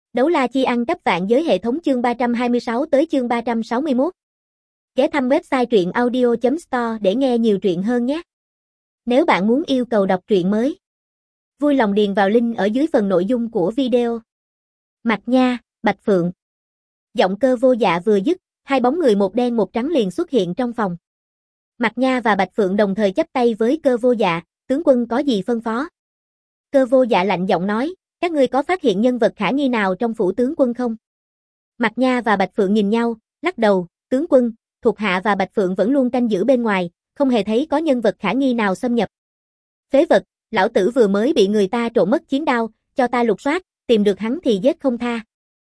Đấu la chi ăn cắp vạn giới hệ thống chương 326 tới chương 361. Ghé thăm website truyện audio.store để nghe nhiều truyện hơn nhé. Nếu bạn muốn yêu cầu đọc truyện mới, vui lòng điền vào link ở dưới phần nội dung của video. Mạc Nha, Bạch Phượng. Giọng Cơ Vô Dạ vừa dứt, hai bóng người một đen một trắng liền xuất hiện trong phòng. Mạc Nha và Bạch Phượng đồng thời chắp tay với Cơ Vô Dạ, tướng quân có gì phân phó? Cơ Vô Dạ lạnh giọng nói, các ngươi có phát hiện nhân vật khả nghi nào trong phủ tướng quân không? Mạc Nha và Bạch Phượng nhìn nhau, lắc đầu, tướng quân, thuộc hạ và Bạch Phượng vẫn luôn canh giữ bên ngoài, không hề thấy có nhân vật khả nghi nào xâm nhập. Phế vật, lão tử vừa mới bị người ta trộm mất chiến đao, cho ta lục soát, tìm được hắn thì giết không tha.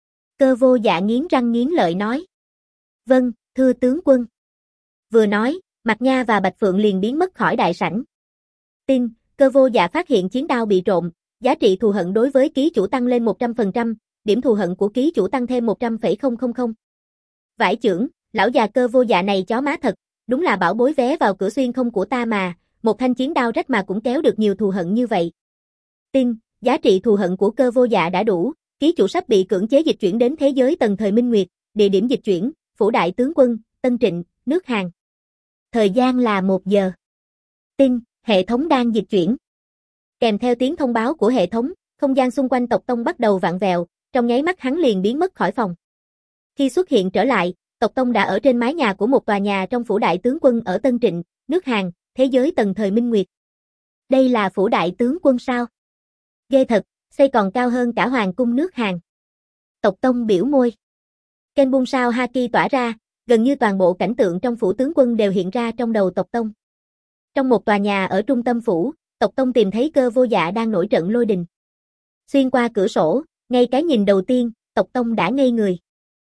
Cơ Vô Dạ nghiến răng nghiến lợi nói. Vâng, thưa tướng quân. Vừa nói, Mạc Nha và Bạch Phượng liền biến mất khỏi đại sảnh. Tin, Cơ Vô Dạ phát hiện chiến đao bị trộm, giá trị thù hận đối với ký chủ tăng lên 100%, điểm thù hận của ký chủ tăng thêm 100,000. Vải chưởng, lão già Cơ Vô Dạ này chó má thật, đúng là bảo bối vé vào cửa xuyên không của ta mà, một thanh chiến đao rách mà cũng kéo được nhiều thù hận như vậy. Tin, giá trị thù hận của Cơ Vô Dạ đã đủ, ký chủ sắp bị cưỡng chế dịch chuyển đến thế giới tầng thời Minh Nguyệt, địa điểm dịch chuyển, phủ đại tướng quân, Tân Trịnh, nước Hàn. Thời gian là 1 giờ. Tin, hệ thống đang dịch chuyển. Kèm theo tiếng thông báo của hệ thống, không gian xung quanh tộc Tông bắt đầu vặn vẹo, trong nháy mắt hắn liền biến mất khỏi phòng. Khi xuất hiện trở lại, tộc Tông đã ở trên mái nhà của một tòa nhà trong phủ đại tướng quân ở Tân Trịnh, nước Hàn, thế giới tầng thời Minh Nguyệt. Đây là phủ đại tướng quân sao? Ghê thật, xây còn cao hơn cả hoàng cung nước Hàn. Tộc Tông biểu môi. Kênh bung sao Haki tỏa ra, gần như toàn bộ cảnh tượng trong phủ tướng quân đều hiện ra trong đầu tộc Tông. Trong một tòa nhà ở trung tâm phủ, tộc Tông tìm thấy Cơ Vô Dạ đang nổi trận lôi đình. Xuyên qua cửa sổ, ngay cái nhìn đầu tiên, tộc Tông đã ngây người.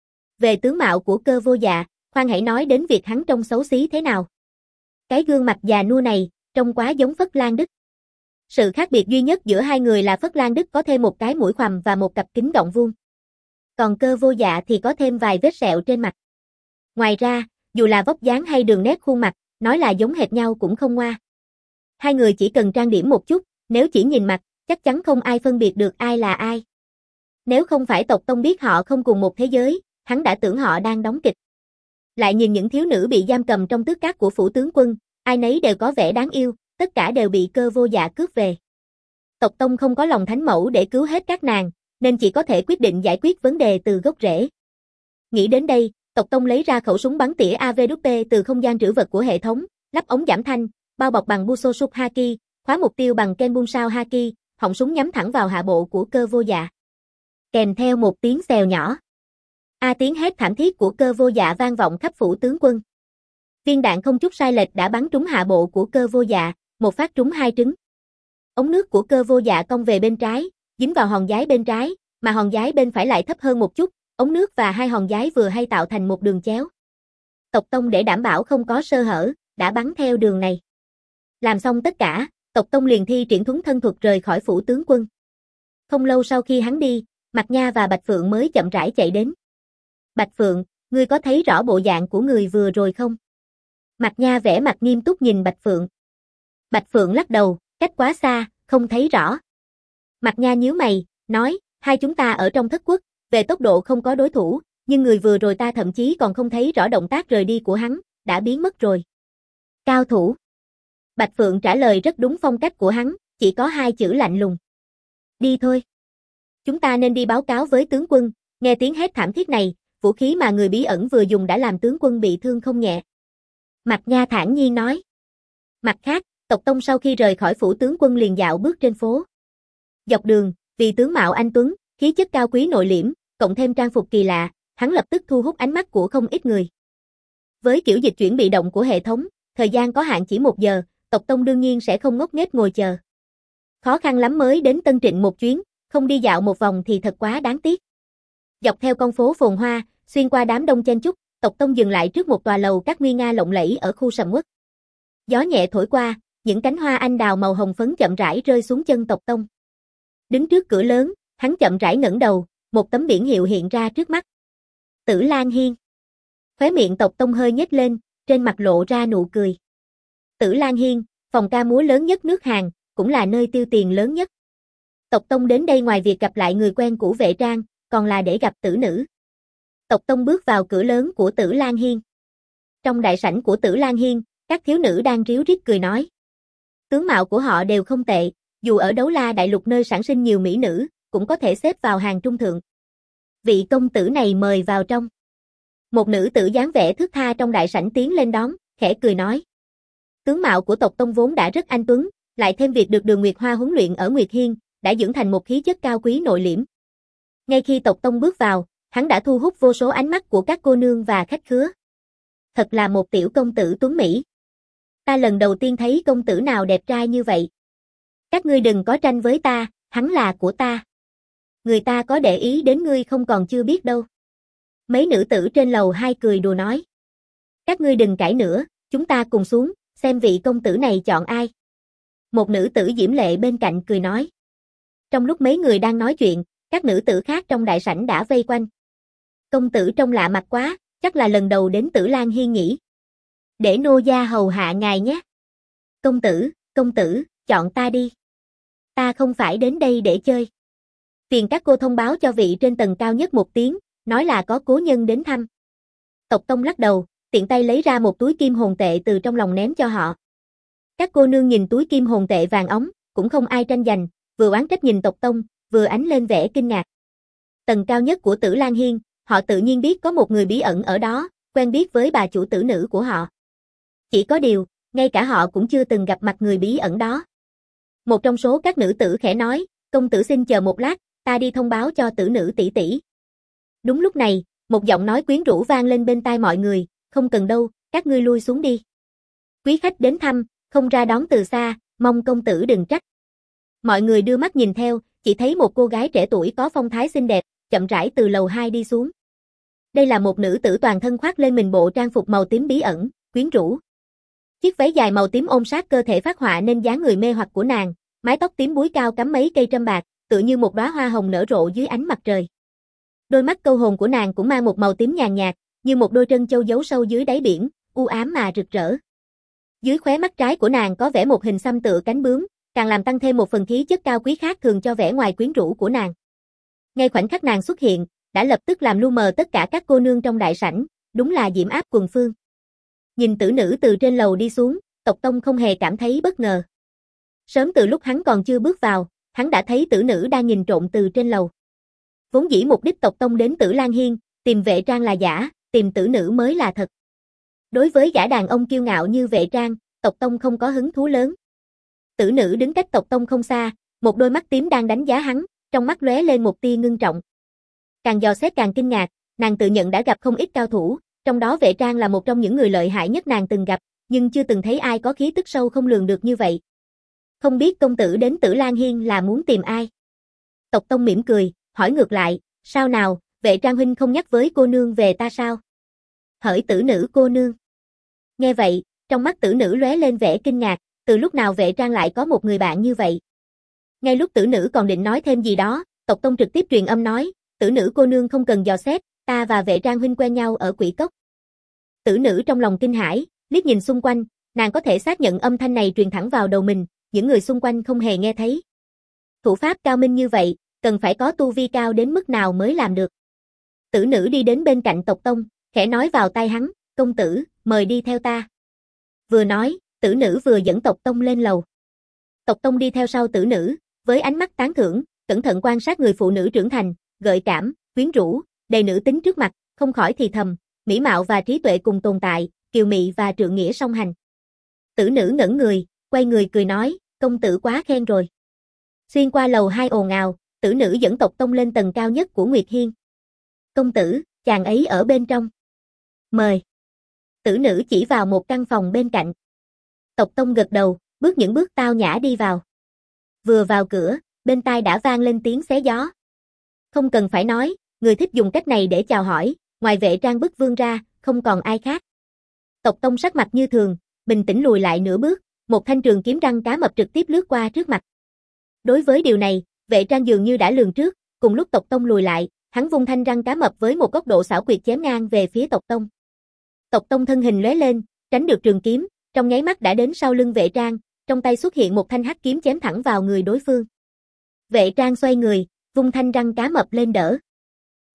Về tướng mạo của Cơ Vô Dạ, khoan hãy nói đến việc hắn trông xấu xí thế nào. Cái gương mặt già nua này, trông quá giống Phất Lan Đức. Sự khác biệt duy nhất giữa hai người là Phất Lan Đức có thêm một cái mũi khoằm và một cặp kính gọng vuông. Còn Cơ Vô Dạ thì có thêm vài vết sẹo trên mặt. Ngoài ra, dù là vóc dáng hay đường nét khuôn mặt, nói là giống hệt nhau cũng không ngoa. Hai người chỉ cần trang điểm một chút, nếu chỉ nhìn mặt, chắc chắn không ai phân biệt được ai là ai. Nếu không phải tộc Tông biết họ không cùng một thế giới, hắn đã tưởng họ đang đóng kịch. Lại nhìn những thiếu nữ bị giam cầm trong tước cát của phủ tướng quân, ai nấy đều có vẻ đáng yêu, tất cả đều bị Cơ Vô Dạ cướp về. Tộc Tông không có lòng thánh mẫu để cứu hết các nàng, nên chỉ có thể quyết định giải quyết vấn đề từ gốc rễ. Nghĩ đến đây, tộc Tông lấy ra khẩu súng bắn tỉa AVP từ không gian trữ vật của hệ thống, lắp ống giảm thanh, bao bọc bằng Busosub Haki, khóa mục tiêu bằng Ken Bung Sao Haki, họng súng nhắm thẳng vào hạ bộ của Cơ Vô Dạ. Kèm theo một tiếng xèo nhỏ. Tiếng hét thảm thiết của Cơ Vô Dạ vang vọng khắp phủ tướng quân. Viên đạn không chút sai lệch đã bắn trúng hạ bộ của Cơ Vô Dạ, một phát trúng hai trứng. Ống nước của Cơ Vô Dạ cong về bên trái, dính vào hòn giái bên trái, mà hòn giái bên phải lại thấp hơn một chút, ống nước và hai hòn giái vừa hay tạo thành một đường chéo. Tộc Tông để đảm bảo không có sơ hở, đã bắn theo đường này. Làm xong tất cả, tộc Tông liền thi triển thuấn thân thuật rời khỏi phủ tướng quân. Không lâu sau khi hắn đi, Mạc Nha và Bạch Phượng mới chậm rãi chạy đến. Bạch Phượng, ngươi có thấy rõ bộ dạng của người vừa rồi không? Mạc Nha vẻ mặt nghiêm túc nhìn Bạch Phượng. Bạch Phượng lắc đầu, cách quá xa, không thấy rõ. Mạc Nha nhíu mày, nói, hai chúng ta ở trong thất quốc, về tốc độ không có đối thủ, nhưng người vừa rồi ta thậm chí còn không thấy rõ động tác rời đi của hắn, đã biến mất rồi. Cao thủ. Bạch Phượng trả lời rất đúng phong cách của hắn, chỉ có hai chữ lạnh lùng. Đi thôi. Chúng ta nên đi báo cáo với tướng quân, nghe tiếng hét thảm thiết này, vũ khí mà người bí ẩn vừa dùng đã làm tướng quân bị thương không nhẹ. Mạc Nha thản nhiên nói. Mặt khác, tộc Tông sau khi rời khỏi phủ tướng quân liền dạo bước trên phố. Dọc đường, vì tướng mạo anh tuấn, khí chất cao quý nội liễm, cộng thêm trang phục kỳ lạ, hắn lập tức thu hút ánh mắt của không ít người. Với kiểu dịch chuyển bị động của hệ thống, thời gian có hạn chỉ 1 giờ, tộc Tông đương nhiên sẽ không ngốc nghếch ngồi chờ. Khó khăn lắm mới đến Tân Trịnh một chuyến, không đi dạo một vòng thì thật quá đáng tiếc. Dọc theo con phố phồn hoa, xuyên qua đám đông chen chúc, tộc Tông dừng lại trước một tòa lầu các nguy nga lộng lẫy ở khu sầm uất. Gió nhẹ thổi qua, những cánh hoa anh đào màu hồng phấn chậm rãi rơi xuống chân tộc Tông. Đứng trước cửa lớn, hắn chậm rãi ngẩng đầu, một tấm biển hiệu hiện ra trước mắt. Tử Lan Hiên. Khóe miệng tộc Tông hơi nhếch lên, trên mặt lộ ra nụ cười. Tử Lan Hiên, phòng ca múa lớn nhất nước Hàn, cũng là nơi tiêu tiền lớn nhất. Tộc Tông đến đây ngoài việc gặp lại người quen cũ Vệ Trang, còn là để gặp Tử Nữ. Tộc Tông bước vào cửa lớn của Tử Lan Hiên. Trong đại sảnh của Tử Lan Hiên, các thiếu nữ đang ríu rít cười nói. Tướng mạo của họ đều không tệ, dù ở Đấu La Đại Lục nơi sản sinh nhiều mỹ nữ, cũng có thể xếp vào hàng trung thượng. Vị công tử này mời vào trong. Một nữ tử dáng vẻ thướt tha trong đại sảnh tiến lên đón, khẽ cười nói. Tướng mạo của tộc Tông vốn đã rất anh tuấn, lại thêm việc được Đường Nguyệt Hoa huấn luyện ở Nguyệt Hiên, đã dưỡng thành một khí chất cao quý nội liễm. Ngay khi tộc Tông bước vào, hắn đã thu hút vô số ánh mắt của các cô nương và khách khứa. Thật là một tiểu công tử tuấn mỹ. Ta lần đầu tiên thấy công tử nào đẹp trai như vậy. Các ngươi đừng có tranh với ta, hắn là của ta. Người ta có để ý đến ngươi không còn chưa biết đâu. Mấy nữ tử trên lầu 2 cười đùa nói. Các ngươi đừng cãi nữa, chúng ta cùng xuống, xem vị công tử này chọn ai. Một nữ tử diễm lệ bên cạnh cười nói. Trong lúc mấy người đang nói chuyện, các nữ tử khác trong đại sảnh đã vây quanh. Công tử trông lạ mặt quá, chắc là lần đầu đến Tử Lan Hiên nhỉ. Để nô gia hầu hạ ngài nhé. Công tử, chọn ta đi. Ta không phải đến đây để chơi. Phiền các cô thông báo cho vị trên tầng cao nhất một tiếng, nói là có cố nhân đến thăm. Tộc Tông lắc đầu, tiện tay lấy ra một túi kim hồn tệ từ trong lòng ném cho họ. Các cô nương nhìn túi kim hồn tệ vàng óng, cũng không ai tranh giành, vừa oán trách nhìn tộc Tông, vừa ánh lên vẻ kinh ngạc. Tầng cao nhất của Tử Lan Hiên, họ tự nhiên biết có một người bí ẩn ở đó, quen biết với bà chủ tử nữ của họ. Chỉ có điều, ngay cả họ cũng chưa từng gặp mặt người bí ẩn đó. Một trong số các nữ tử khẽ nói, công tử xin chờ một lát, ta đi thông báo cho Tử Nữ tỷ tỷ. Đúng lúc này, một giọng nói quyến rũ vang lên bên tai mọi người, không cần đâu, các ngươi lui xuống đi. Quý khách đến thăm, không ra đón từ xa, mong công tử đừng trách. Mọi người đưa mắt nhìn theo, chỉ thấy một cô gái trẻ tuổi có phong thái xinh đẹp, chậm rãi từ lầu 2 đi xuống. Đây là một nữ tử toàn thân khoác lên mình bộ trang phục màu tím bí ẩn, quyến rũ. Chiếc váy dài màu tím ôm sát cơ thể phát họa nên dáng người mê hoặc của nàng, mái tóc tím búi cao cắm mấy cây trâm bạc, tựa như một đóa hoa hồng nở rộ dưới ánh mặt trời. Đôi mắt câu hồn của nàng cũng mang một màu tím nhàn nhạt, như một đôi trân châu giấu sâu dưới đáy biển, u ám mà rực rỡ. Dưới khóe mắt trái của nàng có vẽ một hình xăm tựa cánh bướm, càng làm tăng thêm một phần khí chất cao quý khác thường cho vẻ ngoài quyến rũ của nàng. Ngay khoảnh khắc nàng xuất hiện, đã lập tức làm lu mờ tất cả các cô nương trong đại sảnh, đúng là diễm áp quần phương. Nhìn Tử Nữ từ trên lầu đi xuống, tộc Tông không hề cảm thấy bất ngờ. Sớm từ lúc hắn còn chưa bước vào, hắn đã thấy Tử Nữ đang nhìn trộm từ trên lầu. Vốn dĩ mục đích tộc Tông đến Tử Lan Hiên, tìm Vệ Trang là giả, tìm Tử Nữ mới là thật. Đối với gã đàn ông kiêu ngạo như Vệ Trang, tộc Tông không có hứng thú lớn. Tử Nữ đứng cách tộc Tông không xa, một đôi mắt tím đang đánh giá hắn, trong mắt lóe lên một tia ngưng trọng. Càng dò xét càng kinh ngạc, nàng tự nhận đã gặp không ít cao thủ, trong đó Vệ Trang là một trong những người lợi hại nhất nàng từng gặp, nhưng chưa từng thấy ai có khí tức sâu không lường được như vậy. Không biết công tử đến Tử Lan Hiên là muốn tìm ai? Tộc Tông mỉm cười, hỏi ngược lại, sao nào, Vệ Trang huynh không nhắc với cô nương về ta sao? Hỡi Tử Nữ cô nương. Nghe vậy, trong mắt Tử Nữ lóe lên vẻ kinh ngạc, từ lúc nào Vệ Trang lại có một người bạn như vậy? Ngay lúc Tử Nữ còn định nói thêm gì đó, tộc Tông trực tiếp truyền âm nói, Tử Nữ cô nương không cần dò xét, ta và Vệ Trang huynh quen nhau ở Quỷ Cốc. Tử Nữ trong lòng kinh hãi, liếc nhìn xung quanh, nàng có thể xác nhận âm thanh này truyền thẳng vào đầu mình, những người xung quanh không hề nghe thấy. Thủ pháp cao minh như vậy, cần phải có tu vi cao đến mức nào mới làm được. Tử Nữ đi đến bên cạnh tộc Tông, khẽ nói vào tai hắn, công tử, mời đi theo ta. Vừa nói, Tử Nữ vừa dẫn tộc Tông lên lầu. Tộc Tông đi theo sau Tử Nữ, với ánh mắt tán thưởng, cẩn thận quan sát người phụ nữ trưởng thành, gợi cảm, quyến rũ, đầy nữ tính trước mặt, không khỏi thì thầm, mỹ mạo và trí tuệ cùng tồn tại, kiều mị và trượng nghĩa song hành. Tử Nữ ngẩn người, quay người cười nói, công tử quá khen rồi. Xuyên qua lầu 2 ồn ào, Tử Nữ dẫn tộc Tông lên tầng cao nhất của Nguyệt Hiên. Công tử, chàng ấy ở bên trong. Mời. Tử Nữ chỉ vào một căn phòng bên cạnh. Tộc Tông gật đầu, bước những bước tao nhã đi vào. Vừa vào cửa, bên tai đã vang lên tiếng xé gió. Không cần phải nói, người thích dùng cách này để chào hỏi, ngoài Vệ Trang bức vương ra, không còn ai khác. Tộc Tông sắc mặt như thường, bình tĩnh lùi lại nửa bước, một thanh trường kiếm răng cá mập trực tiếp lướt qua trước mặt. Đối với điều này, Vệ Trang dường như đã lường trước, cùng lúc tộc Tông lùi lại, hắn vung thanh răng cá mập với một góc độ xảo quyệt chém ngang về phía tộc Tông. Tộc Tông thân hình lóe lên, tránh được trường kiếm, trong nháy mắt đã đến sau lưng Vệ Trang, trong tay xuất hiện một thanh hắc kiếm chém thẳng vào người đối phương. Vệ Trang xoay người, vung thanh răng cá mập lên đỡ.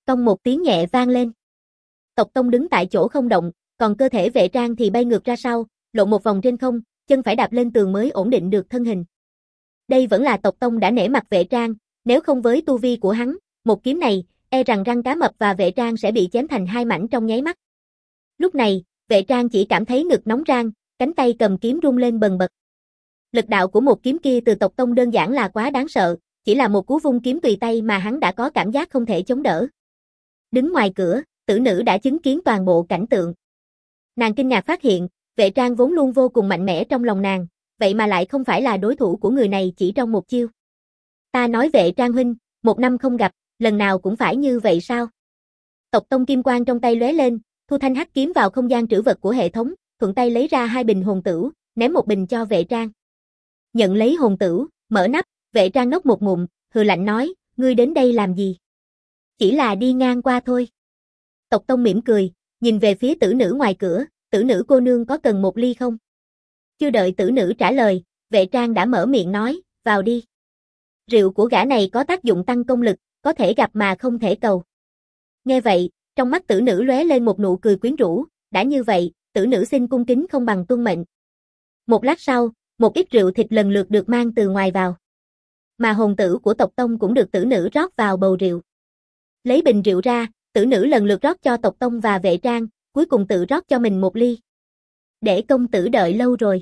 Cong một tiếng nhẹ vang lên. Tộc Tông đứng tại chỗ không động, còn cơ thể Vệ Trang thì bay ngược ra sau, lộn một vòng trên không, chân phải đạp lên tường mới ổn định được thân hình. Đây vẫn là Tộc Tông đã nể mặt Vệ Trang, nếu không với tu vi của hắn, một kiếm này, e rằng răng cá mập và Vệ Trang sẽ bị chém thành hai mảnh trong nháy mắt. Lúc này, Vệ Trang chỉ cảm thấy ngực nóng rang, cánh tay cầm kiếm rung lên bần bật. Lực đạo của một kiếm kia từ Tộc Tông đơn giản là quá đáng sợ, chỉ là một cú vung kiếm tùy tay mà hắn đã có cảm giác không thể chống đỡ. Đứng ngoài cửa, Tử Nữ đã chứng kiến toàn bộ cảnh tượng. Nàng kinh ngạc phát hiện, Vệ Trang vốn luôn vô cùng mạnh mẽ trong lòng nàng, vậy mà lại không phải là đối thủ của người này chỉ trong một chiêu. Ta nói Vệ Trang huynh, 1 năm không gặp, lần nào cũng phải như vậy sao? Tộc Tông kim quang trong tay lóe lên, thu thanh hắc kiếm vào không gian trữ vật của hệ thống, thuận tay lấy ra 2 bình hồn tửu, ném một bình cho Vệ Trang. Nhận lấy hồn tửu, mở nắp, Vệ Trang nốc một ngụm, hừ lạnh nói, ngươi đến đây làm gì? Chỉ là đi ngang qua thôi. Tộc Tông mỉm cười, nhìn về phía Tử Nữ ngoài cửa, Tử Nữ cô nương có cần một ly không? Chưa đợi Tử Nữ trả lời, Vệ Trang đã mở miệng nói, vào đi. Rượu của gã này có tác dụng tăng công lực, có thể gặp mà không thể cầu. Nghe vậy, trong mắt Tử Nữ lóe lên một nụ cười quyến rũ, đã như vậy, Tử Nữ xin cung kính không bằng tuân mệnh. Một lát sau, một ít rượu thịt lần lượt được mang từ ngoài vào. Mà hồn tử của Tộc Tông cũng được Tử Nữ rót vào bầu rượu. Lấy bình rượu ra, Tử Nữ lần lượt rót cho Tộc Tông và Vệ Trang, cuối cùng tự rót cho mình một ly. Để công tử đợi lâu rồi.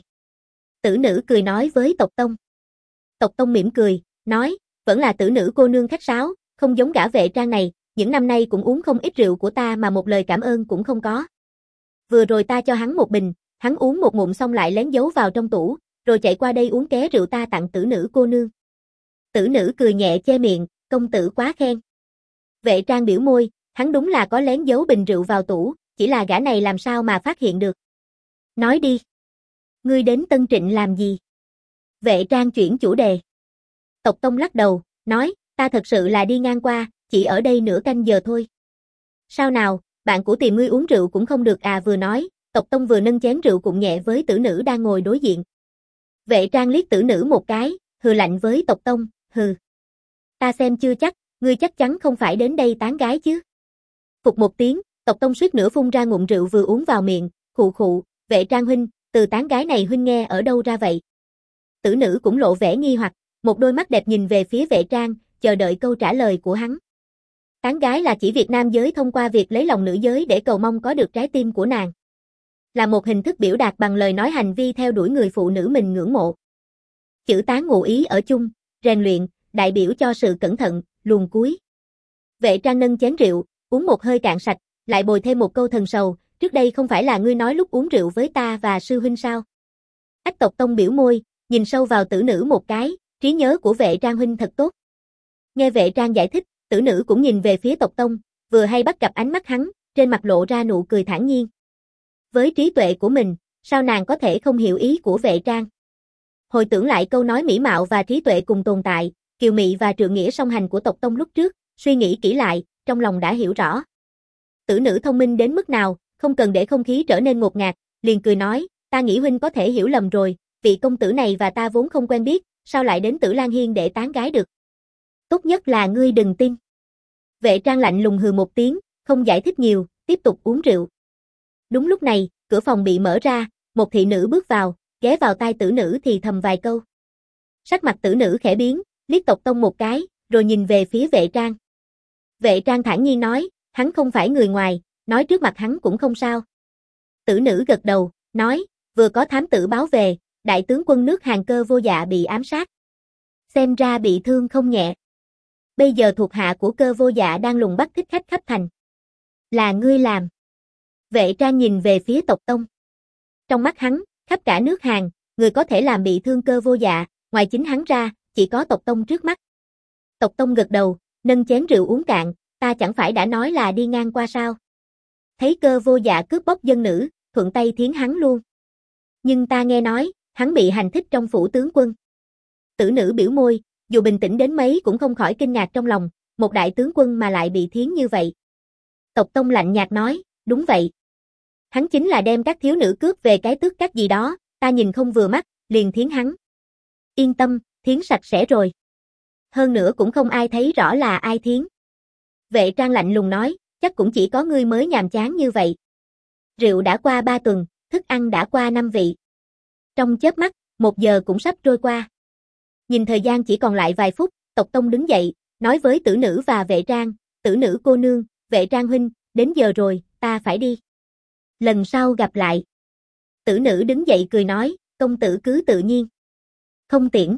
Tử Nữ cười nói với Tộc Tông. Tộc Tông mỉm cười, nói, vẫn là Tử Nữ cô nương khách sáo, không giống gã Vệ Trang này, những năm nay cũng uống không ít rượu của ta mà một lời cảm ơn cũng không có. Vừa rồi ta cho hắn một bình, hắn uống một ngụm xong lại lén giấu vào trong tủ, rồi chạy qua đây uống ké rượu ta tặng Tử Nữ cô nương. Tử Nữ cười nhẹ che miệng, công tử quá khen. Vệ Trang biểu môi, hắn đúng là có lén giấu bình rượu vào tủ, chỉ là gã này làm sao mà phát hiện được. Nói đi. Ngươi đến Tân Trịnh làm gì? Vệ Trang chuyển chủ đề. Tộc Tông lắc đầu, nói, ta thật sự là đi ngang qua, chỉ ở đây nửa canh giờ thôi. Sao nào, bạn của tìm ngươi uống rượu cũng không được à? Vừa nói, Tộc Tông vừa nâng chén rượu cùng nhẹ với Tử Nữ đang ngồi đối diện. Vệ Trang liếc Tử Nữ một cái, hừ lạnh với Tộc Tông, hừ. Ta xem chưa chắc, ngươi chắc chắn không phải đến đây tán gái chứ. Phục một tiếng, Tộc Tông suýt nữa phun ra ngụm rượu vừa uống vào miệng, khụ khụ, Vệ Trang huynh, từ tán gái này huynh nghe ở đâu ra vậy? Tử Nữ cũng lộ vẻ nghi hoặc, một đôi mắt đẹp nhìn về phía Vệ Trang, chờ đợi câu trả lời của hắn. Tán gái là chỉ việc nam giới thông qua việc lấy lòng nữ giới để cầu mong có được trái tim của nàng. Là một hình thức biểu đạt bằng lời nói hành vi theo đuổi người phụ nữ mình ngưỡng mộ. Chữ tán ngụ ý ở chung, rèn luyện, đại biểu cho sự cẩn thận, luồn cuối. Vệ Trang nâng chén rượu, uống một hơi cạn sạch, lại bồi thêm một câu thần sầu, trước đây không phải là ngươi nói lúc uống rượu với ta và sư huynh sao? Ách Tộc Tông biểu môi, nhìn sâu vào Tử Nữ một cái, trí nhớ của Vệ Trang huynh thật tốt. Nghe Vệ Trang giải thích, Tử Nữ cũng nhìn về phía Tộc Tông, vừa hay bắt gặp ánh mắt hắn, trên mặt lộ ra nụ cười thản nhiên. Với trí tuệ của mình, sao nàng có thể không hiểu ý của Vệ Trang? Hồi tưởng lại câu nói mỹ mạo và trí tuệ cùng tồn tại, kiều mị và trượng nghĩa song hành của Tộc Tông lúc trước, suy nghĩ kỹ lại, trong lòng đã hiểu rõ. Tử Nữ thông minh đến mức nào, không cần để không khí trở nên ngột ngạt, liền cười nói, ta nghĩ huynh có thể hiểu lầm rồi, vị công tử này và ta vốn không quen biết, sao lại đến Tử Lan Hiên để tán gái được? Tốt nhất là ngươi đừng tin. Vệ Trang lạnh lùng hừ một tiếng, không giải thích nhiều, tiếp tục uống rượu. Đúng lúc này, cửa phòng bị mở ra, một thị nữ bước vào, ghé vào tai Tử Nữ thì thầm vài câu. Sắc mặt Tử Nữ khẽ biến, liếc Tộc Tông một cái, rồi nhìn về phía Vệ Trang. Vệ Trang thản nhiên nói, hắn không phải người ngoài, nói trước mặt hắn cũng không sao. Tử Nữ gật đầu, nói, vừa có thám tử báo về, đại tướng quân nước Hàn Cơ Vô Dạ bị ám sát. Xem ra bị thương không nhẹ. Bây giờ thuộc hạ của Cơ Vô Dạ đang lùng bắt thích khách khắp thành. Là ngươi làm. Vệ Trang nhìn về phía Tộc Tông. Trong mắt hắn, khắp cả nước Hàn, người có thể làm bị thương Cơ Vô Dạ, ngoài chính hắn ra, chỉ có Tộc Tông trước mắt. Tộc Tông gật đầu, nâng chén rượu uống cạn, ta chẳng phải đã nói là đi ngang qua sao? Thấy Cơ Vô Dạ cướp bóc dân nữ, thuận tay thiến hắn luôn. Nhưng ta nghe nói, hắn bị hành thích trong phủ tướng quân. Tử Nữ biểu môi, dù bình tĩnh đến mấy cũng không khỏi kinh ngạc trong lòng, một đại tướng quân mà lại bị thiến như vậy. Tộc Tông lạnh nhạt nói, đúng vậy. Hắn chính là đem các thiếu nữ cướp về cái tước các gì đó, ta nhìn không vừa mắt, liền thiến hắn. Yên tâm, thiến sạch sẽ rồi. Hơn nữa cũng không ai thấy rõ là ai thiến. Vệ Trang lạnh lùng nói, chắc cũng chỉ có ngươi mới nhàm chán như vậy. Rượu đã qua 3 tuần, thức ăn đã qua 5 vị. Trong chớp mắt, 1 giờ cũng sắp trôi qua. Nhìn thời gian chỉ còn lại vài phút, Tộc Tông đứng dậy, nói với Tử Nữ và Vệ Trang, Tử Nữ cô nương, Vệ Trang huynh, đến giờ rồi, ta phải đi. Lần sau gặp lại. Tử Nữ đứng dậy cười nói, công tử cứ tự nhiên. Không tiễn.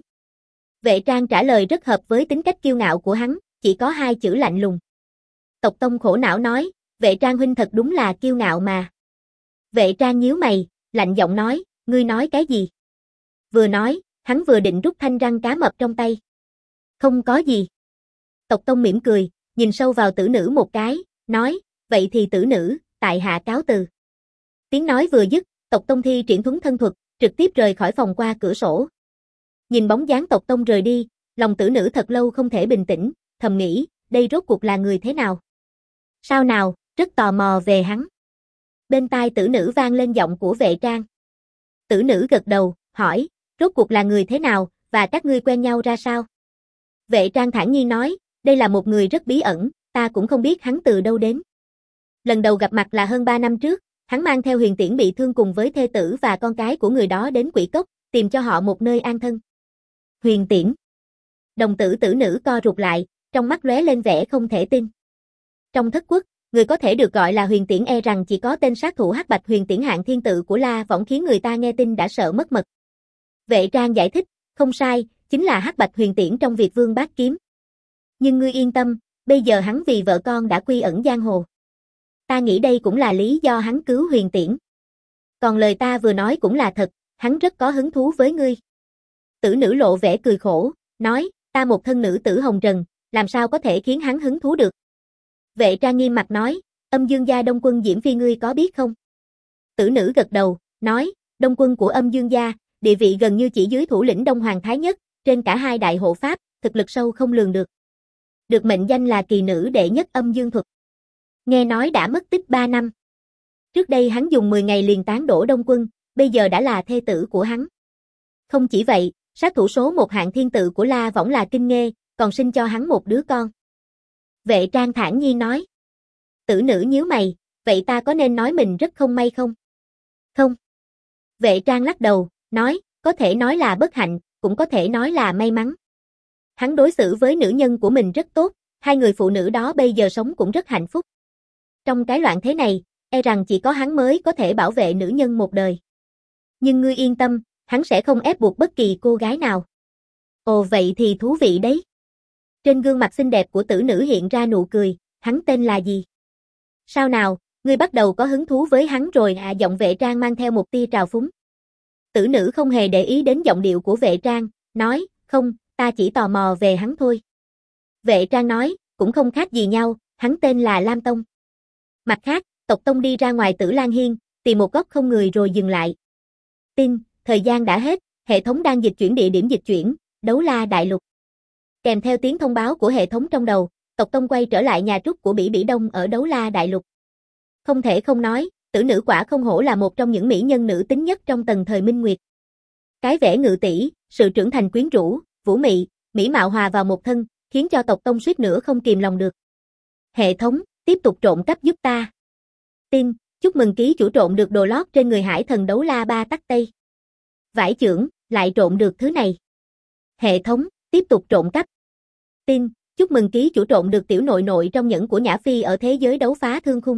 Vệ Trang trả lời rất hợp với tính cách kiêu ngạo của hắn, chỉ có 2 chữ lạnh lùng. Tộc Tông khổ não nói, Vệ Trang huynh thật đúng là kiêu ngạo mà. Vệ Trang nhíu mày, lạnh giọng nói, ngươi nói cái gì? Vừa nói, hắn vừa định rút thanh răng cá mập trong tay. Không có gì. Tộc Tông mỉm cười, nhìn sâu vào Tử Nữ một cái, nói, vậy thì Tử Nữ, tại hạ cáo từ. Tiếng nói vừa dứt, Tộc Tông thi triển thuấn thân thuật, trực tiếp rời khỏi phòng qua cửa sổ. Nhìn bóng dáng Tộc Tông rời đi, lòng Tử Nữ thật lâu không thể bình tĩnh, thầm nghĩ, đây rốt cuộc là người thế nào? Sao nào, rất tò mò về hắn. Bên tai Tử Nữ vang lên giọng của Vệ Trang. Tử Nữ gật đầu, hỏi, rốt cuộc là người thế nào, và các ngươi quen nhau ra sao? Vệ Trang thản nhiên nói, đây là một người rất bí ẩn, ta cũng không biết hắn từ đâu đến. Lần đầu gặp mặt là hơn 3 năm trước, hắn mang theo Huyền Tiễn bị thương cùng với thê tử và con cái của người đó đến Quỷ Cốc, tìm cho họ một nơi an thân. Huyền Tiễn. Đồng tử Tử Nữ co rụt lại, trong mắt lóe lên vẻ không thể tin. Trong thất quốc, người có thể được gọi là Huyền Tiễn e rằng chỉ có tên sát thủ Hắc Bạch Huyền Tiễn hạng thiên tự của La Võng khiến người ta nghe tin đã sợ mất mật. Vệ Trang giải thích, không sai, chính là Hắc Bạch Huyền Tiễn trong Việt Vương Bát Kiếm. Nhưng ngươi yên tâm, bây giờ hắn vì vợ con đã quy ẩn giang hồ. Ta nghĩ đây cũng là lý do hắn cứu Huyền Tiễn. Còn lời ta vừa nói cũng là thật, hắn rất có hứng thú với ngươi. Tử Nữ lộ vẻ cười khổ, nói, ta một thân nữ tử hồng trần, làm sao có thể khiến hắn hứng thú được. Vệ Trang nghiêm mặt nói, Âm Dương gia Đông Quân Diễm Phi ngươi có biết không? Tử Nữ gật đầu, nói, Đông Quân của Âm Dương gia, địa vị gần như chỉ dưới thủ lĩnh Đông Hoàng Thái Nhất, trên cả 2 đại hộ pháp, thực lực sâu không lường được. Được mệnh danh là kỳ nữ đệ nhất âm dương thuật. Nghe nói đã mất tích 3 năm. Trước đây hắn dùng 10 ngày liền tán đổ Đông Quân, bây giờ đã là thê tử của hắn. Không chỉ vậy, sát thủ số 1 hạng thiên tự của La Võng là Kinh Nghê, còn sinh cho hắn một đứa con. Vệ Trang thản nhiên nói. Tử Nữ nhíu mày, vậy ta có nên nói mình rất không may không? Không. Vệ Trang lắc đầu, nói, có thể nói là bất hạnh, cũng có thể nói là may mắn. Hắn đối xử với nữ nhân của mình rất tốt, 2 người phụ nữ đó bây giờ sống cũng rất hạnh phúc. Trong cái loạn thế này, e rằng chỉ có hắn mới có thể bảo vệ nữ nhân một đời. Nhưng ngươi yên tâm, hắn sẽ không ép buộc bất kỳ cô gái nào. Ồ vậy thì thú vị đấy. Trên gương mặt xinh đẹp của Tử Nữ hiện ra nụ cười, hắn tên là gì? Sao nào, ngươi bắt đầu có hứng thú với hắn rồi à? Giọng Vệ Trang mang theo một tia trào phúng. Tử Nữ không hề để ý đến giọng điệu của Vệ Trang, nói, không, ta chỉ tò mò về hắn thôi. Vệ Trang nói, cũng không khác gì nhau, hắn tên là Lam Tông. Mặt khác, Tộc Tông đi ra ngoài Tử Lan Hiên, tìm một góc không người rồi dừng lại. Tin, thời gian đã hết, hệ thống đang dịch chuyển địa điểm dịch chuyển, Đấu La Đại Lục. Kèm theo tiếng thông báo của hệ thống trong đầu, Tộc Tông quay trở lại nhà trúc của Bỉ Bỉ Đông ở Đấu La Đại Lục. Không thể không nói, Tử Nữ quả không hổ là một trong những mỹ nhân nữ tính nhất trong tầng thời Minh Nguyệt. Cái vẻ ngự tỷ, sự trưởng thành quyến rũ, vũ mị, mỹ mạo hòa vào một thân, khiến cho Tộc Tông suýt nữa không kìm lòng được. Hệ thống, tiếp tục trộm cắp giúp ta. Tin, chúc mừng ký chủ trộm được đồ lót trên người Hải Thần Đấu La Ba Tắc Tây. Vải chưởng, lại trộm được thứ này. Hệ thống, tiếp tục trộm cắp. Tin, chúc mừng ký chủ trộm được tiểu nội nội trong nhẫn của Nhã Phi ở thế giới đấu phá thương khung.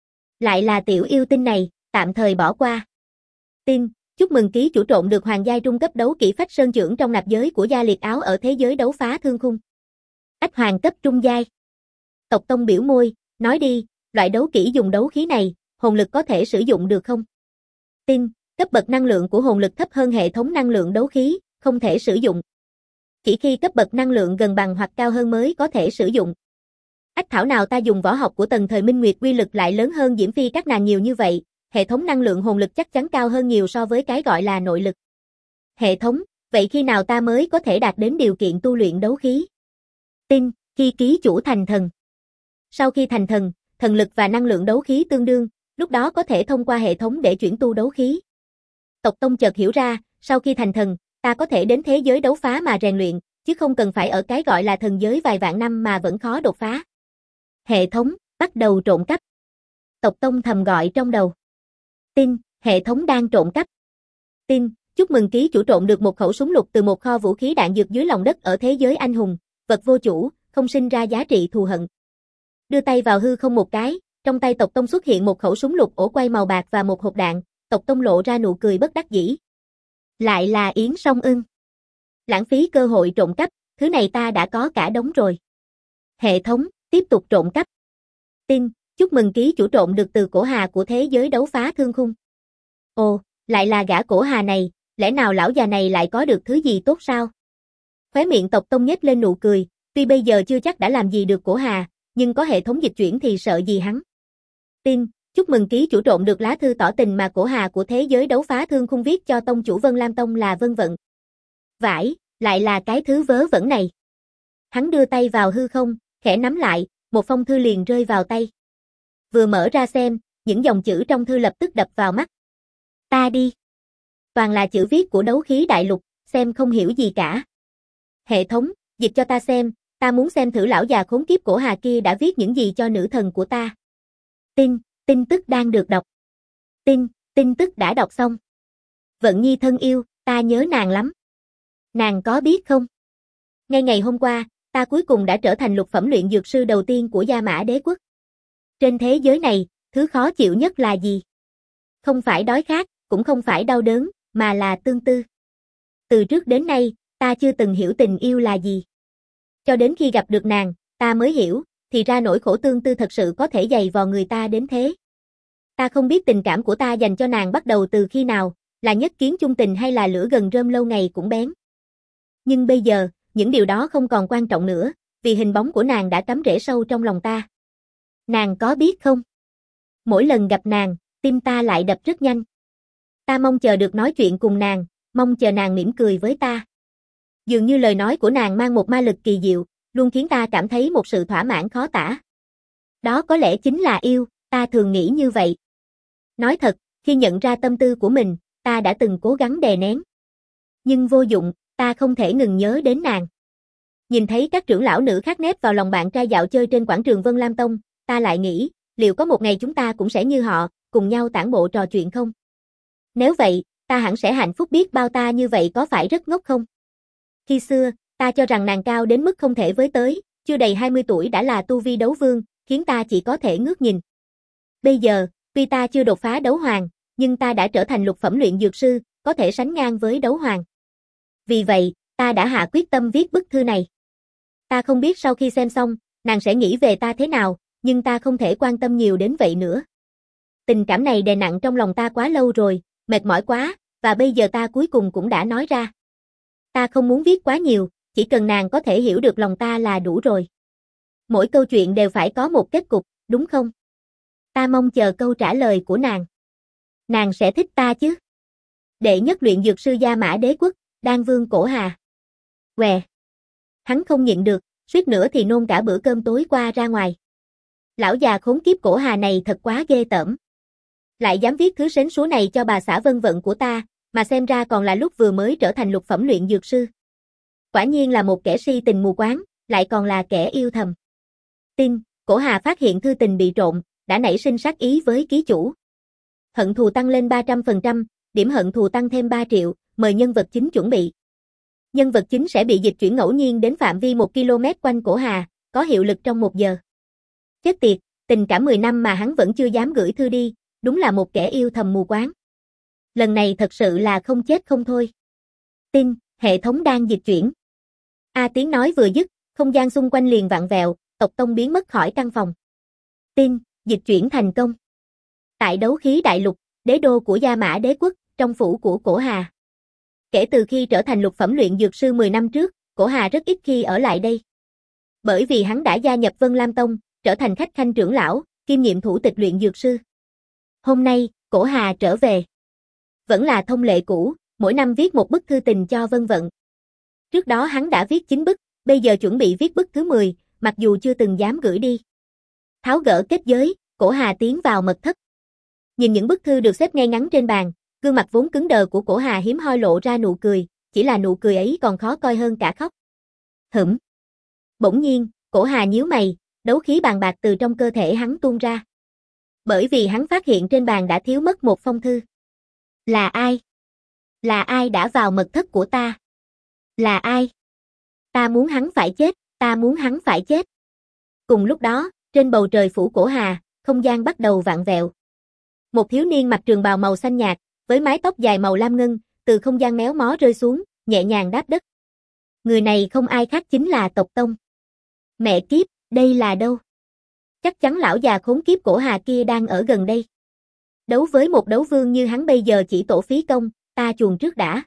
Lại là tiểu yêu tinh này, tạm thời bỏ qua. Tin, chúc mừng ký chủ trộm được hoàng giai trung cấp đấu kỹ phách sơn chưởng trong nạp giới của Gia Liệt Áo ở thế giới đấu phá thương khung. Ách hoàng cấp trung giai. Tộc Tông biểu môi, nói đi, loại đấu kỹ dùng đấu khí này, hồn lực có thể sử dụng được không? Tin, cấp bậc năng lượng của hồn lực thấp hơn hệ thống năng lượng đấu khí, không thể sử dụng. Chỉ khi cấp bậc năng lượng gần bằng hoặc cao hơn mới có thể sử dụng. Ách thảo nào ta dùng võ học của tầng thời Minh Nguyệt quy lực lại lớn hơn Diễm Phi các nàng nhiều như vậy, hệ thống năng lượng hồn lực chắc chắn cao hơn nhiều so với cái gọi là nội lực. Hệ thống, vậy khi nào ta mới có thể đạt đến điều kiện tu luyện đấu khí? Tin, khi ký chủ thành thần. Sau khi thành thần, thần lực và năng lượng đấu khí tương đương, lúc đó có thể thông qua hệ thống để chuyển tu đấu khí. Tộc Tông chợt hiểu ra, sau khi thành thần, ta có thể đến thế giới đấu phá mà rèn luyện, chứ không cần phải ở cái gọi là thần giới vài vạn năm mà vẫn khó đột phá. Hệ thống, bắt đầu trộm cắp. Tộc Tông thầm gọi trong đầu. Tin, hệ thống đang trộm cắp. Tin, chúc mừng ký chủ trộm được một khẩu súng lục từ một kho vũ khí đạn dược dưới lòng đất ở thế giới anh hùng, vật vô chủ, không sinh ra giá trị thù hận. Đưa tay vào hư không một cái, trong tay Tộc Tông xuất hiện một khẩu súng lục ổ quay màu bạc và một hộp đạn, Tộc Tông lộ ra nụ cười bất đắc dĩ. Lại là Yến Song Ưng. Lãng phí cơ hội trộm cắp, thứ này ta đã có cả đống rồi. Hệ thống, tiếp tục trộm cắp. Tin, chúc mừng ký chủ trộm được từ cổ hà của thế giới đấu phá thương khung. Ồ, lại là gã cổ hà này, lẽ nào lão già này lại có được thứ gì tốt sao? Khóe miệng Tộc Tông nhếch lên nụ cười, tuy bây giờ chưa chắc đã làm gì được cổ hà, nhưng có hệ thống dịch chuyển thì sợ gì hắn. Tin, chúc mừng ký chủ trộm được lá thư tỏ tình mà cổ hà của thế giới đấu phá thương khung viết cho tông chủ Vân Lam Tông là Vân Vận. Vãi, lại là cái thứ vớ vẩn này. Hắn đưa tay vào hư không, khẽ nắm lại, một phong thư liền rơi vào tay. Vừa mở ra xem, những dòng chữ trong thư lập tức đập vào mắt. Ta đi. Toàn là chữ viết của đấu khí đại lục, xem không hiểu gì cả. Hệ thống, dịch cho ta xem, ta muốn xem thử lão già khốn kiếp cổ hà kia đã viết những gì cho nữ thần của ta. Tin tức đang được đọc. Tin tức đã đọc xong. Vận Nhi thân yêu, ta nhớ nàng lắm. Nàng có biết không? Ngay ngày hôm qua, ta cuối cùng đã trở thành lục phẩm luyện dược sư đầu tiên của Gia Mã Đế quốc. Trên thế giới này, thứ khó chịu nhất là gì? Không phải đói khát, cũng không phải đau đớn, mà là tương tư. Từ trước đến nay, ta chưa từng hiểu tình yêu là gì. Cho đến khi gặp được nàng, ta mới hiểu, thì ra nỗi khổ tương tư thật sự có thể dày vò người ta đến thế. Ta không biết tình cảm của ta dành cho nàng bắt đầu từ khi nào, là nhất kiến chung tình hay là lửa gần rơm lâu ngày cũng bén. Nhưng bây giờ, những điều đó không còn quan trọng nữa, vì hình bóng của nàng đã cắm rễ sâu trong lòng ta. Nàng có biết không? Mỗi lần gặp nàng, tim ta lại đập rất nhanh. Ta mong chờ được nói chuyện cùng nàng, mong chờ nàng mỉm cười với ta. Dường như lời nói của nàng mang một ma lực kỳ diệu, luôn khiến ta cảm thấy một sự thỏa mãn khó tả. Đó có lẽ chính là yêu, ta thường nghĩ như vậy. Nói thật, khi nhận ra tâm tư của mình, ta đã từng cố gắng đè nén. Nhưng vô dụng, ta không thể ngừng nhớ đến nàng. Nhìn thấy các trưởng lão nữ khác nép vào lòng bạn trai dạo chơi trên quảng trường Vân Lam Tông, ta lại nghĩ, liệu có một ngày chúng ta cũng sẽ như họ, cùng nhau tản bộ trò chuyện không? Nếu vậy, ta hẳn sẽ hạnh phúc biết bao. Ta như vậy có phải rất ngốc không? Khi xưa, ta cho rằng nàng cao đến mức không thể với tới, chưa đầy 20 tuổi đã là tu vi đấu vương, khiến ta chỉ có thể ngước nhìn. Bây giờ, tuy ta chưa đột phá đấu hoàng, nhưng ta đã trở thành lục phẩm luyện dược sư, có thể sánh ngang với đấu hoàng. Vì vậy, ta đã hạ quyết tâm viết bức thư này. Ta không biết sau khi xem xong, nàng sẽ nghĩ về ta thế nào, nhưng ta không thể quan tâm nhiều đến vậy nữa. Tình cảm này đè nặng trong lòng ta quá lâu rồi, mệt mỏi quá, và bây giờ ta cuối cùng cũng đã nói ra. Ta không muốn viết quá nhiều, chỉ cần nàng có thể hiểu được lòng ta là đủ rồi. Mỗi câu chuyện đều phải có một kết cục, đúng không? Ta mong chờ câu trả lời của nàng. Nàng sẽ thích ta chứ? Đệ nhất luyện dược sư Gia Mã Đế quốc, Đan Vương Cổ Hà. Què. Hắn không nhịn được, suýt nữa thì nôn cả bữa cơm tối qua ra ngoài. Lão già khốn kiếp Cổ Hà này thật quá ghê tởm. Lại dám viết thứ sến súa này cho bà xã Vân Vận của ta, mà xem ra còn là lúc vừa mới trở thành lục phẩm luyện dược sư. Quả nhiên là một kẻ si tình mù quáng, lại còn là kẻ yêu thầm. Tin, Cổ Hà phát hiện thư tình bị trộm, đã nảy sinh sát ý với ký chủ. Hận thù tăng lên 300%, điểm hận thù tăng thêm 3 triệu, mời nhân vật chính chuẩn bị. Nhân vật chính sẽ bị dịch chuyển ngẫu nhiên đến phạm vi 1 km quanh Cổ Hà, có hiệu lực trong 1 giờ. Chết tiệt, tình cảm 10 năm mà hắn vẫn chưa dám gửi thư đi, đúng là một kẻ yêu thầm mù quáng. Lần này thật sự là không chết không thôi. Tin, hệ thống đang dịch chuyển. Tiếng nói vừa dứt, không gian xung quanh liền vặn vẹo, Tộc Tông biến mất khỏi căn phòng. Tin, dịch chuyển thành công. Tại đấu khí đại lục, đế đô của Gia Mã Đế quốc, trong phủ của Cổ Hà. Kể từ khi trở thành lục phẩm luyện dược sư 10 năm trước, Cổ Hà rất ít khi ở lại đây. Bởi vì hắn đã gia nhập Vân Lam Tông, trở thành khách khanh trưởng lão, kiêm nhiệm thủ tịch luyện dược sư. Hôm nay, Cổ Hà trở về. Vẫn là thông lệ cũ, mỗi năm viết một bức thư tình cho Vân Vận. Trước đó hắn đã viết 9 bức, bây giờ chuẩn bị viết bức thứ 10, mặc dù chưa từng dám gửi đi. Tháo gỡ kết giới, Cổ Hà tiến vào mật thất. Nhìn những bức thư được xếp ngay ngắn trên bàn, gương mặt vốn cứng đờ của Cổ Hà hiếm hoi lộ ra nụ cười, chỉ là nụ cười ấy còn khó coi hơn cả khóc. Bỗng nhiên, Cổ Hà nhíu mày, đấu khí bàn bạc từ trong cơ thể hắn tuôn ra. Bởi vì hắn phát hiện trên bàn đã thiếu mất một phong thư. Là ai? Là ai đã vào mật thất của ta? Là ai? Ta muốn hắn phải chết, ta muốn hắn phải chết. Cùng lúc đó, trên bầu trời phủ Cổ Hà, không gian bắt đầu vặn vẹo. Một thiếu niên mặc trường bào màu xanh nhạt, với mái tóc dài màu lam ngân, từ không gian méo mó rơi xuống, nhẹ nhàng đáp đất. Người này không ai khác chính là Tộc Tông. Mẹ kiếp, đây là đâu? Chắc chắn lão già khốn kiếp Cổ Hà kia đang ở gần đây. Đấu với một đấu vương như hắn bây giờ chỉ tổ phí công, ta chuồn trước đã.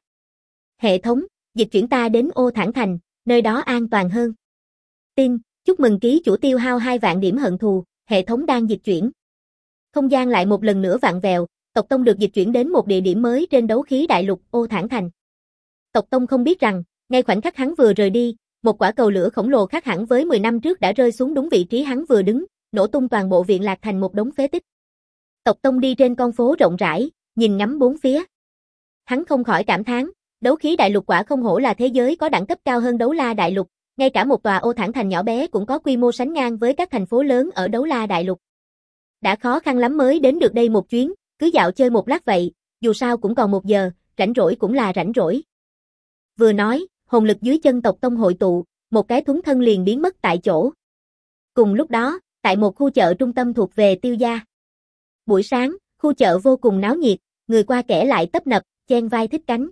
Hệ thống, dịch chuyển ta đến Ô Thản Thành, nơi đó an toàn hơn. Tin, chúc mừng ký chủ tiêu hao 2 vạn điểm hận thù, hệ thống đang dịch chuyển. Không gian lại một lần nữa vặn vẹo, Tộc Tông được dịch chuyển đến một địa điểm mới trên đấu khí đại lục Ô Thản Thành. Tộc Tông không biết rằng, ngay khoảnh khắc hắn vừa rời đi, một quả cầu lửa khổng lồ khác hẳn với 10 năm trước đã rơi xuống đúng vị trí hắn vừa đứng, nổ tung toàn bộ viện lạc thành một đống phế tích. Tộc Tông đi trên con phố rộng rãi, nhìn ngắm bốn phía. Hắn không khỏi cảm thán, đấu khí đại lục quả không hổ là thế giới có đẳng cấp cao hơn Đấu La đại lục, ngay cả một tòa Ô Thản Thành nhỏ bé cũng có quy mô sánh ngang với các thành phố lớn ở Đấu La đại lục. Đã khó khăn lắm mới đến được đây một chuyến, cứ dạo chơi một lát vậy, dù sao cũng còn 1 giờ, rảnh rỗi cũng là rảnh rỗi. Vừa nói, hồn lực dưới chân Tộc Tông hội tụ, một cái thúng thân liền biến mất tại chỗ. Cùng lúc đó, tại một khu chợ trung tâm thuộc về Tiêu gia. Buổi sáng, khu chợ vô cùng náo nhiệt, người qua kẻ lại tấp nập, chen vai thích cánh.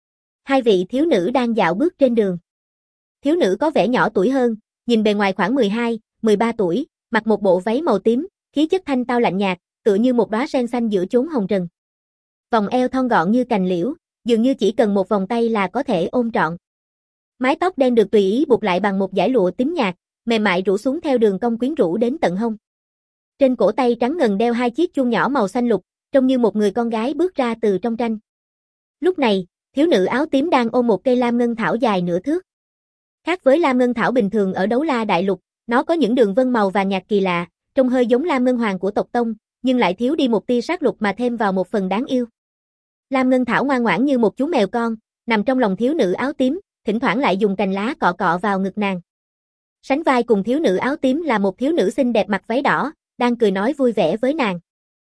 2 vị thiếu nữ đang dạo bước trên đường. Thiếu nữ có vẻ nhỏ tuổi hơn, nhìn bề ngoài khoảng 12, 13 tuổi, mặc một bộ váy màu tím, khí chất thanh tao lạnh nhạt, tựa như một đóa sen xanh giữa chốn hồng trần. Vòng eo thon gọn như cành liễu, dường như chỉ cần một vòng tay là có thể ôm trọn. Mái tóc đen được tùy ý buộc lại bằng một dải lụa tím nhạt, mềm mại rủ xuống theo đường cong quyến rũ đến tận hông. Trên cổ tay trắng ngần đeo 2 chiếc chuông nhỏ màu xanh lục, trông như một người con gái bước ra từ trong tranh. Lúc này, thiếu nữ áo tím đang ôm một cây lam ngân thảo dài nửa thước. Khác với lam ngân thảo bình thường ở Đấu La đại lục, nó có những đường vân màu vàng nhạt kỳ lạ, trông hơi giống lam ngân hoàng của Tộc Tông, nhưng lại thiếu đi một tia sát lục mà thêm vào một phần đáng yêu. Lam ngân thảo ngoan ngoãn như một chú mèo con, nằm trong lòng thiếu nữ áo tím, thỉnh thoảng lại dùng cành lá cọ cọ vào ngực nàng. Sánh vai cùng thiếu nữ áo tím là một thiếu nữ xinh đẹp mặc váy đỏ, đang cười nói vui vẻ với nàng.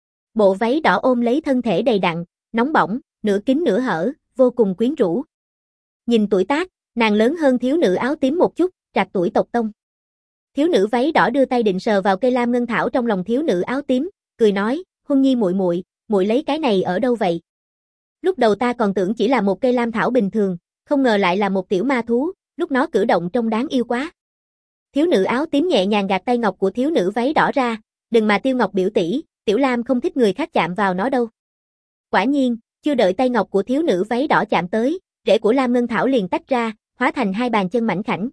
Bộ váy đỏ ôm lấy thân thể đầy đặn, nóng bỏng, nửa kín nửa hở, vô cùng quyến rũ. Nhìn tuổi tác, nàng lớn hơn thiếu nữ áo tím một chút, trạc tuổi Tộc Tông. Thiếu nữ váy đỏ đưa tay định sờ vào cây lam ngân thảo trong lòng thiếu nữ áo tím, cười nói, Huân Nhi muội muội, muội lấy cái này ở đâu vậy? Lúc đầu ta còn tưởng chỉ là một cây lam thảo bình thường, không ngờ lại là một tiểu ma thú, lúc nó cử động trông đáng yêu quá. Thiếu nữ áo tím nhẹ nhàng gạt tay ngọc của thiếu nữ váy đỏ ra, đừng mà Tiêu Ngọc biểu tỷ, Tiểu Lam không thích người khác chạm vào nó đâu. Quả nhiên, chưa đợi tay ngọc của thiếu nữ váy đỏ chạm tới, rễ của lam ngân thảo liền tách ra, hóa thành 2 bàn chân mảnh khảnh.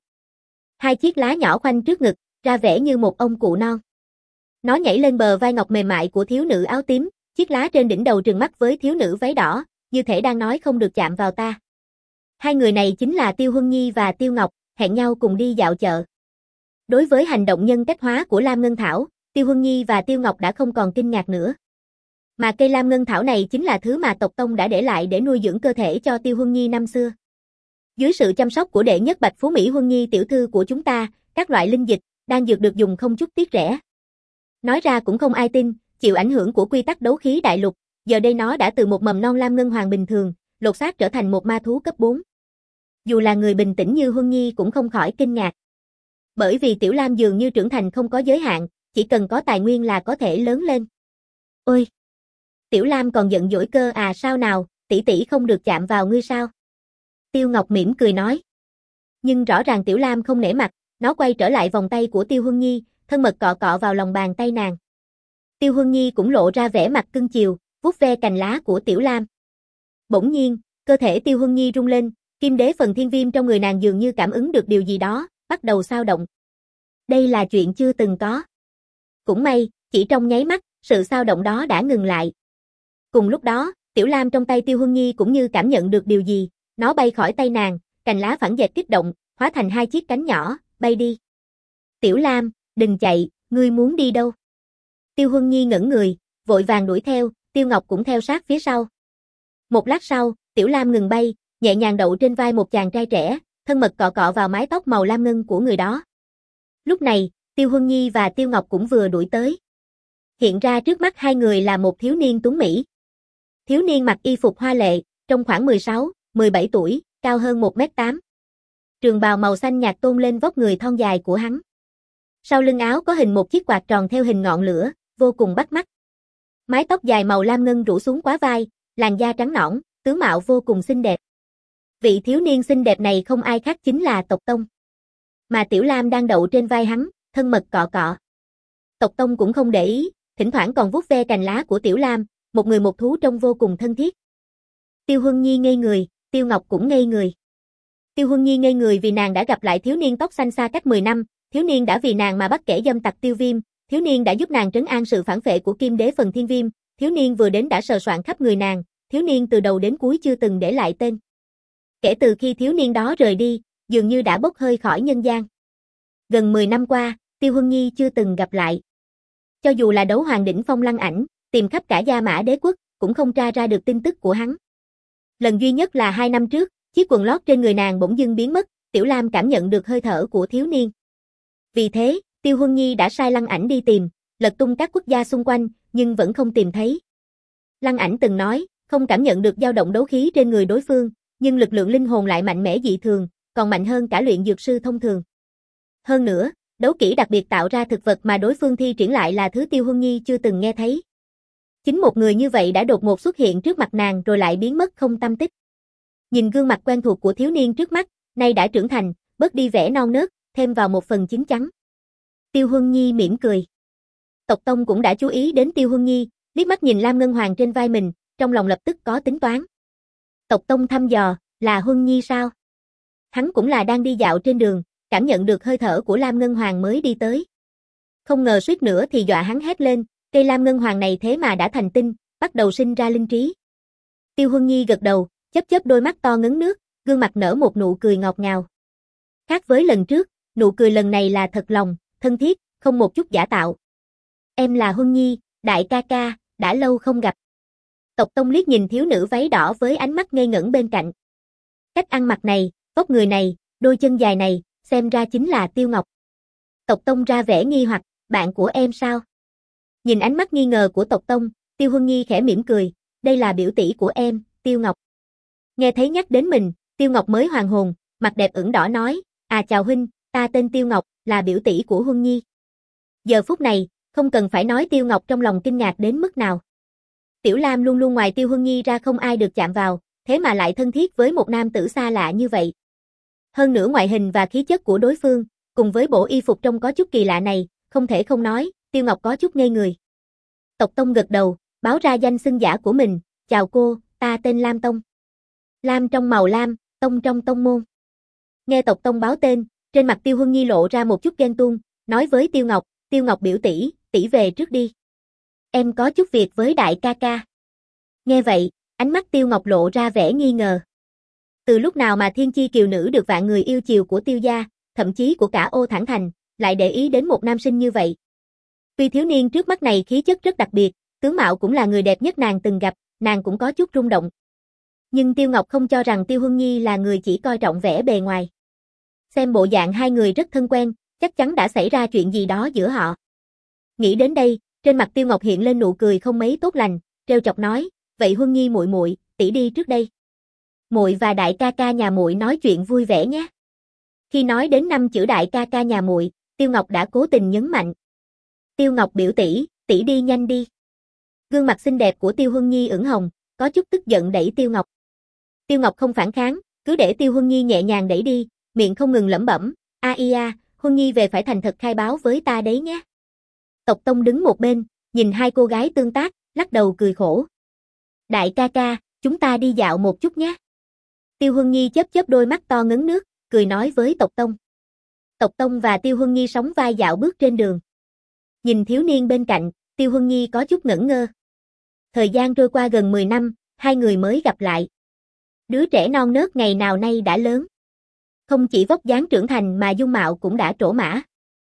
2 chiếc lá nhỏ khoanh trước ngực, ra vẻ như một ông cụ non. Nó nhảy lên bờ vai ngọc mềm mại của thiếu nữ áo tím, chiếc lá trên đỉnh đầu trừng mắt với thiếu nữ váy đỏ, như thể đang nói không được chạm vào ta. 2 người này chính là Tiêu Huân Nhi và Tiêu Ngọc, hẹn nhau cùng đi dạo chợ. Đối với hành động nhân cách hóa của lam ngân thảo, Tiêu Huân Nhi và Tiêu Ngọc đã không còn kinh ngạc nữa. Mà cây lam ngân thảo này chính là thứ mà Tộc Tông đã để lại để nuôi dưỡng cơ thể cho Tiêu Huân Nhi năm xưa. Dưới sự chăm sóc của đệ nhất Bạch Phú Mỹ Huân Nhi tiểu thư của chúng ta, các loại linh dịch, đan dược được dùng không chút tiếc rẻ. Nói ra cũng không ai tin, chịu ảnh hưởng của quy tắc đấu khí đại lục, giờ đây nó đã từ một mầm non lam ngân hoàng bình thường, lột xác trở thành một ma thú cấp 4. Dù là người bình tĩnh như Huân Nhi cũng không khỏi kinh ngạc. Bởi vì Tiểu Lam dường như trưởng thành không có giới hạn, chỉ cần có tài nguyên là có thể lớn lên. Ôi! Tiểu Lam còn giận dỗi cơ à, sao nào, tỷ tỷ không được chạm vào ngươi sao? Tiêu Ngọc mỉm cười nói. Nhưng rõ ràng Tiểu Lam không nể mặt, nó quay trở lại vòng tay của Tiêu Huân Nhi, thân mật cọ cọ vào lòng bàn tay nàng. Tiêu Huân Nhi cũng lộ ra vẻ mặt cưng chiều, vuốt ve cành lá của Tiểu Lam. Bỗng nhiên, cơ thể Tiêu Huân Nhi rung lên, kim đế phần thiên viêm trong người nàng dường như cảm ứng được điều gì đó, bắt đầu xao động. Đây là chuyện chưa từng có. Cũng may, chỉ trong nháy mắt, sự xao động đó đã ngừng lại. Cùng lúc đó, Tiểu Lam trong tay Tiêu Huân Nhi cũng như cảm nhận được điều gì, nó bay khỏi tay nàng, cành lá phẳng dệt kích động, hóa thành 2 chiếc cánh nhỏ, bay đi. Tiểu Lam, đừng chạy, ngươi muốn đi đâu? Tiêu Huân Nhi ngẩn người, vội vàng đuổi theo, Tiêu Ngọc cũng theo sát phía sau. Một lát sau, Tiểu Lam ngừng bay, nhẹ nhàng đậu trên vai một chàng trai trẻ, thân mật cọ cọ vào mái tóc màu lam ngân của người đó. Lúc này, Tiêu Huân Nhi và Tiêu Ngọc cũng vừa đuổi tới. Hiện ra trước mắt hai người là một thiếu niên tuấn mỹ. Thiếu niên mặc y phục hoa lệ, trong khoảng 16, 17 tuổi, cao hơn 1m8. Trường bào màu xanh nhạt tôn lên vóc người thon dài của hắn. Sau lưng áo có hình một chiếc quạt tròn theo hình ngọn lửa, vô cùng bắt mắt. Mái tóc dài màu lam ngân rủ xuống quá vai, làn da trắng nõn, tướng mạo vô cùng xinh đẹp. Vị thiếu niên xinh đẹp này không ai khác chính là Tộc Tông. Mà Tiểu Lam đang đậu trên vai hắn, thân mật cọ cọ. Tộc Tông cũng không để ý, thỉnh thoảng còn vuốt ve cành lá của Tiểu Lam, một người một thú trông vô cùng thân thiết. Tiêu Huân Nhi ngây người, Tiêu Ngọc cũng ngây người. Tiêu Huân Nhi ngây người vì nàng đã gặp lại thiếu niên tóc xanh xa cách 10 năm, thiếu niên đã vì nàng mà bắt kẻ dâm tặc Tiêu Viêm, thiếu niên đã giúp nàng trấn an sự phản phệ của Kim Đế Phần Thiên Viêm, thiếu niên vừa đến đã sờ soạn khắp người nàng, thiếu niên từ đầu đến cuối chưa từng để lại tên. Kể từ khi thiếu niên đó rời đi, dường như đã bốc hơi khỏi nhân gian. Gần 10 năm qua, Tiêu Huân Nhi chưa từng gặp lại. Cho dù là đấu hoàng đỉnh phong Lăng Ảnh, tìm khắp cả Gia Mã Đế quốc, cũng không tra ra được tin tức của hắn. Lần duy nhất là 2 năm trước, chiếc quần lót trên người nàng bỗng dưng biến mất, Tiểu Lam cảm nhận được hơi thở của thiếu niên. Vì thế, Tiêu Huân Nhi đã sai Lăng Ảnh đi tìm, lật tung các quốc gia xung quanh, nhưng vẫn không tìm thấy. Lăng Ảnh từng nói, không cảm nhận được dao động đấu khí trên người đối phương, nhưng lực lượng linh hồn lại mạnh mẽ dị thường, còn mạnh hơn cả luyện dược sư thông thường. Hơn nữa, đấu kỹ đặc biệt tạo ra thực vật mà đối phương thi triển lại là thứ Tiêu Huân Nhi chưa từng nghe thấy. Chính một người như vậy đã đột ngột xuất hiện trước mặt nàng rồi lại biến mất không tăm tích. Nhìn gương mặt quen thuộc của thiếu niên trước mắt, nay đã trưởng thành, bớt đi vẻ non nớt, thêm vào một phần chín chắn. Tiêu Huân Nhi mỉm cười. Tộc Tông cũng đã chú ý đến Tiêu Huân Nhi, liếc mắt nhìn Lam Ngân Hoàng trên vai mình, trong lòng lập tức có tính toán. Tộc Tông thăm dò, là Huân Nhi sao? Hắn cũng là đang đi dạo trên đường, cảm nhận được hơi thở của Lam Ngân Hoàng mới đi tới. Không ngờ suýt nữa thì dọa hắn hét lên, cây Lam Ngân Hoàng này thế mà đã thành tinh, bắt đầu sinh ra linh trí. Tiêu Huân Nhi gật đầu, chớp chớp đôi mắt to ngấn nước, gương mặt nở một nụ cười ngọt ngào. Khác với lần trước, nụ cười lần này là thật lòng, thân thiết, không một chút giả tạo. Em là Huân Nhi, đại ca ca, đã lâu không gặp. Tộc Tông liếc nhìn thiếu nữ váy đỏ với ánh mắt ngây ngẩn bên cạnh. Cách ăn mặc này, vóc người này, đôi chân dài này, xem ra chính là Tiêu Ngọc. Tộc Tông ra vẻ nghi hoặc, bạn của em sao? Nhìn ánh mắt nghi ngờ của Tộc Tông, Tiêu Huân Nhi khẽ mỉm cười, đây là biểu tỷ của em, Tiêu Ngọc. Nghe thấy nhắc đến mình, Tiêu Ngọc mới hoàn hồn, mặt đẹp ửng đỏ nói, chào huynh, ta tên Tiêu Ngọc, là biểu tỷ của Huân Nhi. Giờ phút này, không cần phải nói Tiêu Ngọc trong lòng kinh ngạc đến mức nào. Tiểu Lam luôn luôn ngoài Tiêu Huân Nhi ra không ai được chạm vào, thế mà lại thân thiết với một nam tử xa lạ như vậy. Hơn nữa ngoại hình và khí chất của đối phương, cùng với bộ y phục trông có chút kỳ lạ này, không thể không nói, Tiêu Ngọc có chút ngây người. Tộc Tông gật đầu, báo ra danh xưng giả của mình, chào cô, ta tên Lam Tông. Lam trong màu lam, Tông trong tông môn. Nghe Tộc Tông báo tên, trên mặt Tiêu Huân Nhi lộ ra một chút ghen tuông, nói với Tiêu Ngọc biểu tỷ, tỷ về trước đi. Em có chút việc với đại ca ca. Nghe vậy, ánh mắt Tiêu Ngọc lộ ra vẻ nghi ngờ. Từ lúc nào mà thiên chi kiều nữ được vạn người yêu chiều của Tiêu gia, thậm chí của cả Ô Thản Thành, lại để ý đến một nam sinh như vậy. Tuy thiếu niên trước mắt này khí chất rất đặc biệt, tướng mạo cũng là người đẹp nhất nàng từng gặp, nàng cũng có chút rung động. Nhưng Tiêu Ngọc không cho rằng Tiêu Huân Nhi là người chỉ coi trọng vẻ bề ngoài. Xem bộ dạng hai người rất thân quen, chắc chắn đã xảy ra chuyện gì đó giữa họ. Nghĩ đến đây, trên mặt Tiêu Ngọc hiện lên nụ cười không mấy tốt lành, trêu chọc nói, vậy Huân Nhi muội muội, tỷ đi trước đây. Muội và đại ca ca nhà muội nói chuyện vui vẻ nhé. Khi nói đến 5 chữ đại ca ca nhà muội, Tiêu Ngọc đã cố tình nhấn mạnh. Tiêu Ngọc biểu tỷ, tỷ đi nhanh đi. Gương mặt xinh đẹp của Tiêu Huân Nhi ửng hồng, có chút tức giận đẩy Tiêu Ngọc. Tiêu Ngọc không phản kháng, cứ để Tiêu Huân Nhi nhẹ nhàng đẩy đi, miệng không ngừng lẩm bẩm, Huân Nhi về phải thành thật khai báo với ta đấy nhé. Tộc Tông đứng một bên, nhìn hai cô gái tương tác, lắc đầu cười khổ. Đại ca ca, chúng ta đi dạo một chút nhé. Tiêu Huân Nhi chớp chớp đôi mắt to ngấn nước, cười nói với Tộc Tông. Tộc Tông và Tiêu Huân Nhi sóng vai dạo bước trên đường. Nhìn thiếu niên bên cạnh, Tiêu Huân Nhi có chút ngẩn ngơ. Thời gian trôi qua gần 10 năm, hai người mới gặp lại. Đứa trẻ non nớt ngày nào nay đã lớn. Không chỉ vóc dáng trưởng thành mà dung mạo cũng đã trổ mã.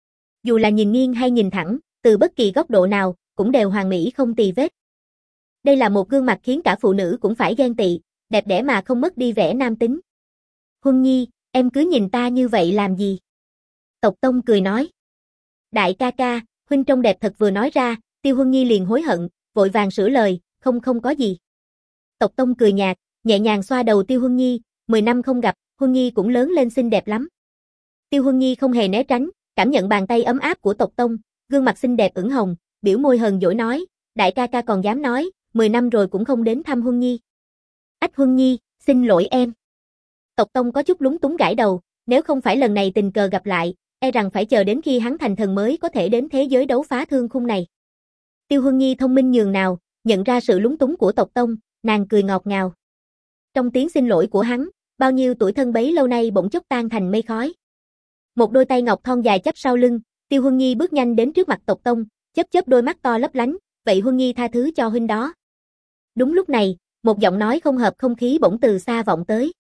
Dù là nhìn nghiêng hay nhìn thẳng, từ bất kỳ góc độ nào, cũng đều hoàn mỹ không tì vết. Đây là một gương mặt khiến cả phụ nữ cũng phải ghen tị, đẹp đẽ mà không mất đi vẻ nam tính. Huân Nhi, em cứ nhìn ta như vậy làm gì? Tộc Tông cười nói. Đại ca ca, huynh trông đẹp thật vừa nói ra, Tiêu Huân Nhi liền hối hận, vội vàng sửa lời, không có gì. Tộc Tông cười nhạt, nhẹ nhàng xoa đầu Tiêu Huân Nhi, 10 năm không gặp, Huân Nhi cũng lớn lên xinh đẹp lắm. Tiêu Huân Nhi không hề né tránh, cảm nhận bàn tay ấm áp của Tộc Tông, gương mặt xinh đẹp ửng hồng, biểu môi hờn dỗi nói, đại ca ca còn dám nói, 10 năm rồi cũng không đến thăm Huân Nhi. Ách Huân Nhi, xin lỗi em. Tộc Tông có chút lúng túng gãi đầu, nếu không phải lần này tình cờ gặp lại, e rằng phải chờ đến khi hắn thành thần mới có thể đến thế giới đấu phá thương khung này. Tiêu Huân Nhi thông minh nhường nào, nhận ra sự lúng túng của Tộc Tông, nàng cười ngọt ngào. Trong tiếng xin lỗi của hắn, bao nhiêu tuổi thân bấy lâu nay bỗng chốc tan thành mây khói. Một đôi tay ngọc thon dài chắp sau lưng, Tiêu Huân Nhi bước nhanh đến trước mặt Tộc Tông, chớp đôi mắt to lấp lánh, vậy Huân Nhi tha thứ cho huynh đó. Đúng lúc này, một giọng nói không hợp không khí bỗng từ xa vọng tới.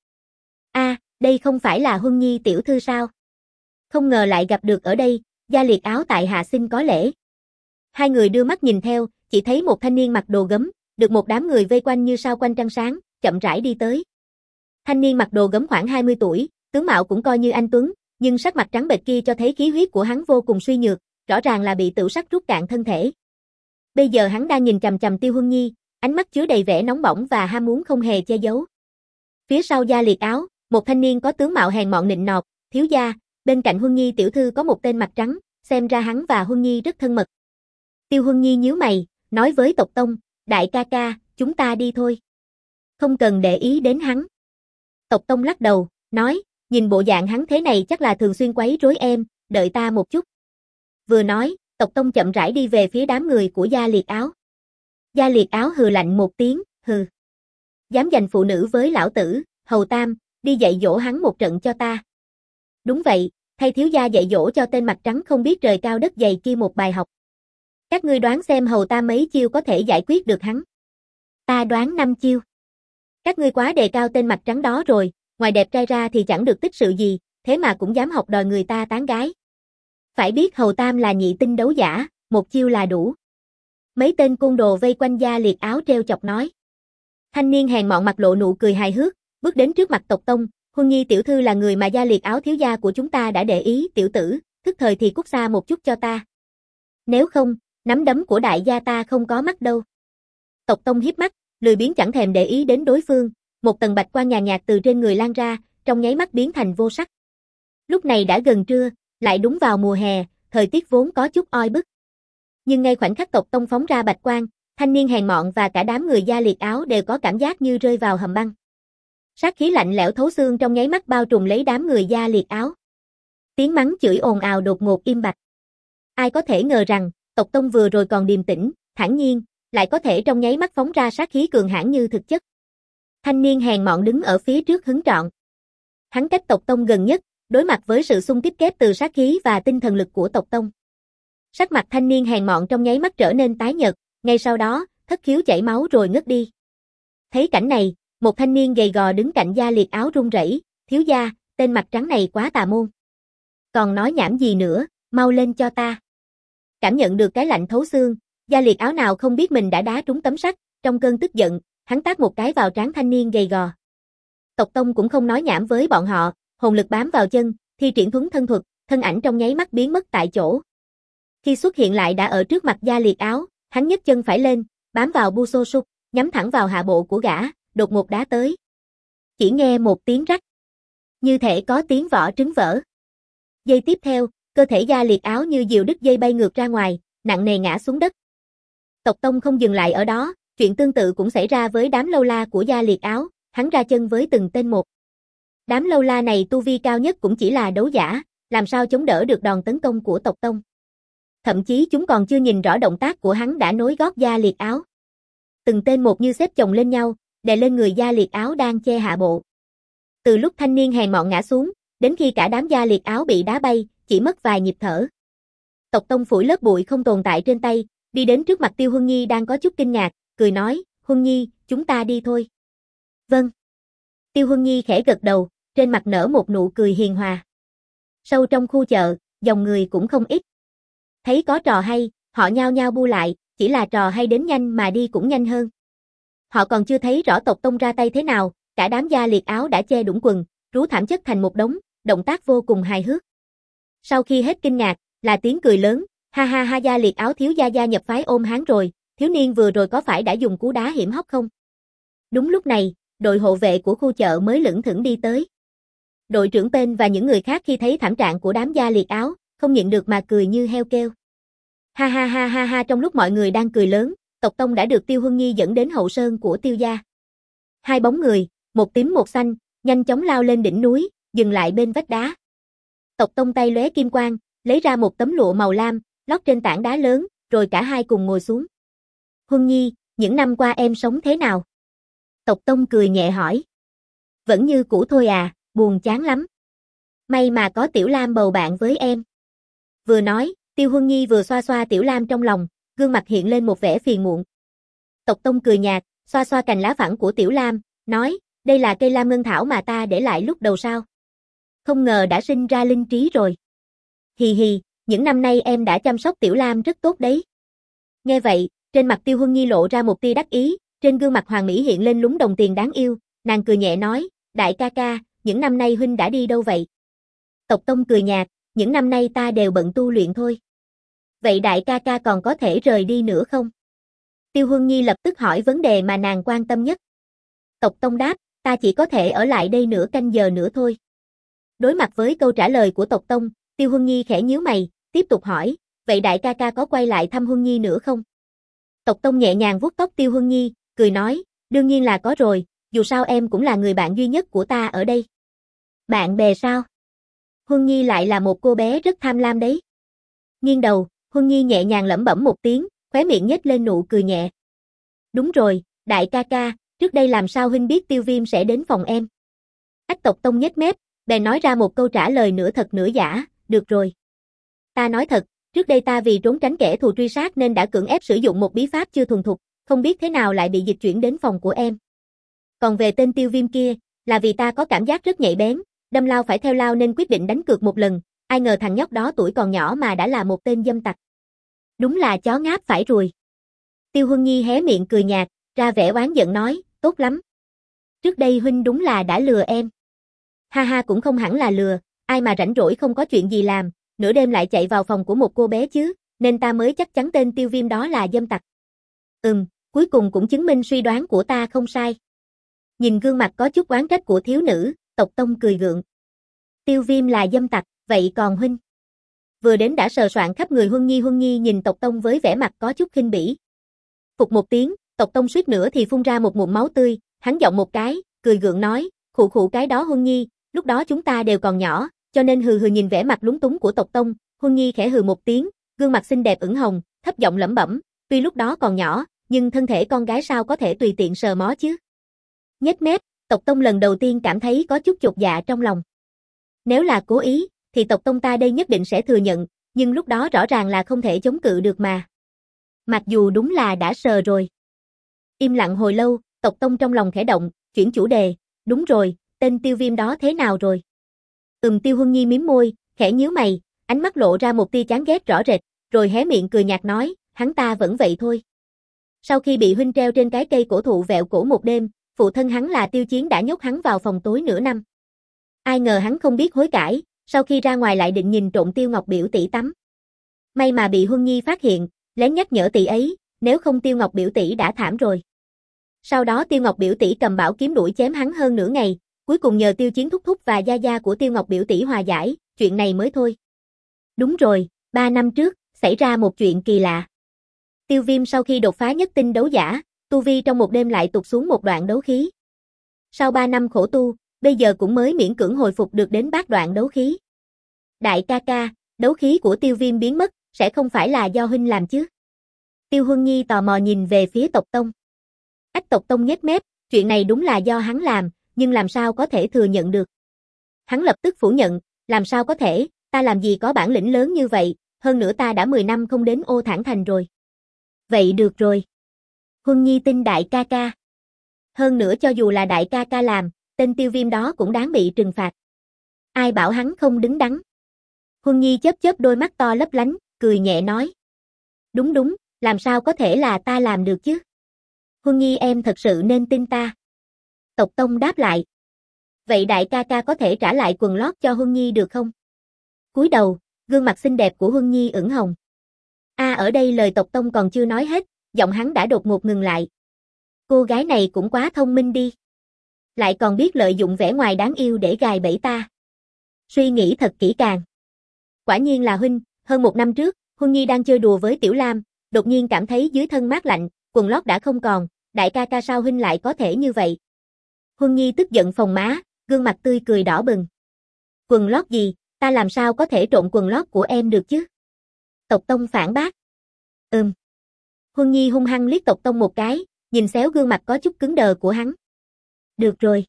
Đây không phải là Huân Nhi tiểu thư sao? Không ngờ lại gặp được ở đây, Gia Liệt Áo tại hạ xin có lễ. Hai người đưa mắt nhìn theo, chỉ thấy một thanh niên mặc đồ gấm, được một đám người vây quanh như sao quanh trăng sáng, chậm rãi đi tới. Thanh niên mặc đồ gấm khoảng 20 tuổi, tướng mạo cũng coi như anh tuấn, nhưng sắc mặt trắng bệch kia cho thấy khí huyết của hắn vô cùng suy nhược, rõ ràng là bị tửu sắc rút cạn thân thể. Bây giờ hắn đang nhìn chằm chằm Tiêu Huân Nhi, ánh mắt chứa đầy vẻ nóng bỏng và ham muốn không hề che giấu. Phía sau Gia Liệt Áo, một thanh niên có tướng mạo hèn mọn nịnh nọt, thiếu gia, bên cạnh Huân Nhi tiểu thư có một tên mặt trắng, xem ra hắn và Huân Nhi rất thân mật. Tiêu Huân Nhi nhíu mày, nói với Tộc Tông, đại ca ca, chúng ta đi thôi. Không cần để ý đến hắn. Tộc Tông lắc đầu, nói, nhìn bộ dạng hắn thế này chắc là thường xuyên quấy rối em, đợi ta một chút. Vừa nói, Tộc Tông chậm rãi đi về phía đám người của Gia Liệt Áo. Gia Liệt Áo hừ lạnh một tiếng, hừ. Dám giành phụ nữ với lão tử, Hầu Tam, đi dạy dỗ hắn một trận cho ta. Đúng vậy, thay thiếu gia dạy dỗ cho tên mặt trắng không biết trời cao đất dày kia một bài học. Các ngươi đoán xem Hầu Tam mấy chiêu có thể giải quyết được hắn. Ta đoán 5 chiêu. Các ngươi quá đề cao tên mặt trắng đó rồi, ngoài đẹp trai ra thì chẳng được tích sự gì, thế mà cũng dám học đòi người ta tán gái. Phải biết Hầu Tam là nhị tinh đấu giả, một chiêu là đủ. Mấy tên côn đồ vây quanh Gia Liệt Áo treo chọc nói. Thanh niên hèn mọn mặt lộ nụ cười hài hước, bước đến trước mặt Tộc Tông, Huân Nhi tiểu thư là người mà Gia Liệt Áo thiếu gia của chúng ta đã để ý, tiểu tử, thức thời thì cút xa một chút cho ta. Nếu không, nắm đấm của đại gia ta không có mắt đâu. Tộc Tông hiếp mắt, lười biếng chẳng thèm để ý đến đối phương, một tầng bạch quang nhàn nhạt từ trên người lan ra, trong nháy mắt biến thành vô sắc. Lúc này đã gần trưa, lại đúng vào mùa hè, thời tiết vốn có chút oi bức. Nhưng ngay khoảnh khắc Tộc Tông phóng ra bạch quang, thanh niên hèn mọn và cả đám người Gia Liệt Áo đều có cảm giác như rơi vào hầm băng. Sát khí lạnh lẽo thấu xương trong nháy mắt bao trùm lấy đám người Gia Liệt Áo. Tiếng mắng chửi ồn ào đột ngột im bặt. Ai có thể ngờ rằng, Tộc Tông vừa rồi còn điềm tĩnh, thản nhiên, lại có thể trong nháy mắt phóng ra sát khí cường hãn như thực chất. Thanh niên hèn mọn đứng ở phía trước hứng trọn. Hắn cách Tộc Tông gần nhất, đối mặt với sự xung kích kép từ sát khí và tinh thần lực của Tộc Tông. Sắc mặt thanh niên hèn mọn trong nháy mắt trở nên tái nhợt, ngay sau đó, thất khiếu chảy máu rồi ngất đi. Thấy cảnh này, một thanh niên gầy gò đứng cạnh Gia Liệt Áo run rẩy, thiếu gia, tên mặt trắng này quá tà môn. Còn nói nhảm gì nữa, mau lên cho ta. Cảm nhận được cái lạnh thấu xương, Gia Liệt Áo nào không biết mình đã đá trúng tấm sắt, trong cơn tức giận, hắn tát một cái vào trán thanh niên gầy gò. Tộc Tông cũng không nói nhảm với bọn họ, hồn lực bám vào chân, thi triển thuấn thân thuật, thân ảnh trong nháy mắt biến mất tại chỗ. Khi xuất hiện lại đã ở trước mặt Gia Liệt Áo, hắn nhấc chân phải lên, bám vào bu xô súc, nhắm thẳng vào hạ bộ của gã, đột ngột đá tới. Chỉ nghe một tiếng rắc, như thể có tiếng vỏ trứng vỡ. Giây tiếp theo, cơ thể Gia Liệt Áo như diều đứt dây bay ngược ra ngoài, nặng nề ngã xuống đất. Tộc Tông không dừng lại ở đó, chuyện tương tự cũng xảy ra với đám lâu la của Gia Liệt Áo, hắn ra chân với từng tên một. Đám lâu la này tu vi cao nhất cũng chỉ là đấu giả, làm sao chống đỡ được đòn tấn công của Tộc Tông. Thậm chí chúng còn chưa nhìn rõ động tác của hắn đã nối gót Gia Liệt Áo. Từng tên một như xếp chồng lên nhau, đè lên người Gia Liệt Áo đang che hạ bộ. Từ lúc thanh niên hèn mọn ngã xuống, đến khi cả đám Gia Liệt Áo bị đá bay, chỉ mất vài nhịp thở. Tộc Tông phủi lớp bụi không tồn tại trên tay, đi đến trước mặt Tiêu Huân Nhi đang có chút kinh ngạc, cười nói, Huân Nhi, chúng ta đi thôi. Vâng. Tiêu Huân Nhi khẽ gật đầu, trên mặt nở một nụ cười hiền hòa. Sâu trong khu chợ, dòng người cũng không ít. Thấy có trò hay, họ nhao nhao bu lại, chỉ là trò hay đến nhanh mà đi cũng nhanh hơn. Họ còn chưa thấy rõ Tộc Tông ra tay thế nào, cả đám Gia Liệt Áo đã che đũng quần, rú thảm chất thành một đống, động tác vô cùng hài hước. Sau khi hết kinh ngạc, Là tiếng cười lớn, ha ha ha, Gia Liệt Áo thiếu gia gia nhập phái ôm hán rồi, thiếu niên vừa rồi có phải đã dùng cú đá hiểm hóc không? Đúng lúc này, đội hộ vệ của khu chợ mới lững thững đi tới. Đội trưởng Pên và những người khác khi thấy thảm trạng của đám Gia Liệt Áo, không nhịn được mà cười như heo kêu. Ha ha ha ha ha, trong lúc mọi người đang cười lớn, Tộc Tông đã được Tiêu Huân Nhi dẫn đến hậu sơn của Tiêu gia. Hai bóng người, một tím một xanh, nhanh chóng lao lên đỉnh núi, dừng lại bên vách đá. Tộc Tông tay lóe kim quang, lấy ra một tấm lụa màu lam, lót trên tảng đá lớn, rồi cả hai cùng ngồi xuống. Huân Nhi, những năm qua em sống thế nào? Tộc Tông cười nhẹ hỏi. Vẫn như cũ thôi à, buồn chán lắm. May mà có Tiểu Lam bầu bạn với em. Vừa nói, Tiêu Huân Nhi vừa xoa xoa Tiểu Lam trong lòng, gương mặt hiện lên một vẻ phiền muộn. Tộc Tông cười nhạt, xoa xoa cành lá phẳng của Tiểu Lam, nói, đây là cây lam ngân thảo mà ta để lại lúc đầu sao? Không ngờ đã sinh ra linh trí rồi. Hì hì, những năm nay em đã chăm sóc Tiểu Lam rất tốt đấy. Nghe vậy, trên mặt Tiêu Huân Nhi lộ ra một tia đắc ý, trên gương mặt Hoàng Mỹ hiện lên lúm đồng tiền đáng yêu, nàng cười nhẹ nói, đại ca ca, những năm nay huynh đã đi đâu vậy? Tộc Tông cười nhạt, những năm nay ta đều bận tu luyện thôi. Vậy đại ca ca còn có thể rời đi nữa không? Tiêu Huân Nhi lập tức hỏi vấn đề mà nàng quan tâm nhất. Tộc Tông đáp, ta chỉ có thể ở lại đây nửa canh giờ nữa thôi. Đối mặt với câu trả lời của Tộc Tông, Tiêu Huân Nhi khẽ nhíu mày, tiếp tục hỏi, vậy đại ca ca có quay lại thăm Huân Nhi nữa không? Tộc Tông nhẹ nhàng vuốt tóc Tiêu Huân Nhi, cười nói, đương nhiên là có rồi, dù sao em cũng là người bạn duy nhất của ta ở đây. Bạn bè sao? Huân Nhi lại là một cô bé rất tham lam đấy. Nghiêng đầu, Huân Nhi nhẹ nhàng lẩm bẩm một tiếng, khóe miệng nhếch lên nụ cười nhẹ. Đúng rồi, đại ca ca, trước đây làm sao huynh biết Tiêu Viêm sẽ đến phòng em? Ách Tộc Tông nhếch mép, bèn nói ra một câu trả lời nửa thật nửa giả, được rồi. Ta nói thật, trước đây ta vì trốn tránh kẻ thù truy sát nên đã cưỡng ép sử dụng một bí pháp chưa thuần thục, không biết thế nào lại bị dịch chuyển đến phòng của em. Còn về tên Tiêu Viêm kia, là vì ta có cảm giác rất nhạy bén, đâm lao phải theo lao nên quyết định đánh cược một lần, ai ngờ thằng nhóc đó tuổi còn nhỏ mà đã là một tên dâm tặc. Đúng là chó ngáp phải ruồi. Tiêu Huân Nhi hé miệng cười nhạt, ra vẻ oán giận nói, tốt lắm. Trước đây huynh đúng là đã lừa em. Ha ha, cũng không hẳn là lừa, ai mà rảnh rỗi không có chuyện gì làm, nửa đêm lại chạy vào phòng của một cô bé chứ, nên ta mới chắc chắn tên Tiêu Viêm đó là dâm tặc. Cuối cùng cũng chứng minh suy đoán của ta không sai. Nhìn gương mặt có chút oán trách của thiếu nữ, Tộc Tông cười gượng. Tiêu Viêm là dâm tặc, vậy còn huynh? Vừa đến đã sờ soạn khắp người Huân Nhi nhìn Tộc Tông với vẻ mặt có chút khinh bỉ. Phục một tiếng, Tộc Tông suýt nữa thì phun ra một ngụm máu tươi, hắn giọng một cái, cười gượng nói, khụ khụ cái đó Huân Nhi, lúc đó chúng ta đều còn nhỏ, cho nên hừ hừ. Nhìn vẻ mặt lúng túng của Tộc Tông, Huân Nhi khẽ hừ một tiếng, gương mặt xinh đẹp ửng hồng, thấp giọng lẩm bẩm, tuy lúc đó còn nhỏ, nhưng thân thể con gái sao có thể tùy tiện sờ mó chứ? Nhếch mép, Tộc Tông lần đầu tiên cảm thấy có chút chột dạ trong lòng. Nếu là cố ý, thì Tộc Tông ta đây nhất định sẽ thừa nhận, nhưng lúc đó rõ ràng là không thể chống cự được mà. Mặc dù đúng là đã sờ rồi. Im lặng hồi lâu, Tộc Tông trong lòng khẽ động, chuyển chủ đề, đúng rồi, tên Tiêu Viêm đó thế nào rồi? Tiêu Huân Nhi mím môi, khẽ nhíu mày, ánh mắt lộ ra một tia chán ghét rõ rệt, rồi hé miệng cười nhạt nói, hắn ta vẫn vậy thôi. Sau khi bị huynh treo trên cái cây cổ thụ vẹo cổ một đêm, phụ thân hắn là Tiêu Chiến đã nhốt hắn vào phòng tối nửa năm. Ai ngờ hắn không biết hối cải, sau khi ra ngoài lại định nhìn trộm Tiêu Ngọc biểu tỷ tắm. May mà bị Huân Nhi phát hiện, lén nhắc nhở tỷ ấy, nếu không Tiêu Ngọc biểu tỷ đã thảm rồi. Sau đó Tiêu Ngọc biểu tỷ cầm bảo kiếm đuổi chém hắn hơn nửa ngày, cuối cùng nhờ Tiêu Chiến thúc thúc và gia gia của Tiêu Ngọc biểu tỷ hòa giải, chuyện này mới thôi. Đúng rồi, 3 năm trước, xảy ra một chuyện kỳ lạ. Tiêu Viêm sau khi đột phá nhất tinh đấu giả, tu vi trong một đêm lại tụt xuống một đoạn đấu khí. Sau 3 năm khổ tu, bây giờ cũng mới miễn cưỡng hồi phục được đến bát đoạn đấu khí. Đại ca ca, đấu khí của Tiêu Viêm biến mất, sẽ không phải là do huynh làm chứ? Tiêu Huân Nhi tò mò nhìn về phía Tộc Tông. Ách Tộc Tông nhếch mép, chuyện này đúng là do hắn làm, nhưng làm sao có thể thừa nhận được. Hắn lập tức phủ nhận, làm sao có thể, ta làm gì có bản lĩnh lớn như vậy, hơn nữa ta đã 10 năm không đến Ô Thản Thành rồi. Vậy được rồi. Huân Nhi tin đại ca ca. Hơn nữa cho dù là đại ca ca làm, tên Tiêu Viêm đó cũng đáng bị trừng phạt. Ai bảo hắn không đứng đắn. Huân Nhi chớp chớp đôi mắt to lấp lánh, cười nhẹ nói. Đúng, làm sao có thể là ta làm được chứ? Huân Nhi em thật sự nên tin ta. Tộc Tông đáp lại. Vậy đại ca ca có thể trả lại quần lót cho Huân Nhi được không? Cúi đầu, Gương mặt xinh đẹp của Huân Nhi ửng hồng. Ở đây lời Tộc Tông còn chưa nói hết, giọng hắn đã đột ngột ngừng lại. Cô gái này cũng quá thông minh đi. Lại còn biết lợi dụng vẻ ngoài đáng yêu để gài bẫy ta. Suy nghĩ thật kỹ càng. Quả nhiên là huynh, hơn 1 năm trước, Huân Nhi đang chơi đùa với Tiểu Lam, đột nhiên cảm thấy dưới thân mát lạnh, quần lót đã không còn, đại ca ca sao huynh lại có thể như vậy? Huân Nhi tức giận phồng má, gương mặt tươi cười đỏ bừng. Quần lót gì, ta làm sao có thể trộn quần lót của em được chứ? Tộc Tông phản bác. Huân Nhi hung hăng liếc Tộc Tông một cái, nhìn xéo gương mặt có chút cứng đờ của hắn. Được rồi.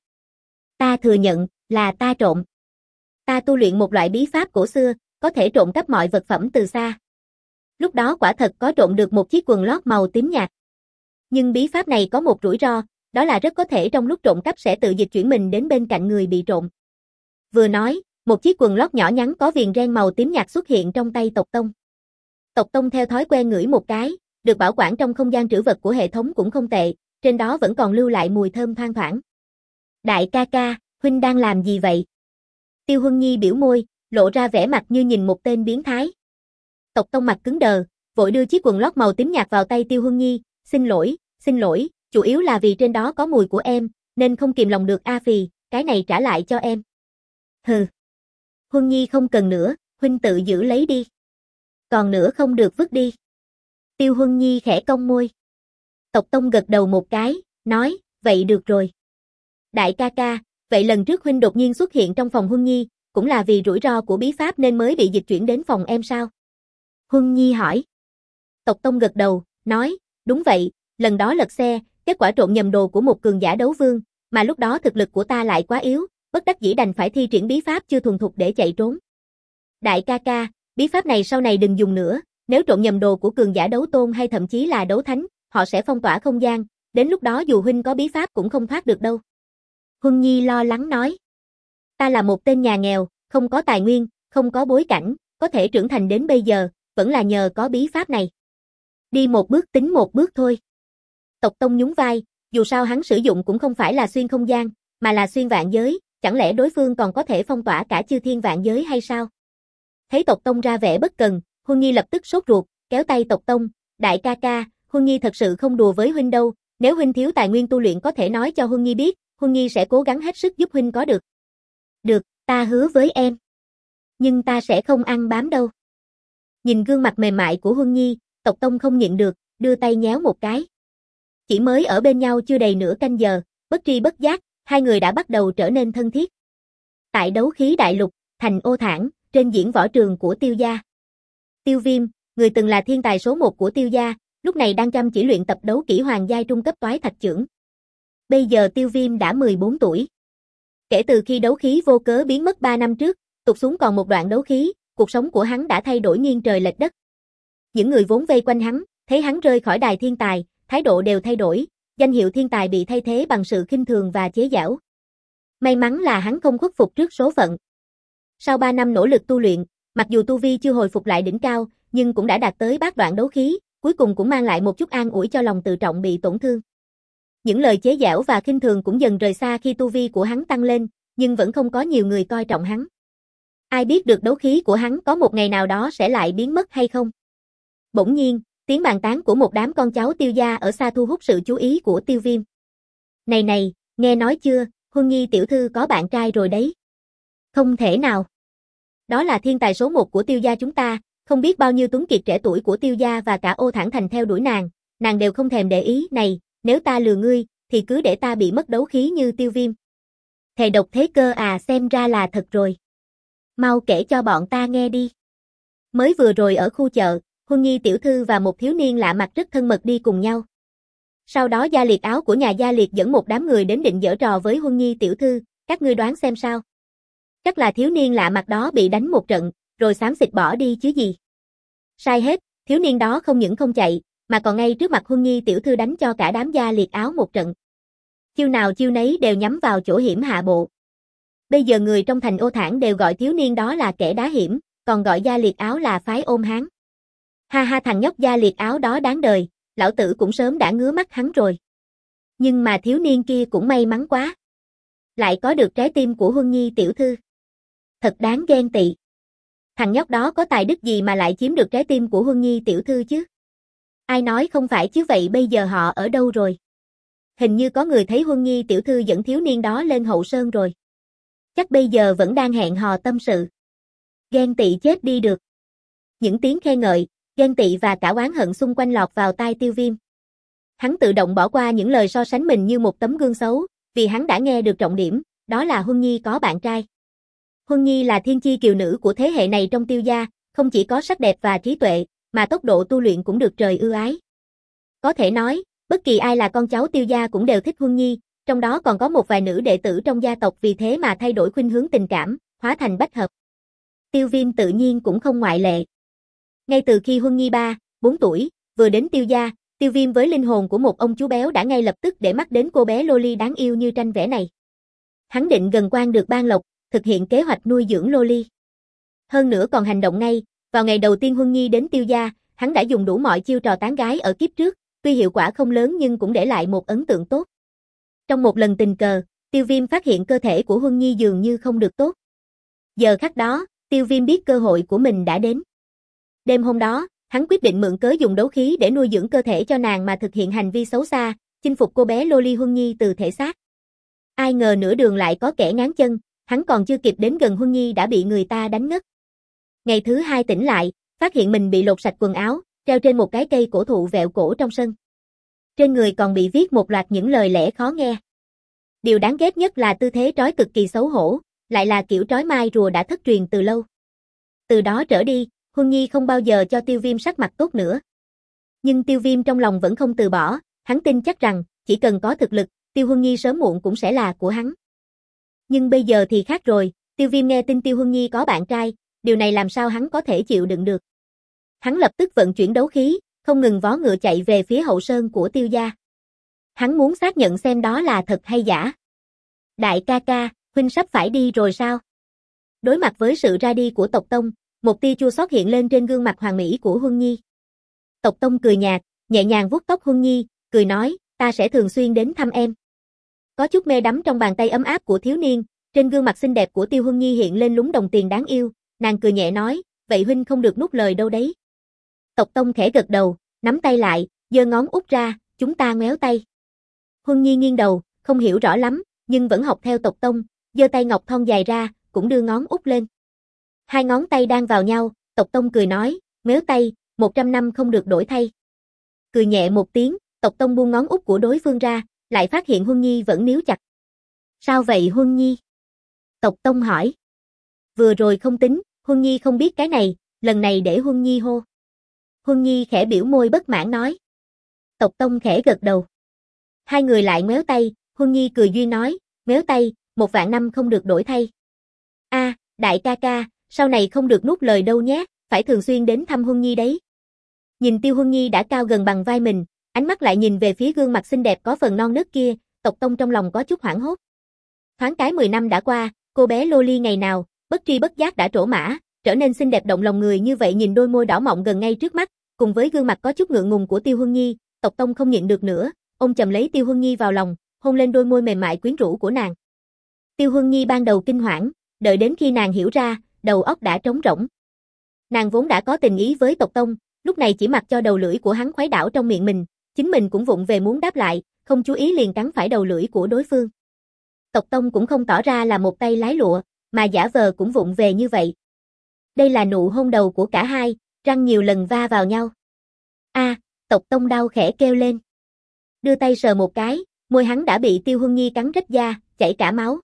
Ta thừa nhận, là ta trộn. Ta tu luyện một loại bí pháp cổ xưa, có thể trộn cắp mọi vật phẩm từ xa. Lúc đó quả thật có trộn được một chiếc quần lót màu tím nhạt. Nhưng bí pháp này có một rủi ro, đó là rất có thể trong lúc trộn cắp sẽ tự dịch chuyển mình đến bên cạnh người bị trộn. Vừa nói, một chiếc quần lót nhỏ nhắn có viền ren màu tím nhạt xuất hiện trong tay Tộc Tông. Tộc Tông theo thói quen ngửi một cái, được bảo quản trong không gian trữ vật của hệ thống cũng không tệ, trên đó vẫn còn lưu lại mùi thơm thoang thoảng. Đại ca ca, huynh đang làm gì vậy? Tiêu Huân Nhi biểu môi, lộ ra vẻ mặt như nhìn một tên biến thái. Tộc Tông mặt cứng đờ, vội đưa chiếc quần lót màu tím nhạt vào tay Tiêu Huân Nhi, xin lỗi, chủ yếu là vì trên đó có mùi của em, nên không kìm lòng được phì, cái này trả lại cho em. Hừ. Huân Nhi không cần nữa, huynh tự giữ lấy đi. Còn nữa không được vứt đi. Tiêu Huân Nhi khẽ cong môi. Tộc Tông gật đầu một cái, nói, vậy được rồi. Đại ca ca, vậy lần trước huynh đột nhiên xuất hiện trong phòng Huân Nhi, cũng là vì rủi ro của bí pháp nên mới bị dịch chuyển đến phòng em sao? Huân Nhi hỏi. Tộc Tông gật đầu, nói, đúng vậy, lần đó lật xe, kết quả trộn nhầm đồ của một cường giả đấu vương, mà lúc đó thực lực của ta lại quá yếu, bất đắc dĩ đành phải thi triển bí pháp chưa thuần thục để chạy trốn. Đại ca ca, bí pháp này sau này đừng dùng nữa, nếu trộn nhầm đồ của cường giả đấu tôn hay thậm chí là đấu thánh, họ sẽ phong tỏa không gian, đến lúc đó dù huynh có bí pháp cũng không thoát được đâu. Huân Nhi lo lắng nói. Ta là một tên nhà nghèo, không có tài nguyên, không có bối cảnh, có thể trưởng thành đến bây giờ, vẫn là nhờ có bí pháp này. Đi một bước tính một bước thôi. Tộc Tông nhún vai, dù sao hắn sử dụng cũng không phải là xuyên không gian, mà là xuyên vạn giới, chẳng lẽ đối phương còn có thể phong tỏa cả chư thiên vạn giới hay sao? Thấy Tộc Tông ra vẻ bất cần, Huân Nhi lập tức sốt ruột, kéo tay Tộc Tông, đại ca ca, Huân Nhi thật sự không đùa với huynh đâu, nếu huynh thiếu tài nguyên tu luyện có thể nói cho Huân Nhi biết, Huân Nhi sẽ cố gắng hết sức giúp huynh có được. Được, ta hứa với em. Nhưng ta sẽ không ăn bám đâu. Nhìn gương mặt mềm mại của Huân Nhi, Tộc Tông không nhịn được, đưa tay nhéo một cái. Chỉ mới ở bên nhau chưa đầy nửa canh giờ, bất tri bất giác, hai người đã bắt đầu trở nên thân thiết. Tại đấu khí đại lục, thành Ô Thản, trên diễn võ trường của Tiêu gia. Tiêu Viêm, người từng là thiên tài số 1 của Tiêu gia, lúc này đang chăm chỉ luyện tập đấu kỹ hoàng giai trung cấp toái thạch chưởng. Bây giờ Tiêu Viêm đã 14 tuổi. Kể từ khi đấu khí vô cớ biến mất 3 năm trước, tụt xuống còn một đoạn đấu khí, cuộc sống của hắn đã thay đổi nghiêng trời lệch đất. Những người vốn vây quanh hắn, thấy hắn rơi khỏi đài thiên tài, thái độ đều thay đổi, danh hiệu thiên tài bị thay thế bằng sự khinh thường và chế giễu. May mắn là hắn không khuất phục trước số phận. Sau 3 năm nỗ lực tu luyện, mặc dù tu vi chưa hồi phục lại đỉnh cao, nhưng cũng đã đạt tới bát đoạn đấu khí, cuối cùng cũng mang lại một chút an ủi cho lòng tự trọng bị tổn thương. Những lời chế giễu và khinh thường cũng dần rời xa khi tu vi của hắn tăng lên, nhưng vẫn không có nhiều người coi trọng hắn. Ai biết được đấu khí của hắn có một ngày nào đó sẽ lại biến mất hay không? Bỗng nhiên, tiếng bàn tán của một đám con cháu Tiêu gia ở xa thu hút sự chú ý của Tiêu Viêm. Này, nghe nói chưa, Huân Nhi tiểu thư có bạn trai rồi đấy. Không thể nào. Đó là thiên tài số 1 của Tiêu gia chúng ta, không biết bao nhiêu tuấn kiệt trẻ tuổi của Tiêu gia và cả Ô Thản thành theo đuổi nàng đều không thèm để ý. Này, nếu ta lừa ngươi, thì cứ để ta bị mất đấu khí như Tiêu Viêm. Thề độc thế cơ à, xem ra là thật rồi. Mau kể cho bọn ta nghe đi. Mới vừa rồi ở khu chợ, Huân Nhi tiểu thư và một thiếu niên lạ mặt rất thân mật đi cùng nhau. Sau đó Gia Liệt Áo của nhà Gia Liệt dẫn một đám người đến định giở trò với Huân Nhi tiểu thư, các ngươi đoán xem sao? Chắc là thiếu niên lạ mặt đó bị đánh một trận, rồi xám xịt bỏ đi chứ gì. Sai hết, thiếu niên đó không những không chạy, mà còn ngay trước mặt Huân Nhi tiểu thư đánh cho cả đám Gia Liệt Áo một trận. Chiêu nào chiêu nấy đều nhắm vào chỗ hiểm hạ bộ. Bây giờ người trong thành Ô Thản đều gọi thiếu niên đó là kẻ đá hiểm, còn gọi Gia Liệt Áo là phái ôm hán. Ha ha, thằng nhóc Gia Liệt Áo đó đáng đời, lão tử cũng sớm đã ngứa mắt hắn rồi. Nhưng mà thiếu niên kia cũng may mắn quá. Lại có được trái tim của Huân Nhi tiểu thư. Thật đáng ghen tị. Thằng nhóc đó có tài đức gì mà lại chiếm được trái tim của Huân Nhi tiểu thư chứ? Ai nói không phải chứ, vậy bây giờ họ ở đâu rồi? Hình như có người thấy Huân Nhi tiểu thư dẫn thiếu niên đó lên hậu sơn rồi. Chắc bây giờ vẫn đang hẹn hò tâm sự. Ghen tị chết đi được. Những tiếng khen ngợi, ghen tị và cả oán hận xung quanh lọt vào tai Tiêu Viêm. Hắn tự động bỏ qua những lời so sánh mình như một tấm gương xấu, vì hắn đã nghe được trọng điểm, đó là Huân Nhi có bạn trai. Huân Nhi là thiên chi kiều nữ của thế hệ này trong Tiêu gia, không chỉ có sắc đẹp và trí tuệ, mà tốc độ tu luyện cũng được trời ưu ái. Có thể nói, bất kỳ ai là con cháu Tiêu gia cũng đều thích Huân Nhi, trong đó còn có một vài nữ đệ tử trong gia tộc vì thế mà thay đổi khuynh hướng tình cảm, hóa thành bách hợp. Tiêu Viêm tự nhiên cũng không ngoại lệ. Ngay từ khi Huân Nhi 3-4 tuổi, vừa đến Tiêu gia, Tiêu Viêm với linh hồn của một ông chú béo đã ngay lập tức để mắt đến cô bé Loli đáng yêu như tranh vẽ này. Hắn định gần quan được ban lộc, thực hiện kế hoạch nuôi dưỡng Loli. Hơn nữa còn hành động ngay, vào ngày đầu tiên Huân Nhi đến Tiêu gia, hắn đã dùng đủ mọi chiêu trò tán gái ở kiếp trước, tuy hiệu quả không lớn nhưng cũng để lại một ấn tượng tốt. Trong một lần tình cờ, Tiêu Viêm phát hiện cơ thể của Huân Nhi dường như không được tốt. Giờ khắc đó, Tiêu Viêm biết cơ hội của mình đã đến. Đêm hôm đó, hắn quyết định mượn cớ dùng đấu khí để nuôi dưỡng cơ thể cho nàng mà thực hiện hành vi xấu xa, chinh phục cô bé Loli Huân Nhi từ thể xác. Ai ngờ nửa đường lại có kẻ ngáng chân, hắn còn chưa kịp đến gần Huân Nhi đã bị người ta đánh ngất. Ngày thứ hai tỉnh lại, phát hiện mình bị lột sạch quần áo, treo trên một cái cây cổ thụ vẹo cổ trong sân. Trên người còn bị viết một loạt những lời lẽ khó nghe. Điều đáng ghét nhất là tư thế trói cực kỳ xấu hổ, lại là kiểu trói mai rùa đã thất truyền từ lâu. Từ đó trở đi, Huân Nhi không bao giờ cho Tiêu Viêm sắc mặt tốt nữa. Nhưng Tiêu Viêm trong lòng vẫn không từ bỏ, hắn tin chắc rằng, chỉ cần có thực lực, Tiêu Huân Nhi sớm muộn cũng sẽ là của hắn. Nhưng bây giờ thì khác rồi, Tiêu Viêm nghe tin Tiêu Huân Nhi có bạn trai, điều này làm sao hắn có thể chịu đựng được. Hắn lập tức vận chuyển đấu khí, không ngừng vó ngựa chạy về phía hậu sơn của Tiêu gia. Hắn muốn xác nhận xem đó là thật hay giả. Đại ca ca, huynh sắp phải đi rồi sao? Đối mặt với sự ra đi của tộc Tông, một tia chua xót hiện lên trên gương mặt hoàng mỹ của Huân Nhi. Tộc Tông cười nhạt, nhẹ nhàng vuốt tóc Huân Nhi, cười nói, ta sẽ thường xuyên đến thăm em. Có chút mê đắm trong bàn tay ấm áp của thiếu niên, trên gương mặt xinh đẹp của Tiêu Huân Nhi hiện lên lúng đồng tiền đáng yêu, nàng cười nhẹ nói, vậy huynh không được nuốt lời đâu đấy. Tộc Tông khẽ gật đầu, nắm tay lại, giơ ngón út ra, chúng ta ngoéo tay. Huân Nhi nghiêng đầu, không hiểu rõ lắm, nhưng vẫn học theo Tộc Tông, giơ tay ngọc thon dài ra, cũng đưa ngón út lên. Hai ngón tay đang vào nhau, Tộc Tông cười nói, ngoéo tay, 100 năm không được đổi thay. Cười nhẹ một tiếng, Tộc Tông buông ngón út của đối phương ra, lại phát hiện Huân Nhi vẫn níu chặt. Sao vậy Huân Nhi? Tộc Tông hỏi. Vừa rồi không tính, Huân Nhi không biết cái này, lần này để Huân Nhi hô. Huân Nhi khẽ biểu môi bất mãn nói. Tộc Tông khẽ gật đầu. Hai người lại ngoéo tay, Huân Nhi cười duyên nói, ngoéo tay, 1.000 năm không được đổi thay. A, đại ca ca, sau này không được nuốt lời đâu nhé, phải thường xuyên đến thăm Huân Nhi đấy. Nhìn Tiêu Huân Nhi đã cao gần bằng vai mình, ánh mắt lại nhìn về phía gương mặt xinh đẹp có phần non nớt kia, Tộc Tông trong lòng có chút hoảng hốt. Thoáng cái 10 năm đã qua, cô bé Loli ngày nào, bất tri bất giác đã trổ mã, trở nên xinh đẹp động lòng người như vậy, nhìn đôi môi đỏ mọng gần ngay trước mắt, cùng với gương mặt có chút ngượng ngùng của Tiêu Huân Nhi, Tộc Tông không nhịn được nữa, ôm chầm lấy Tiêu Huân Nhi vào lòng, hôn lên đôi môi mềm mại quyến rũ của nàng. Tiêu Huân Nhi ban đầu kinh hoảng, đợi đến khi nàng hiểu ra, đầu óc đã trống rỗng. Nàng vốn đã có tình ý với Tộc Tông, lúc này chỉ mặc cho đầu lưỡi của hắn khuấy đảo trong miệng mình, chính mình cũng vụng về muốn đáp lại, không chú ý liền cắn phải đầu lưỡi của đối phương. Tộc Tông cũng không tỏ ra là một tay lái lụa, mà giả vờ cũng vụng về như vậy. Đây là nụ hôn đầu của cả hai, răng nhiều lần va vào nhau. A, Tộc Tông đau khẽ kêu lên. Đưa tay sờ một cái, môi hắn đã bị Tiêu Huân Nhi cắn rách da, chảy cả máu.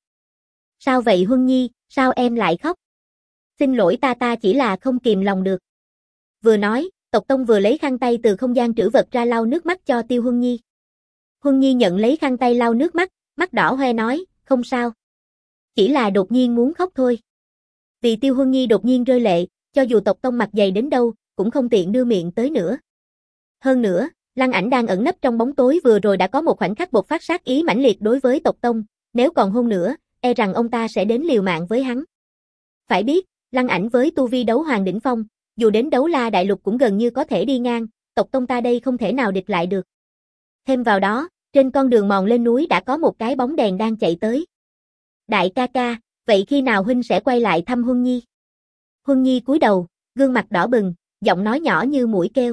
Sao vậy Huân Nhi, sao em lại khóc? Xin lỗi ta chỉ là không kìm lòng được. Vừa nói, Tộc Tông vừa lấy khăn tay từ không gian trữ vật ra lau nước mắt cho Tiêu Huân Nhi. Huân Nhi nhận lấy khăn tay lau nước mắt, mắt đỏ hoe nói, không sao. Chỉ là đột nhiên muốn khóc thôi. Vì Tiêu Huân Nhi đột nhiên rơi lệ, cho dù Tộc Tông mặt dày đến đâu, cũng không tiện đưa miệng tới nữa. Hơn nữa, Lăng Ảnh đang ẩn nấp trong bóng tối vừa rồi đã có một khoảnh khắc bộc phát sát ý mãnh liệt đối với Tộc Tông, nếu còn hôn nữa, e rằng ông ta sẽ đến liều mạng với hắn. Phải biết, Lăng Ảnh với tu vi đấu hoàng đỉnh phong, dù đến Đấu La đại lục cũng gần như có thể đi ngang, Tộc Tông ta đây không thể nào địch lại được. Thêm vào đó, trên con đường mòn lên núi đã có một cái bóng đèn đang chạy tới. Đại ca ca, vậy khi nào huynh sẽ quay lại thăm Huân Nhi? Huân Nhi cúi đầu, gương mặt đỏ bừng, giọng nói nhỏ như mũi kêu.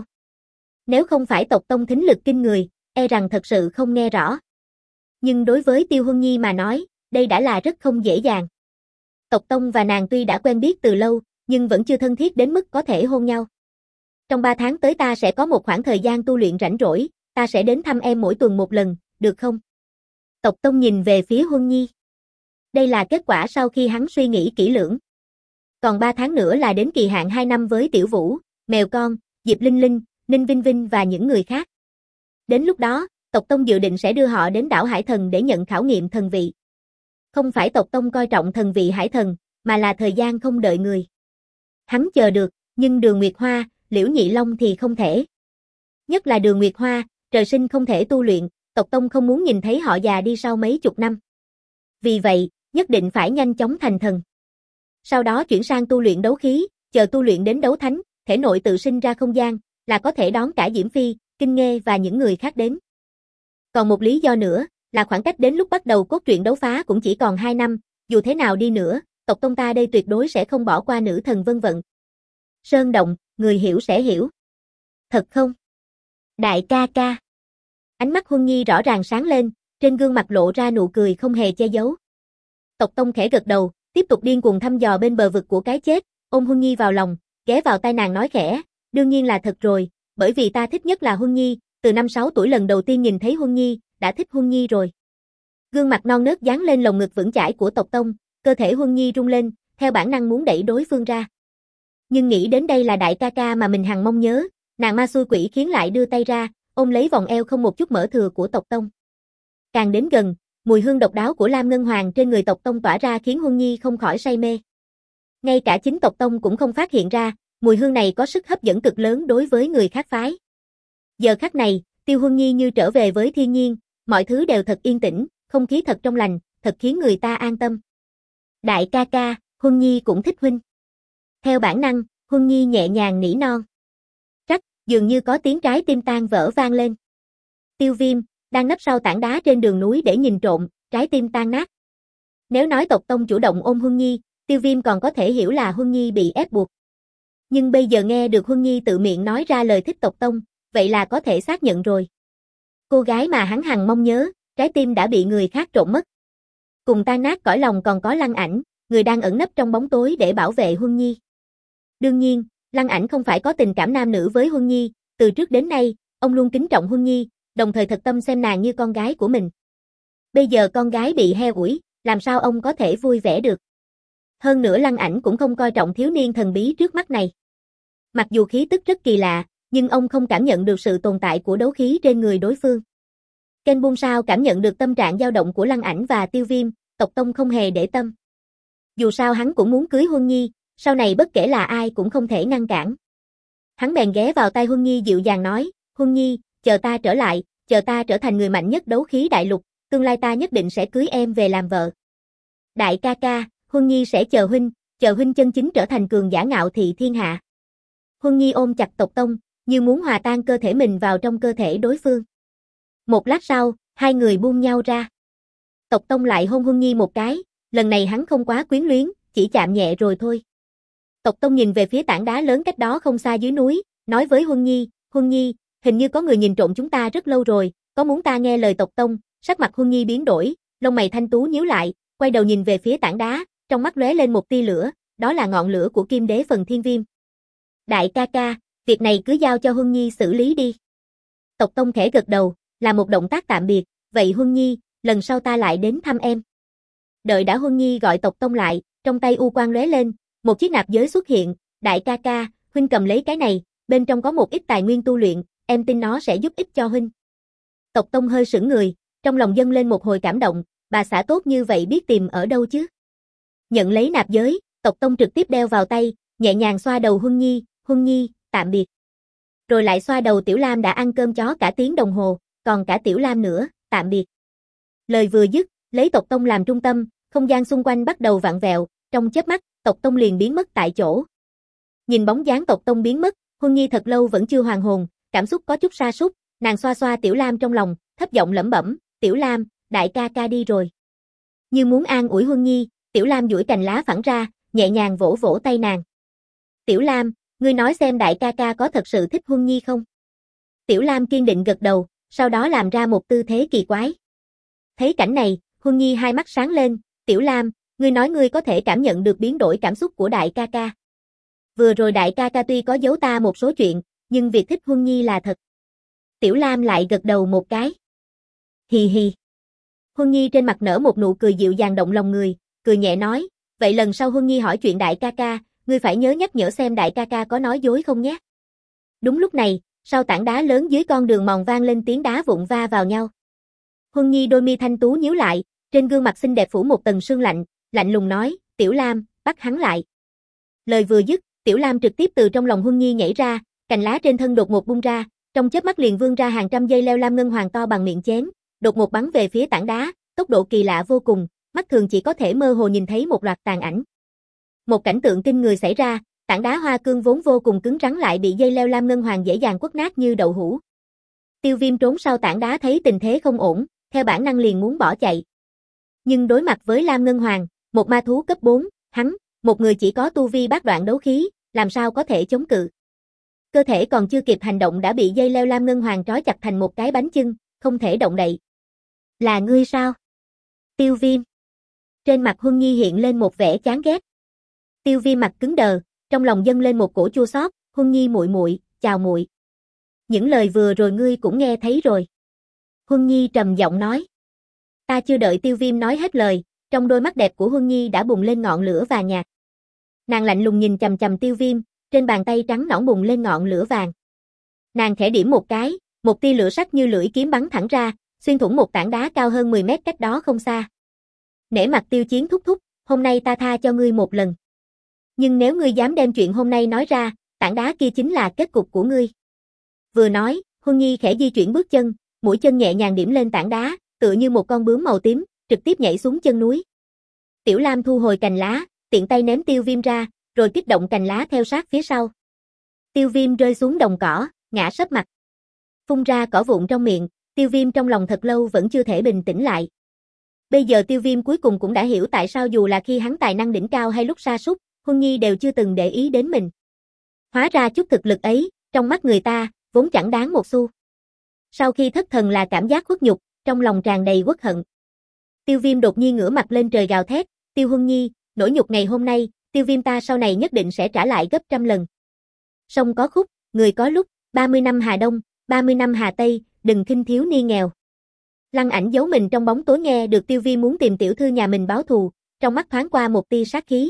Nếu không phải tộc tông thính lực kinh người, e rằng thật sự không nghe rõ. Nhưng đối với Tiêu Huân Nhi mà nói, đây đã là rất không dễ dàng. Tộc tông và nàng tuy đã quen biết từ lâu, nhưng vẫn chưa thân thiết đến mức có thể hôn nhau. Trong 3 tháng tới ta sẽ có một khoảng thời gian tu luyện rảnh rỗi, ta sẽ đến thăm em mỗi tuần một lần, được không? Tộc tông nhìn về phía Huân Nhi. Đây là kết quả sau khi hắn suy nghĩ kỹ lưỡng. Còn 3 tháng nữa là đến kỳ hạn 2 năm với Tiểu Vũ, Mèo Con, Diệp Linh Linh, Ninh Vinh Vinh và những người khác. Đến lúc đó, tộc tông dự định sẽ đưa họ đến đảo Hải Thần để nhận khảo nghiệm thần vị. Không phải tộc tông coi trọng thần vị Hải Thần, mà là thời gian không đợi người. Hắn chờ được, nhưng Đường Nguyệt Hoa, Liễu Nhị Long thì không thể. Nhất là Đường Nguyệt Hoa, trời sinh không thể tu luyện, tộc tông không muốn nhìn thấy họ già đi sau mấy chục năm. Vì vậy, nhất định phải nhanh chóng thành thần. Sau đó chuyển sang tu luyện đấu khí, chờ tu luyện đến đấu thánh, thể nội tự sinh ra không gian, là có thể đón cả Diễm Phi, Kinh Nghê và những người khác đến. Còn một lý do nữa, là khoảng cách đến lúc bắt đầu cốt truyện đấu phá cũng chỉ còn 2 năm, dù thế nào đi nữa, tộc tông ta đây tuyệt đối sẽ không bỏ qua nữ thần Vân Vận. Sơn Động, người hiểu sẽ hiểu. Thật không? Đại ca ca. Ánh mắt Huân Nhi rõ ràng sáng lên, trên gương mặt lộ ra nụ cười không hề che giấu. Tộc tông khẽ gật đầu, tiếp tục điên cuồng thăm dò bên bờ vực của cái chết, ôm Huân Nhi vào lòng, ghé vào tai nàng nói khẽ, đương nhiên là thật rồi, bởi vì ta thích nhất là Huân Nhi, từ năm 6 tuổi lần đầu tiên nhìn thấy Huân Nhi, đã thích Huân Nhi rồi. Gương mặt non nớt dán lên lồng ngực vững chãi của tộc tông, cơ thể Huân Nhi rung lên, theo bản năng muốn đẩy đối phương ra. Nhưng nghĩ đến đây là đại ca ca mà mình hằng mong nhớ, nàng ma xui quỷ khiến lại đưa tay ra, ôm lấy vòng eo không một chút mỡ thừa của tộc tông. Càng đến gần, mùi hương độc đáo của Lam Ngân Hoàng trên người tộc tông tỏa ra khiến Huân Nhi không khỏi say mê. Ngay cả chính tộc tông cũng không phát hiện ra, mùi hương này có sức hấp dẫn cực lớn đối với người khác phái. Giờ khắc này, Tiêu Huân Nhi như trở về với thiên nhiên, mọi thứ đều thật yên tĩnh, không khí thật trong lành, thật khiến người ta an tâm. Đại ca ca, Huân Nhi cũng thích huynh. Theo bản năng, Huân Nhi nhẹ nhàng nỉ non. Rắc, dường như có tiếng trái tim tan vỡ vang lên. Tiêu Viêm, đang nấp sau tảng đá trên đường núi để nhìn trộm, trái tim tan nát. Nếu nói tộc tông chủ động ôm Huân Nhi, Tiêu Viêm còn có thể hiểu là Huân Nhi bị ép buộc. Nhưng bây giờ nghe được Huân Nhi tự miệng nói ra lời thích tộc tông, vậy là có thể xác nhận rồi. Cô gái mà hắn hằng mong nhớ, trái tim đã bị người khác trộm mất. Cùng tan nát cõi lòng còn có Lăng Ảnh, người đang ẩn nấp trong bóng tối để bảo vệ Huân Nhi. Đương nhiên, Lăng Ảnh không phải có tình cảm nam nữ với Huân Nhi, từ trước đến nay, ông luôn kính trọng Huân Nhi, đồng thời thật tâm xem nàng như con gái của mình. Bây giờ con gái bị heo ủi, làm sao ông có thể vui vẻ được. Hơn nữa Lăng Ảnh cũng không coi trọng thiếu niên thần bí trước mắt này. Mặc dù khí tức rất kỳ lạ, nhưng ông không cảm nhận được sự tồn tại của đấu khí trên người đối phương. Ken Bum sao cảm nhận được tâm trạng dao động của Lăng Ảnh và Tiêu Viêm, tộc tông không hề để tâm. Dù sao hắn cũng muốn cưới Huân Nhi, sau này bất kể là ai cũng không thể ngăn cản. Hắn bèn ghé vào tai Huân Nhi dịu dàng nói, Huân Nhi, chờ ta trở lại, chờ ta trở thành người mạnh nhất đấu khí đại lục, tương lai ta nhất định sẽ cưới em về làm vợ. Đại ca ca, Huân Nhi sẽ chờ huynh chân chính trở thành cường giả ngạo thị thiên hạ. Huân Nhi ôm chặt tộc tông, như muốn hòa tan cơ thể mình vào trong cơ thể đối phương. Một lát sau, hai người buông nhau ra. Tộc tông lại hôn Huân Nhi một cái, lần này hắn không quá quyến luyến, chỉ chạm nhẹ rồi thôi. Tộc tông nhìn về phía tảng đá lớn cách đó không xa dưới núi, nói với Huân Nhi, hình như có người nhìn trộm chúng ta rất lâu rồi, có muốn ta nghe lời tộc tông? Sắc mặt Huân Nhi biến đổi, lông mày thanh tú nhíu lại, quay đầu nhìn về phía tảng đá, trong mắt lóe lên một tia lửa, đó là ngọn lửa của Kim Đế Phần Thiên Viêm. Đại ca ca, việc này cứ giao cho Huân Nhi xử lý đi. Tộc tông khẽ gật đầu, là một động tác tạm biệt, vậy Huân Nhi, lần sau ta lại đến thăm em. Đợi đã Huân Nhi gọi tộc tông lại, trong tay u quang lóe lên, một chiếc nạp giới xuất hiện, đại ca ca, huynh cầm lấy cái này, bên trong có một ít tài nguyên tu luyện, em tin nó sẽ giúp ích cho huynh. Tộc tông hơi sững người, trong lòng dâng lên một hồi cảm động, bà xã tốt như vậy biết tìm ở đâu chứ. Nhận lấy nạp giới, tộc tông trực tiếp đeo vào tay, nhẹ nhàng xoa đầu Huân Nhi, tạm biệt. Rồi lại xoa đầu Tiểu Lam đã ăn cơm chó cả tiếng đồng hồ, còn cả Tiểu Lam nữa, tạm biệt. Lời vừa dứt, lấy tộc tông làm trung tâm, không gian xung quanh bắt đầu vặn vẹo, trong chớp mắt, tộc tông liền biến mất tại chỗ. Nhìn bóng dáng tộc tông biến mất, Huân Nhi thật lâu vẫn chưa hoàn hồn, cảm xúc có chút sa sút, nàng xoa xoa Tiểu Lam trong lòng, thấp giọng lẩm bẩm, Tiểu Lam, đại ca ca đi rồi. Như muốn an ủi Huân Nhi, Tiểu Lam duỗi cành lá phẳng ra, nhẹ nhàng vỗ vỗ tay nàng. Tiểu Lam, ngươi nói xem đại ca ca có thật sự thích Huân Nhi không? Tiểu Lam kiên định gật đầu, sau đó làm ra một tư thế kỳ quái. Thấy cảnh này, Huân Nhi hai mắt sáng lên, Tiểu Lam, ngươi nói ngươi có thể cảm nhận được biến đổi cảm xúc của đại ca ca. Vừa rồi đại ca ca tuy có giấu ta một số chuyện, nhưng việc thích Huân Nhi là thật. Tiểu Lam lại gật đầu một cái. Hì hì. Huân Nhi trên mặt nở một nụ cười dịu dàng động lòng người, cười nhẹ nói, vậy lần sau Huân Nhi hỏi chuyện đại ca ca, ngươi phải nhớ nhắc nhở xem đại ca ca có nói dối không nhé. Đúng lúc này, sau tảng đá lớn dưới con đường mòn vang lên tiếng đá vụn va vào nhau. Huân Nhi đôi mi thanh tú nhíu lại, trên gương mặt xinh đẹp phủ một tầng sương lạnh, lạnh lùng nói, Tiểu Lam, bắt hắn lại. Lời vừa dứt, Tiểu Lam trực tiếp từ trong lòng Huân Nhi nhảy ra, cành lá trên thân đột ngột bung ra, trong chớp mắt liền vươn ra hàng trăm dây leo lam ngân hoàng to bằng miệng chén, đột ngột bắn về phía tảng đá, tốc độ kỳ lạ vô cùng, mắt thường chỉ có thể mơ hồ nhìn thấy một loạt tàn ảnh. Một cảnh tượng kinh người xảy ra, tảng đá hoa cương vốn vô cùng cứng rắn lại bị dây leo lam ngân hoàng dễ dàng quất nát như đậu hũ. Tiêu Viêm trốn sau tảng đá thấy tình thế không ổn, theo bản năng liền muốn bỏ chạy. Nhưng đối mặt với Lam Ngân Hoàng, một ma thú cấp 4, hắn, một người chỉ có tu vi bát đoạn đấu khí, làm sao có thể chống cự. Cơ thể còn chưa kịp hành động đã bị dây leo Lam Ngân Hoàng trói chặt thành một cái bánh chưng, không thể động đậy. Là ngươi sao? Tiêu Viêm. Trên mặt Huân Nhi hiện lên một vẻ chán ghét. Tiêu Viêm mặt cứng đờ, trong lòng dâng lên một cổ chua xót, Huân Nhi muội muội, chào muội. Những lời vừa rồi ngươi cũng nghe thấy rồi. Huân Nhi trầm giọng nói. Ta chưa đợi Tiêu Viêm nói hết lời, trong đôi mắt đẹp của Huân Nhi đã bùng lên ngọn lửa vàng nhạt. Nàng lạnh lùng nhìn chằm chằm Tiêu Viêm, trên bàn tay trắng nõn bùng lên ngọn lửa vàng. Nàng khẽ điểm một cái, một tia lửa sắc như lưỡi kiếm bắn thẳng ra, xuyên thủng một tảng đá cao hơn 10 mét cách đó không xa. Nể mặt Tiêu Chiến thúc thúc, hôm nay ta tha cho ngươi một lần. Nhưng nếu ngươi dám đem chuyện hôm nay nói ra, tảng đá kia chính là kết cục của ngươi. Vừa nói, Huân Nhi khẽ di chuyển bước chân, mũi chân nhẹ nhàng điểm lên tảng đá, tựa như một con bướm màu tím, trực tiếp nhảy xuống chân núi. Tiểu Lam thu hồi cành lá, tiện tay ném Tiêu Viêm ra, rồi kích động cành lá theo sát phía sau. Tiêu Viêm rơi xuống đồng cỏ, ngã sấp mặt. Phun ra cỏ vụn trong miệng, Tiêu Viêm trong lòng thật lâu vẫn chưa thể bình tĩnh lại. Bây giờ Tiêu Viêm cuối cùng cũng đã hiểu tại sao dù là khi hắn tài năng đỉnh cao hay lúc sa sút, Huân Nhi đều chưa từng để ý đến mình. Hóa ra chút thực lực ấy, trong mắt người ta, vốn chẳng đáng một xu. Sau khi thất thần là cảm giác khuất nhục, trong lòng tràn đầy uất hận. Tiêu Viêm đột nhiên ngửa mặt lên trời gào thét, Tiêu Huân Nhi, nỗi nhục ngày hôm nay, Tiêu Viêm ta sau này nhất định sẽ trả lại gấp trăm lần. Sông có khúc, người có lúc, 30 năm Hà Đông, 30 năm Hà Tây, đừng khinh thiếu niên nghèo. Lăng Ảnh giấu mình trong bóng tối nghe được Tiêu Viêm muốn tìm tiểu thư nhà mình báo thù, trong mắt thoáng qua một tia sát khí.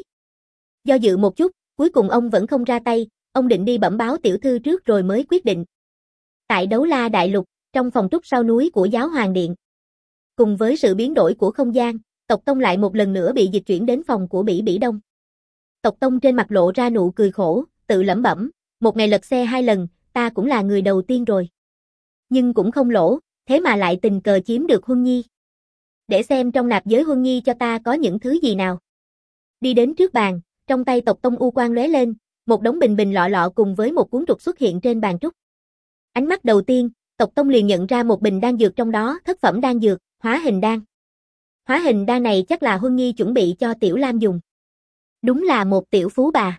Do dự một chút, cuối cùng ông vẫn không ra tay, ông định đi bẩm báo tiểu thư trước rồi mới quyết định. Tại Đấu La Đại Lục, trong phòng trúc sau núi của Giáo Hoàng Điện. Cùng với sự biến đổi của không gian, Tộc Tông lại một lần nữa bị dịch chuyển đến phòng của Bỉ Bỉ Đông. Tộc Tông trên mặt lộ ra nụ cười khổ, tự lẩm bẩm, một ngày lật xe 2 lần, ta cũng là người đầu tiên rồi. Nhưng cũng không lỗ, thế mà lại tình cờ chiếm được Huân Nhi. Để xem trong nạp giới Huân Nhi cho ta có những thứ gì nào. Đi đến trước bàn, trong tay Tộc Tông u quang lóe lên, một đống bình bình lọ lọ cùng với một cuốn trục xuất hiện trên bàn trúc. Ánh mắt đầu tiên, Tộc Tông liền nhận ra một bình đan dược trong đó, thất phẩm đan dược, hóa hình đan. Hóa hình đan này chắc là Huân Nhi chuẩn bị cho Tiểu Lam dùng. Đúng là một tiểu phú bà.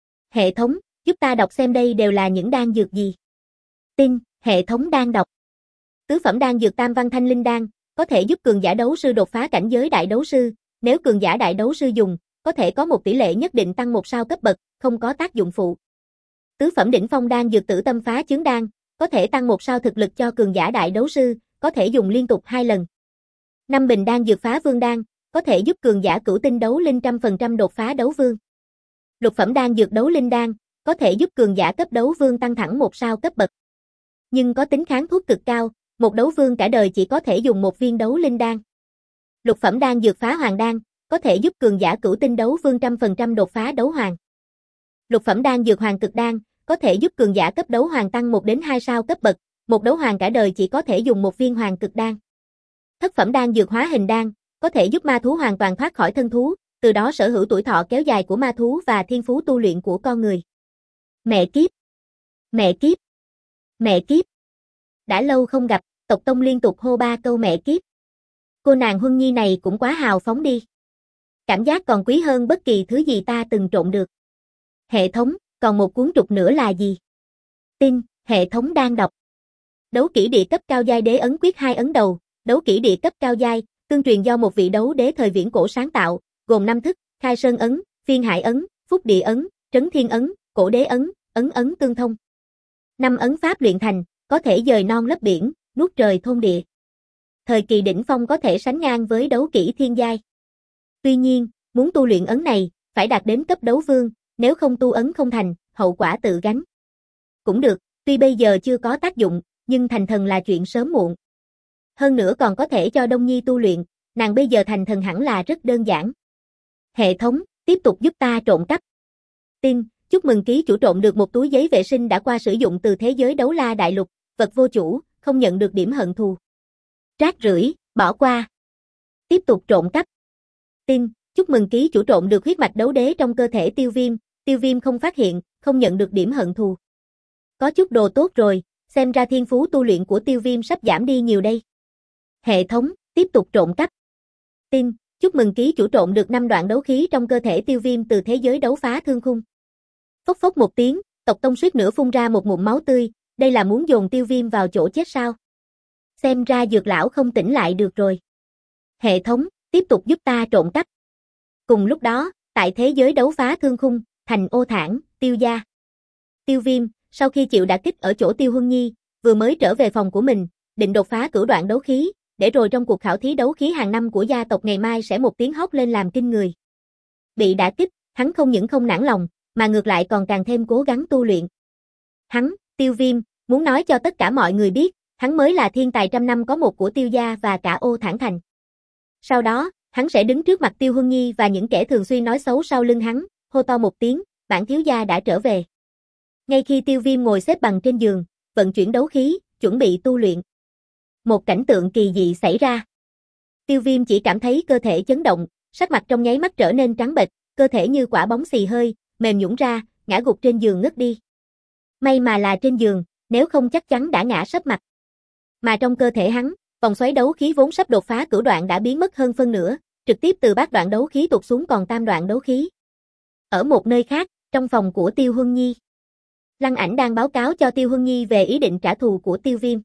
Hệ thống, giúp ta đọc xem đây đều là những đan dược gì. Tin, hệ thống đan đọc. Tứ phẩm đan dược Tam Văn Thanh Linh đan, có thể giúp cường giả đấu sư đột phá cảnh giới đại đấu sư, nếu cường giả đại đấu sư dùng, có thể có một tỷ lệ nhất định tăng 1 sao cấp bậc, không có tác dụng phụ. Tứ phẩm đỉnh phong đan dược Tử Tâm Phá Chướng đan, có thể tăng 1 sao thực lực cho cường giả đại đấu sư, có thể dùng liên tục 2 lần. 5 bình đan dược Phá Vương đan, có thể giúp cường giả cửu tinh đấu linh 100% đột phá đấu vương. Lục phẩm đan dược Đấu Linh đan, có thể giúp cường giả cấp đấu vương tăng thẳng 1 sao cấp bậc. Nhưng có tính kháng thuốc cực cao, một đấu vương cả đời chỉ có thể dùng 1 viên Đấu Linh đan. Lục phẩm đan dược Phá Hoàng đan, có thể giúp cường giả cửu tinh đấu vương 100% đột phá đấu hoàng. Lục phẩm đan dược Hoàng Cực đan, có thể giúp cường giả cấp đấu hoàng tăng 1 đến 2 sao cấp bậc, một đấu hoàng cả đời chỉ có thể dùng 1 viên Hoàng Cực đan. Thất phẩm đan dược Hóa Hình đan, có thể giúp ma thú hoàn toàn thoát khỏi thân thú, từ đó sở hữu tuổi thọ kéo dài của ma thú và thiên phú tu luyện của con người. Mẹ kiếp! Mẹ kiếp! Mẹ kiếp! Đã lâu không gặp, Tộc Tông liên tục hô 3 câu mẹ kiếp. Cô nàng Huân Nhi này cũng quá hào phóng đi. Cảm giác còn quý hơn bất kỳ thứ gì ta từng trộn được. Hệ thống, còn một cuốn trục nữa là gì? Tin, hệ thống đang đọc. Đấu kỹ địa cấp cao giai đế ấn quyết 2 ấn đầu, đấu kỹ địa cấp cao giai, tương truyền do một vị đấu đế thời viễn cổ sáng tạo, gồm 5 thức, Khai Sơn ấn, Phiên Hải ấn, Phúc Địa ấn, Trấn Thiên ấn, Cổ Đế ấn, ấn tương thông. 5 ấn pháp luyện thành, có thể dời non lấp biển, nuốt trời thôn địa. Thời kỳ đỉnh phong có thể sánh ngang với đấu kỹ thiên giai. Tuy nhiên, muốn tu luyện ấn này, phải đạt đến cấp đấu vương, nếu không tu ấn không thành, hậu quả tự gánh. Cũng được, tuy bây giờ chưa có tác dụng, nhưng thành thần là chuyện sớm muộn. Hơn nữa còn có thể cho Đông Nhi tu luyện, nàng bây giờ thành thần hẳn là rất đơn giản. Hệ thống, tiếp tục giúp ta trộm cắp. Tin, chúc mừng ký chủ trộm được một túi giấy vệ sinh đã qua sử dụng từ thế giới đấu la đại lục, vật vô chủ, không nhận được điểm hận thù. Rác rưởi, bỏ qua. Tiếp tục trộm cắp. Tin, chúc mừng ký chủ trộm được huyết mạch đấu đế trong cơ thể Tiêu Viêm không phát hiện, không nhận được điểm hận thù. Có chút đồ tốt rồi, xem ra thiên phú tu luyện của Tiêu Viêm sắp giảm đi nhiều đây. Hệ thống, tiếp tục trộm cắp. Tin, chúc mừng ký chủ trộm được 5 đoạn đấu khí trong cơ thể Tiêu Viêm từ thế giới đấu phá thương khung. Phốc phốc một tiếng, Tộc Tông suýt nữa phun ra một ngụm máu tươi, đây là muốn dồn Tiêu Viêm vào chỗ chết sao? Xem ra Dược lão không tỉnh lại được rồi. Hệ thống, tiếp tục giúp ta trộm cắp. Cùng lúc đó, tại thế giới đấu phá thương khung, thành Ô Thản, Tiêu gia. Tiêu Viêm, sau khi chịu đả kích ở chỗ Tiêu Huân Nhi, vừa mới trở về phòng của mình, định đột phá cửu đoạn đấu khí, để rồi trong cuộc khảo thí đấu khí hàng năm của gia tộc ngày mai sẽ một tiếng hót lên làm kinh người. Bị đả kích, hắn không những không nản lòng, mà ngược lại còn càng thêm cố gắng tu luyện. Hắn, Tiêu Viêm, muốn nói cho tất cả mọi người biết, hắn mới là thiên tài trăm năm có một của Tiêu gia và cả Ô Thản thành. Sau đó, hắn sẽ đứng trước mặt Tiêu Huân Nhi và những kẻ thường xuyên nói xấu sau lưng hắn, hô to một tiếng, bản thiếu gia đã trở về. Ngay khi Tiêu Viêm ngồi xếp bằng trên giường, vận chuyển đấu khí, chuẩn bị tu luyện. Một cảnh tượng kỳ dị xảy ra. Tiêu Viêm chỉ cảm thấy cơ thể chấn động, sắc mặt trong nháy mắt trở nên trắng bệch, cơ thể như quả bóng xì hơi, mềm nhũn ra, ngã gục trên giường ngất đi. May mà là trên giường, nếu không chắc chắn đã ngã sấp mặt. Mà trong cơ thể hắn, vòng xoáy đấu khí vốn sắp đột phá cửu đoạn đã biến mất hơn phân nửa, trực tiếp từ bát đoạn đấu khí tụt xuống còn tam đoạn đấu khí. Ở một nơi khác, trong phòng của Tiêu Huân Nhi, Lăng Ảnh đang báo cáo cho Tiêu Huân Nhi về ý định trả thù của Tiêu Viêm.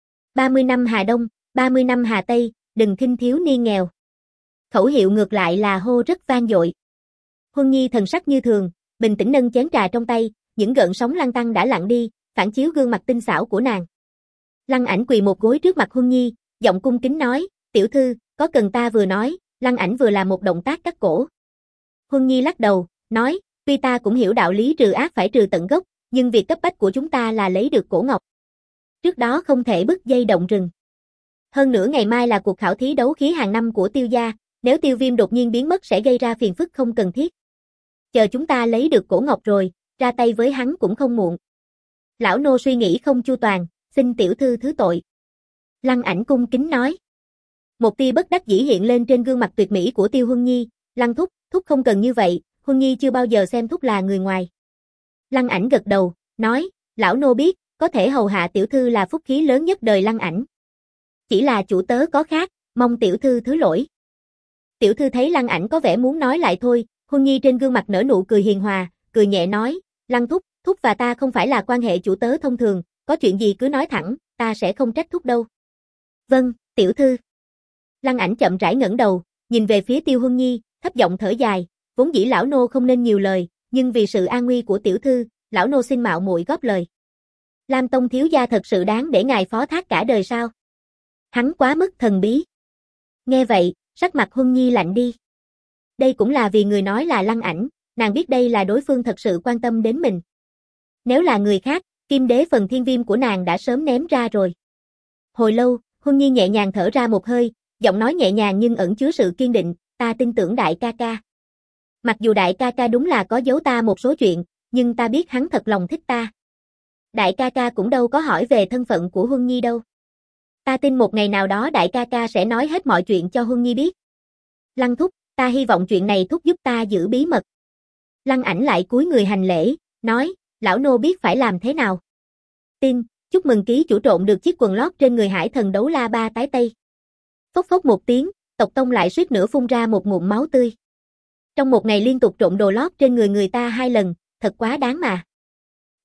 30 năm Hà Đông, 30 năm Hà Tây, đừng khinh thiếu niên nghèo. Khẩu hiệu ngược lại là hô rất vang dội. Huân Nhi thần sắc như thường, bình tĩnh nâng chén trà trong tay, những gợn sóng lăn tăn đã lặn đi, phản chiếu gương mặt tinh xảo của nàng. Lăng Ảnh quỳ một gối trước mặt Huân Nhi, giọng cung kính nói, tiểu thư, có cần ta vừa nói, Lăng Ảnh vừa làm một động tác cắt cổ. Huân Nhi lắc đầu, nói, tuy ta cũng hiểu đạo lý trừ ác phải trừ tận gốc, nhưng việc cấp bách của chúng ta là lấy được cổ ngọc. Trước đó không thể bứt dây động rừng. Hơn nữa ngày mai là cuộc khảo thí đấu khí hàng năm của Tiêu gia, nếu Tiêu Viêm đột nhiên biến mất sẽ gây ra phiền phức không cần thiết. Chờ chúng ta lấy được cổ ngọc rồi, ra tay với hắn cũng không muộn. Lão nô suy nghĩ không chu toàn, xin tiểu thư thứ tội. Lăng Ảnh cung kính nói. Một tia bất đắc dĩ hiện lên trên gương mặt tuyệt mỹ của Tiêu Huân Nhi, Lăng thúc, thúc không cần như vậy, Huân Nhi chưa bao giờ xem thúc là người ngoài. Lăng Ảnh gật đầu, nói, lão nô biết, có thể hầu hạ tiểu thư là phúc khí lớn nhất đời Lăng Ảnh. Chỉ là chủ tớ có khác, mong tiểu thư thứ lỗi. Tiểu thư thấy Lăng Ảnh có vẻ muốn nói lại thôi, Huân Nhi trên gương mặt nở nụ cười hiền hòa, cười nhẹ nói, Lăng thúc, thúc và ta không phải là quan hệ chủ tớ thông thường, có chuyện gì cứ nói thẳng, ta sẽ không trách thúc đâu. Vâng, tiểu thư. Lăng Ảnh chậm rãi ngẩng đầu, nhìn về phía Tiêu Huân Nhi, thấp giọng thở dài, vốn dĩ lão nô không nên nhiều lời, nhưng vì sự an nguy của tiểu thư, lão nô xin mạo muội góp lời. Lam Tông thiếu gia thật sự đáng để ngài phó thác cả đời sao? Hắn quá mức thần bí. Nghe vậy, sắc mặt Huân Nhi lạnh đi. Đây cũng là vì người nói là Lăng Ảnh, nàng biết đây là đối phương thật sự quan tâm đến mình. Nếu là người khác, kim đế phần thiên viêm của nàng đã sớm ném ra rồi. Hồi lâu, Huân Nhi nhẹ nhàng thở ra một hơi, giọng nói nhẹ nhàng nhưng ẩn chứa sự kiên định, ta tin tưởng đại ca ca. Mặc dù đại ca ca đúng là có giấu ta một số chuyện, nhưng ta biết hắn thật lòng thích ta. Đại ca ca cũng đâu có hỏi về thân phận của Huân Nhi đâu. Ta tin một ngày nào đó đại ca ca sẽ nói hết mọi chuyện cho Huân Nhi biết. Lăng thúc, ta hy vọng chuyện này thúc giúp ta giữ bí mật. Lăng Ảnh lại cúi người hành lễ, nói, lão nô biết phải làm thế nào. Tin, chúc mừng ký chủ trộn được chiếc quần lót trên người Hải Thần Đấu La Ba tái tây. Phốc phốc một tiếng, Tộc Tông lại suýt nữa phun ra một ngụm máu tươi. Trong một ngày liên tục trộn đồ lót trên người người ta 2 lần, thật quá đáng mà.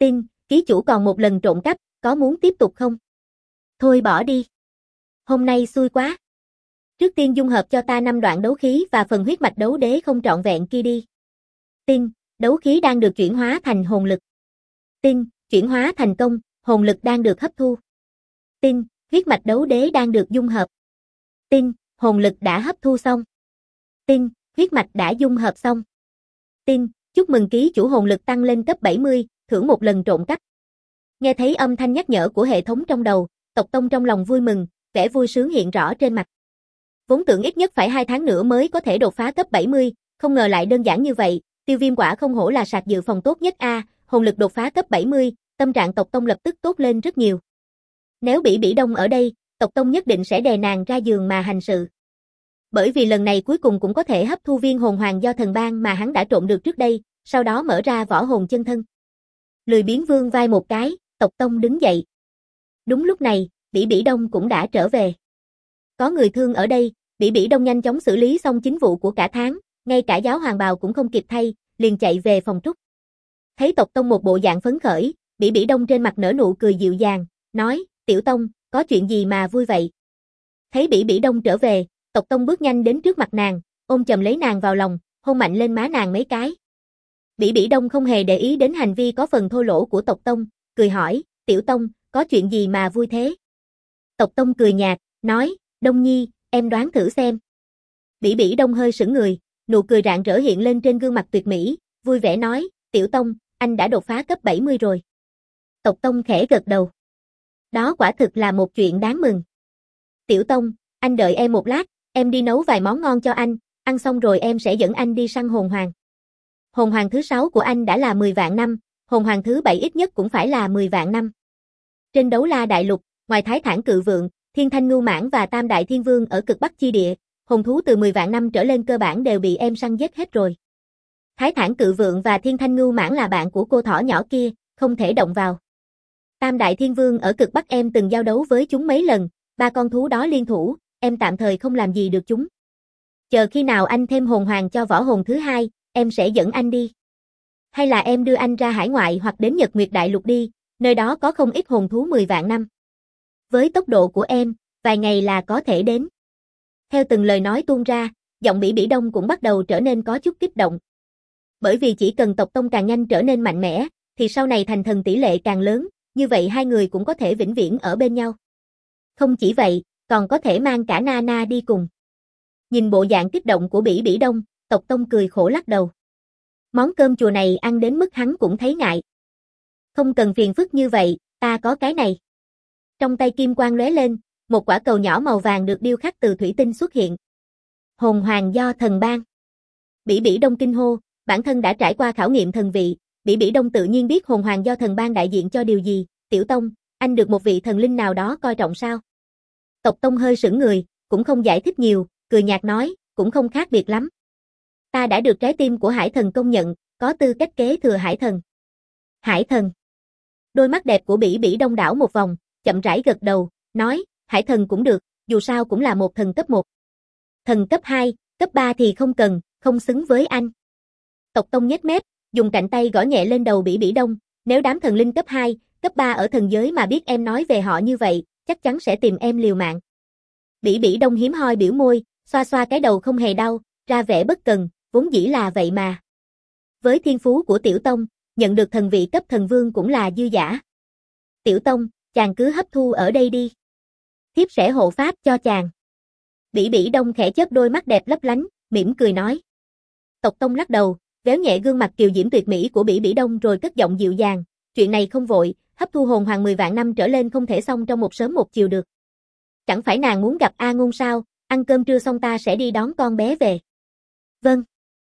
Tin, ký chủ còn một lần trộm cắp, có muốn tiếp tục không? Thôi bỏ đi. Hôm nay xui quá. Trước tiên dung hợp cho ta 5 đoạn đấu khí và phần huyết mạch đấu đế không trọn vẹn kia đi. Tin, đấu khí đang được chuyển hóa thành hồn lực. Tin, chuyển hóa thành công, hồn lực đang được hấp thu. Tin, huyết mạch đấu đế đang được dung hợp. Tin, hồn lực đã hấp thu xong. Tin, huyết mạch đã dung hợp xong. Tin, chúc mừng ký chủ hồn lực tăng lên cấp 70, thưởng một lần trộm cắp. Nghe thấy âm thanh nhắc nhở của hệ thống trong đầu, Tộc Tông trong lòng vui mừng, vẻ vui sướng hiện rõ trên mặt. Vốn tưởng ít nhất phải 2 tháng nữa mới có thể đột phá cấp 70, không ngờ lại đơn giản như vậy, Tiêu Viêm quả không hổ là sạc dự phòng tốt nhất a, hồn lực đột phá cấp 70, tâm trạng Tộc Tông lập tức tốt lên rất nhiều. Nếu Bỉ Bỉ Đông ở đây, Tộc Tông nhất định sẽ đè nàng ra giường mà hành sự. Bởi vì lần này cuối cùng cũng có thể hấp thu viên hồn hoàng do thần ban mà hắn đã trộm được trước đây, sau đó mở ra võ hồn chân thân. Lười biếng vương vai một cái, Tộc Tông đứng dậy. Đúng lúc này, Bỉ Bỉ Đông cũng đã trở về. Có người thương ở đây, Bỉ Bỉ Đông nhanh chóng xử lý xong chính vụ của cả tháng, ngay cả giáo hoàng bào cũng không kịp thay, liền chạy về phòng trúc. Thấy Tộc Tông một bộ dạng phấn khởi, Bỉ Bỉ Đông trên mặt nở nụ cười dịu dàng, nói, Tiểu Tông, có chuyện gì mà vui vậy? Thấy Bỉ Bỉ Đông trở về, Tộc Tông bước nhanh đến trước mặt nàng, ôm chầm lấy nàng vào lòng, hôn mạnh lên má nàng mấy cái. Bỉ Bỉ Đông không hề để ý đến hành vi có phần thô lỗ của Tộc Tông, cười hỏi, Tiểu Tông, có chuyện gì mà vui thế? Tộc Tông cười nhạt, nói, Đông Nhi, em đoán thử xem. Bỉ Bỉ Đông hơi sững người, nụ cười rạng rỡ hiện lên trên gương mặt tuyệt mỹ, vui vẻ nói, Tiểu Tông, anh đã đột phá cấp 70 rồi. Tộc Tông khẽ gật đầu. Đó quả thực là một chuyện đáng mừng. Tiểu Tông, anh đợi em một lát, em đi nấu vài món ngon cho anh, ăn xong rồi em sẽ dẫn anh đi săn hồn hoàng. Hồn hoàng thứ 6 của anh đã là 10 vạn năm, hồn hoàng thứ 7 ít nhất cũng phải là 10 vạn năm. Trên Đấu La Đại Lục, ngoài Thái Thản Cự Vượng, Thiên Thanh Ngưu Mãng và Tam Đại Thiên Vương ở cực Bắc chi địa, hồn thú từ 10 vạn năm trở lên cơ bản đều bị em săn giết hết rồi. Thái Thản Cự Vượng và Thiên Thanh Ngưu Mãng là bạn của cô thỏ nhỏ kia, không thể động vào. Tam Đại Thiên Vương ở cực Bắc em từng giao đấu với chúng mấy lần, 3 con thú đó liên thủ, em tạm thời không làm gì được chúng. Chờ khi nào anh thêm hồn hoàng cho võ hồn thứ 2, em sẽ dẫn anh đi. Hay là em đưa anh ra hải ngoại hoặc đến Nhật Nguyệt Đại Lục đi, nơi đó có không ít hồn thú 10 vạn năm. Với tốc độ của em, vài ngày là có thể đến. Theo từng lời nói tuôn ra, giọng Bỉ Bỉ Đông cũng bắt đầu trở nên có chút kích động. Bởi vì chỉ cần Tộc Tông càng nhanh trở nên mạnh mẽ, thì sau này thành thần tỷ lệ càng lớn, như vậy hai người cũng có thể vĩnh viễn ở bên nhau. Không chỉ vậy, còn có thể mang cả Nana đi cùng. Nhìn bộ dạng kích động của Bỉ Bỉ Đông, Tộc Tông cười khổ lắc đầu. Món cơm chùa này ăn đến mức hắn cũng thấy ngại. Không cần phiền phức như vậy, ta có cái này. Trong tay kim quang lóe lên, một quả cầu nhỏ màu vàng được điêu khắc từ thủy tinh xuất hiện. Hồn hoàng do thần ban. Bỉ Bỉ Đông kinh hô, bản thân đã trải qua khảo nghiệm thần vị, Bỉ Bỉ Đông tự nhiên biết hồn hoàng do thần ban đại diện cho điều gì. Tiểu Tông, anh được một vị thần linh nào đó coi trọng sao? Tộc Tông hơi sững người, cũng không giải thích nhiều, cười nhạt nói, cũng không khác biệt lắm. Ta đã được trái tim của Hải Thần công nhận, có tư cách kế thừa Hải Thần. Hải Thần. Đôi mắt đẹp của Bỉ Bỉ Đông đảo một vòng, chậm rãi gật đầu, nói, Hải Thần cũng được, dù sao cũng là một thần cấp 1. Thần cấp 2, cấp 3 thì không cần, không xứng với anh. Tộc Tông nhếch mép, dùng cạnh tay gõ nhẹ lên đầu Bỉ Bỉ Đông, nếu đám thần linh cấp 2, cấp 3 ở thần giới mà biết em nói về họ như vậy, chắc chắn sẽ tìm em liều mạng. Bỉ Bỉ Đông hiếm hoi biểu môi, xoa xoa cái đầu không hề đau, ra vẻ bất cần, vốn dĩ là vậy mà. Với thiên phú của Tiểu Tông, nhận được thần vị cấp thần vương cũng là dư dả. Tiểu Tông, chàng cứ hấp thu ở đây đi. Thiếp sẽ hộ pháp cho chàng. Bỉ Bỉ Đông khẽ chớp đôi mắt đẹp lấp lánh, mỉm cười nói. Tộc Tông lắc đầu, véo nhẹ gương mặt kiều diễm tuyệt mỹ của Bỉ Bỉ Đông rồi cất giọng dịu dàng, chuyện này không vội, hấp thu hồn hoàng 10 vạn năm trở lên không thể xong trong một sớm một chiều được. Chẳng phải nàng muốn gặp A Ngôn sao, ăn cơm trưa xong ta sẽ đi đón con bé về. Vâng.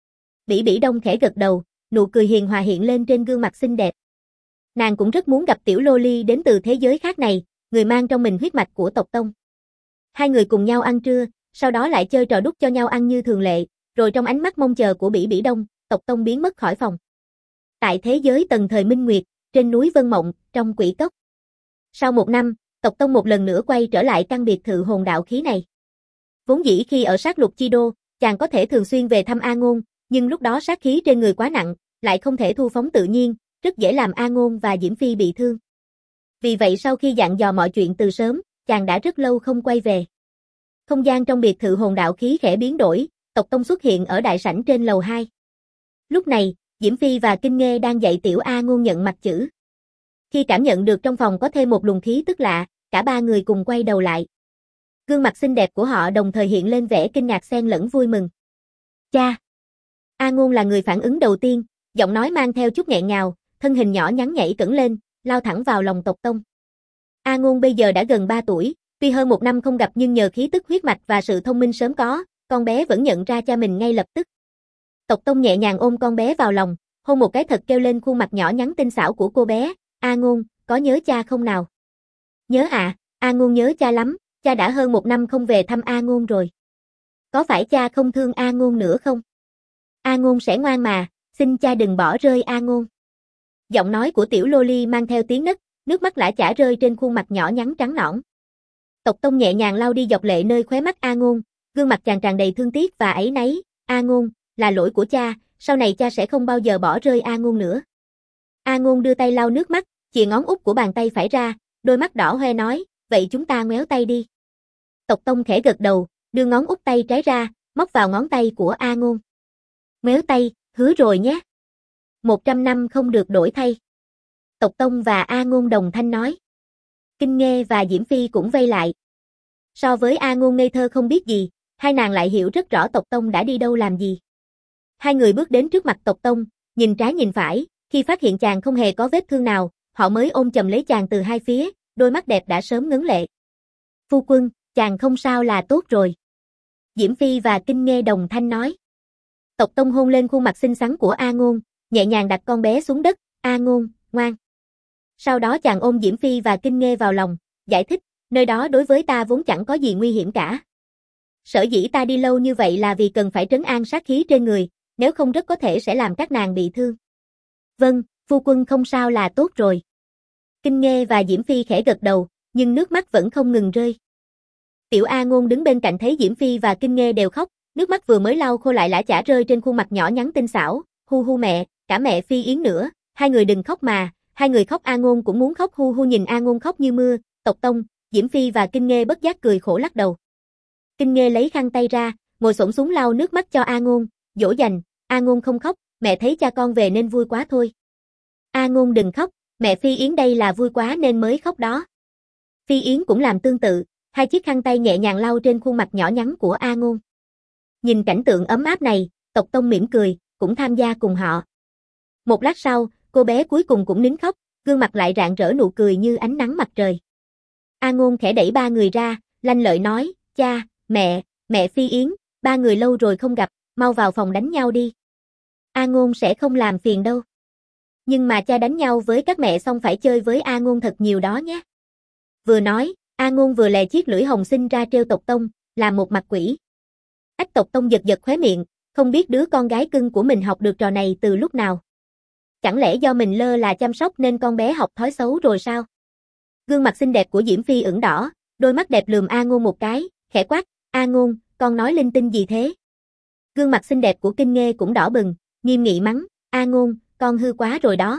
Bỉ Bỉ Đông khẽ gật đầu, nụ cười hiền hòa hiện lên trên gương mặt xinh đẹp. Nàng cũng rất muốn gặp tiểu loli đến từ thế giới khác này, người mang trong mình huyết mạch của tộc Tông. Hai người cùng nhau ăn trưa, sau đó lại chơi trò đút cho nhau ăn như thường lệ, rồi trong ánh mắt mong chờ của Bỉ Bỉ Đông, tộc Tông biến mất khỏi phòng. Tại thế giới tầng thời Minh Nguyệt, trên núi Vân Mộng, trong quỷ cốc. Sau một năm, tộc Tông một lần nữa quay trở lại căn biệt thự hồn đạo khí này. Vốn dĩ khi ở sát lục chi đô, chàng có thể thường xuyên về thăm A Ngôn, nhưng lúc đó sát khí trên người quá nặng, lại không thể thu phóng tự nhiên, rất dễ làm A Ngôn và Diễm Phi bị thương. Vì vậy sau khi dặn dò mọi chuyện từ sớm, chàng đã rất lâu không quay về. Không gian trong biệt thự hồn đạo khí khẽ biến đổi, Tộc Tông xuất hiện ở đại sảnh trên lầu 2. Lúc này, Diễm Phi và Kinh Nghê đang dạy tiểu A Ngôn nhận mặt chữ. Khi cảm nhận được trong phòng có thêm một luồng khí tức lạ, cả ba người cùng quay đầu lại. Gương mặt xinh đẹp của họ đồng thời hiện lên vẻ kinh ngạc xen lẫn vui mừng. Cha! A Ngôn là người phản ứng đầu tiên, giọng nói mang theo chút nghẹn ngào, thân hình nhỏ nhắn nhảy cẫng lên, lao thẳng vào lòng Tộc Tông. A Ngôn bây giờ đã gần 3 tuổi, tuy hơn 1 năm không gặp nhưng nhờ khí tức huyết mạch và sự thông minh sớm có, con bé vẫn nhận ra cha mình ngay lập tức. Tộc Tông nhẹ nhàng ôm con bé vào lòng, hôn một cái thật kêu lên khuôn mặt nhỏ nhắn tinh xảo của cô bé. A Ngôn, có nhớ cha không nào? Nhớ ạ, A Ngôn nhớ cha lắm, cha đã hơn 1 năm không về thăm A Ngôn rồi. Có phải cha không thương A Ngôn nữa không? A Ngôn sẽ ngoan mà, xin cha đừng bỏ rơi A Ngôn. Giọng nói của tiểu Loli mang theo tiếng nấc, nước mắt lã chã rơi trên khuôn mặt nhỏ nhắn trắng nõn. Tộc Tông nhẹ nhàng lau đi giọt lệ nơi khóe mắt A Ngôn, gương mặt chàng tràn đầy thương tiếc và áy náy. A Ngôn, là lỗi của cha, sau này cha sẽ không bao giờ bỏ rơi A Ngôn nữa. A Ngôn đưa tay lau nước mắt, chìa ngón út của bàn tay phải ra, đôi mắt đỏ hoe nói, vậy chúng ta ngoéo tay đi. Tộc Tông khẽ gật đầu, đưa ngón út tay trái ra, móc vào ngón tay của A Ngôn. Ngoéo tay, hứa rồi nhé. 100 năm không được đổi thay. Tộc Tông và A Ngôn đồng thanh nói. Kinh Nghê và Diễm Phi cũng vây lại. So với A Ngôn ngây thơ không biết gì, hai nàng lại hiểu rất rõ Tộc Tông đã đi đâu làm gì. Hai người bước đến trước mặt Tộc Tông, nhìn trái nhìn phải, khi phát hiện chàng không hề có vết thương nào, họ mới ôm chầm lấy chàng từ hai phía, đôi mắt đẹp đã sớm ngấn lệ. Phu quân, chàng không sao là tốt rồi. Diễm Phi và Kinh Nghê đồng thanh nói. Tộc Tông hôn lên khuôn mặt xinh xắn của A Ngôn, nhẹ nhàng đặt con bé xuống đất. A Ngôn, ngoan. Sau đó chàng ôm Diễm Phi và Kinh Nghê vào lòng, giải thích, nơi đó đối với ta vốn chẳng có gì nguy hiểm cả. Sở dĩ ta đi lâu như vậy là vì cần phải trấn an sát khí trên người, nếu không rất có thể sẽ làm các nàng bị thương. Vâng, phu quân không sao là tốt rồi. Kinh Nghê và Diễm Phi khẽ gật đầu, nhưng nước mắt vẫn không ngừng rơi. Tiểu A Ngôn đứng bên cạnh thấy Diễm Phi và Kinh Nghê đều khóc, nước mắt vừa mới lau khô lại lã chã rơi trên khuôn mặt nhỏ nhắn tinh xảo. Hu hu mẹ, cả mẹ Phi Yến nữa, hai người đừng khóc mà. Hai người khóc A Ngôn cũng muốn khóc. Hu hu nhìn A Ngôn khóc như mưa. Tộc Tông, Diễm Phi và Kinh Nghê bất giác cười khổ lắc đầu. Kinh Nghê lấy khăn tay ra, ngồi xổm xuống lau nước mắt cho A Ngôn, dỗ dành. A Ngôn không khóc, mẹ thấy cha con về nên vui quá thôi. A Ngôn đừng khóc, mẹ Phi Yến đây là vui quá nên mới khóc đó. Phi Yến cũng làm tương tự, hai chiếc khăn tay nhẹ nhàng lau trên khuôn mặt nhỏ nhắn của A Ngôn. Nhìn cảnh tượng ấm áp này, Tộc Tông mỉm cười, cũng tham gia cùng họ. Một lát sau, cô bé cuối cùng cũng nín khóc, gương mặt lại rạng rỡ nụ cười như ánh nắng mặt trời. A Ngôn khẽ đẩy ba người ra, lanh lợi nói, cha, mẹ Phi Yến, ba người lâu rồi không gặp, mau vào phòng đánh nhau đi. A Ngôn sẽ không làm phiền đâu. Nhưng mà cha đánh nhau với các mẹ xong phải chơi với A Ngôn thật nhiều đó nhé. Vừa nói, A Ngôn vừa lè chiếc lưỡi hồng sinh ra trêu Tộc Tông, làm một mặt quỷ. Ách Tộc Tông giật giật khóe miệng, không biết đứa con gái cưng của mình học được trò này từ lúc nào. Chẳng lẽ do mình lơ là chăm sóc nên con bé học thói xấu rồi sao? Gương mặt xinh đẹp của Diễm Phi ửng đỏ, đôi mắt đẹp lườm A Ngôn một cái, khẽ quát, A Ngôn, con nói linh tinh gì thế? Gương mặt xinh đẹp của Kinh Nghê cũng đỏ bừng, nghiêm nghị mắng, A Ngôn, con hư quá rồi đó.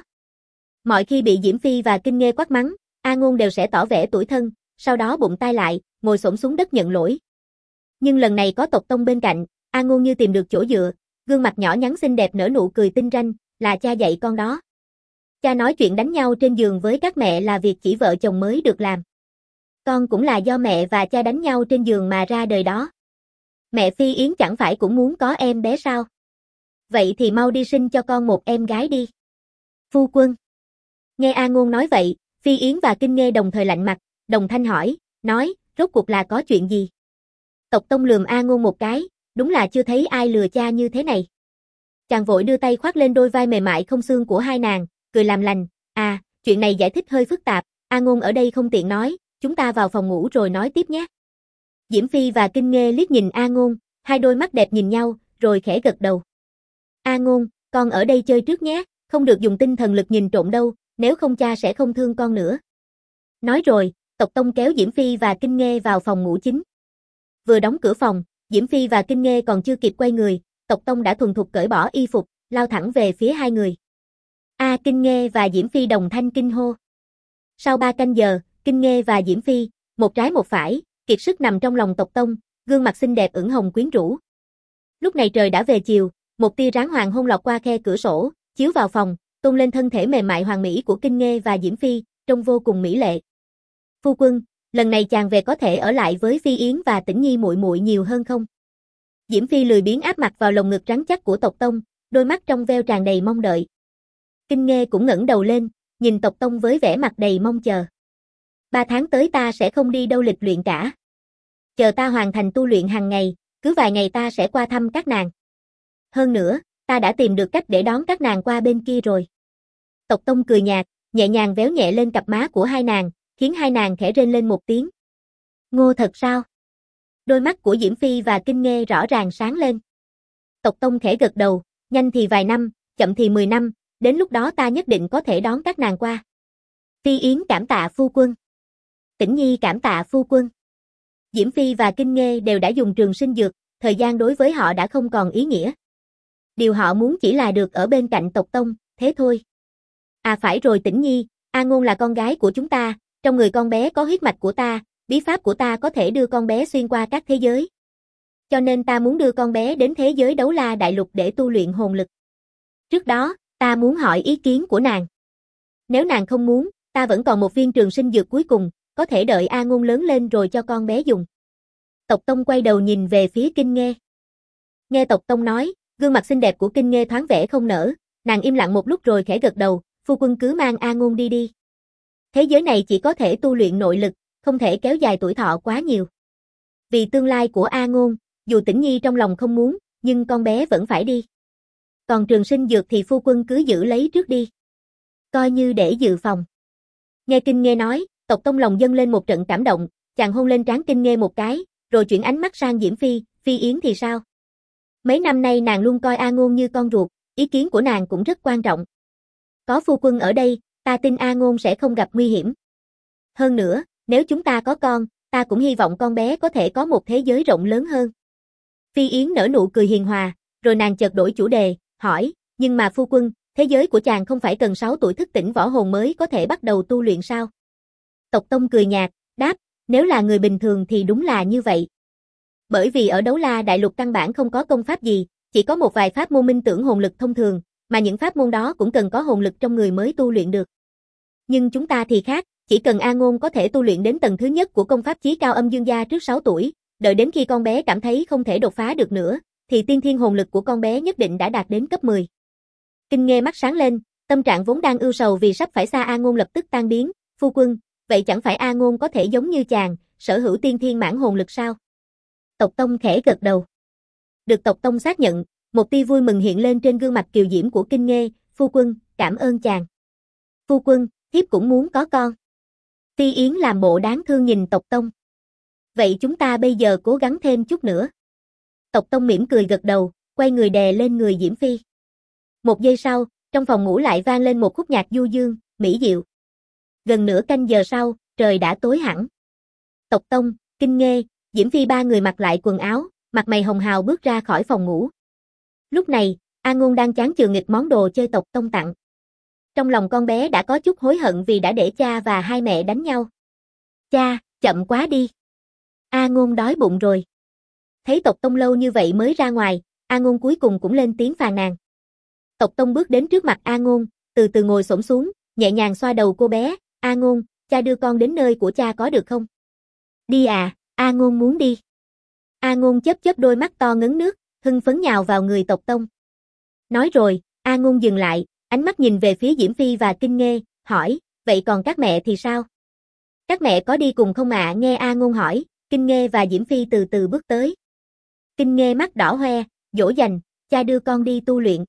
Mọi khi bị Diễm Phi và Kinh Nghê quát mắng, A Ngôn đều sẽ tỏ vẻ tủi thân, sau đó bụng tay lại, ngồi xổm xuống đất nhận lỗi. Nhưng lần này có Tộc Tông bên cạnh, A Ngôn như tìm được chỗ dựa, gương mặt nhỏ nhắn xinh đẹp nở nụ cười tinh ranh, là cha dạy con đó. Cha nói chuyện đánh nhau trên giường với các mẹ là việc chỉ vợ chồng mới được làm. Con cũng là do mẹ và cha đánh nhau trên giường mà ra đời đó. Mẹ Phi Yến chẳng phải cũng muốn có em bé sao? Vậy thì mau đi sinh cho con một em gái đi. Phu quân. Nghe A Ngôn nói vậy, Phi Yến và Kinh Nghê đồng thời lạnh mặt, đồng thanh hỏi, nói, rốt cuộc là có chuyện gì? Tộc Tông lườm A Ngôn một cái, đúng là chưa thấy ai lừa cha như thế này. Chàng vội đưa tay khoác lên đôi vai mềm mại không xương của hai nàng, cười làm lành, chuyện này giải thích hơi phức tạp, A Ngôn ở đây không tiện nói, chúng ta vào phòng ngủ rồi nói tiếp nhé. Diễm Phi và Kinh Nghê liếc nhìn A Ngôn, hai đôi mắt đẹp nhìn nhau, rồi khẽ gật đầu. A Ngôn, con ở đây chơi trước nhé, không được dùng tinh thần lực nhìn trộm đâu, nếu không cha sẽ không thương con nữa. Nói rồi, Tộc Tông kéo Diễm Phi và Kinh Nghê vào phòng ngủ chính. Vừa đóng cửa phòng, Diễm Phi và Kinh Nghê còn chưa kịp quay người, Tộc Tông đã thuần thục cởi bỏ y phục, lao thẳng về phía hai người. Kinh Nghê và Diễm Phi đồng thanh kinh hô. Sau 3 canh giờ, Kinh Nghê và Diễm Phi, một trái một phải, kiệt sức nằm trong lòng tộc tông, gương mặt xinh đẹp ửng hồng quyến rũ. Lúc này trời đã về chiều, một tia ráng hoàng hôn lọt qua khe cửa sổ, chiếu vào phòng, tôn lên thân thể mềm mại hoàn mỹ của Kinh Nghê và Diễm Phi, trông vô cùng mỹ lệ. Phu quân, lần này chàng về có thể ở lại với Phi Yến và Tĩnh Nhi muội muội nhiều hơn không? Diễm Phi lười biếng áp mặt vào lồng ngực rắn chắc của tộc tông, đôi mắt trong veo tràn đầy mong đợi. Kinh Nghê cũng ngẩng đầu lên, nhìn tộc tông với vẻ mặt đầy mong chờ. 3 tháng tới ta sẽ không đi đâu lịch luyện cả. Chờ ta hoàn thành tu luyện hàng ngày, cứ vài ngày ta sẽ qua thăm các nàng. Hơn nữa, ta đã tìm được cách để đón các nàng qua bên kia rồi. Tộc tông cười nhạt, nhẹ nhàng véo nhẹ lên cặp má của hai nàng, khiến hai nàng khẽ rên lên một tiếng. Ngô thật sao? Đôi mắt của Diễm Phi và Kinh Nghê rõ ràng sáng lên. Tộc tông khẽ gật đầu, nhanh thì vài năm, chậm thì 10 năm, đến lúc đó ta nhất định có thể đón các nàng qua. Phi Yến cảm tạ phu quân. Tĩnh Nhi cảm tạ phu quân. Diễm Phi và Kinh Nghê đều đã dùng trường sinh dược, thời gian đối với họ đã không còn ý nghĩa. Điều họ muốn chỉ là được ở bên cạnh tộc tông, thế thôi. À phải rồi Tĩnh Nhi, A Ngôn là con gái của chúng ta, trong người con bé có huyết mạch của ta, bí pháp của ta có thể đưa con bé xuyên qua các thế giới. Cho nên ta muốn đưa con bé đến thế giới Đấu La Đại Lục để tu luyện hồn lực. Trước đó, ta muốn hỏi ý kiến của nàng. Nếu nàng không muốn, ta vẫn còn một viên trường sinh dược cuối cùng, có thể đợi A Ngôn lớn lên rồi cho con bé dùng. Tộc tông quay đầu nhìn về phía Kinh Nghê. Nghe tộc tông nói, gương mặt xinh đẹp của Kinh Nghê thoáng vẻ không nở, nàng im lặng một lúc rồi khẽ gật đầu, phu quân cứ mang A Ngôn đi đi. Thế giới này chỉ có thể tu luyện nội lực, không thể kéo dài tuổi thọ quá nhiều. Vì tương lai của A Ngôn, dù Tĩnh Nhi trong lòng không muốn, nhưng con bé vẫn phải đi. Còn trường sinh dược thì phu quân cứ giữ lấy trước đi. Coi như để dự phòng. Nghe Kinh Nghê nói, tộc tông lòng dâng lên một trận cảm động, chàng hôn lên trán Kinh Nghê một cái, rồi chuyển ánh mắt sang Diễm Phi, Phi Yến thì sao? Mấy năm nay nàng luôn coi A Ngôn như con ruột, ý kiến của nàng cũng rất quan trọng. Có phu quân ở đây, ta tin A Ngôn sẽ không gặp nguy hiểm. Hơn nữa, nếu chúng ta có con, ta cũng hy vọng con bé có thể có một thế giới rộng lớn hơn. Phi Yến nở nụ cười hiền hòa, rồi nàng chợt đổi chủ đề, hỏi, nhưng mà phu quân, thế giới của chàng không phải cần 6 tuổi thức tỉnh võ hồn mới có thể bắt đầu tu luyện sao? Tộc tông cười nhạt, đáp, nếu là người bình thường thì đúng là như vậy. Bởi vì ở Đấu La Đại Lục căn bản không có công pháp gì, chỉ có một vài pháp môn minh tưởng hồn lực thông thường, mà những pháp môn đó cũng cần có hồn lực trong người mới tu luyện được. Nhưng chúng ta thì khác, chỉ cần A Ngôn có thể tu luyện đến tầng thứ nhất của công pháp chí cao âm dương gia trước 6 tuổi, đợi đến khi con bé cảm thấy không thể đột phá được nữa, thì tiên thiên hồn lực của con bé nhất định đã đạt đến cấp 10. Kinh Nghê mắt sáng lên, tâm trạng vốn đang ưu sầu vì sắp phải xa A Ngôn lập tức tan biến, phu quân, vậy chẳng phải A Ngôn có thể giống như chàng, sở hữu tiên thiên mãn hồn lực sao? Tộc tông khẽ gật đầu. Được tộc tông xác nhận, một tia vui mừng hiện lên trên gương mặt kiều diễm của Kinh Nghê, phu quân, cảm ơn chàng. Phu quân, thiếp cũng muốn có con. Phi Yến làm bộ đáng thương nhìn tộc tông. Vậy chúng ta bây giờ cố gắng thêm chút nữa. Tộc tông mỉm cười gật đầu, quay người đè lên người Diễm Phi. Một giây sau, trong phòng ngủ lại vang lên một khúc nhạc du dương, mỹ diệu. Gần nửa canh giờ sau, trời đã tối hẳn. Tộc tông, Kinh Nghê, Diễm Phi ba người mặc lại quần áo, mặt mày hồng hào bước ra khỏi phòng ngủ. Lúc này, A Ngôn đang chán chường nghịch món đồ chơi tộc tông tặng. Trong lòng con bé đã có chút hối hận vì đã để cha và hai mẹ đánh nhau. Cha, chậm quá đi. A Ngôn đói bụng rồi. Thấy tộc tông lâu như vậy mới ra ngoài, A Ngôn cuối cùng cũng lên tiếng phàn nàn. Tộc tông bước đến trước mặt A Ngôn, từ từ ngồi xổm xuống, nhẹ nhàng xoa đầu cô bé. A Ngôn, cha đưa con đến nơi của cha có được không? Đi à, A Ngôn muốn đi. A Ngôn chớp chớp đôi mắt to ngấn nước, hưng phấn nhào vào người tộc tông. Nói rồi, A Ngôn dừng lại, ánh mắt nhìn về phía Diễm Phi và Kinh Nghê, hỏi, vậy còn các mẹ thì sao? Các mẹ có đi cùng không ạ? Nghe A Ngôn hỏi, Kinh Nghê và Diễm Phi từ từ bước tới. Kinh Nghê mắt đỏ hoe, dỗ dành, cha đưa con đi tu luyện.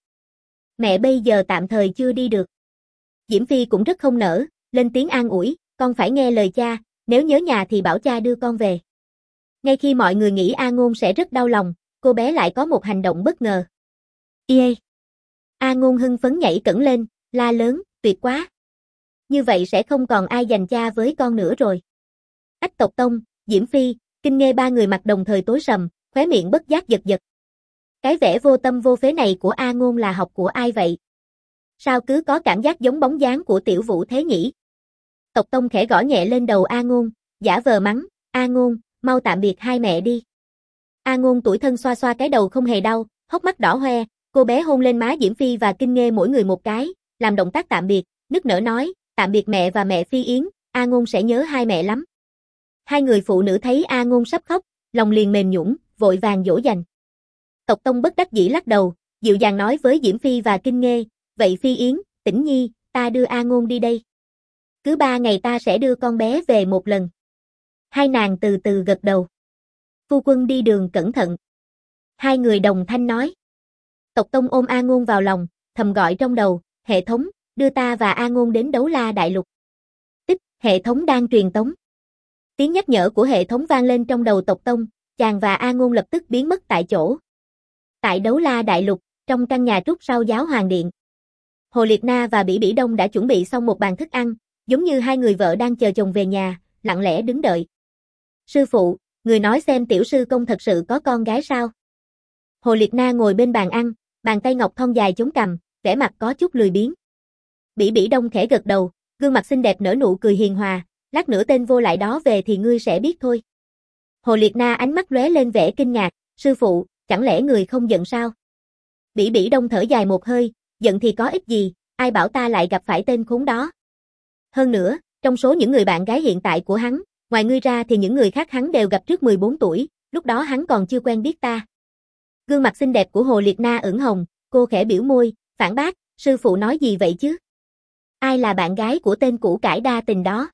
Mẹ bây giờ tạm thời chưa đi được. Diễm Phi cũng rất không nỡ, lên tiếng an ủi, con phải nghe lời cha, nếu nhớ nhà thì bảo cha đưa con về. Ngay khi mọi người nghĩ A Ngôn sẽ rất đau lòng, cô bé lại có một hành động bất ngờ. Yê! A Ngôn hưng phấn nhảy cẫng lên, la lớn, tuyệt quá! Như vậy sẽ không còn ai giành cha với con nữa rồi. Ách tộc tông, Diễm Phi, Kinh Nghê ba người mặt đồng thời tối sầm, khóe miệng bất giác giật giật. Cái vẻ vô tâm vô phế này của A Ngôn là học của ai vậy? Sao cứ có cảm giác giống bóng dáng của Tiểu Vũ thế nhỉ? Tộc Tông khẽ gõ nhẹ lên đầu A Ngôn, giả vờ mắng, A Ngôn, mau tạm biệt hai mẹ đi. A Ngôn tủi thân xoa xoa cái đầu không hề đau, hốc mắt đỏ hoe, cô bé hôn lên má Diễm Phi và Kinh Nghê mỗi người một cái, làm động tác tạm biệt, nức nở nói, tạm biệt mẹ và mẹ Phi Yến, A Ngôn sẽ nhớ hai mẹ lắm. Hai người phụ nữ thấy A Ngôn sắp khóc, lòng liền mềm nhũn, vội vàng dỗ dành. Tộc Tông bất đắc dĩ lắc đầu, dịu dàng nói với Diễm Phi và Kinh Nghê, vậy Phi Yến, Tĩnh Nhi, ta đưa A Ngôn đi đây. Cứ 3 ngày ta sẽ đưa con bé về một lần. Hai nàng từ từ gật đầu. Phu quân đi đường cẩn thận. Hai người đồng thanh nói. Tộc Tông ôm A Ngôn vào lòng, thầm gọi trong đầu, hệ thống, đưa ta và A Ngôn đến Đấu La Đại Lục. Tích, hệ thống đang truyền tống. Tiếng nhắc nhở của hệ thống vang lên trong đầu Tộc Tông, chàng và A Ngôn lập tức biến mất tại chỗ. Tại Đấu La Đại Lục, trong căn nhà trúc sau giáo hoàng điện. Hồ Liệt Na và Bỉ Bỉ Đông đã chuẩn bị xong một bàn thức ăn, giống như hai người vợ đang chờ chồng về nhà, lặng lẽ đứng đợi. Sư phụ, người nói xem tiểu sư công thật sự có con gái sao? Hồ Liệt Na ngồi bên bàn ăn, bàn tay ngọc thon dài chống cằm, vẻ mặt có chút lười biếng. Bỉ Bỉ Đông khẽ gật đầu, gương mặt xinh đẹp nở nụ cười hiền hòa, lát nữa tên vô lại đó về thì ngươi sẽ biết thôi. Hồ Liệt Na ánh mắt lóe lên vẻ kinh ngạc, sư phụ, chẳng lẽ người không giận sao? Bỉ Bỉ Đông thở dài một hơi, giận thì có ích gì, ai bảo ta lại gặp phải tên khốn đó. Hơn nữa, trong số những người bạn gái hiện tại của hắn, ngoài ngươi ra thì những người khác hắn đều gặp trước 14 tuổi, lúc đó hắn còn chưa quen biết ta. Gương mặt xinh đẹp của Hồ Liệt Na ửng hồng, cô khẽ biểu môi, phản bác, sư phụ nói gì vậy chứ? Ai là bạn gái của tên củ cải đa tình đó?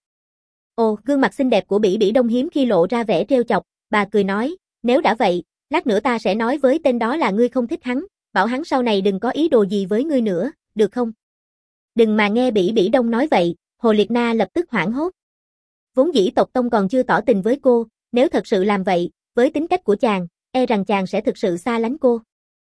Ồ, gương mặt xinh đẹp của Bỉ Bỉ Đông hiếm khi lộ ra vẻ trêu chọc, bà cười nói, nếu đã vậy, lát nữa ta sẽ nói với tên đó là ngươi không thích hắn, bảo hắn sau này đừng có ý đồ gì với ngươi nữa, được không? Đừng mà nghe Bỉ Bỉ Đông nói vậy, Hồ Liệt Na lập tức hoảng hốt. Vốn dĩ Tộc Tông còn chưa tỏ tình với cô, nếu thật sự làm vậy, với tính cách của chàng, e rằng chàng sẽ thực sự xa lánh cô.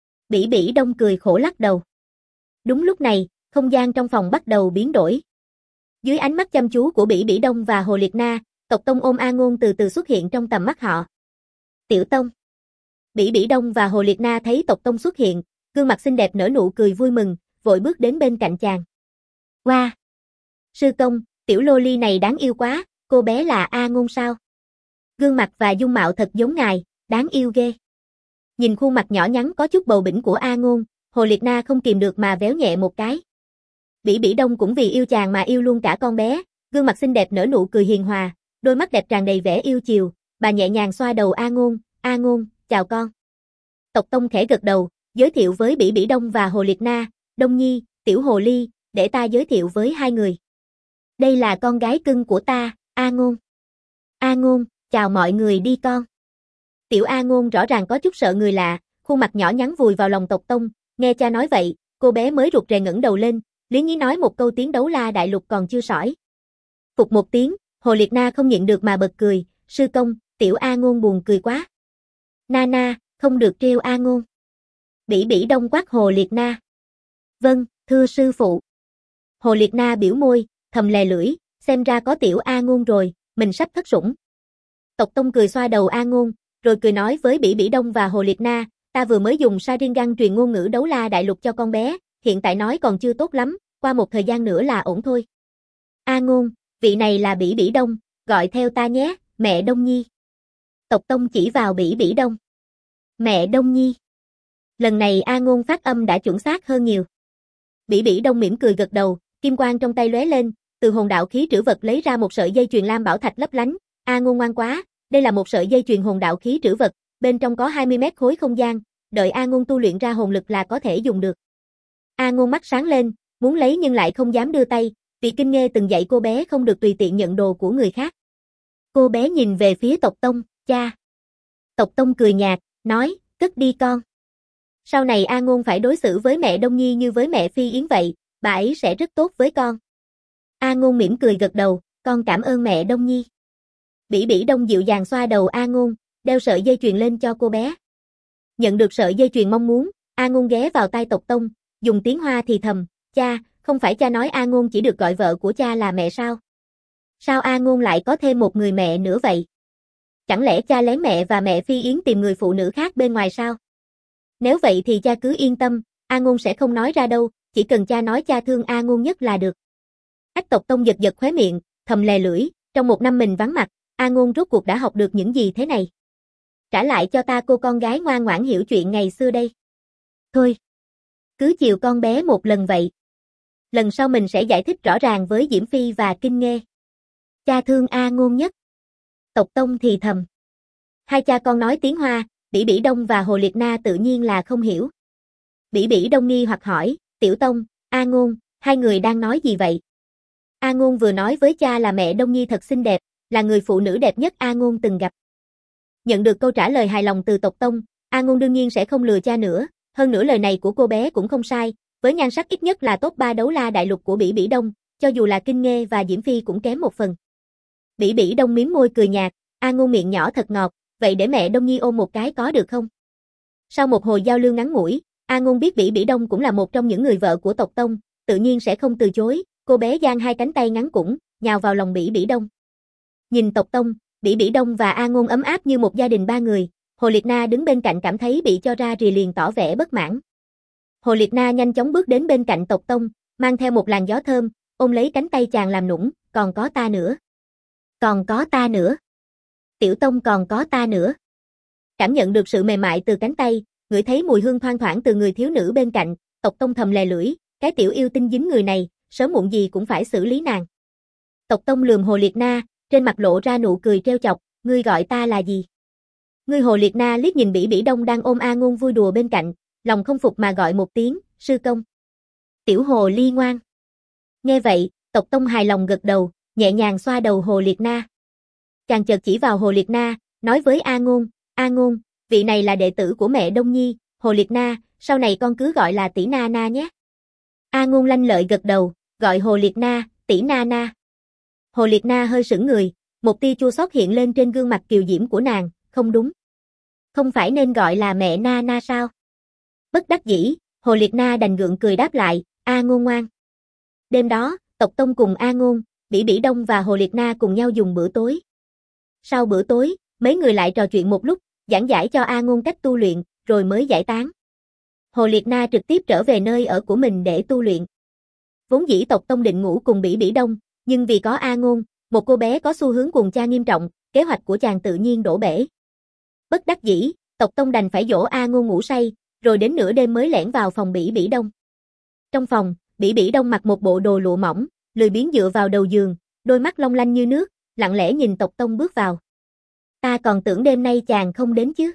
Bỉ Bỉ Đông cười khổ lắc đầu. Đúng lúc này, không gian trong phòng bắt đầu biến đổi. Dưới ánh mắt chăm chú của Bỉ Bỉ Đông và Hồ Liệt Na, Tộc Tông ôm A Ngôn từ từ xuất hiện trong tầm mắt họ. Tiểu Tông. Bỉ Bỉ Đông và Hồ Liệt Na thấy Tộc Tông xuất hiện, gương mặt xinh đẹp nở nụ cười vui mừng, vội bước đến bên cạnh chàng. Wow! Sư công, tiểu lô ly này đáng yêu quá, cô bé là A Ngôn sao? Gương mặt và dung mạo thật giống ngài, đáng yêu ghê. Nhìn khuôn mặt nhỏ nhắn có chút bầu bĩnh của A Ngôn, Hồ Liệt Na không kìm được mà véo nhẹ một cái. Bỉ Bỉ Đông cũng vì yêu chàng mà yêu luôn cả con bé, gương mặt xinh đẹp nở nụ cười hiền hòa, đôi mắt đẹp tràn đầy vẻ yêu chiều, bà nhẹ nhàng xoa đầu A Ngôn, chào con. Tộc Tông khẽ gật đầu, giới thiệu với Bỉ Bỉ Đông và Hồ Liệt Na, Đông Nhi, tiểu hồ ly, để ta giới thiệu với hai người. Đây là con gái cưng của ta, A Ngôn. A Ngôn, chào mọi người đi con. Tiểu A Ngôn rõ ràng có chút sợ người lạ, khuôn mặt nhỏ nhắn vùi vào lòng Tộc Tông, nghe cha nói vậy, cô bé mới rụt rè ngẩng đầu lên, lý nhí nói một câu tiếng Đấu La Đại Lục còn chưa sỏi. Phục một tiếng, Hồ Liệt Na không nhịn được mà bật cười, sư công, tiểu A Ngôn buồn cười quá. Na, không được trêu A Ngôn. Bỉ Bỉ Đông quát Hồ Liệt Na. Vâng, thưa sư phụ. Hồ Liệt Na biểu môi, thầm lè lưỡi, xem ra có tiểu A Ngôn rồi, mình sắp thất sủng. Tộc Tông cười xoa đầu A Ngôn, rồi cười nói với Bỉ Bỉ Đông và Hồ Liệt Na, ta vừa mới dùng Sharingan truyền ngôn ngữ Đấu La Đại Lục cho con bé, hiện tại nói còn chưa tốt lắm, qua một thời gian nữa là ổn thôi. A Ngôn, vị này là Bỉ Bỉ Đông, gọi theo ta nhé, mẹ Đông Nhi. Tộc Tông chỉ vào Bỉ Bỉ Đông. Mẹ Đông Nhi. Lần này A Ngôn phát âm đã chuẩn xác hơn nhiều. Bỉ Bỉ Đông mỉm cười gật đầu, kim quang trong tay lóe lên, từ hồn đạo khí trữ vật lấy ra một sợi dây chuyền lam bảo thạch lấp lánh. A Ngôn ngoan quá, đây là một sợi dây chuyền hồn đạo khí trữ vật, bên trong có 20 mét khối không gian, đợi A Ngôn tu luyện ra hồn lực là có thể dùng được. A Ngôn mắt sáng lên, muốn lấy nhưng lại không dám đưa tay, vì Kinh Nghê từng dạy cô bé không được tùy tiện nhận đồ của người khác. Cô bé nhìn về phía Tộc Tông, cha. Tộc Tông cười nhạt, nói, cất đi con. Sau này A Ngôn phải đối xử với mẹ Đông Nhi như với mẹ Phi Yến vậy, bà ấy sẽ rất tốt với con. A Ngôn mỉm cười gật đầu, con cảm ơn mẹ Đông Nhi. Bỉ Bỉ Đông dịu dàng xoa đầu A Ngôn, đeo sợi dây chuyền lên cho cô bé. Nhận được sợi dây chuyền mong muốn, A Ngôn ghé vào tai Tộc Tông, dùng tiếng Hoa thì thầm, cha, không phải cha nói A Ngôn chỉ được gọi vợ của cha là mẹ sao? Sao A Ngôn lại có thêm một người mẹ nữa vậy? Chẳng lẽ cha lén mẹ và mẹ Phi Yến tìm người phụ nữ khác bên ngoài sao? Nếu vậy thì cha cứ yên tâm, A Ngôn sẽ không nói ra đâu, chỉ cần cha nói cha thương A Ngôn nhất là được. Ách Tộc Tông giật giật khóe miệng, thầm lè lưỡi, trong một năm mình vắng mặt, A Ngôn rốt cuộc đã học được những gì thế này. Trả lại cho ta cô con gái ngoan ngoãn hiểu chuyện ngày xưa đây. Thôi, cứ chiều con bé một lần vậy. Lần sau mình sẽ giải thích rõ ràng với Diễm Phi và Kinh Nghê. Cha thương A Ngôn nhất. Tộc Tông thì thầm. Hai cha con nói tiếng Hoa, Bỉ Bỉ Đông và Hồ Liệt Na tự nhiên là không hiểu. Bỉ Bỉ Đông nghi hoặc hỏi, Tiểu Tông, A Ngôn, hai người đang nói gì vậy? A Ngôn vừa nói với cha là mẹ Đông Nhi thật xinh đẹp, là người phụ nữ đẹp nhất A Ngôn từng gặp. Nhận được câu trả lời hài lòng từ Tộc Tông, A Ngôn đương nhiên sẽ không lừa cha nữa, hơn nữa lời này của cô bé cũng không sai, với nhan sắc ít nhất là top 3 đấu la đại lục của Bỉ Bỉ Đông, cho dù là Kinh Nghê và Diễm Phi cũng kém một phần. Bỉ Bỉ Đông mím môi cười nhạt, A Ngôn miệng nhỏ thật ngọt, vậy để mẹ Đông Nhi ôm một cái có được không? Sau một hồi giao lưu ngắn ngủi, A Ngôn biết Bỉ Bỉ Đông cũng là một trong những người vợ của Tộc Tông, tự nhiên sẽ không từ chối, cô bé dang hai cánh tay ngắn củng, nhào vào lòng Bỉ Bỉ Đông. Nhìn Tộc Tông, Bỉ Bỉ Đông và A Ngôn ấm áp như một gia đình ba người, Hồ Liệt Na đứng bên cạnh cảm thấy bị cho ra rìa liền tỏ vẻ bất mãn. Hồ Liệt Na nhanh chóng bước đến bên cạnh Tộc Tông, mang theo một làn gió thơm, ôm lấy cánh tay chàng làm nũng, còn có ta nữa. Còn có ta nữa. Tiểu Tông còn có ta nữa. Cảm nhận được sự mềm mại từ cánh tay, ngửi thấy mùi hương thoang thoảng từ người thiếu nữ bên cạnh, Tộc Tông thầm lè lưỡi, cái tiểu yêu tinh dính người này, sớm muộn gì cũng phải xử lý nàng. Tộc Tông lườm Hồ Liệt Na, trên mặt lộ ra nụ cười trêu chọc, ngươi gọi ta là gì? Ngươi Hồ Liệt Na liếc nhìn Bỉ Bỉ Đông đang ôm A Ngôn vui đùa bên cạnh, lòng không phục mà gọi một tiếng, sư công. Tiểu Hồ Ly ngoan. Nghe vậy, Tộc Tông hài lòng gật đầu, nhẹ nhàng xoa đầu Hồ Liệt Na. Chàng chợt chỉ vào Hồ Liệt Na, nói với A Ngôn, vị này là đệ tử của mẹ Đông Nhi, Hồ Liệt Na, sau này con cứ gọi là tỷ Na Na nhé. A Ngôn lanh lợi gật đầu, gọi Hồ Liệt Na, tỷ Na Na. Hồ Liệt Na hơi sững người, một tia chua xót hiện lên trên gương mặt kiều diễm của nàng, không đúng. Không phải nên gọi là mẹ Na Na sao? Bất đắc dĩ, Hồ Liệt Na đành gượng cười đáp lại, A Ngôn ngoan. Đêm đó, Tộc Tông cùng A Ngôn, Bỉ Bỉ Đông và Hồ Liệt Na cùng nhau dùng bữa tối. Sau bữa tối, mấy người lại trò chuyện một lúc, giảng giải cho A Ngôn cách tu luyện, rồi mới giải tán. Hồ Liệt Na trực tiếp trở về nơi ở của mình để tu luyện. Vốn dĩ Tộc Tông định ngủ cùng Bỉ Bỉ Đông, nhưng vì có A Ngôn, một cô bé có xu hướng cuồng cha nghiêm trọng, kế hoạch của chàng tự nhiên đổ bể. Bất đắc dĩ, Tộc Tông đành phải dỗ A Ngôn ngủ say, rồi đến nửa đêm mới lẻn vào phòng Bỉ Bỉ Đông. Trong phòng, Bỉ Bỉ Đông mặc một bộ đồ lụa mỏng, lười biếng dựa vào đầu giường, đôi mắt long lanh như nước, lặng lẽ nhìn Tộc Tông bước vào. Ta còn tưởng đêm nay chàng không đến chứ.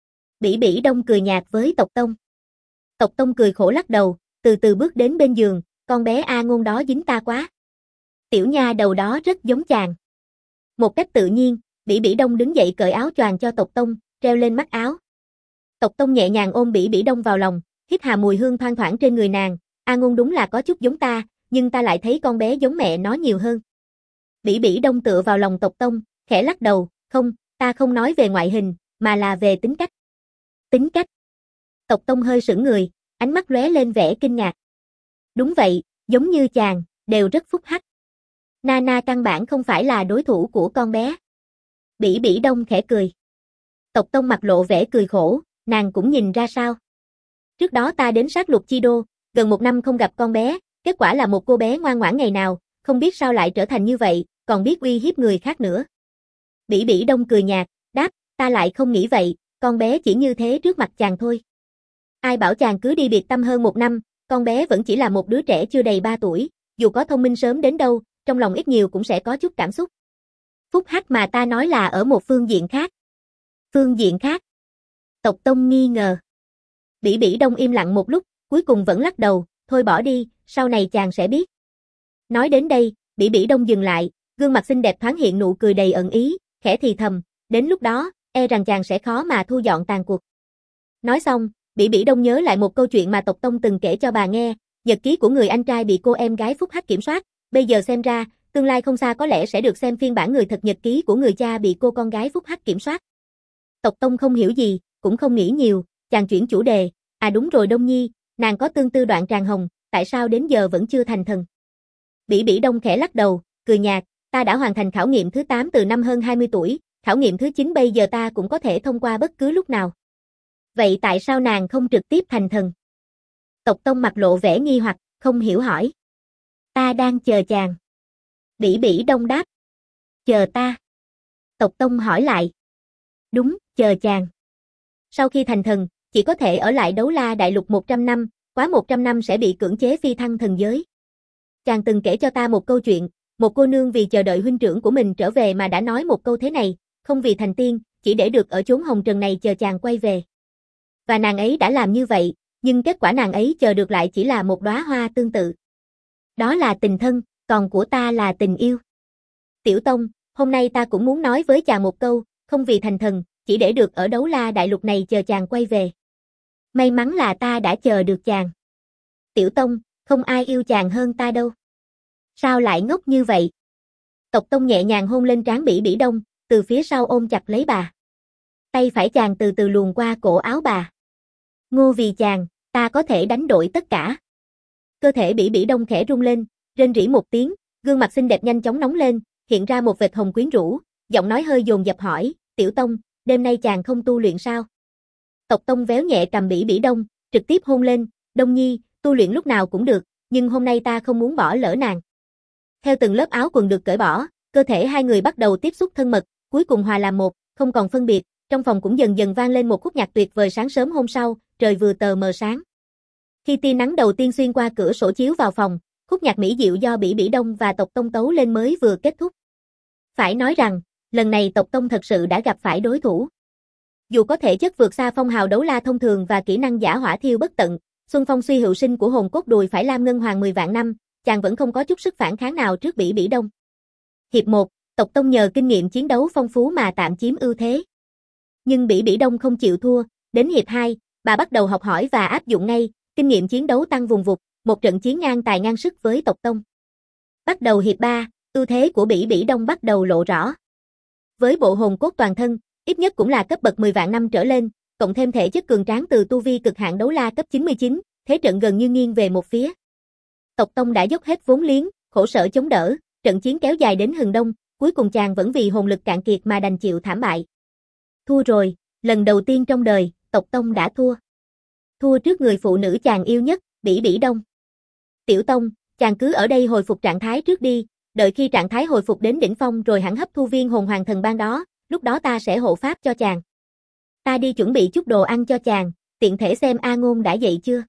Bỉ Bỉ Đông cười nhạt với Tộc Tông. Tộc Tông cười khổ lắc đầu, từ từ bước đến bên giường, con bé A Ngôn đó dính ta quá. Tiểu nha đầu đó rất giống chàng. Một cách tự nhiên, Bỉ Bỉ Đông đứng dậy cởi áo choàng cho Tộc Tông, treo lên mắt áo. Tộc Tông nhẹ nhàng ôm Bỉ Bỉ Đông vào lòng, hít hà mùi hương thoang thoảng trên người nàng, A Ngôn đúng là có chút giống ta, nhưng ta lại thấy con bé giống mẹ nó nhiều hơn. Bỉ Bỉ Đông tựa vào lòng Tộc Tông, khẽ lắc đầu, không, ta không nói về ngoại hình, mà là về tính cách. Tính cách? Tộc Tông hơi sững người, ánh mắt lóe lên vẻ kinh ngạc. Đúng vậy, giống như chàng, đều rất phúc hắc. Nana căn bản không phải là đối thủ của con bé. Bỉ Bỉ Đông khẽ cười. Tộc Tông mặt lộ vẻ cười khổ, nàng cũng nhìn ra sao. Trước đó ta đến sát lục Chi Đô, gần một năm không gặp con bé, kết quả là một cô bé ngoan ngoãn ngày nào, không biết sao lại trở thành như vậy, còn biết uy hiếp người khác nữa. Bỉ Bỉ Đông cười nhạt, đáp, ta lại không nghĩ vậy, con bé chỉ như thế trước mặt chàng thôi. Ai bảo chàng cứ đi biệt tâm hơn một năm, con bé vẫn chỉ là một đứa trẻ chưa đầy 3 tuổi, dù có thông minh sớm đến đâu, trong lòng ít nhiều cũng sẽ có chút cảm xúc. Phúc hắc mà ta nói là ở một phương diện khác. Phương diện khác? Tộc Tông nghi ngờ. Bỉ Bỉ Đông im lặng một lúc, cuối cùng vẫn lắc đầu, thôi bỏ đi, sau này chàng sẽ biết. Nói đến đây, Bỉ Bỉ Đông dừng lại, gương mặt xinh đẹp thoáng hiện nụ cười đầy ẩn ý, khẽ thì thầm, đến lúc đó, e rằng chàng sẽ khó mà thu dọn tàn cuộc. Nói xong, Bỉ Bỉ Đông nhớ lại một câu chuyện mà Tộc Tông từng kể cho bà nghe, nhật ký của người anh trai bị cô em gái phúc hắc kiểm soát, bây giờ xem ra, tương lai không xa có lẽ sẽ được xem phiên bản người thật nhật ký của người cha bị cô con gái phúc hắc kiểm soát. Tộc Tông không hiểu gì, cũng không nghĩ nhiều, chàng chuyển chủ đề, à đúng rồi Đông Nhi, nàng có tương tư Đoạn Tràng Hồng, tại sao đến giờ vẫn chưa thành thần? Bỉ Bỉ Đông khẽ lắc đầu, cười nhạt, ta đã hoàn thành khảo nghiệm thứ 8 từ năm hơn 20 tuổi, khảo nghiệm thứ 9 bây giờ ta cũng có thể thông qua bất cứ lúc nào. Vậy tại sao nàng không trực tiếp thành thần? Tộc Tông mặt lộ vẻ nghi hoặc, không hiểu hỏi. Ta đang chờ chàng. Bỉ Bỉ Đông đáp. Chờ ta? Tộc Tông hỏi lại. Đúng, chờ chàng. Sau khi thành thần, chỉ có thể ở lại Đấu La Đại Lục 100 năm, quá 100 năm sẽ bị cưỡng chế phi thăng thần giới. Chàng từng kể cho ta một câu chuyện, một cô nương vì chờ đợi huynh trưởng của mình trở về mà đã nói một câu thế này, không vì thành tiên, chỉ để được ở chốn hồng trần này chờ chàng quay về. Và nàng ấy đã làm như vậy, nhưng kết quả nàng ấy chờ được lại chỉ là một đóa hoa tương tự. Đó là tình thân, còn của ta là tình yêu. Tiểu Tông, hôm nay ta cũng muốn nói với chàng một câu, không vì thành thần, chỉ để được ở Đấu La Đại Lục này chờ chàng quay về. May mắn là ta đã chờ được chàng. Tiểu Tông, không ai yêu chàng hơn ta đâu. Sao lại ngốc như vậy? Tộc Tông nhẹ nhàng hôn lên trán Bỉ Bỉ Đông, từ phía sau ôm chặt lấy bà. Tay phải chàng từ từ luồn qua cổ áo bà. Ngô vì chàng, ta có thể đánh đổi tất cả. Cơ thể Bỉ Bỉ Đông khẽ rung lên, rên rỉ một tiếng, gương mặt xinh đẹp nhanh chóng nóng lên, hiện ra một vệt hồng quyến rũ, giọng nói hơi dồn dập hỏi, Tiểu Tông, đêm nay chàng không tu luyện sao? Tộc Tông véo nhẹ cầm Bỉ Bỉ Đông, trực tiếp hôn lên, Đông Nhi, tu luyện lúc nào cũng được, nhưng hôm nay ta không muốn bỏ lỡ nàng. Theo từng lớp áo quần được cởi bỏ, cơ thể hai người bắt đầu tiếp xúc thân mật, cuối cùng hòa làm một, không còn phân biệt, trong phòng cũng dần dần vang lên một khúc nhạc tuyệt vời. Sáng sớm hôm sau, trời vừa tờ mờ sáng. Khi tia nắng đầu tiên xuyên qua cửa sổ chiếu vào phòng, khúc nhạc mỹ diệu do Bỉ Bỉ Đông và Tộc Tông tấu lên mới vừa kết thúc. Phải nói rằng, lần này Tộc Tông thật sự đã gặp phải đối thủ. Dù có thể chất vượt xa phong hào đấu la thông thường và kỹ năng giả hỏa thiêu bất tận, xuân phong suy hữu sinh của hồn cốt đùi phải lam ngân hoàng 10 vạn năm, chàng vẫn không có chút sức phản kháng nào trước Bỉ Bỉ Đông. Hiệp 1, Tộc Tông nhờ kinh nghiệm chiến đấu phong phú mà tạm chiếm ưu thế. Nhưng Bỉ Bỉ Đông không chịu thua, đến hiệp 2, bà bắt đầu học hỏi và áp dụng ngay, kinh nghiệm chiến đấu tăng vùng vụt, một trận chiến ngang tài ngang sức với Tộc Tông. Bắt đầu hiệp 3, ưu thế của Bỉ Bỉ Đông bắt đầu lộ rõ. Với bộ hồn cốt toàn thân, ít nhất cũng là cấp bậc 10 vạn năm trở lên, cộng thêm thể chất cường tráng từ tu vi cực hạn đấu la cấp 99, thế trận gần như nghiêng về một phía. Tộc Tông đã dốc hết vốn liếng, khổ sở chống đỡ, trận chiến kéo dài đến hừng đông, cuối cùng chàng vẫn vì hồn lực cạn kiệt mà đành chịu thảm bại. Thua rồi, lần đầu tiên trong đời, Tộc Tông đã thua. Thua trước người phụ nữ chàng yêu nhất, Bỉ Bỉ Đông. Tiểu Tông, chàng cứ ở đây hồi phục trạng thái trước đi, đợi khi trạng thái hồi phục đến đỉnh phong rồi hẳn hấp thu viên hồn hoàng thần ban đó, lúc đó ta sẽ hộ pháp cho chàng. Ta đi chuẩn bị chút đồ ăn cho chàng, tiện thể xem A Ngôn đã dậy chưa.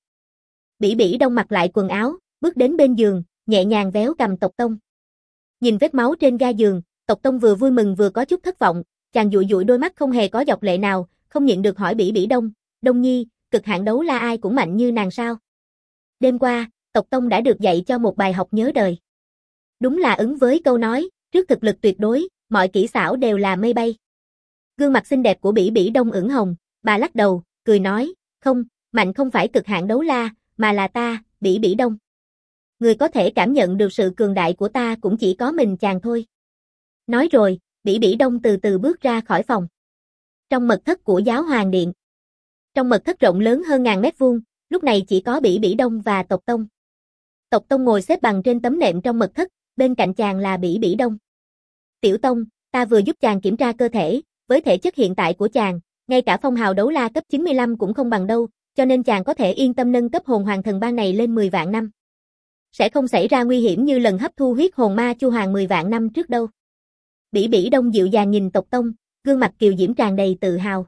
Bỉ Bỉ Đông mặc lại quần áo, bước đến bên giường, nhẹ nhàng véo cầm Tộc Tông. Nhìn vết máu trên ga giường, Tộc Tông vừa vui mừng vừa có chút thất vọng, chàng dụi dụi đôi mắt không hề có giọt lệ nào, không nhịn được hỏi Bỉ Bỉ Đông, Đông Nhi, cực hạn đấu la ai cũng mạnh như nàng sao? Đêm qua, Tộc Tông đã được dạy cho một bài học nhớ đời. Đúng là ứng với câu nói, trước thực lực tuyệt đối, mọi kỹ xảo đều là mây bay. Gương mặt xinh đẹp của Bỉ Bỉ Đông ửng hồng, bà lắc đầu, cười nói, không, mạnh không phải cực hạn đấu la, mà là ta, Bỉ Bỉ Đông. Người có thể cảm nhận được sự cường đại của ta cũng chỉ có mình chàng thôi. Nói rồi, Bỉ Bỉ Đông từ từ bước ra khỏi phòng. Trong mật thất của Giáo Hoàng Điện. Trong mật thất rộng lớn hơn 1000 mét vuông, lúc này chỉ có Bỉ Bỉ Đông và Tộc Tông. Tộc Tông ngồi xếp bằng trên tấm nệm trong mật thất, bên cạnh chàng là Bỉ Bỉ Đông. Tiểu Tông, ta vừa giúp chàng kiểm tra cơ thể, với thể chất hiện tại của chàng, ngay cả phong hào đấu la cấp 95 cũng không bằng đâu, cho nên chàng có thể yên tâm nâng cấp hồn hoàng thần ban này lên 10 vạn năm. Sẽ không xảy ra nguy hiểm như lần hấp thu huyết hồn ma chu hoàng 10 vạn năm trước đâu. Bỉ Bỉ Đông dịu dàng nhìn Tộc Tông, gương mặt kiều diễm tràn đầy tự hào.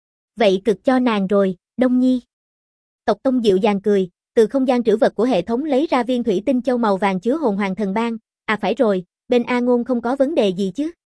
Vậy cực cho nàng rồi, Đông Nhi. Tộc Tông dịu dàng cười, từ không gian trữ vật của hệ thống lấy ra viên thủy tinh châu màu vàng chứa hồn hoàng thần ban, à phải rồi, bên A Ngôn không có vấn đề gì chứ?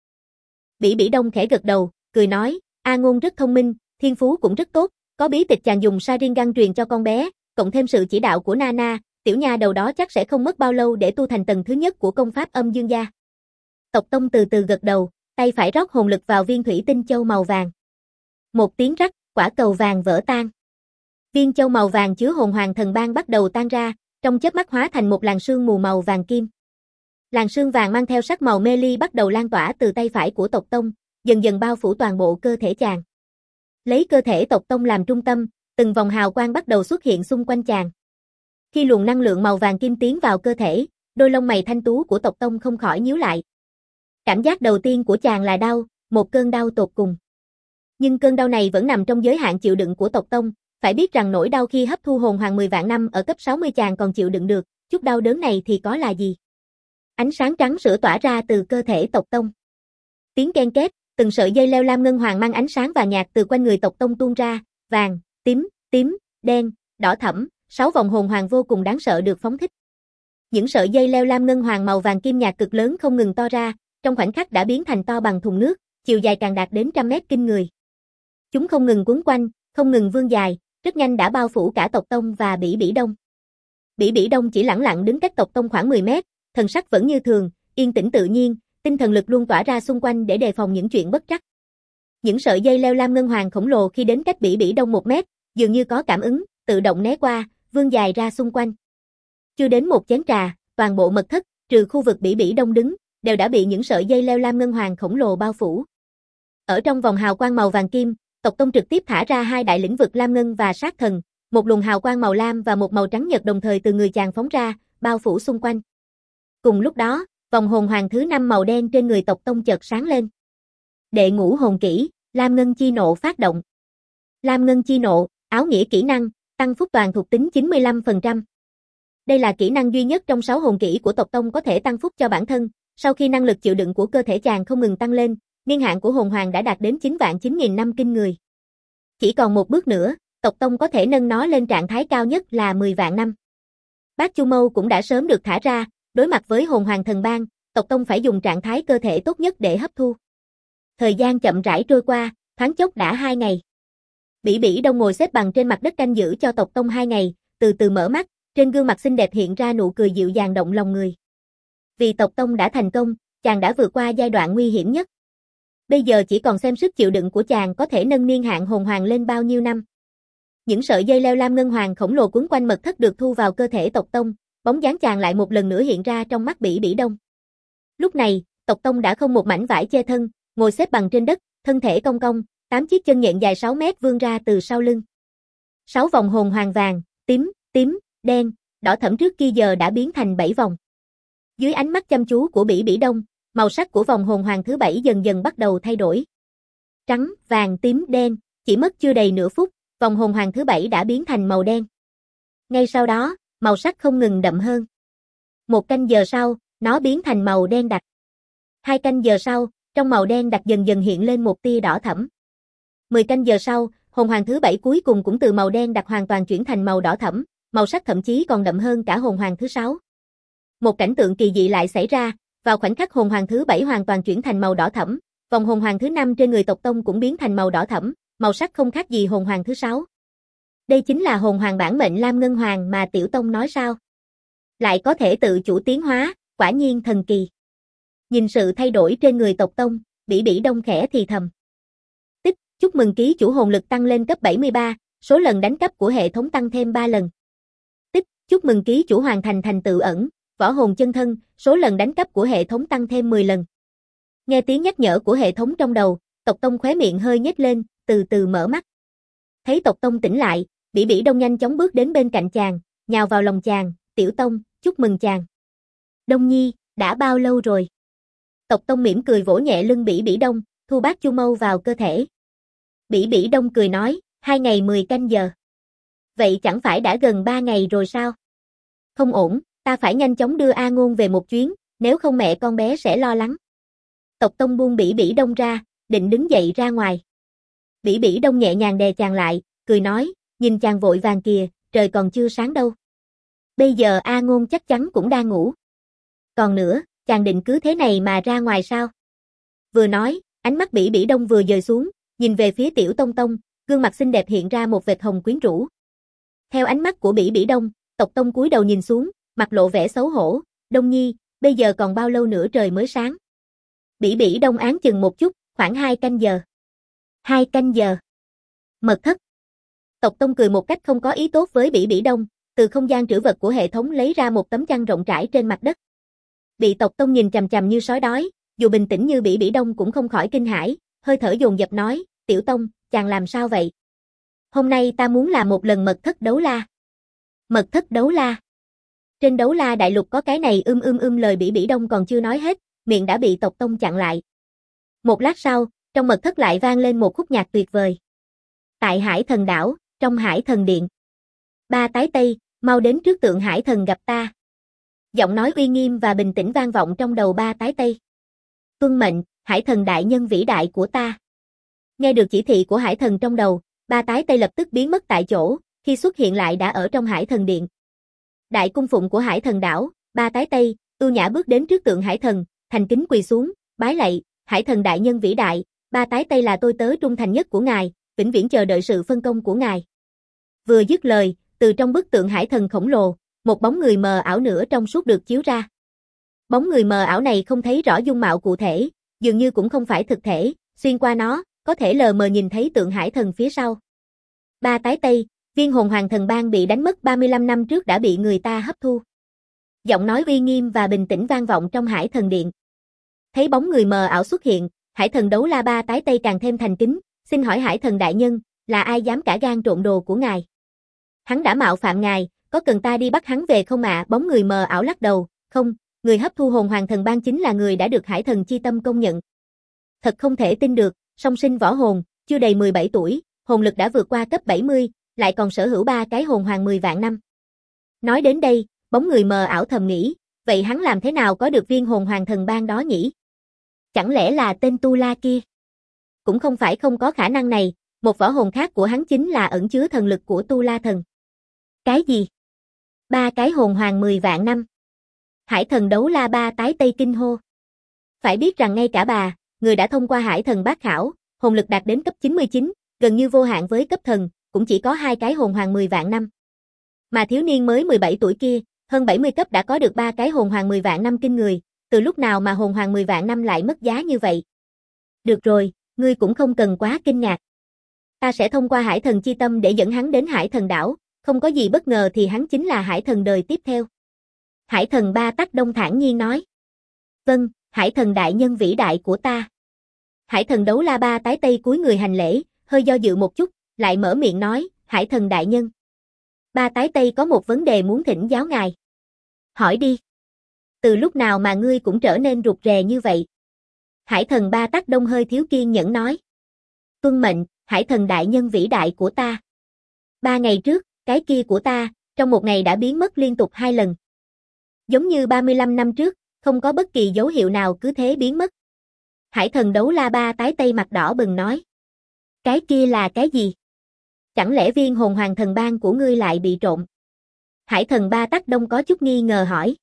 Bỉ Bỉ Đông khẽ gật đầu, cười nói, A Ngôn rất thông minh, thiên phú cũng rất tốt, có bí tịch chàng dùng Sharingan truyền cho con bé, cộng thêm sự chỉ đạo của Nana, tiểu nha đầu đó chắc sẽ không mất bao lâu để tu thành tầng thứ nhất của công pháp âm dương gia. Tộc Tông từ từ gật đầu, tay phải rót hồn lực vào viên thủy tinh châu màu vàng. Một tiếng rắc, quả cầu vàng vỡ tan. Viên châu màu vàng chứa hồn hoàng thần ban bắt đầu tan ra, trong chớp mắt hóa thành một làn sương mù màu vàng kim. Làn sương vàng mang theo sắc màu mê ly bắt đầu lan tỏa từ tay phải của Tộc Tông, dần dần bao phủ toàn bộ cơ thể chàng. Lấy cơ thể Tộc Tông làm trung tâm, từng vòng hào quang bắt đầu xuất hiện xung quanh chàng. Khi luồng năng lượng màu vàng kim tiến vào cơ thể, đôi lông mày thanh tú của Tộc Tông không khỏi nhíu lại. Cảm giác đầu tiên của chàng là đau, một cơn đau tột cùng. Nhưng cơn đau này vẫn nằm trong giới hạn chịu đựng của Tộc Tông, phải biết rằng nỗi đau khi hấp thu hồn hoàng 10 vạn năm ở cấp 60 chàng còn chịu đựng được, chút đau đớn này thì có là gì? Ánh sáng trắng sữa tỏa ra từ cơ thể tộc tông. Tiếng ken két, từng sợi dây leo lam ngân hoàng mang ánh sáng vàng nhạt từ quanh người tộc tông tuôn ra, vàng, tím, đen, đỏ thẫm, 6 vòng hồn hoàng vô cùng đáng sợ được phóng thích. Những sợi dây leo lam ngân hoàng màu vàng kim nhạt cực lớn không ngừng to ra, trong khoảnh khắc đã biến thành to bằng thùng nước, chiều dài càng đạt đến trăm mét kinh người. Chúng không ngừng quấn quanh, không ngừng vươn dài, rất nhanh đã bao phủ cả tộc tông và Bỉ Bỉ Đông. Bỉ Bỉ Đông chỉ lẳng lặng đứng cách tộc tông khoảng 10 mét, thần sắc vẫn như thường, yên tĩnh tự nhiên, tinh thần lực luôn tỏa ra xung quanh để đề phòng những chuyện bất trắc. Những sợi dây leo lam ngân hoàng khổng lồ khi đến cách Bỉ Bỉ Đông 1 mét, dường như có cảm ứng, tự động né qua, vươn dài ra xung quanh. Chưa đến một chén trà, toàn bộ mật thất, trừ khu vực Bỉ Bỉ Đông đứng, đều đã bị những sợi dây leo lam ngân hoàng khổng lồ bao phủ. Ở trong vòng hào quang màu vàng kim, tộc tông trực tiếp thả ra 2 đại lĩnh vực lam ngân và sát thần, một luồng hào quang màu lam và một màu trắng nhật đồng thời từ người chàng phóng ra, bao phủ xung quanh. Cùng lúc đó, vòng hồn hoàng thứ 5 màu đen trên người tộc tông chợt sáng lên. Đệ ngũ hồn kỹ, Lam Ngân Chi Nộ phát động. Lam Ngân Chi Nộ, áo nghĩa kỹ năng, tăng phúc toàn thuộc tính 95%. Đây là kỹ năng duy nhất trong 6 hồn kỹ của tộc tông có thể tăng phúc cho bản thân, sau khi năng lực chịu đựng của cơ thể chàng không ngừng tăng lên, niên hạn của hồn hoàng đã đạt đến 9.000 năm kinh người. Chỉ còn một bước nữa, tộc tông có thể nâng nó lên trạng thái cao nhất là 10 vạn năm. Bát Chu Mâu cũng đã sớm được thả ra, đối mặt với hồn hoàng thần bang, tộc tông phải dùng trạng thái cơ thể tốt nhất để hấp thu. Thời gian chậm rãi trôi qua, thoáng chốc đã 2 ngày. Bỉ Bỉ Đông ngồi xếp bằng trên mặt đất canh giữ cho tộc tông 2 ngày, từ từ mở mắt, trên gương mặt xinh đẹp hiện ra nụ cười dịu dàng động lòng người. Vì tộc tông đã thành công, chàng đã vượt qua giai đoạn nguy hiểm nhất. Bây giờ chỉ còn xem sức chịu đựng của chàng có thể nâng niên hạn hồn hoàng lên bao nhiêu năm. Những sợi dây leo lam ngân hoàng khổng lồ quấn quanh mật thất được thu vào cơ thể tộc tông, bóng dáng chàng lại một lần nữa hiện ra trong mắt Bỉ Bỉ Đông. Lúc này, tộc tông đã không một mảnh vải che thân, ngồi xếp bằng trên đất, thân thể cong cong, 8 chiếc chân nhện dài 6 mét vươn ra từ sau lưng. 6 vòng hồn hoàng vàng, tím, đen, đỏ thẫm trước kia giờ đã biến thành 7 vòng. Dưới ánh mắt chăm chú của Bỉ Bỉ Đông, màu sắc của vòng hồn hoàng thứ 7 dần dần bắt đầu thay đổi. Trắng, vàng, tím, đen, chỉ mất chưa đầy nửa phút, vòng hồn hoàng thứ 7 đã biến thành màu đen. Ngay sau đó, màu sắc không ngừng đậm hơn. 1 canh giờ sau, nó biến thành màu đen đặc. 2 canh giờ sau, trong màu đen đặc dần dần hiện lên một tia đỏ thẫm. 10 canh giờ sau, hồn hoàng thứ 7 cuối cùng cũng từ màu đen đặc hoàn toàn chuyển thành màu đỏ thẫm, màu sắc thậm chí còn đậm hơn cả hồn hoàng thứ 6. Một cảnh tượng kỳ dị lại xảy ra, vào khoảnh khắc hồn hoàng thứ 7 hoàn toàn chuyển thành màu đỏ thẫm, vòng hồn hoàng thứ 5 trên người tộc tông cũng biến thành màu đỏ thẫm, màu sắc không khác gì hồn hoàng thứ 6. Đây chính là hồn hoàng bản mệnh Lam Ngân Hoàng mà Tiểu Tông nói sao? Lại có thể tự chủ tiến hóa, quả nhiên thần kỳ. Nhìn sự thay đổi trên người tộc tông, Bỉ Bỉ Đông khẽ thì thầm. Tích, chúc mừng ký chủ hồn lực tăng lên cấp 73, số lần đánh cắp của hệ thống tăng thêm 3 lần. Tích, chúc mừng ký chủ hoàn thành thành tựu ẩn, võ hồn chân thân, số lần đánh cắp của hệ thống tăng thêm 10 lần. Nghe tiếng nhắc nhở của hệ thống trong đầu, tộc tông khóe miệng hơi nhếch lên, từ từ mở mắt. Thấy tộc tông tỉnh lại, Bỉ Bỉ Đông nhanh chóng bước đến bên cạnh chàng, nhào vào lòng chàng, Tiểu Tông, chúc mừng chàng. Đông Nhi, đã bao lâu rồi? Tộc tông mỉm cười vỗ nhẹ lưng Bỉ Bỉ Đông, thu Bát Chu Mâu vào cơ thể. Bỉ Bỉ Đông cười nói, 2 ngày 10 canh giờ. Vậy chẳng phải đã gần 3 ngày rồi sao? Không ổn, ta phải nhanh chóng đưa A Ngôn về một chuyến, nếu không mẹ con bé sẽ lo lắng. Tộc tông buông Bỉ Bỉ Đông ra, định đứng dậy ra ngoài. Bỉ Bỉ Đông nhẹ nhàng đè chàng lại, cười nói, nhìn chàng vội vàng kìa, trời còn chưa sáng đâu. Bây giờ A Ngôn chắc chắn cũng đang ngủ. Còn nữa, chàng định cứ thế này mà ra ngoài sao? Vừa nói, ánh mắt Bỉ Bỉ Đông vừa dời xuống, nhìn về phía Tiểu Tông Tông, gương mặt xinh đẹp hiện ra một vệt hồng quyến rũ. Theo ánh mắt của Bỉ Bỉ Đông, tộc tông cúi đầu nhìn xuống, mặt lộ vẻ xấu hổ, Đông Nhi, bây giờ còn bao lâu nữa trời mới sáng? Bỉ Bỉ Đông áng chừng một chút, khoảng 2 canh giờ. 2 canh giờ. Mật thất. Tộc tông cười một cách không có ý tốt với Bỉ Bỉ Đông, từ không gian trữ vật của hệ thống lấy ra một tấm chăn rộng rãi trên mặt đất. Bị tộc tông nhìn chằm chằm như sói đói, dù bình tĩnh như Bỉ Bỉ Đông cũng không khỏi kinh hãi, hơi thở dồn dập nói, Tiểu Tông, chàng làm sao vậy? Hôm nay ta muốn làm một lần mật thất đấu la. Mật thất đấu la. Trên đấu la đại lục có cái này lời Bỉ Bỉ Đông còn chưa nói hết, miệng đã bị tộc tông chặn lại. Một lát sau, trong mật thất lại vang lên một khúc nhạc tuyệt vời. Tại Hải Thần Đảo, trong Hải Thần Điện. Ba tái Tây, mau đến trước tượng Hải Thần gặp ta. Giọng nói uy nghiêm và bình tĩnh vang vọng trong đầu ba tái Tây. Tuân mệnh, Hải Thần đại nhân vĩ đại của ta. Nghe được chỉ thị của Hải Thần trong đầu, ba tái Tây lập tức biến mất tại chỗ, khi xuất hiện lại đã ở trong Hải Thần điện. Đại cung phụng của Hải Thần đảo, ba tái Tây, ưu nhã bước đến trước tượng Hải Thần, thành kính quỳ xuống, bái lạy, Hải Thần đại nhân vĩ đại, ba tái Tây là tôi tớ trung thành nhất của ngài, vĩnh viễn chờ đợi sự phân công của ngài. Vừa dứt lời, từ trong bức tượng Hải Thần khổng lồ, một bóng người mờ ảo nữa trong suốt được chiếu ra. Bóng người mờ ảo này không thấy rõ dung mạo cụ thể, dường như cũng không phải thực thể, xuyên qua nó, có thể lờ mờ nhìn thấy tượng Hải Thần phía sau. Ba tái Tây, viên hồn hoàng thần bang bị đánh mất 35 năm trước đã bị người ta hấp thu. Giọng nói uy nghiêm và bình tĩnh vang vọng trong Hải Thần điện. Thấy bóng người mờ ảo xuất hiện, Hải Thần đấu la ba tái Tây càng thêm thành kính, xin hỏi Hải Thần đại nhân, là ai dám cả gan trộm đồ của ngài? Hắn đã mạo phạm ngài, có cần ta đi bắt hắn về không ạ? Bóng người mờ ảo lắc đầu, không, người hấp thu hồn hoàng thần bang chính là người đã được Hải Thần chi tâm công nhận. Thật không thể tin được, song sinh võ hồn, chưa đầy 17 tuổi, hồn lực đã vượt qua cấp 70, lại còn sở hữu 3 cái hồn hoàng 10 vạn năm. Nói đến đây, bóng người mờ ảo thầm nghĩ, vậy hắn làm thế nào có được viên hồn hoàng thần bang đó nhỉ? Chẳng lẽ là tên Tu La kia? Cũng không phải không có khả năng này, một võ hồn khác của hắn chính là ẩn chứa thần lực của Tu La thần. Cái gì? 3 cái hồn hoàng 10 vạn năm. Hải Thần đấu la ba tái Tây kinh hô. Phải biết rằng ngay cả bà, người đã thông qua Hải Thần bát khảo, hồn lực đạt đến cấp 99, gần như vô hạn với cấp thần, cũng chỉ có 2 cái hồn hoàng 10 vạn năm. Mà thiếu niên mới 17 tuổi kia, hơn 70 cấp đã có được 3 cái hồn hoàng 10 vạn năm kinh người, từ lúc nào mà hồn hoàng 10 vạn năm lại mất giá như vậy? Được rồi, ngươi cũng không cần quá kinh ngạc. Ta sẽ thông qua Hải Thần chi tâm để dẫn hắn đến Hải Thần đảo, không có gì bất ngờ thì hắn chính là Hải Thần đời tiếp theo. Hải Thần ba tắc đông thản nhiên nói. Vâng, Hải Thần đại nhân vĩ đại của ta. Hải Thần đấu la ba tái Tây cúi người hành lễ, hơi do dự một chút, lại mở miệng nói, Hải Thần đại nhân. Ba tái Tây có một vấn đề muốn thỉnh giáo ngài. Hỏi đi. Từ lúc nào mà ngươi cũng trở nên rụt rè như vậy? Hải Thần ba tắc đông hơi thiếu kiên nhẫn nói. Tuân mệnh, Hải Thần đại nhân vĩ đại của ta. 3 ngày trước, cái kia của ta, trong một ngày đã biến mất liên tục 2 lần. Giống như 35 năm trước, không có bất kỳ dấu hiệu nào cứ thế biến mất. Hải Thần đấu la ba tái Tây mặt đỏ bừng nói. Cái kia là cái gì? Chẳng lẽ viên hồn hoàng thần bang của ngươi lại bị trộm? Hải Thần ba tắc đông có chút nghi ngờ hỏi.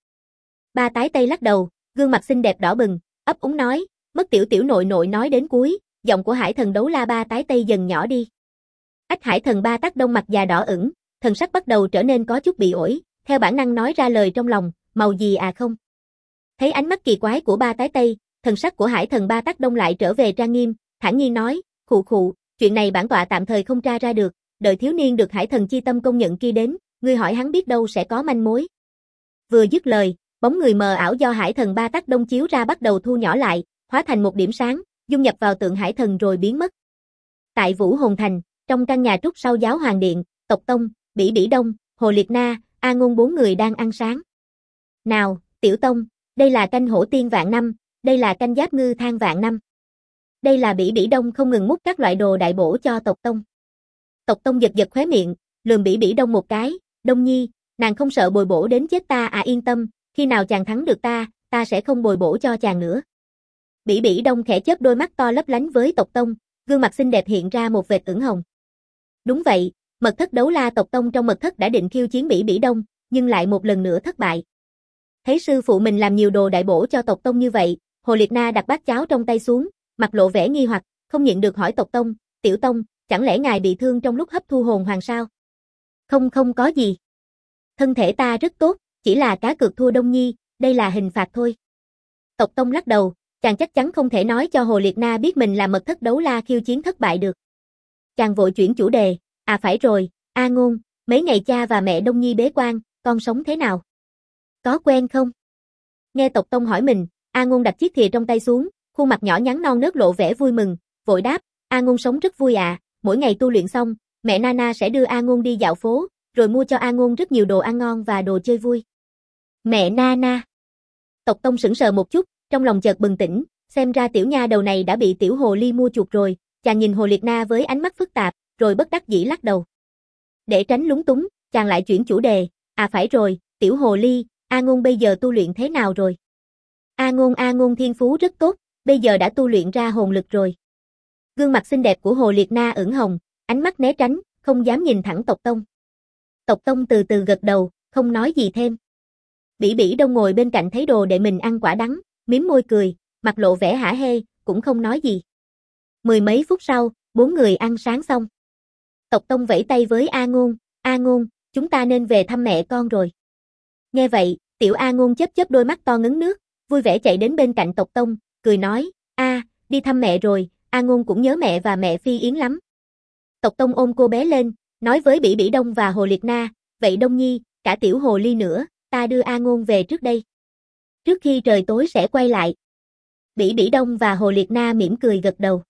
Ba tái Tây lắc đầu, gương mặt xinh đẹp đỏ bừng, ấp úng nói, mất tiểu tiểu nội nội nói đến cuối, giọng của Hải Thần đấu la ba tái Tây dần nhỏ đi. Ách Hải Thần ba tắc đông mặt già đỏ ửng, thần sắc bắt đầu trở nên có chút bị ổi, theo bản năng nói ra lời trong lòng, màu gì à không? Thấy ánh mắt kỳ quái của ba tái Tây, thần sắc của Hải Thần ba tắc đông lại trở về trang nghiêm, thản nhiên nói, khụ khụ, chuyện này bản tọa tạm thời không tra ra được, đợi thiếu niên được Hải Thần chi tâm công nhận kia đến, ngươi hỏi hắn biết đâu sẽ có manh mối. Vừa dứt lời, bóng người mờ ảo do Hải Thần ba tắc đông chiếu ra bắt đầu thu nhỏ lại, hóa thành một điểm sáng, dung nhập vào tượng Hải Thần rồi biến mất. Tại Vũ Hồn Thành, trong căn nhà trúc sau giáo hoàng điện, Tộc Tông, Bỉ Bỉ Đông, Hồ Liệt Na, A Ngôn 4 người đang ăn sáng. Nào, Tiểu Tông, đây là canh hổ tiên vạn năm, đây là canh giáp ngư than vạn năm. Đây là Bỉ Bỉ Đông không ngừng múc các loại đồ đại bổ cho Tộc Tông. Tộc Tông giật giật khóe miệng, lườm Bỉ Bỉ Đông một cái, Đông Nhi, nàng không sợ bồi bổ đến chết ta à? Yên tâm, khi nào chàng thắng được ta sẽ không bồi bổ cho chàng nữa. Bỉ Bỉ Đông khẽ chớp đôi mắt to lấp lánh với Tộc Tông, gương mặt xinh đẹp hiện ra một vệt ửng hồng. Đúng vậy, mật thất đấu la Tộc Tông trong mật thất đã định khiêu chiến Bỉ Bỉ Đông, nhưng lại một lần nữa thất bại. Thấy sư phụ mình làm nhiều đồ đại bổ cho Tộc Tông như vậy, Hồ Liệt Na đặt bát cháo trong tay xuống, mặt lộ vẻ nghi hoặc, không nhịn được hỏi Tộc Tông, Tiểu Tông, chẳng lẽ ngài bị thương trong lúc hấp thu hồn hoàng sao? Không có gì. Thân thể ta rất tốt, chỉ là cá cược thua Đông Nhi, đây là hình phạt thôi. Tộc Tông lắc đầu, chàng chắc chắn không thể nói cho Hồ Liệt Na biết mình là mật thất đấu la khiêu chiến thất bại được. Chàng vội chuyển chủ đề, à phải rồi, A Ngôn, mấy ngày cha và mẹ Đông Nhi bế quan, con sống thế nào? Có quen không? Nghe Tộc Tông hỏi mình, A Ngôn đặt chiếc thìa trong tay xuống, khuôn mặt nhỏ nhắn non nớt lộ vẻ vui mừng, vội đáp, A Ngôn sống rất vui ạ, mỗi ngày tu luyện xong, mẹ Nana sẽ đưa A Ngôn đi dạo phố, rồi mua cho A Ngôn rất nhiều đồ ăn ngon và đồ chơi vui. Mẹ Nana. Tộc Tông sững sờ một chút, trong lòng chợt bừng tỉnh, xem ra tiểu nha đầu này đã bị tiểu hồ ly mua chuộc rồi, chàng nhìn Hồ Liệt Na với ánh mắt phức tạp, rồi bất đắc dĩ lắc đầu. Để tránh lúng túng, chàng lại chuyển chủ đề, à phải rồi, tiểu hồ ly, A Ngôn bây giờ tu luyện thế nào rồi? A Ngôn thiên phú rất tốt, bây giờ đã tu luyện ra hồn lực rồi. Gương mặt xinh đẹp của Hồ Liệt Na ửng hồng, ánh mắt né tránh, không dám nhìn thẳng Tộc Tông. Tộc Tông từ từ gật đầu, không nói gì thêm. Bỉ Bỉ Đông ngồi bên cạnh thấy đồ đệ mình ăn quả đắng, mím môi cười, mặt lộ vẻ hả hê, cũng không nói gì. Mười mấy phút sau, 4 người ăn sáng xong. Tộc Tông vẫy tay với A Ngôn, chúng ta nên về thăm mẹ con rồi. Nghe vậy, tiểu A Ngôn chớp chớp đôi mắt to ngấn nước, vui vẻ chạy đến bên cạnh Tộc Tông, cười nói, đi thăm mẹ rồi, A Ngôn cũng nhớ mẹ và mẹ Phi Yến lắm. Tộc Tông ôm cô bé lên, nói với Bỉ Bỉ Đông và Hồ Liệt Na, vậy Đông Nhi, cả tiểu Hồ Ly nữa, ta đưa A Ngôn về trước đây. Trước khi trời tối sẽ quay lại. Bỉ Bỉ Đông và Hồ Liệt Na mỉm cười gật đầu.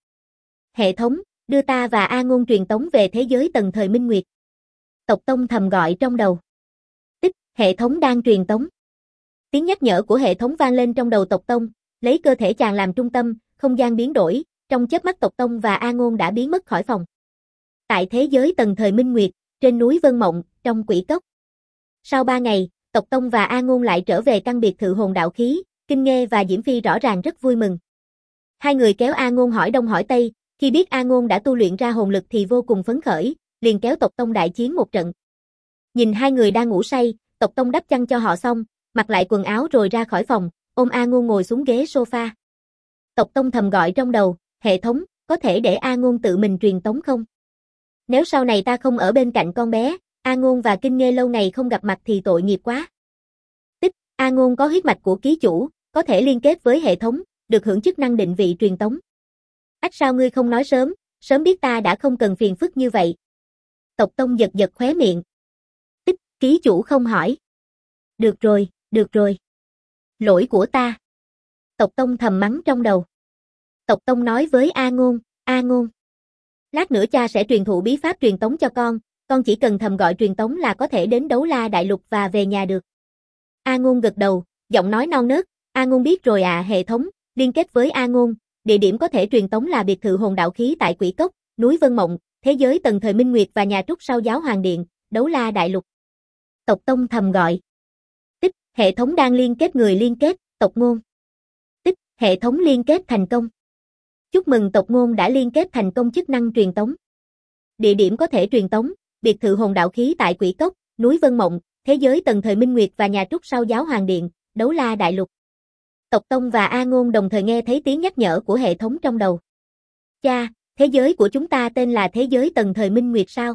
Hệ thống, đưa ta và A Ngôn truyền tống về thế giới tầng thời Minh Nguyệt. Tộc Tông thầm gọi trong đầu. Tích, hệ thống đang truyền tống. Tiếng nhắc nhở của hệ thống vang lên trong đầu Tộc Tông, lấy cơ thể chàng làm trung tâm, không gian biến đổi, trong chớp mắt Tộc Tông và A Ngôn đã biến mất khỏi phòng. Tại thế giới tầng thời Minh Nguyệt, trên núi Vân Mộng, trong quỷ cốc. Sau 3 ngày, Tộc Tông và A Ngôn lại trở về căn biệt thự hồn đạo khí, Kinh Nghê và Diễm Phi rõ ràng rất vui mừng. Hai người kéo A Ngôn hỏi đông hỏi tây, khi biết A Ngôn đã tu luyện ra hồn lực thì vô cùng phấn khởi, liền kéo Tộc Tông đại chiến một trận. Nhìn hai người đang ngủ say, Tộc Tông đắp chăn cho họ xong, mặc lại quần áo rồi ra khỏi phòng, ôm A Ngôn ngồi xuống ghế sofa. Tộc Tông thầm gọi trong đầu, hệ thống, có thể để A Ngôn tự mình truyền tống không? Nếu sau này ta không ở bên cạnh con bé, A Ngôn và Kinh Nghê lâu ngày không gặp mặt thì tội nghiệp quá. Tích, A Ngôn có huyết mạch của ký chủ, có thể liên kết với hệ thống, được hưởng chức năng định vị truyền tống. Ách sao ngươi không nói sớm, sớm biết ta đã không cần phiền phức như vậy. Tộc Tông giật giật khóe miệng. Tích, ký chủ không hỏi. Được rồi. Lỗi của ta. Tộc Tông thầm mắng trong đầu. Tộc Tông nói với A Ngôn. Lát nữa cha sẽ truyền thụ bí pháp truyền tống cho con chỉ cần thầm gọi truyền tống là có thể đến Đấu La Đại Lục và về nhà được. A Ngôn gật đầu, giọng nói non nớt, A Ngôn biết rồi ạ. Hệ thống, liên kết với A Ngôn, địa điểm có thể truyền tống là biệt thự hồn đạo khí tại Quỷ Cốc, núi Vân Mộng, thế giới tầng thời Minh Nguyệt và nhà trúc sau Giáo Hoàng Điện, Đấu La Đại Lục. Tộc Tông thầm gọi. Tích, hệ thống đang liên kết người liên kết, Tộc Ngôn. Tích, hệ thống liên kết thành công. Chúc mừng Tộc Ngôn đã liên kết thành công chức năng truyền tống. Địa điểm có thể truyền tống, biệt thự hồn đạo khí tại Quỷ Cốc, núi Vân Mộng, thế giới tầng thời Minh Nguyệt và nhà trúc sau Giáo Hoàng Điện, Đấu La Đại Lục. Tộc Tông và A Ngôn đồng thời nghe thấy tiếng nhắc nhở của hệ thống trong đầu. Cha, thế giới của chúng ta tên là thế giới tầng thời Minh Nguyệt sao?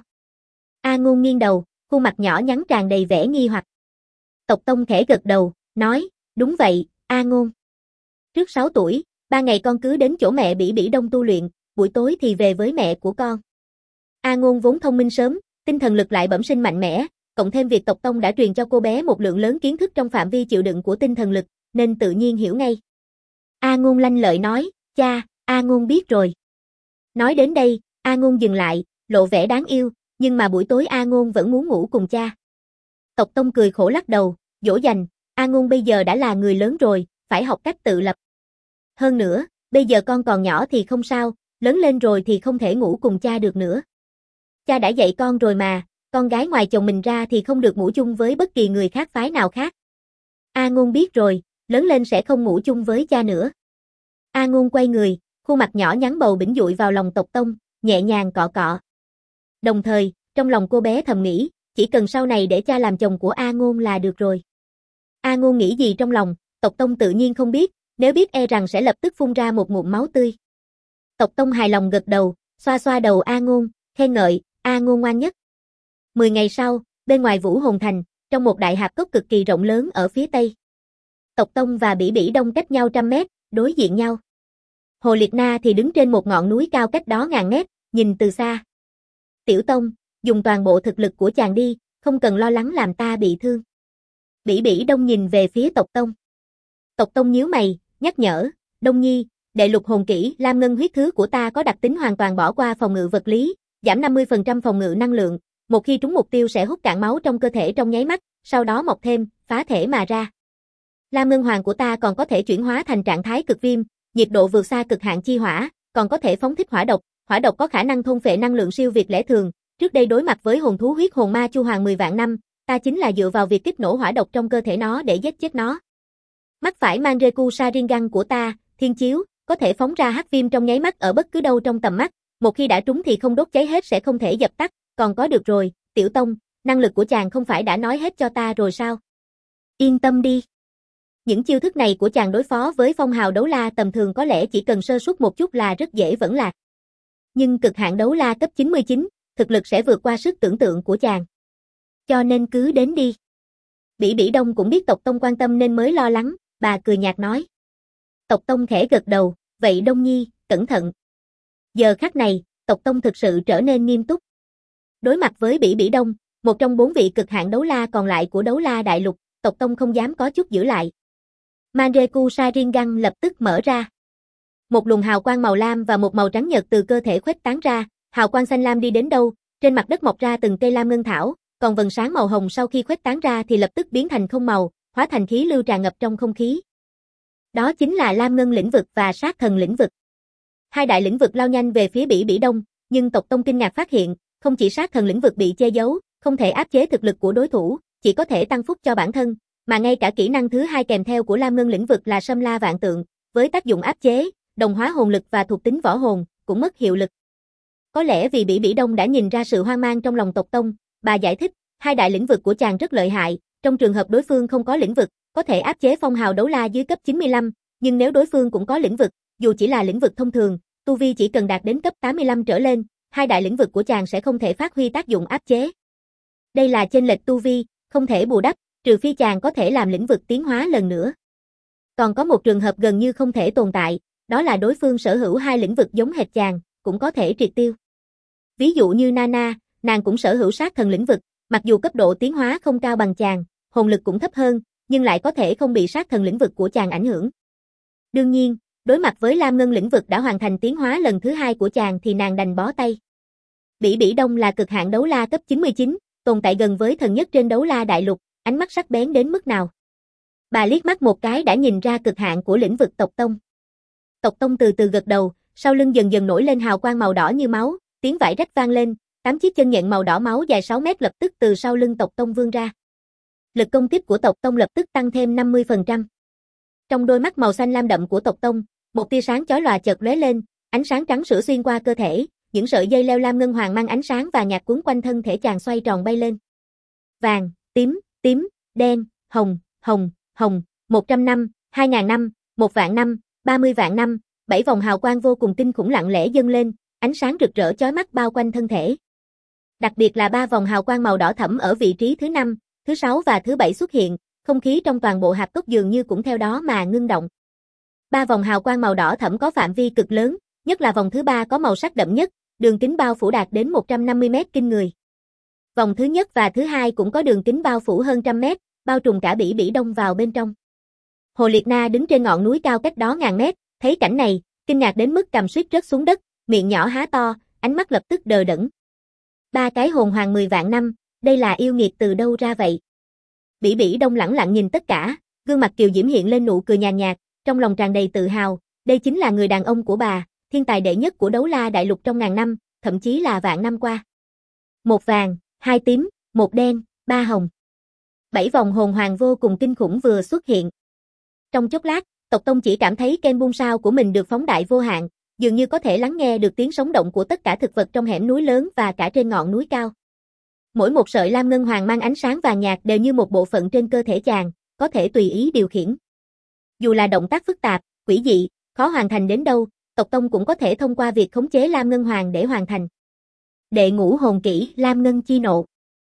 A Ngôn nghiêng đầu, khuôn mặt nhỏ nhắn tràn đầy vẻ nghi hoặc. Tộc Tông khẽ gật đầu, nói, đúng vậy, A Ngôn. Trước 6 tuổi, 3 ngày con cứ đến chỗ mẹ Bỉ Bỉ Đông tu luyện, buổi tối thì về với mẹ của con. A Ngôn vốn thông minh sớm, tinh thần lực lại bẩm sinh mạnh mẽ, cộng thêm việc Tộc Tông đã truyền cho cô bé một lượng lớn kiến thức trong phạm vi chịu đựng của tinh thần lực, nên tự nhiên hiểu ngay. A Ngôn lanh lợi nói, cha, A Ngôn biết rồi. Nói đến đây, A Ngôn dừng lại, lộ vẻ đáng yêu, nhưng mà buổi tối A Ngôn vẫn muốn ngủ cùng cha. Tộc Tông cười khổ lắc đầu, dỗ dành, A Ngôn bây giờ đã là người lớn rồi, phải học cách tự lập. Hơn nữa, bây giờ con còn nhỏ thì không sao, lớn lên rồi thì không thể ngủ cùng cha được nữa. Cha đã dạy con rồi mà, con gái ngoài chồng mình ra thì không được ngủ chung với bất kỳ người khác phái nào khác. A Ngôn biết rồi, lớn lên sẽ không ngủ chung với cha nữa. A Ngôn quay người, khuôn mặt nhỏ nhắn bầu bĩnh dụi vào lòng Tộc Tông, nhẹ nhàng cọ cọ. Đồng thời, trong lòng cô bé thầm nghĩ, chỉ cần sau này để cha làm chồng của A Ngôn là được rồi. A Ngôn nghĩ gì trong lòng, Tộc Tông tự nhiên không biết, nếu biết e rằng sẽ lập tức phun ra một ngụm máu tươi. Tộc Tông hài lòng gật đầu, xoa xoa đầu A Ngôn, khen ngợi, A Ngôn ngoan nhất. 10 ngày sau, bên ngoài Vũ Hồn Thành, trong một đại hạp cốc cực kỳ rộng lớn ở phía tây. Tộc Tông và Bỉ Bỉ Đông cách nhau 100 mét, đối diện nhau. Hồ Liệt Na thì đứng trên một ngọn núi cao cách đó ngàn mét, nhìn từ xa. Tiểu Tông, dùng toàn bộ thực lực của chàng đi, không cần lo lắng làm ta bị thương. Bỉ Bỉ Đông nhìn về phía Tộc Tông. Tộc Tông nhíu mày, nhắc nhở, Đông Nhi, đệ lục hồn kỹ Lam Ngân huyết thứ của ta có đặc tính hoàn toàn bỏ qua phòng ngự vật lý, giảm 50% phòng ngự năng lượng, một khi trúng mục tiêu sẽ hút cạn máu trong cơ thể trong nháy mắt, sau đó mọc thêm, phá thể mà ra. Lam Ngân Hoàng của ta còn có thể chuyển hóa thành trạng thái cực viêm, nhiệt độ vượt xa cực hạn chi hỏa, còn có thể phóng thích hỏa độc có khả năng thôn phệ năng lượng siêu việt lẽ thường, trước đây đối mặt với hồn thú huyết hồn ma Chu Hoàng 10 vạn năm, ta chính là dựa vào việc kích nổ hỏa độc trong cơ thể nó để giết chết nó. Mắt phải Manreku Sharingan của ta, thiên chiếu, có thể phóng ra hắc viêm trong nháy mắt ở bất cứ đâu trong tầm mắt, một khi đã trúng thì không đốt cháy hết sẽ không thể dập tắt, còn có được rồi, Tiểu Tông, năng lực của chàng không phải đã nói hết cho ta rồi sao? Yên tâm đi. Những chiêu thức này của chàng đối phó với phong hào đấu la tầm thường có lẽ chỉ cần sơ suất một chút là rất dễ vẫn lạc. Nhưng cực hạn đấu la cấp 99, thực lực sẽ vượt qua sức tưởng tượng của chàng. Cho nên cứ đến đi. Bỉ Bỉ Đông cũng biết tộc Tông quan tâm nên mới lo lắng, bà cười nhạt nói. Tộc Tông khẽ gật đầu, vậy Đông Nhi, cẩn thận. Giờ khắc này, tộc Tông thực sự trở nên nghiêm túc. Đối mặt với Bỉ Bỉ Đông, một trong 4 vị cực hạn đấu la còn lại của đấu la đại lục, tộc Tông không dám có chút giữ lại. Manreku Sharingan lập tức mở ra. Một luồng hào quang màu lam và một màu trắng nhợt từ cơ thể khuếch tán ra, hào quang xanh lam đi đến đâu, trên mặt đất mọc ra từng cây lam ngân thảo, còn vầng sáng màu hồng sau khi khuếch tán ra thì lập tức biến thành không màu, hóa thành khí lưu tràn ngập trong không khí. Đó chính là Lam Ngân lĩnh vực và Sát Thần lĩnh vực. Hai đại lĩnh vực lao nhanh về phía Bỉ Bỉ Đông, nhưng tộc Tông kinh ngạc phát hiện, không chỉ Sát Thần lĩnh vực bị che giấu, không thể áp chế thực lực của đối thủ, chỉ có thể tăng phúc cho bản thân, mà ngay cả kỹ năng thứ hai kèm theo của Lam Ngân lĩnh vực là Sâm La Vạn Tượng, với tác dụng áp chế, đồng hóa hồn lực và thuộc tính võ hồn, cũng mất hiệu lực. Có lẽ vì Bỉ Bỉ Đông đã nhìn ra sự hoang mang trong lòng tộc Tông, bà giải thích, hai đại lĩnh vực của chàng rất lợi hại, trong trường hợp đối phương không có lĩnh vực, có thể áp chế phong hào đấu la dưới cấp 95, nhưng nếu đối phương cũng có lĩnh vực, dù chỉ là lĩnh vực thông thường, tu vi chỉ cần đạt đến cấp 85 trở lên, hai đại lĩnh vực của chàng sẽ không thể phát huy tác dụng áp chế. Đây là chênh lệch tu vi, không thể bù đắp, trừ phi chàng có thể làm lĩnh vực tiến hóa lần nữa. Còn có một trường hợp gần như không thể tồn tại, đó là đối phương sở hữu hai lĩnh vực giống hệt chàng, cũng có thể triệt tiêu. Ví dụ như Nana, nàng cũng sở hữu Sát Thần lĩnh vực, mặc dù cấp độ tiến hóa không cao bằng chàng, hồn lực cũng thấp hơn, nhưng lại có thể không bị Sát Thần lĩnh vực của chàng ảnh hưởng. Đương nhiên, đối mặt với Lam Ngân lĩnh vực đã hoàn thành tiến hóa lần thứ hai của chàng thì nàng đành bó tay. Bỉ Bỉ Đông là cực hạn đấu la cấp 99, tồn tại gần với thần nhất trên đấu la đại lục, ánh mắt sắc bén đến mức nào. Bà liếc mắt một cái đã nhìn ra cực hạn của lĩnh vực tộc Tông. Tộc Tông từ từ gật đầu, sau lưng dần dần nổi lên hào quang màu đỏ như máu, tiếng vải rách vang lên, 8 chiếc chân nhện màu đỏ máu dài 6 mét lập tức từ sau lưng tộc Tông vươn ra. Lực công kích của tộc Tông lập tức tăng thêm 50%. Trong đôi mắt màu xanh lam đậm của tộc Tông, một tia sáng chói lòa chợt lóe lên, ánh sáng trắng sữa xuyên qua cơ thể, những sợi dây leo lam ngân hoàng mang ánh sáng và nhạt cuốn quanh thân thể chàng xoay tròn bay lên. Vàng, tím, tím, đen, hồng, hồng, hồng, 100 năm, 2000 năm, 1 vạn năm, 30 vạn năm, 7 vòng hào quang vô cùng kinh khủng lặng lẽ dâng lên, ánh sáng rực rỡ chói mắt bao quanh thân thể. Đặc biệt là 3 vòng hào quang màu đỏ thẫm ở vị trí thứ 5, thứ 6 và thứ 7 xuất hiện, không khí trong toàn bộ hạp cốc dường như cũng theo đó mà ngưng động. 3 vòng hào quang màu đỏ thẫm có phạm vi cực lớn, nhất là vòng thứ 3 có màu sắc đậm nhất, đường kính bao phủ đạt đến 150 mét kinh người. Vòng thứ nhất và thứ 2 cũng có đường kính bao phủ hơn 100 mét, bao trùm cả Bỉ Bỉ Đông vào bên trong. Hồ Liệt Na đứng trên ngọn núi cao cách đó ngàn mét, thấy cảnh này, kinh ngạc đến mức cầm suýt rớt xuống đất, miệng nhỏ há to, ánh mắt lập tức đờ đẫn. 3 cái hồn hoàng 10 vạn năm, đây là yêu nghiệt từ đâu ra vậy? Bỉ Bỉ Đông lẳng lặng nhìn tất cả, gương mặt kiều diễm hiện lên nụ cười nhàn nhạt, trong lòng tràn đầy tự hào, đây chính là người đàn ông của bà, thiên tài đệ nhất của đấu la đại lục trong ngàn năm, thậm chí là vạn năm qua. 1 vàng, 2 tím, 1 đen, 3 hồng. 7 vòng hồn hoàng vô cùng kinh khủng vừa xuất hiện. Trong chốc lát, tộc Tông chỉ cảm thấy kem bung sao của mình được phóng đại vô hạn, dường như có thể lắng nghe được tiếng sống động của tất cả thực vật trong hẻm núi lớn và cả trên ngọn núi cao. Mỗi một sợi lam ngân hoàng mang ánh sáng vàng nhạt đều như một bộ phận trên cơ thể chàng, có thể tùy ý điều khiển. Dù là động tác phức tạp, quỷ dị, khó hoàn thành đến đâu, tộc Tông cũng có thể thông qua việc khống chế lam ngân hoàng để hoàn thành. Đệ ngũ hồn kỹ Lam Ngân Chi Nộ.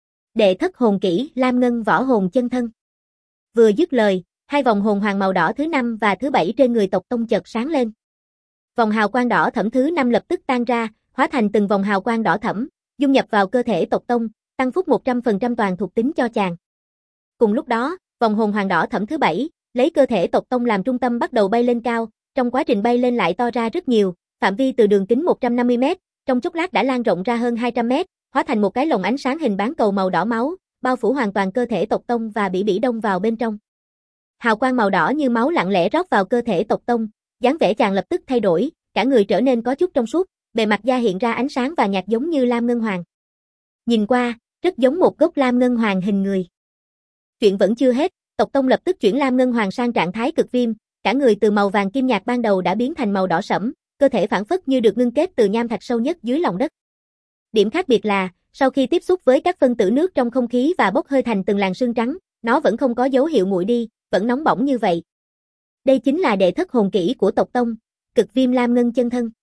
Đệ thất hồn kỹ Lam Ngân Võ Hồn Chân Thân. Vừa dứt lời, 2 vòng hồn hoàng màu đỏ thứ 5 và thứ 7 trên người tộc Tông chợt sáng lên. Vòng hào quang đỏ thẫm thứ 5 lập tức tan ra, hóa thành từng vòng hào quang đỏ thẫm, dung nhập vào cơ thể tộc Tông, tăng phúc 100% toàn thuộc tính cho chàng. Cùng lúc đó, vòng hồn hoàng đỏ thẫm thứ 7, lấy cơ thể tộc Tông làm trung tâm bắt đầu bay lên cao, trong quá trình bay lên lại to ra rất nhiều, phạm vi từ đường kính 150 m, trong chốc lát đã lan rộng ra hơn 200 m, hóa thành một cái lồng ánh sáng hình bán cầu màu đỏ máu, bao phủ hoàn toàn cơ thể tộc Tông và Bỉ Bỉ Đông vào bên trong. Hào quang màu đỏ như máu lặng lẽ rót vào cơ thể tộc Tông, dáng vẻ chàng lập tức thay đổi, cả người trở nên có chút trong suốt, bề mặt da hiện ra ánh sáng và nhạt giống như lam ngân hoàng. Nhìn qua, rất giống một gốc lam ngân hoàng hình người. Chuyện vẫn chưa hết, tộc tông lập tức chuyển lam ngân hoàng sang trạng thái cực viêm, cả người từ màu vàng kim nhạt ban đầu đã biến thành màu đỏ sẫm, cơ thể phảng phất như được ngưng kết từ nham thạch sâu nhất dưới lòng đất. Điểm khác biệt là, sau khi tiếp xúc với các phân tử nước trong không khí và bốc hơi thành từng làn sương trắng, nó vẫn không có dấu hiệu nguội đi, vẫn nóng bỏng như vậy. Đây chính là đệ thất hồn kỹ của tộc tông, cực viêm lam ngân chân thân.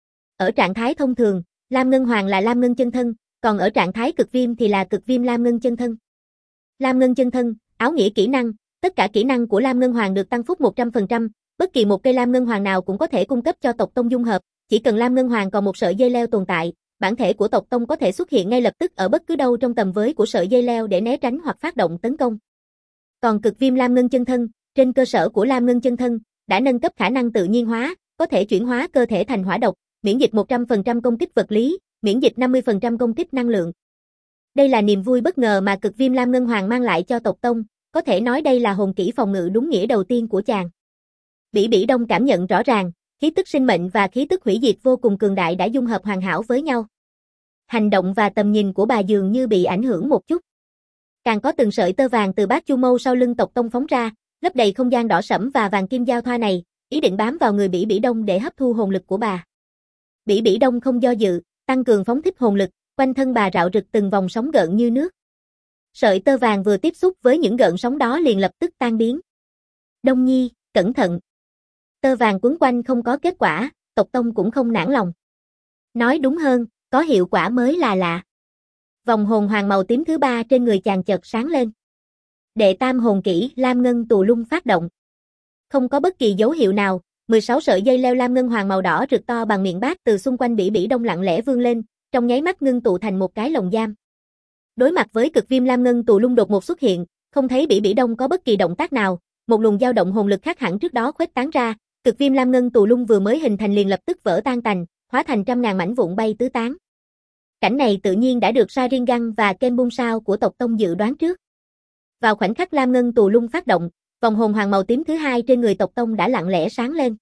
Ở trạng thái thông thường, lam ngân hoàng là lam ngân chân thân, còn ở trạng thái cực viêm thì là cực viêm lam ngân chân thân. Lam ngân chân thân, áo nghĩa kỹ năng, tất cả kỹ năng của lam ngân hoàng được tăng phúc 100%, bất kỳ một cây lam ngân hoàng nào cũng có thể cung cấp cho tộc tông dung hợp, chỉ cần lam ngân hoàng còn một sợi dây leo tồn tại, bản thể của tộc tông có thể xuất hiện ngay lập tức ở bất cứ đâu trong tầm với của sợi dây leo để né tránh hoặc phát động tấn công. Còn cực viêm lam ngân chân thân, trên cơ sở của lam ngân chân thân, đã nâng cấp khả năng tự nhiên hóa, có thể chuyển hóa cơ thể thành hỏa độc, miễn dịch 100% công kích vật lý, miễn dịch 50% công kích năng lượng. Đây là niềm vui bất ngờ mà cực viêm lam ngân hoàng mang lại cho tộc tông, có thể nói đây là hồn kỹ phòng ngự đúng nghĩa đầu tiên của chàng. Bỉ Bỉ Đông cảm nhận rõ ràng, khí tức sinh mệnh và khí tức hủy diệt vô cùng cường đại đã dung hợp hoàn hảo với nhau. Hành động và tầm nhìn của bà dường như bị ảnh hưởng một chút. Càng có từng sợi tơ vàng từ bát chu mâu sau lưng tộc tông phóng ra, lấp đầy không gian đỏ sẫm và vàng kim giao thoa này, ý định bám vào người Bỉ Bỉ Đông để hấp thu hồn lực của bà. Bỉ Bỉ Đông không do dự, tăng cường phóng thích hồn lực, quanh thân bà rạo rực từng vòng sóng gợn như nước. Sợi tơ vàng vừa tiếp xúc với những gợn sóng đó liền lập tức tan biến. Đông Nhi, cẩn thận. Tơ vàng quấn quanh không có kết quả, tộc tông cũng không nản lòng. Nói đúng hơn, có hiệu quả mới là lạ. Vòng hồn hoàng màu tím thứ 3 trên người chàng chợt sáng lên. Đệ tam hồn kỹ lam ngân tù lung phát động. Không có bất kỳ dấu hiệu nào, 16 sợi dây leo lam ngân hoàng màu đỏ rực to bằng miệng bát từ xung quanh Bỉ Bỉ Đông lặng lẽ vươn lên, trong nháy mắt ngưng tụ thành một cái lồng giam. Đối mặt với cực viêm lam ngân tù lung đột ngột xuất hiện, không thấy Bỉ Bỉ Đông có bất kỳ động tác nào, một luồng dao động hồn lực khác hẳn trước đó khuếch tán ra, cực viêm lam ngân tù lung vừa mới hình thành liền lập tức vỡ tan tành, hóa thành trăm ngàn mảnh vụn bay tứ tán. Cảnh này tự nhiên đã được Sharingan và Kenbun Sao của tộc tông dự đoán trước. Vào khoảnh khắc lam ngân tù lung phát động, vòng hồn hoàng màu tím thứ 2 trên người tộc tông đã lặng lẽ sáng lên.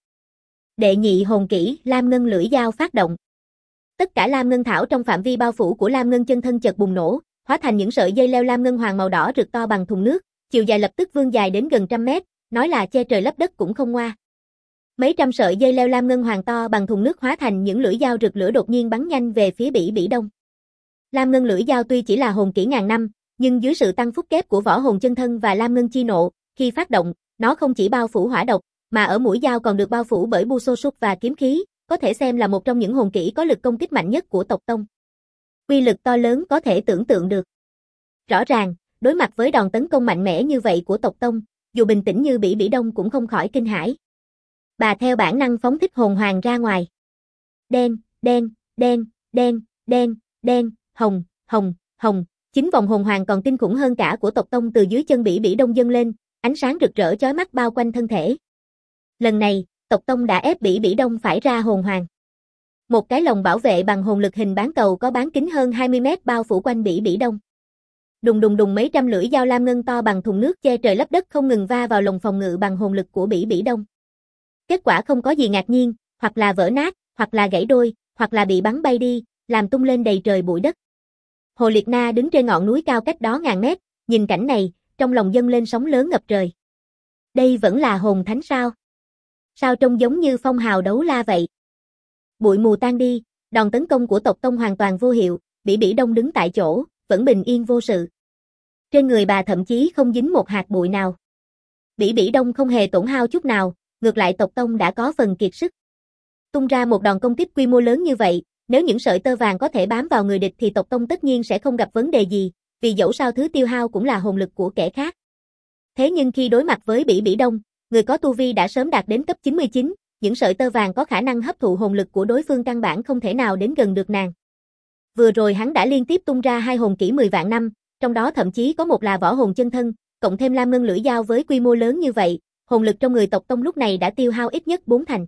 Đệ nhị hồn kỹ lam ngân lưỡi dao phát động. Tất cả lam ngân thảo trong phạm vi bao phủ của lam ngân chân thân chợt bùng nổ, hóa thành những sợi dây leo lam ngân hoàng màu đỏ rực to bằng thùng nước, chiều dài lập tức vươn dài đến gần 100 mét, nói là che trời lấp đất cũng không ngoa. Mấy trăm sợi dây leo lam ngân hoàng to bằng thùng nước hóa thành những lưỡi dao rực lửa đột nhiên bắn nhanh về phía Bỉ Bỉ Đông. Lam ngân lưỡi dao tuy chỉ là hồn kỹ ngàn năm, nhưng dưới sự tăng phúc kép của võ hồn chân thân và lam ngân chi nộ, khi phát động, nó không chỉ bao phủ hỏa độc, mà ở mũi dao còn được bao phủ bởi Busosuk và kiếm khí, có thể xem là một trong những hồn kỹ có lực công kích mạnh nhất của tộc tông. Uy lực to lớn có thể tưởng tượng được. Rõ ràng, đối mặt với đòn tấn công mạnh mẽ như vậy của tộc tông, dù bình tĩnh như Bỉ Bỉ Đông cũng không khỏi kinh hãi. Bà theo bản năng phóng thích hồn hoàng ra ngoài. Đen, đen, đen, đen, đen, đen, hồng, hồng, hồng, chính vòng hồn hoàng còn kinh khủng hơn cả của tộc tông từ dưới chân Bỉ Bỉ Đông dâng lên, ánh sáng rực rỡ chói mắt bao quanh thân thể. Lần này, tộc tông đã ép Bỉ Bỉ Đông phải ra hồn hoàng. Một cái lồng bảo vệ bằng hồn lực hình bán cầu có bán kính hơn 20 mét bao phủ quanh Bỉ Bỉ Đông. Đùng đùng đùng mấy trăm lưỡi dao lam ngân to bằng thùng nước che trời lấp đất không ngừng va vào lồng phòng ngự bằng hồn lực của Bỉ Bỉ Đông. Kết quả không có gì ngạc nhiên, hoặc là vỡ nát, hoặc là gãy đôi, hoặc là bị bắn bay đi, làm tung lên đầy trời bụi đất. Hồ Liệt Na đứng trên ngọn núi cao cách đó ngàn mét, nhìn cảnh này, trong lòng dâng lên sóng lớn ngập trời. Đây vẫn là hồn thánh sao? Sao trông giống như phong hào đấu la vậy? Bụi mù tan đi, đòn tấn công của tộc tông hoàn toàn vô hiệu, Bỉ Bỉ Đông đứng tại chỗ, vẫn bình yên vô sự. Trên người bà thậm chí không dính một hạt bụi nào. Bỉ Bỉ Đông không hề tổn hao chút nào, ngược lại tộc tông đã có phần kiệt sức. Tung ra một đòn công kích quy mô lớn như vậy, nếu những sợi tơ vàng có thể bám vào người địch thì tộc tông tất nhiên sẽ không gặp vấn đề gì, vì dẫu sao thứ tiêu hao cũng là hồn lực của kẻ khác. Thế nhưng khi đối mặt với Bỉ Bỉ Đông, người có tu vi đã sớm đạt đến cấp 99, những sợi tơ vàng có khả năng hấp thụ hồn lực của đối phương căn bản không thể nào đến gần được nàng. Vừa rồi hắn đã liên tiếp tung ra 2 hồn kỹ 10 vạn năm, trong đó thậm chí có một là võ hồn chân thân, cộng thêm lam ngân lưỡi dao với quy mô lớn như vậy, hồn lực trong người tộc tông lúc này đã tiêu hao ít nhất 4 thành.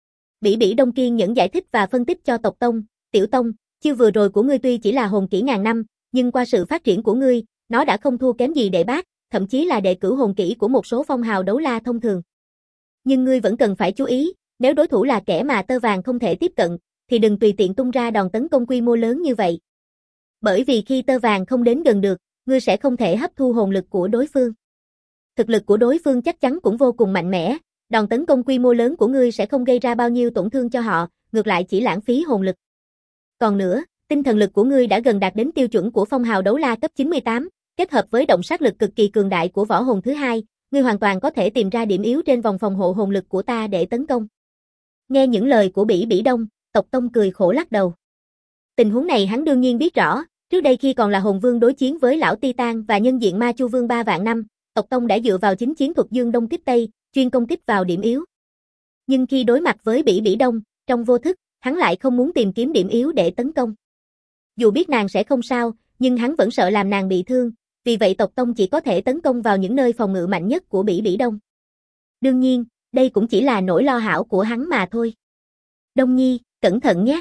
Bỉ Bỉ Đông kiên nhẫn giải thích và phân tích cho tộc tông, "Tiểu tông, chiêu vừa rồi của ngươi tuy chỉ là hồn kỹ ngàn năm, nhưng qua sự phát triển của ngươi, nó đã không thua kém gì đệ bát, thậm chí là đệ cửu hồn kỹ của một số phong hào đấu la thông thường. Nhưng ngươi vẫn cần phải chú ý, nếu đối thủ là kẻ mà tơ vàng không thể tiếp cận, thì đừng tùy tiện tung ra đòn tấn công quy mô lớn như vậy." Bởi vì khi tơ vàng không đến gần được, ngươi sẽ không thể hấp thu hồn lực của đối phương. Thực lực của đối phương chắc chắn cũng vô cùng mạnh mẽ, đòn tấn công quy mô lớn của ngươi sẽ không gây ra bao nhiêu tổn thương cho họ, ngược lại chỉ lãng phí hồn lực. Còn nữa, tinh thần lực của ngươi đã gần đạt đến tiêu chuẩn của phong hào đấu la cấp 98, kết hợp với động sát lực cực kỳ cường đại của võ hồn thứ hai, ngươi hoàn toàn có thể tìm ra điểm yếu trên vòng phòng hộ hồn lực của ta để tấn công. Nghe những lời của Bỉ Bỉ Đông, Tộc Tông cười khổ lắc đầu. Tình huống này hắn đương nhiên biết rõ, trước đây khi còn là hồn vương đối chiến với lão Titan và nhân diện ma chu vương 3 vạn năm, Tộc Tông đã dựa vào chính chiến thuật dương đông kích tây, chuyên công kích vào điểm yếu. Nhưng khi đối mặt với Bỉ Bỉ Đông, trong vô thức, hắn lại không muốn tìm kiếm điểm yếu để tấn công. Dù biết nàng sẽ không sao, nhưng hắn vẫn sợ làm nàng bị thương, vì vậy Tộc Tông chỉ có thể tấn công vào những nơi phòng ngự mạnh nhất của Bỉ Bỉ Đông. Đương nhiên, đây cũng chỉ là nỗi lo hão của hắn mà thôi. Đông Nhi, cẩn thận nhé.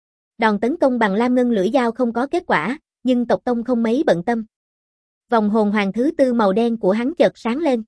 Đòn tấn công bằng lam ngân lưỡi dao không có kết quả, nhưng Tộc Tông không mấy bận tâm. Vòng hồn hoàng thứ tư màu đen của hắn chợt sáng lên.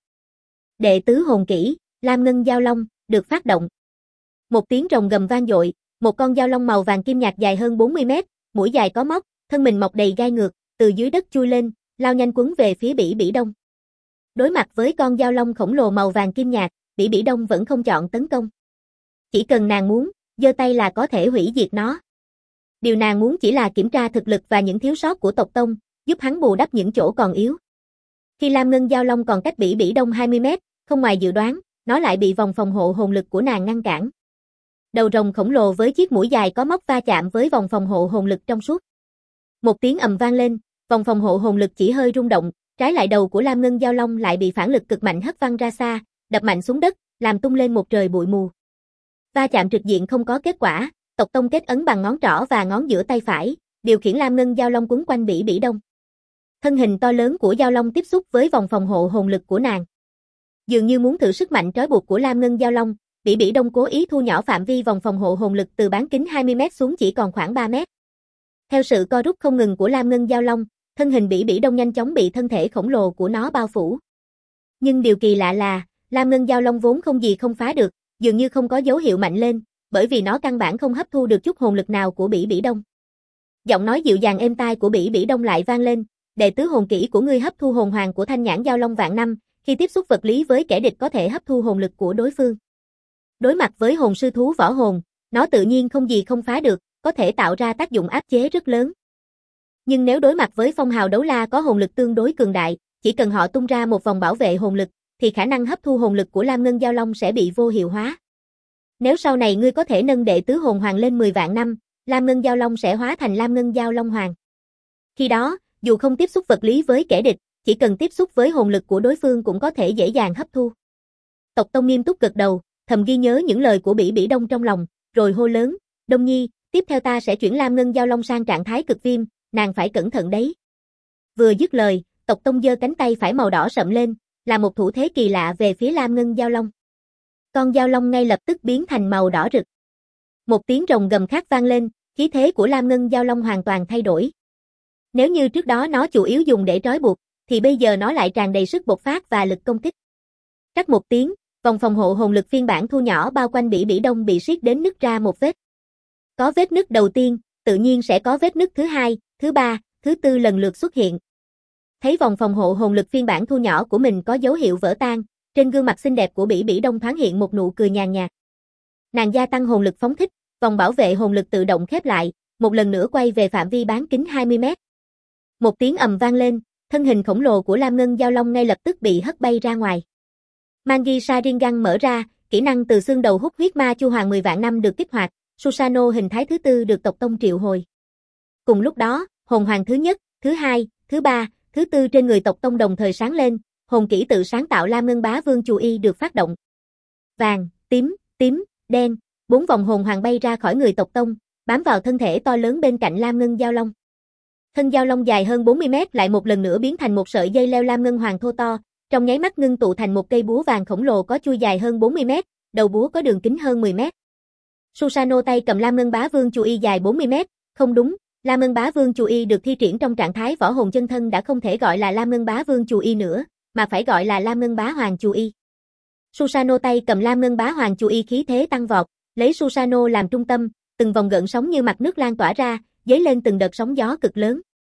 Đệ tứ hồn kỹ, lam ngân giao long, được phát động. Một tiếng rồng gầm vang dội, một con giao long màu vàng kim nhạt dài hơn 40 mét, mũi dài có móc, thân mình mọc đầy gai ngược, từ dưới đất chui lên, lao nhanh quấn về phía Bỉ Bỉ Đông. Đối mặt với con giao long khổng lồ màu vàng kim nhạt, Bỉ Bỉ Đông vẫn không chọn tấn công. Chỉ cần nàng muốn, giơ tay là có thể hủy diệt nó. Điều nàng muốn chỉ là kiểm tra thực lực và những thiếu sót của Tộc Tông, giúp hắn bù đắp những chỗ còn yếu. Khi lam ngân giao long còn cách Bỉ Bỉ Đông 20 mét, không ngoài dự đoán, nó lại bị vòng phòng hộ hồn lực của nàng ngăn cản. Đầu rồng khổng lồ với chiếc mũi dài có móc va chạm với vòng phòng hộ hồn lực trong suốt. Một tiếng ầm vang lên, vòng phòng hộ hồn lực chỉ hơi rung động, trái lại đầu của lam ngân giao long lại bị phản lực cực mạnh hất văng ra xa, đập mạnh xuống đất, làm tung lên một trời bụi mù. Va chạm trực diện không có kết quả, Tộc Tông kết ấn bằng ngón trỏ và ngón giữa tay phải, điều khiển lam ngân giao long quấn quanh Bỉ Bỉ Đông. Thân hình to lớn của giao long tiếp xúc với vòng phòng hộ hồn lực của nàng. Dường như muốn thử sức mạnh trói buộc của lam ngân giao long, Bỉ Bỉ Đông cố ý thu nhỏ phạm vi vòng phòng hộ hồn lực từ bán kính 20 mét xuống chỉ còn khoảng 3 mét. Theo sự co rút không ngừng của lam ngân giao long, thân hình Bỉ Bỉ Đông nhanh chóng bị thân thể khổng lồ của nó bao phủ. Nhưng điều kỳ lạ là, lam ngân giao long vốn không gì không phá được, dường như không có dấu hiệu mạnh lên, bởi vì nó căn bản không hấp thu được chút hồn lực nào của Bỉ Bỉ Đông. Giọng nói dịu dàng êm tai của Bỉ Bỉ Đông lại vang lên, đệ tứ hồn kỹ của ngươi hấp thu hồn hoàng của thanh nhãn giao long vạn năm, khi tiếp xúc vật lý với kẻ địch có thể hấp thu hồn lực của đối phương. Đối mặt với hồn sư thú võ hồn, nó tự nhiên không gì không phá được, có thể tạo ra tác dụng áp chế rất lớn. Nhưng nếu đối mặt với phong hào đấu la có hồn lực tương đối cường đại, chỉ cần họ tung ra một vòng bảo vệ hồn lực, thì khả năng hấp thu hồn lực của lam ngân giao long sẽ bị vô hiệu hóa. Nếu sau này ngươi có thể nâng đệ tứ hồn hoàng lên 10 vạn năm, lam ngân giao long sẽ hóa thành lam ngân giao long hoàng. Khi đó, dù không tiếp xúc vật lý với kẻ địch, chỉ cần tiếp xúc với hồn lực của đối phương cũng có thể dễ dàng hấp thu. Tộc Tông nghiêm túc gật đầu, thầm ghi nhớ những lời của Bỉ Bỉ Đông trong lòng, rồi hô lớn, Đông Nhi, tiếp theo ta sẽ chuyển lam ngân giao long sang trạng thái cực viêm, nàng phải cẩn thận đấy. Vừa dứt lời, Tộc Tông giơ cánh tay phải màu đỏ sậm lên, là một thủ thế kỳ lạ về phía lam ngân giao long. Con giao long ngay lập tức biến thành màu đỏ rực. Một tiếng rồng gầm khác vang lên, khí thế của lam ngân giao long hoàn toàn thay đổi. Nếu như trước đó nó chủ yếu dùng để trói buộc, thì bây giờ nó lại tràn đầy sức bộc phát và lực công kích. Rắc một tiếng, vòng phòng hộ hồn lực phiên bản thu nhỏ bao quanh Bỉ Bỉ Đông bị siết đến nứt ra một vết. Có vết nứt đầu tiên, tự nhiên sẽ có vết nứt thứ hai, thứ ba, thứ tư lần lượt xuất hiện. Thấy vòng phòng hộ hồn lực phiên bản thu nhỏ của mình có dấu hiệu vỡ tan, trên gương mặt xinh đẹp của Bỉ Bỉ Đông thoáng hiện một nụ cười nhàn nhạt. Nàng gia tăng hồn lực phóng thích, vòng bảo vệ hồn lực tự động khép lại, một lần nữa quay về phạm vi bán kính 20 mét. Một tiếng ầm vang lên, thân hình khổng lồ của lam ngân giao long ngay lập tức bị hất bay ra ngoài. Mangi Sharingan mở ra, kỹ năng từ xương đầu hút huyết ma chu hoàng 10 vạn năm được kích hoạt, Susanoo hình thái thứ tư được Tộc Tông triệu hồi. Cùng lúc đó, hồn hoàng thứ nhất, thứ hai, thứ ba, thứ tư trên người Tộc Tông đồng thời sáng lên, hồn kỹ tự sáng tạo Lam Ngân Bá Vương Chù Y được phát động. Vàng, tím, đen, 4 vòng hồn hoàng bay ra khỏi người Tộc Tông, bám vào thân thể to lớn bên cạnh Lam Ngân Giao Long. Thân Giao Long dài hơn 40 mét lại một lần nữa biến thành một sợi dây leo Lam Ngân Hoàng thô to, trong nháy mắt ngưng tụ thành một cây búa vàng khổng lồ có chuôi dài hơn 40 mét, đầu búa có đường kính hơn 10 mét. Susanoo tay cầm Lam Ngân Bá Vương Chù Y dài 40 mét, không đúng, Lam Ngân Bá Vương Chù Y được thi triển trong trạng thái võ hồn chân thân đã không thể gọi là Lam Ngân Bá Vương Chù Y nữa, mà phải gọi là Lam Ngân Bá Hoàng Chù Y. Susanoo tay cầm Lam Ngân Bá Hoàng Chù Y khí thế tăng vọt, lấy Susanoo làm trung tâm, từng vòng gợn sóng như mặt nước lan tỏa ra, dấy lên từng đợt sóng gió cực lớn.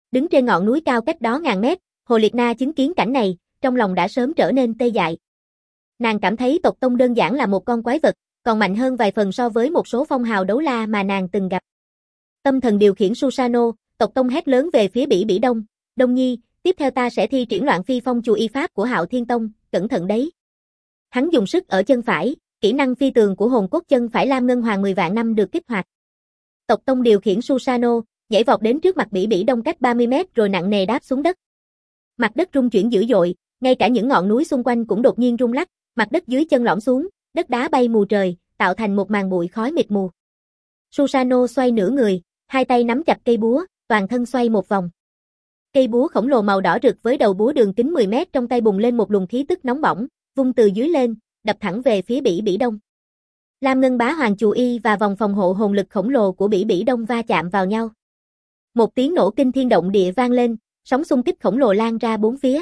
Đứng trên ngọn núi cao cách đó ngàn mét, Hồ Liệt Na chứng kiến cảnh này, trong lòng đã sớm trở nên tê dại. Nàng cảm thấy tộc tông đơn giản là một con quái vật, còn mạnh hơn vài phần so với một số phong hào đấu la mà nàng từng gặp. Tâm thần điều khiển Susano, tộc tông hét lớn về phía Bỉ Bỉ Đông, Đông Nhi, tiếp theo ta sẽ thi triển loạn phi phong chù y pháp của Hạo Thiên Tông, cẩn thận đấy. Hắn dùng sức ở chân phải, kỹ năng phi tường của hồn cốt chân phải Lam Ngân Hoàng 10 vạn năm được kích hoạt. Tộc tông điều khiển Susano, nhảy vọt đến trước mặt Bỉ Bỉ Đông cách 30 mét rồi nặng nề đáp xuống đất. Mặt đất rung chuyển dữ dội, ngay cả những ngọn núi xung quanh cũng đột nhiên rung lắc, mặt đất dưới chân lõm xuống, đất đá bay mù trời, tạo thành một màn bụi khói mịt mù. Susano xoay nửa người, hai tay nắm chặt cây búa, toàn thân xoay một vòng. Cây búa khổng lồ màu đỏ rực với đầu búa đường kính 10 mét trong tay bùng lên một luồng khí tức nóng bỏng, vung từ dưới lên, đập thẳng về phía Bỉ Bỉ Đông. Lam Ngân Bá Hoàng Chù Y và vòng phòng hộ hồn lực khổng lồ của Bỉ Bỉ Đông va chạm vào nhau. Một tiếng nổ kinh thiên động địa vang lên, sóng xung kích khổng lồ lan ra bốn phía.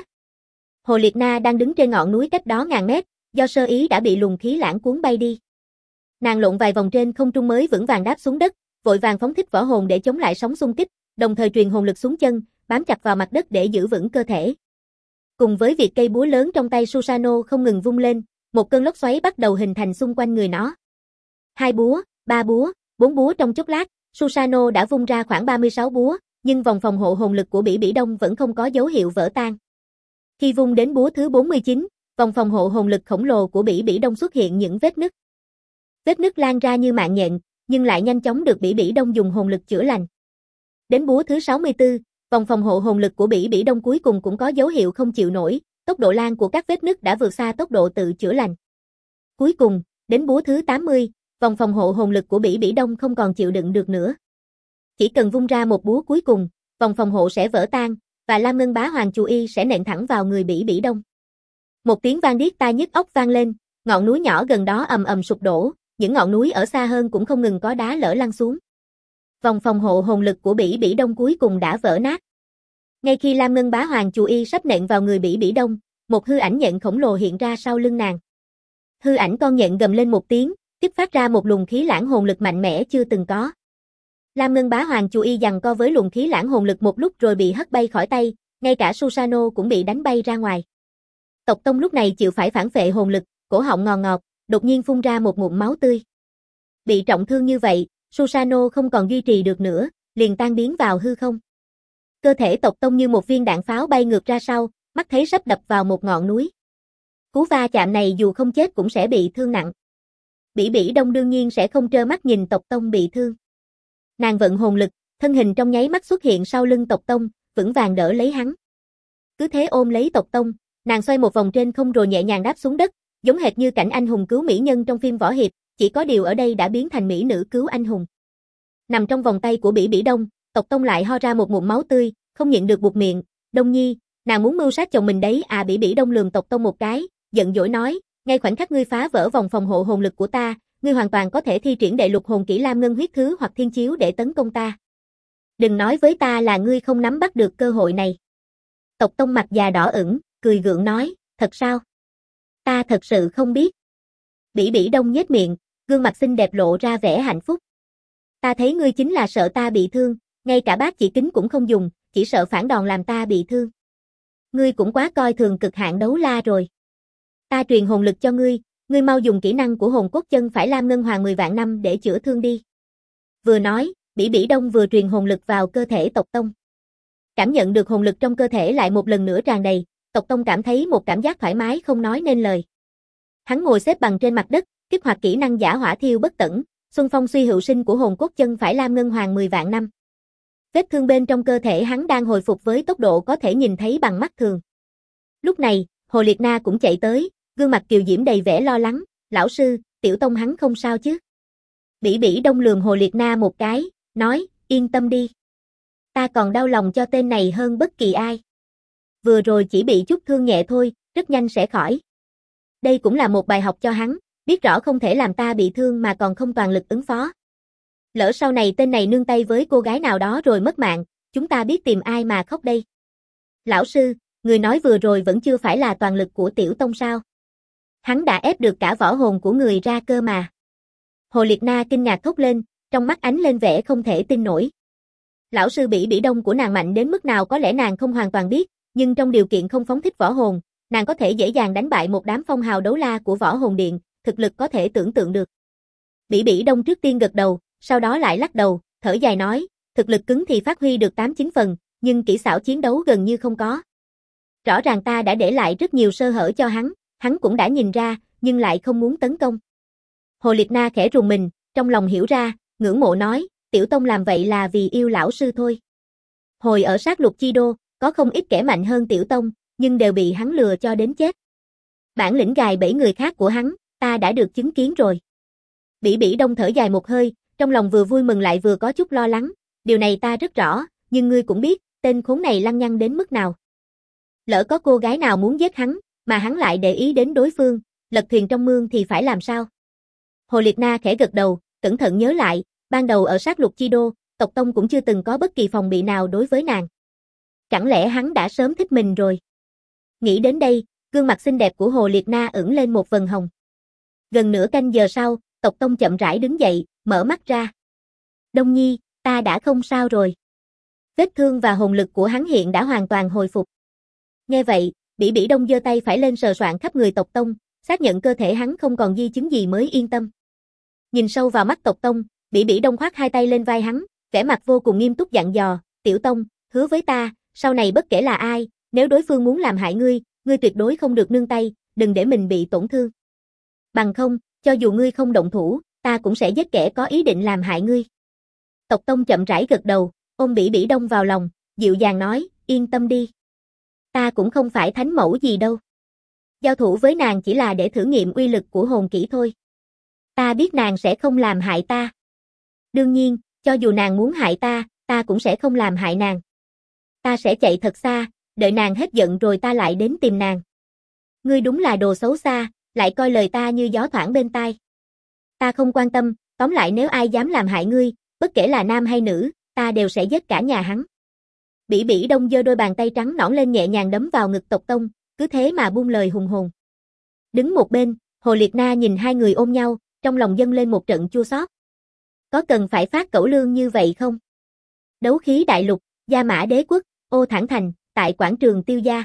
Hồ Liệt Na đang đứng trên ngọn núi cách đó ngàn mét, do sơ ý đã bị luồng khí lãng cuốn bay đi. Nàng lộn vài vòng trên không trung mới vững vàng đáp xuống đất, vội vàng phóng thích võ hồn để chống lại sóng xung kích, đồng thời truyền hồn lực xuống chân, bám chặt vào mặt đất để giữ vững cơ thể. Cùng với việc cây búa lớn trong tay Susano không ngừng vung lên, một cơn lốc xoáy bắt đầu hình thành xung quanh người nó. 2 búa, 3 búa, 4 búa trong chốc lát, Susano đã vung ra khoảng 36 búa, nhưng vòng phòng hộ hồn lực của Bỉ Bỉ Đông vẫn không có dấu hiệu vỡ tan. Khi vung đến búa thứ 49, vòng phòng hộ hồn lực khổng lồ của Bỉ Bỉ Đông xuất hiện những vết nứt. Vết nứt lan ra như mạng nhện, nhưng lại nhanh chóng được Bỉ Bỉ Đông dùng hồn lực chữa lành. Đến búa thứ 64, vòng phòng hộ hồn lực của Bỉ Bỉ Đông cuối cùng cũng có dấu hiệu không chịu nổi, tốc độ lan của các vết nứt đã vượt xa tốc độ tự chữa lành. Cuối cùng, đến búa thứ 80, vòng phòng hộ hồn lực của Bỉ Bỉ Đông không còn chịu đựng được nữa. Chỉ cần vung ra một búa cuối cùng, vòng phòng hộ sẽ vỡ tan, và Lam Ngân Bá Hoàng Chù Y sẽ nện thẳng vào người Bỉ Bỉ Đông. Một tiếng vang điếc tai nhức óc vang lên, ngọn núi nhỏ gần đó ầm ầm sụp đổ, những ngọn núi ở xa hơn cũng không ngừng có đá lở lăn xuống. Vòng phòng hộ hồn lực của Bỉ Bỉ Đông cuối cùng đã vỡ nát. Ngay khi Lam Ngân Bá Hoàng Chù Y sắp nện vào người Bỉ Bỉ Đông, một hư ảnh nhện khổng lồ hiện ra sau lưng nàng. Hư ảnh con nhện gầm lên một tiếng, kích phát ra một luồng khí lãng hồn lực mạnh mẽ chưa từng có. Lam Ngân Bá Hoàng Chù Y giằng co với luồng khí lãng hồn lực một lúc rồi bị hất bay khỏi tay, ngay cả Susano cũng bị đánh bay ra ngoài. Tộc tông lúc này chịu phải phản phệ hồn lực, cổ họng ngò ngọt, đột nhiên phun ra một ngụm máu tươi. Bị trọng thương như vậy, Susano không còn duy trì được nữa, liền tan biến vào hư không. Cơ thể tộc tông như một viên đạn pháo bay ngược ra sau, mắt thấy sắp đập vào một ngọn núi. Cú va chạm này dù không chết cũng sẽ bị thương nặng. Bỉ Bỉ Đông đương nhiên sẽ không trơ mắt nhìn tộc tông bị thương. Nàng vận hồn lực, thân hình trong nháy mắt xuất hiện sau lưng tộc tông, vững vàng đỡ lấy hắn. Cứ thế ôm lấy tộc tông, nàng xoay một vòng trên không rồi nhẹ nhàng đáp xuống đất, giống hệt như cảnh anh hùng cứu mỹ nhân trong phim võ hiệp, chỉ có điều ở đây đã biến thành mỹ nữ cứu anh hùng. Nằm trong vòng tay của Bỉ Bỉ Đông, tộc tông lại ho ra một ngụm máu tươi, không nhịn được buột miệng, Đông Nhi, nàng muốn mưu sát chồng mình đấy à. Bỉ Bỉ Đông lườm tộc tông một cái, giận dỗi nói, ngay khoảnh khắc ngươi phá vỡ vòng phòng hộ hồn lực của ta, ngươi hoàn toàn có thể thi triển đệ lục hồn kỹ Lam Ngân huyết thứ hoặc thiên chiếu để tấn công ta. Đừng nói với ta là ngươi không nắm bắt được cơ hội này. Tộc tông mặt già đỏ ửng, cười gượng nói, thật sao? Ta thật sự không biết. Bỉ Bỉ Đông nhếch miệng, gương mặt xinh đẹp lộ ra vẻ hạnh phúc. Ta thấy ngươi chính là sợ ta bị thương, ngay cả bác chỉ kính cũng không dùng, chỉ sợ phản đòn làm ta bị thương. Ngươi cũng quá coi thường cực hạn đấu la rồi. Ta truyền hồn lực cho ngươi, ngươi mau dùng kỹ năng của hồn cốt chân phải Lam Ngân Hoàng 10 vạn năm để chữa thương đi. Vừa nói, Bỉ Bỉ Đông vừa truyền hồn lực vào cơ thể tộc tông. Cảm nhận được hồn lực trong cơ thể lại một lần nữa tràn đầy, tộc tông cảm thấy một cảm giác thoải mái không nói nên lời. Hắn ngồi xếp bằng trên mặt đất, kích hoạt kỹ năng giả hỏa thiêu bất tẩn, xuân phong suy hữu sinh của hồn cốt chân phải Lam Ngân Hoàng 10 vạn năm. Vết thương bên trong cơ thể hắn đang hồi phục với tốc độ có thể nhìn thấy bằng mắt thường. Lúc này, Hồ Liệt Na cũng chạy tới, gương mặt kiều diễm đầy vẻ lo lắng, lão sư, tiểu tông hắn không sao chứ? Bỉ Bỉ Đông lườm Hồ Liệt Na một cái, nói, yên tâm đi. Ta còn đau lòng cho tên này hơn bất kỳ ai. Vừa rồi chỉ bị chút thương nhẹ thôi, rất nhanh sẽ khỏi. Đây cũng là một bài học cho hắn, biết rõ không thể làm ta bị thương mà còn không toàn lực ứng phó. Lỡ sau này tên này nương tay với cô gái nào đó rồi mất mạng, chúng ta biết tìm ai mà khóc đây. Lão sư, người nói vừa rồi vẫn chưa phải là toàn lực của tiểu tông sao? Hắn đã ép được cả võ hồn của người ra cơ mà. Hồ Liệt Na kinh ngạc thốt lên, trong mắt ánh lên vẻ không thể tin nổi. Lão sư Bỉ Bỉ Đông của nàng mạnh đến mức nào có lẽ nàng không hoàn toàn biết, nhưng trong điều kiện không phóng thích võ hồn, nàng có thể dễ dàng đánh bại một đám phong hào đấu la của võ hồn điện, thực lực có thể tưởng tượng được. Bỉ Bỉ Đông trước tiên gật đầu, sau đó lại lắc đầu, thở dài nói, thực lực cứng thì phát huy được 8-9 phần, nhưng kỹ xảo chiến đấu gần như không có. Rõ ràng ta đã để lại rất nhiều sơ hở cho hắn cũng đã nhìn ra, nhưng lại không muốn tấn công. Hồ Liệt Na khẽ rùng mình, trong lòng hiểu ra, ngưỡng mộ nói, Tiểu Tông làm vậy là vì yêu lão sư thôi. Hồi ở sát lục chi đô, có không ít kẻ mạnh hơn Tiểu Tông, nhưng đều bị hắn lừa cho đến chết. Bản lĩnh gài bẫy người khác của hắn, ta đã được chứng kiến rồi. Bỉ Bỉ Đông thở dài một hơi, trong lòng vừa vui mừng lại vừa có chút lo lắng, điều này ta rất rõ, nhưng ngươi cũng biết, tên khốn này lăng nhăng đến mức nào. Lỡ có cô gái nào muốn giết hắn, mà hắn lại để ý đến đối phương, lật thuyền trong mương thì phải làm sao? Hồ Liệt Na khẽ gật đầu, cẩn thận nhớ lại, ban đầu ở sát lục chi đô, tộc tông cũng chưa từng có bất kỳ phòng bị nào đối với nàng. Chẳng lẽ hắn đã sớm thích mình rồi? Nghĩ đến đây, gương mặt xinh đẹp của Hồ Liệt Na ửng lên một vầng hồng. Gần nửa canh giờ sau, tộc tông chậm rãi đứng dậy, mở mắt ra. Đông Nhi, ta đã không sao rồi. Vết thương và hồn lực của hắn hiện đã hoàn toàn hồi phục. Nghe vậy, Bỉ Bỉ Đông giơ tay phải lên sờ soạn khắp người tộc tông, xác nhận cơ thể hắn không còn di chứng gì mới yên tâm. Nhìn sâu vào mắt tộc tông, Bỉ Bỉ Đông khoác hai tay lên vai hắn, vẻ mặt vô cùng nghiêm túc dặn dò, Tiểu Tông, hứa với ta, sau này bất kể là ai, nếu đối phương muốn làm hại ngươi, ngươi tuyệt đối không được nương tay, đừng để mình bị tổn thương. Bằng không, cho dù ngươi không động thủ, ta cũng sẽ giết kẻ có ý định làm hại ngươi. Tộc Tông chậm rãi gật đầu, ôm Bỉ Bỉ Đông vào lòng, dịu dàng nói, yên tâm đi. Ta cũng không phải thánh mẫu gì đâu. Giao thủ với nàng chỉ là để thử nghiệm uy lực của hồn kỹ thôi. Ta biết nàng sẽ không làm hại ta. Đương nhiên, cho dù nàng muốn hại ta, ta cũng sẽ không làm hại nàng. Ta sẽ chạy thật xa, đợi nàng hết giận rồi ta lại đến tìm nàng. Ngươi đúng là đồ xấu xa, lại coi lời ta như gió thoảng bên tai. Ta không quan tâm, tóm lại nếu ai dám làm hại ngươi, bất kể là nam hay nữ, ta đều sẽ giết cả nhà hắn. Bỉ Bỉ Đông giơ đôi bàn tay trắng nõn lên nhẹ nhàng đấm vào ngực tộc tông, cứ thế mà buông lời hùng hồn. Đứng một bên, Hồ Liệt Na nhìn hai người ôm nhau, trong lòng dâng lên một trận chua xót. Có cần phải phát cẩu lương như vậy không? Đấu khí đại lục, Gia Mã Đế quốc, Ô Thản Thành, tại quảng trường Tiêu gia.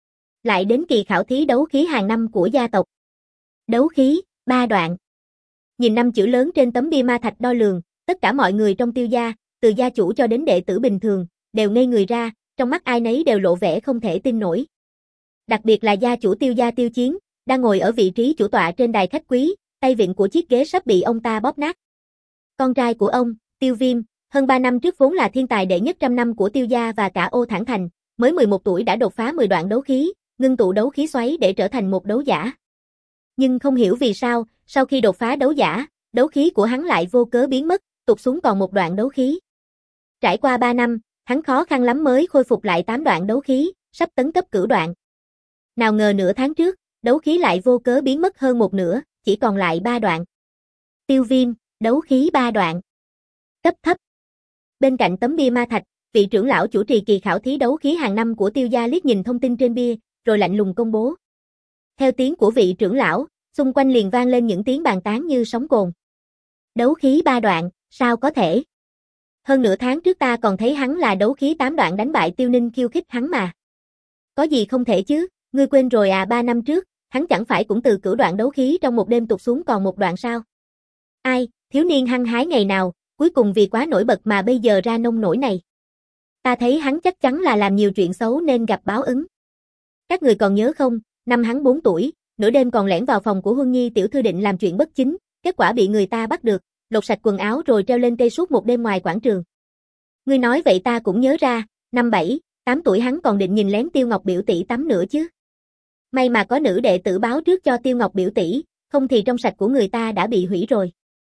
Lại đến kỳ khảo thí đấu khí hàng năm của gia tộc. Đấu khí, 3 đoạn. Nhìn 5 chữ lớn trên tấm bia ma thạch đo lường, tất cả mọi người trong Tiêu gia, từ gia chủ cho đến đệ tử bình thường, đều ngây người ra, trong mắt ai nấy đều lộ vẻ không thể tin nổi. Đặc biệt là gia chủ Tiêu gia Tiêu Chiến, đang ngồi ở vị trí chủ tọa trên đài khách quý, tay vịn của chiếc ghế sắp bị ông ta bóp nát. Con trai của ông, Tiêu Viêm, hơn 3 năm trước vốn là thiên tài đệ nhất trăm năm của Tiêu gia và cả Ô Thản Thành, mới 11 tuổi đã đột phá 10 đoạn đấu khí, ngưng tụ đấu khí xoáy để trở thành một đấu giả. Nhưng không hiểu vì sao, sau khi đột phá đấu giả, đấu khí của hắn lại vô cớ biến mất, tụt xuống còn một đoạn đấu khí. Trải qua 3 năm, hắn khó khăn lắm mới khôi phục lại 8 đoạn đấu khí, sắp tấn cấp cửu đoạn. Nào ngờ nửa tháng trước, đấu khí lại vô cớ biến mất hơn một nửa, chỉ còn lại 3 đoạn. Tiêu Viêm, đấu khí 3 đoạn. Cấp thấp. Bên cạnh tấm bia ma thạch, vị trưởng lão chủ trì kỳ khảo thí đấu khí hàng năm của Tiêu gia liếc nhìn thông tin trên bia, rồi lạnh lùng công bố. Theo tiếng của vị trưởng lão, xung quanh liền vang lên những tiếng bàn tán như sóng cồn. Đấu khí 3 đoạn, sao có thể? Hơn nửa tháng trước ta còn thấy hắn là đấu khí 8 đoạn đánh bại Tiêu Ninh khiêu khích hắn mà. Có gì không thể chứ, ngươi quên rồi à, 3 năm trước, hắn chẳng phải cũng từ cửu đoạn đấu khí trong một đêm tụt xuống còn một đoạn sao? Ai, thiếu niên hăng hái ngày nào, cuối cùng vì quá nổi bật mà bây giờ ra nông nổi này. Ta thấy hắn chắc chắn là làm nhiều chuyện xấu nên gặp báo ứng. Các người còn nhớ không, năm hắn 4 tuổi, nửa đêm còn lẻn vào phòng của Huân Nhi tiểu thư định làm chuyện bất chính, kết quả bị người ta bắt được, lột sạch quần áo rồi treo lên cây suốt một đêm ngoài quảng trường. Ngươi nói vậy ta cũng nhớ ra, năm 7, 8 tuổi hắn còn định nhìn lén Tiêu Ngọc biểu tỷ tắm nữa chứ. May mà có nữ đệ tử báo trước cho Tiêu Ngọc biểu tỷ, không thì trong sạch của người ta đã bị hủy rồi.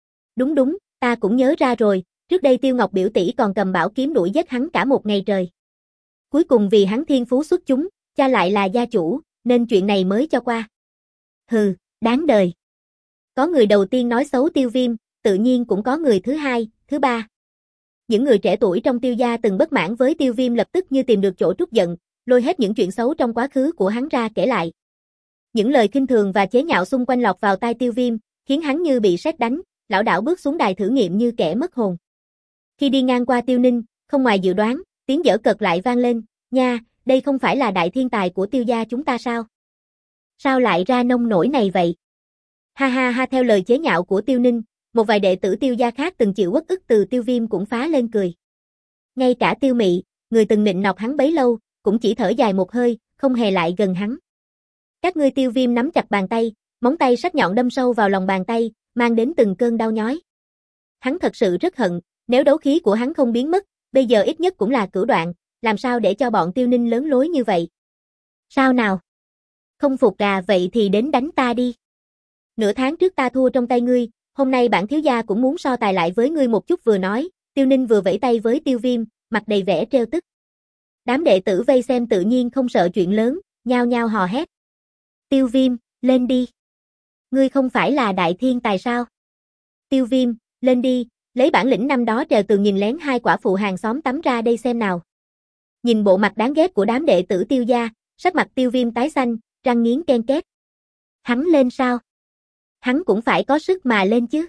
Đúng, ta cũng nhớ ra rồi, trước đây Tiêu Ngọc biểu tỷ còn cầm bảo kiếm đuổi giết hắn cả một ngày trời. Cuối cùng vì hắn thiên phú xuất chúng, cha lại là gia chủ, nên chuyện này mới cho qua. Hừ, đáng đời. Có người đầu tiên nói xấu Tiêu Viêm, tự nhiên cũng có người thứ hai, thứ ba. Những người trẻ tuổi trong Tiêu gia từng bất mãn với Tiêu Viêm lập tức như tìm được chỗ trút giận, lôi hết những chuyện xấu trong quá khứ của hắn ra kể lại. Những lời khinh thường và chế nhạo xung quanh lọt vào tai Tiêu Viêm, khiến hắn như bị sét đánh, lảo đảo bước xuống đài thử nghiệm như kẻ mất hồn. Khi đi ngang qua Tiêu Ninh, không ngoài dự đoán, tiếng giở cợt lại vang lên, nha, đây không phải là đại thiên tài của Tiêu gia chúng ta sao? Sao lại ra nông nổi này vậy? Ha ha ha, theo lời chế nhạo của Tiêu Ninh, một vài đệ tử Tiêu gia khác từng chịu uất ức từ Tiêu Viêm cũng phá lên cười. Ngay cả Tiêu Mị, người từng nịnh nọt hắn bấy lâu, cũng chỉ thở dài một hơi, không hề lại gần hắn. Các ngươi. Tiêu Viêm nắm chặt bàn tay, móng tay sắc nhọn đâm sâu vào lòng bàn tay, mang đến từng cơn đau nhói. Hắn thật sự rất hận, nếu đấu khí của hắn không biến mất, bây giờ ít nhất cũng là cửu đoạn, làm sao để cho bọn Tiêu Ninh lớn lối như vậy? Sao nào? Không phục à, vậy thì đến đánh ta đi. Nửa tháng trước ta thua trong tay ngươi, hôm nay bản thiếu gia cũng muốn so tài lại với ngươi một chút. Vừa nói, Tiêu Ninh vừa vẫy tay với Tiêu Viêm, mặt đầy vẻ trêu tức. Đám đệ tử vây xem tự nhiên không sợ chuyện lớn, nhao nhao hò hét. Tiêu Viêm, lên đi. Ngươi không phải là đại thiên tài sao? Tiêu Viêm, lên đi, lấy bản lĩnh năm đó trèo tường nhìn lén hai quả phụ hàng xóm tắm ra đây xem nào. Nhìn bộ mặt đáng ghét của đám đệ tử Tiêu gia, sắc mặt Tiêu Viêm tái xanh, răng nghiến ken két. Hắn lên sao? Hắn cũng phải có sức mà lên chứ.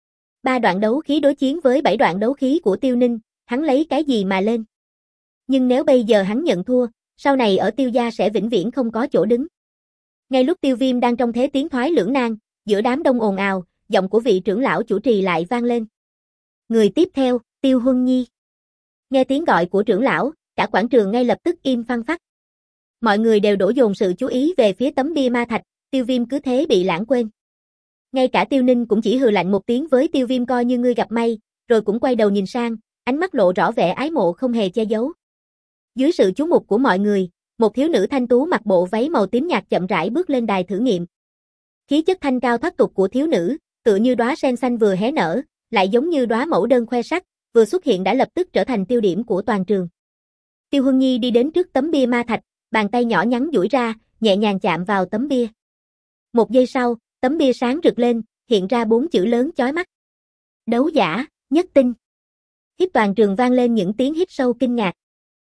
3 đoạn đấu khí đối chiến với 7 đoạn đấu khí của Tiêu Ninh, hắn lấy cái gì mà lên? Nhưng nếu bây giờ hắn nhận thua, sau này ở Tiêu gia sẽ vĩnh viễn không có chỗ đứng. Ngay lúc Tiêu Viêm đang trong thế tiến thoái lưỡng nan, giữa đám đông ồn ào, giọng của vị trưởng lão chủ trì lại vang lên. Người tiếp theo, Tiêu Huân Nhi. Nghe tiếng gọi của trưởng lão, cả quảng trường ngay lập tức im phăng phắc. Mọi người đều đổ dồn sự chú ý về phía tấm bia ma thạch, Tiêu Viêm cứ thế bị lãng quên. Ngay cả Tiêu Ninh cũng chỉ hừ lạnh một tiếng với Tiêu Viêm coi như ngươi gặp may, rồi cũng quay đầu nhìn sang, ánh mắt lộ rõ vẻ ái mộ không hề che giấu. Dưới sự chú mục của mọi người, một thiếu nữ thanh tú mặc bộ váy màu tím nhạt chậm rãi bước lên đài thử nghiệm. Khí chất thanh cao thoát tục của thiếu nữ, tựa như đóa sen xanh vừa hé nở, lại giống như đóa mẫu đơn khoe sắc, vừa xuất hiện đã lập tức trở thành tiêu điểm của toàn trường. Tiêu Huân Nhi đi đến trước tấm bia ma thạch, bàn tay nhỏ nhắn duỗi ra, nhẹ nhàng chạm vào tấm bia. Một giây sau, tấm bia sáng rực lên, hiện ra 4 chữ lớn chói mắt. Đấu giả, nhất tinh. Hiếp toàn trường vang lên những tiếng hít sâu kinh ngạc.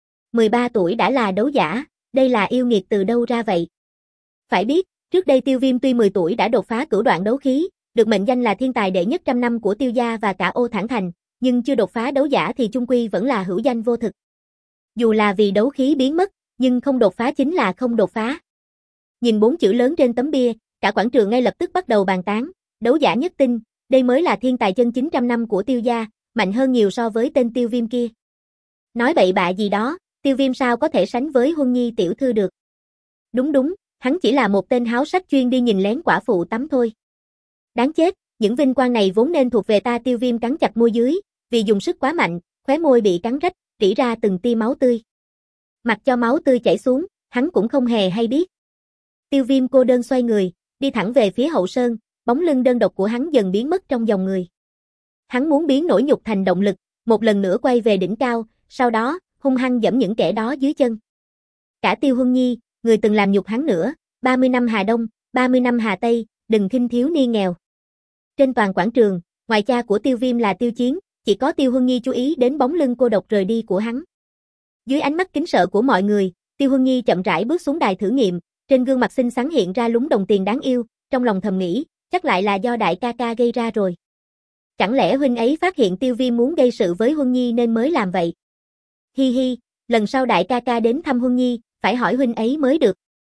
13 tuổi đã là đấu giả, đây là yêu nghiệt từ đâu ra vậy? Phải biết, trước đây Tiêu Viêm tuy 10 tuổi đã đột phá cửu đoạn đấu khí, được mệnh danh là thiên tài đệ nhất trăm năm của Tiêu gia và cả Ô Thản Thành, nhưng chưa đột phá đấu giả thì chung quy vẫn là hữu danh vô thực. Dù là vì đấu khí biến mất, nhưng không đột phá chính là không đột phá. Nhìn 4 chữ lớn trên tấm bia, cả quảng trường ngay lập tức bắt đầu bàn tán, đấu giả nhất tinh, đây mới là thiên tài chân chính trăm năm của Tiêu gia, mạnh hơn nhiều so với tên Tiêu Viêm kia. Nói bậy bạ gì đó, Tiêu Viêm sao có thể sánh với Huân Nhi tiểu thư được. Đúng, hắn chỉ là một tên háo sắc chuyên đi nhìn lén quả phụ tắm thôi. Đáng chết, những vinh quang này vốn nên thuộc về ta. Tiêu Viêm cắn chặt môi dưới, vì dùng sức quá mạnh, khóe môi bị cắn rách, rỉ ra từng tia máu tươi. Mặc cho máu tươi chảy xuống, hắn cũng không hề hay biết. Tiêu Viêm cô đơn xoay người, đi thẳng về phía hậu sơn, bóng lưng đơn độc của hắn dần biến mất trong dòng người. Hắn muốn biến nỗi nhục thành động lực, một lần nữa quay về đỉnh cao, sau đó, hung hăng giẫm những kẻ đó dưới chân. Cả Tiêu Huân Nhi, người từng làm nhục hắn nữa, 30 năm Hà Đông, 30 năm Hà Tây, đừng khinh thiếu niên nghèo. Trên toàn quảng trường, ngoài cha của Tiêu Viêm là Tiêu Chiến, chỉ có Tiêu Huân Nhi chú ý đến bóng lưng cô độc rời đi của hắn. Dưới ánh mắt kính sợ của mọi người, Tiêu Huân Nhi chậm rãi bước xuống đài thử nghiệm, trên gương mặt xinh xắn hiện ra lúm đồng tiền đáng yêu, trong lòng thầm nghĩ, chắc lại là do đại ca ca gây ra rồi. Chẳng lẽ huynh ấy phát hiện Tiêu Viêm muốn gây sự với Huân Nhi nên mới làm vậy? Hi hi, lần sau đại ca ca đến thăm Huân Nhi, phải hỏi huynh ấy mới được.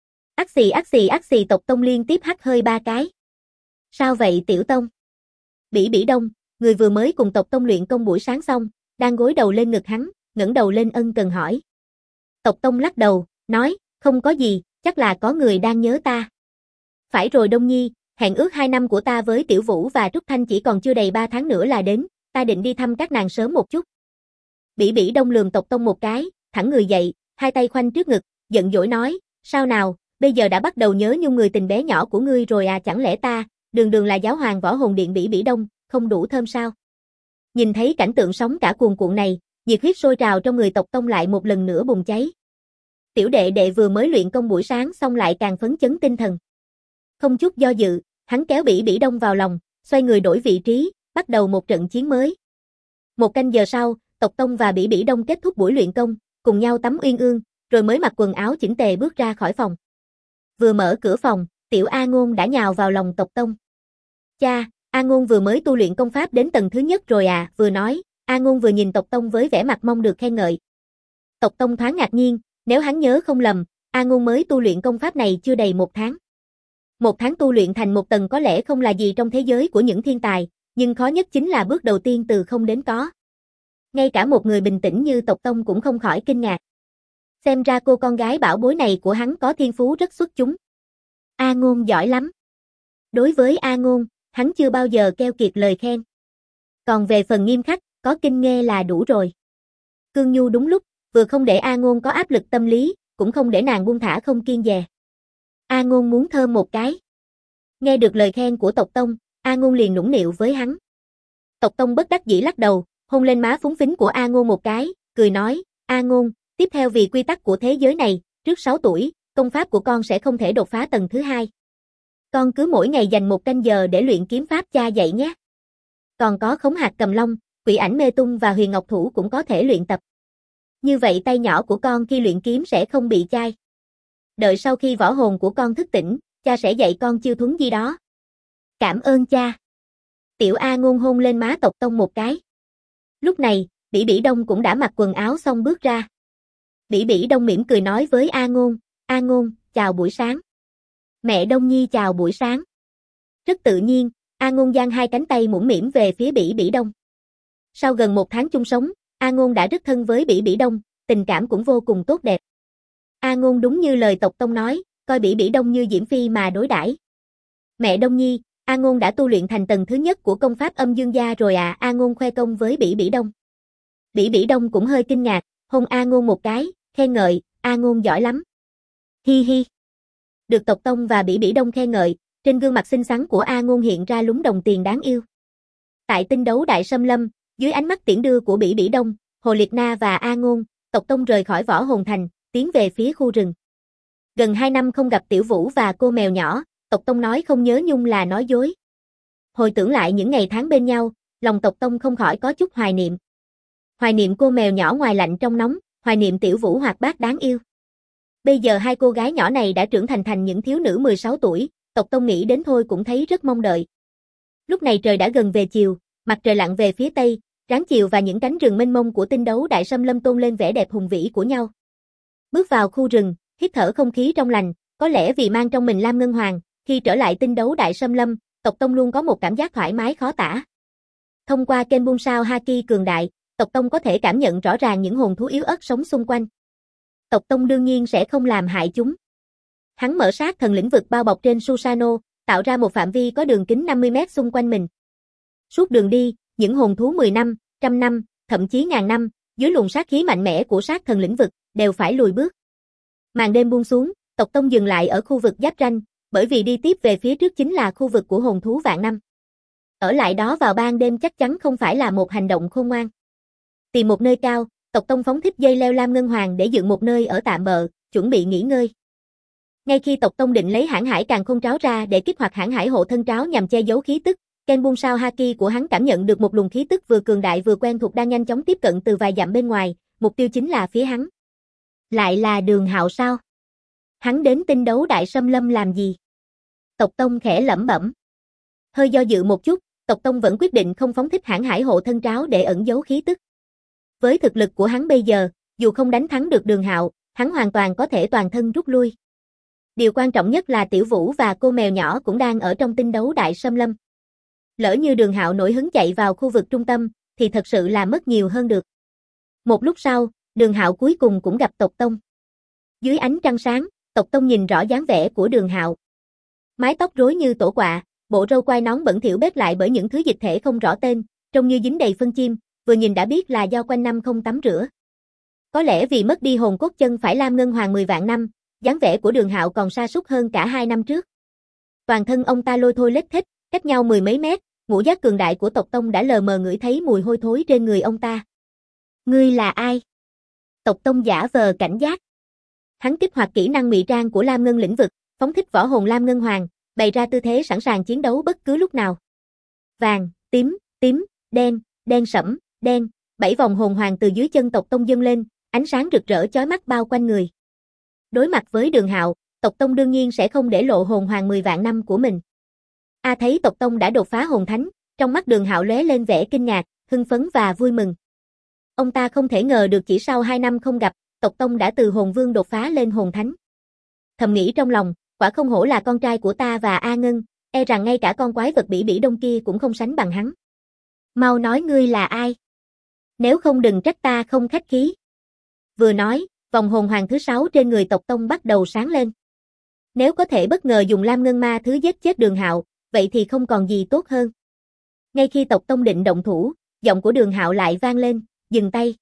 Ác xì Tộc Tông liên tiếp hắt hơi 3 cái. Sao vậy Tiểu Tông? Bỉ Bỉ Đông, người vừa mới cùng Tộc Tông luyện công buổi sáng xong, đang gối đầu lên ngực hắn, ngẩng đầu lên ân cần hỏi. Tộc Tông lắc đầu, nói, không có gì, chắc là có người đang nhớ ta. Phải rồi Đông Nhi, hẹn ước 2 năm của ta với Tiểu Vũ và Trúc Thanh chỉ còn chưa đầy 3 tháng nữa là đến, ta định đi thăm các nàng sớm một chút. Bỉ Bỉ Đông lườm Tộc Tông một cái, thẳng người dậy, hai tay khoanh trước ngực, giận dỗi nói, sao nào, bây giờ đã bắt đầu nhớ nhung người tình bé nhỏ của ngươi rồi à? Chẳng lẽ ta, đường là giáo hoàng võ hồn điện Bỉ Bỉ Đông, không đủ thơm sao? Nhìn thấy cảnh tượng sóng cả cuồn cuộn này, nhiệt huyết sôi trào trong người Tộc Tông lại một lần nữa bùng cháy. Tiểu đệ đệ vừa mới luyện công buổi sáng xong lại càng phấn chấn tinh thần. Không chút do dự, hắn kéo Bỉ Bỉ Đông vào lòng, xoay người đổi vị trí, bắt đầu một trận chiến mới. 1 canh giờ sau, Tộc Tông và Bỉ Bỉ Đông kết thúc buổi luyện công, cùng nhau tắm uyên ương, rồi mới mặc quần áo chỉnh tề bước ra khỏi phòng. Vừa mở cửa phòng, Tiểu A Ngôn đã nhào vào lòng Tộc Tông. Cha, A Ngôn vừa mới tu luyện công pháp đến tầng thứ nhất rồi à? Vừa nói, A Ngôn vừa nhìn Tộc Tông với vẻ mặt mong được khen ngợi. Tộc Tông thoáng ngạc nhiên, nếu hắn nhớ không lầm, A Ngôn mới tu luyện công pháp này chưa đầy 1 tháng. 1 tháng tu luyện thành một tầng có lẽ không là gì trong thế giới của những thiên tài, nhưng khó nhất chính là bước đầu tiên từ không đến có. Ngay cả một người bình tĩnh như Tộc Tông cũng không khỏi kinh ngạc. Xem ra cô con gái bảo bối này của hắn có thiên phú rất xuất chúng. A Ngôn giỏi lắm. Đối với A Ngôn, hắn chưa bao giờ keo kiệt lời khen. Còn về phần nghiêm khắc, có kinh nghe là đủ rồi. Cương nhu đúng lúc, vừa không để A Ngôn có áp lực tâm lý, cũng không để nàng buông thả không kiêng dè. A Ngôn muốn thơm một cái. Nghe được lời khen của Tộc Tông, A Ngôn liền nũng nịu với hắn. Tộc Tông bất đắc dĩ lắc đầu, hôn lên má phúng phính của A Ngôn một cái, cười nói, A Ngôn, tiếp theo vì quy tắc của thế giới này, trước 6 tuổi, công pháp của con sẽ không thể đột phá tầng thứ 2. Con cứ mỗi ngày dành 1 canh giờ để luyện kiếm pháp cha dạy nhé. Còn có khống hạt cầm long, quỷ ảnh mê tung và huyền ngọc thủ cũng có thể luyện tập. Như vậy tay nhỏ của con khi luyện kiếm sẽ không bị chai. Đợi sau khi võ hồn của con thức tỉnh, cha sẽ dạy con chiêu thuấn di đó. Cảm ơn cha. Tiểu A Ngôn hôn lên má Tộc Tông một cái. Lúc này, Bỉ Bỉ Đông cũng đã mặc quần áo xong bước ra. Bỉ Bỉ Đông mỉm cười nói với A Ngôn, chào buổi sáng. Mẹ Đông Nhi chào buổi sáng. Rất tự nhiên, A Ngôn giang 2 cánh tay mũm mĩm về phía Bỉ Bỉ Đông. Sau gần 1 tháng chung sống, A Ngôn đã rất thân với Bỉ Bỉ Đông, tình cảm cũng vô cùng tốt đẹp. A Ngôn đúng như lời Tộc Tông nói, coi Bỉ Bỉ Đông như Diễm Phi mà đối đãi. Mẹ Đông Nhi, A Ngôn đã tu luyện thành tầng thứ nhất của công pháp âm dương gia rồi à? A Ngôn khoe công với Bỉ Bỉ Đông. Bỉ Bỉ Đông cũng hơi kinh ngạc, hôn A Ngôn một cái, khen ngợi, A Ngôn giỏi lắm. Hi hi. Được Tộc Tông và Bỉ Bỉ Đông khen ngợi, trên gương mặt xinh xắn của A Ngôn hiện ra lúm đồng tiền đáng yêu. Tại tinh đấu Đại Sâm Lâm, dưới ánh mắt tiễn đưa của Bỉ Bỉ Đông, Hồ Liệt Na và A Ngôn, Tộc Tông rời khỏi Võ Hồn Thành, tiến về phía khu rừng. Gần 2 năm không gặp Tiểu Vũ và cô mèo nhỏ, Tộc Tông nói không nhớ nhung là nói dối. Hồi tưởng lại những ngày tháng bên nhau, lòng Tộc Tông không khỏi có chút hoài niệm. Hoài niệm cô mèo nhỏ ngoài lạnh trong nóng, hoài niệm Tiểu Vũ hoạt bát đáng yêu. Bây giờ 2 cô gái nhỏ này đã trưởng thành những thiếu nữ 16 tuổi, Tộc Tông nghĩ đến thôi cũng thấy rất mong đợi. Lúc này trời đã gần về chiều, mặt trời lặn về phía tây, ráng chiều và những cánh rừng mênh mông của tinh đấu Đại Sâm Lâm tôn lên vẻ đẹp hùng vĩ của nhau. Bước vào khu rừng, hít thở không khí trong lành, có lẽ vì mang trong mình Lam Ngân Hoàng, khi trở lại tinh đấu Đại Sâm Lâm, Tộc Tông luôn có một cảm giác thoải mái khó tả. Thông qua kênh Bung Sao Haki cường đại, Tộc Tông có thể cảm nhận rõ ràng những hồn thú yếu ớt sống xung quanh. Tộc Tông đương nhiên sẽ không làm hại chúng. Hắn mở sát thần lĩnh vực bao bọc trên Susano, tạo ra một phạm vi có đường kính 50 mét xung quanh mình. Suốt đường đi, những hồn thú 10 năm, 100 năm, thậm chí ngàn năm, dưới luồng sát khí mạnh mẽ của sát thần lĩnh vực, đều phải lùi bước. Màn đêm buông xuống, Tộc Tông dừng lại ở khu vực giáp ranh, bởi vì đi tiếp về phía trước chính là khu vực của hồn thú vạn năm. Ở lại đó vào ban đêm chắc chắn không phải là một hành động khôn ngoan. Tìm một nơi cao, Tộc Tông phóng thích dây leo Lam Ngân Hoàng để dựng một nơi ở tạm bợ, chuẩn bị nghỉ ngơi. Ngay khi Tộc Tông định lấy hãn hải càn khôn tráo ra để kích hoạt hãn hải hộ thân tráo nhằm che giấu khí tức, Ken Bung Sao Haki của hắn cảm nhận được một luồng khí tức vừa cường đại vừa quen thuộc đang nhanh chóng tiếp cận từ vài dặm bên ngoài, mục tiêu chính là phía hắn. Lại là Đường Hạo sao? Hắn đến tinh đấu Đại Sâm Lâm làm gì? Tộc Tông khẽ lẩm bẩm. Hơi do dự một chút, Tộc Tông vẫn quyết định không phóng thích hãn hải hộ thân tráo để ẩn giấu khí tức. Với thực lực của hắn bây giờ, dù không đánh thắng được Đường Hạo, hắn hoàn toàn có thể toàn thân rút lui. Điều quan trọng nhất là Tiểu Vũ và cô mèo nhỏ cũng đang ở trong tinh đấu Đại Sâm Lâm. Lỡ như Đường Hạo nổi hứng chạy vào khu vực trung tâm, thì thật sự là mất nhiều hơn được. Một lúc sau, Đường Hạo cuối cùng cũng gặp Tộc Tông. Dưới ánh trăng sáng, Tộc Tông nhìn rõ dáng vẻ của Đường Hạo. Mái tóc rối như tổ quạ, bộ râu quai nón bẩn thỉu bết lại bởi những thứ dịch thể không rõ tên, trông như dính đầy phân chim, vừa nhìn đã biết là do quanh năm không tắm rửa. Có lẽ vì mất đi hồn cốt chân phải Lam Ngân Hoàng 10 vạn năm, dáng vẻ của Đường Hạo còn sa sút hơn cả 2 năm trước. Toàn thân ông ta lôi thôi lết thết, cách nhau 10 mấy mét, ngũ giác cường đại của Tộc Tông đã lờ mờ ngửi thấy mùi hôi thối trên người ông ta. Ngươi là ai? Tộc Tông giả vờ cảnh giác. Hắn kích hoạt kỹ năng ngụy trang của Lam Ngân lĩnh vực, phóng thích võ hồn Lam Ngân Hoàng, bày ra tư thế sẵn sàng chiến đấu bất cứ lúc nào. Vàng, tím, đen, đen sẫm, đen, 7 vòng hồn hoàng từ dưới chân Tộc Tông dâng lên, ánh sáng rực rỡ chói mắt bao quanh người. Đối mặt với Đường Hạo, Tộc Tông đương nhiên sẽ không để lộ hồn hoàng 10 vạn năm của mình. Thấy Tộc Tông đã đột phá hồn thánh, trong mắt Đường Hạo lóe lên vẻ kinh ngạc, hưng phấn và vui mừng. Ông ta không thể ngờ được chỉ sau 2 năm không gặp, Tộc Tông đã từ hồn vương đột phá lên hồn thánh. Thầm nghĩ trong lòng, quả không hổ là con trai của ta và A Ngân, e rằng ngay cả con quái vật bỉ bỉ đông kia cũng không sánh bằng hắn. Mau nói ngươi là ai? Nếu không đừng trách ta không khách khí. Vừa nói, vòng hồn hoàng thứ 6 trên người Tộc Tông bắt đầu sáng lên. Nếu có thể bất ngờ dùng Lam Ngân Ma thứ giết chết Đường Hạo, vậy thì không còn gì tốt hơn. Ngay khi Tộc Tông định động thủ, giọng của Đường Hạo lại vang lên, dừng tay.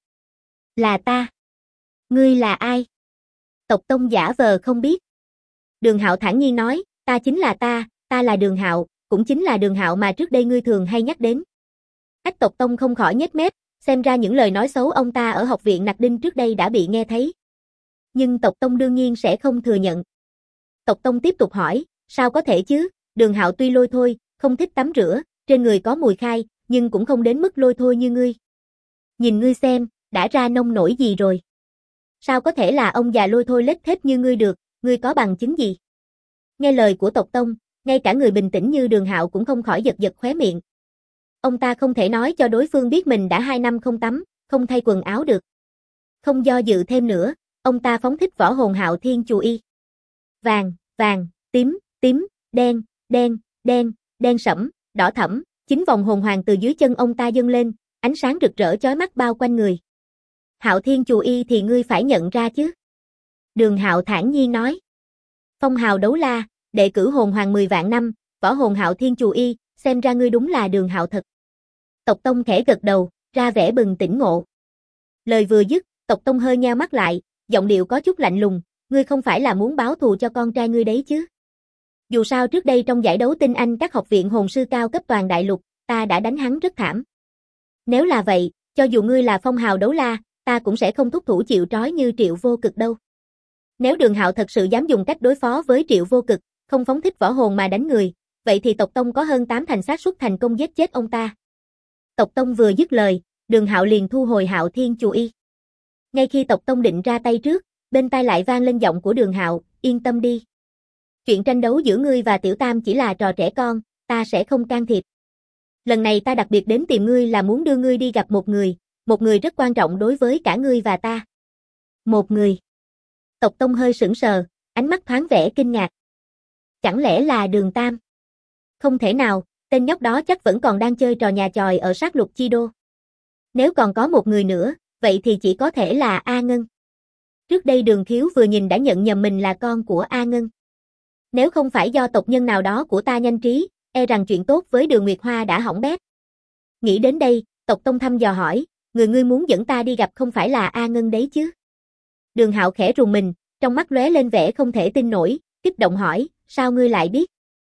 Là ta. Ngươi là ai? Tộc Tông giả vờ không biết. Đường Hạo thản nhiên nói, ta chính là ta là Đường Hạo, cũng chính là Đường Hạo mà trước đây ngươi thường hay nhắc đến. Ách Tộc Tông không khỏi nhếch mép, xem ra những lời nói xấu ông ta ở học viện Nặc Đinh trước đây đã bị nghe thấy. Nhưng Tộc Tông đương nhiên sẽ không thừa nhận. Tộc Tông tiếp tục hỏi, sao có thể chứ, Đường Hạo tuy lôi thôi, không thích tắm rửa, trên người có mùi khai, nhưng cũng không đến mức lôi thôi như ngươi. Nhìn ngươi xem, đã ra nông nổi gì rồi. Sao có thể là ông già lôi thôi lết thết như ngươi được, ngươi có bằng chứng gì? Nghe lời của Tộc Tông, ngay cả người bình tĩnh như Đường Hạo cũng không khỏi giật giật khóe miệng. Ông ta không thể nói cho đối phương biết mình đã 2 năm không tắm, không thay quần áo được. Không do dự thêm nữa, ông ta phóng thích võ hồn Hạo Thiên Chù Y. Vàng, vàng, tím, tím, đen, đen, đen, đen sẫm, đỏ thẫm, 9 vòng hồn hoàng từ dưới chân ông ta dâng lên, ánh sáng rực rỡ chói mắt bao quanh người. Hạo Thiên Chù Y thì ngươi phải nhận ra chứ. Đường Hạo thản nhiên nói. Phong hào đấu la, đệ cử hồn hoàng 10 vạn năm, võ hồn Hạo Thiên Chù Y, xem ra ngươi đúng là Đường Hạo thật. Tộc Tông khẽ gật đầu, ra vẻ bừng tỉnh ngộ. Lời vừa dứt, Tộc Tông hơi nheo mắt lại, giọng điệu có chút lạnh lùng, ngươi không phải là muốn báo thù cho con trai ngươi đấy chứ? Dù sao trước đây trong giải đấu tinh anh các học viện hồn sư cao cấp toàn đại lục, ta đã đánh hắn rất thảm. Nếu là vậy, cho dù ngươi là phong hào đấu la, ta cũng sẽ không thúc thủ chịu trói như Triệu Vô Cực đâu. Nếu Đường Hạo thật sự dám dùng cách đối phó với Triệu Vô Cực, không phóng thích võ hồn mà đánh người, vậy thì Tộc Tông có hơn 8 thành xác suất thành công giết chết ông ta. Tộc Tông vừa dứt lời, Đường Hạo liền thu hồi Hạo Thiên Chù Y. Ngay khi Tộc Tông định ra tay trước, bên tai lại vang lên giọng của Đường Hạo, yên tâm đi. Chuyện tranh đấu giữa ngươi và Tiểu Tam chỉ là trò trẻ con, ta sẽ không can thiệp. Lần này ta đặc biệt đến tìm ngươi là muốn đưa ngươi đi gặp một người rất quan trọng đối với cả ngươi và ta. Một người. Tộc Tông hơi sững sờ, ánh mắt thoáng vẻ kinh ngạc. Chẳng lẽ là Đường Tam? Không thể nào, tên nhóc đó chắc vẫn còn đang chơi trò nhà chòi ở sát lục chi đô. Nếu còn có một người nữa, vậy thì chỉ có thể là A Ngân. Trước đây Đường Khiếu vừa nhìn đã nhận nhầm mình là con của A Ngân. Nếu không phải do tộc nhân nào đó của ta nhanh trí, e rằng chuyện tốt với Đường Nguyệt Hoa đã hỏng bét. Nghĩ đến đây, Tộc Tông thăm dò hỏi, người ngươi muốn dẫn ta đi gặp không phải là A Ngân đấy chứ? Đường Hạo khẽ rùng mình, trong mắt lóe lên vẻ không thể tin nổi, kích động hỏi, sao ngươi lại biết?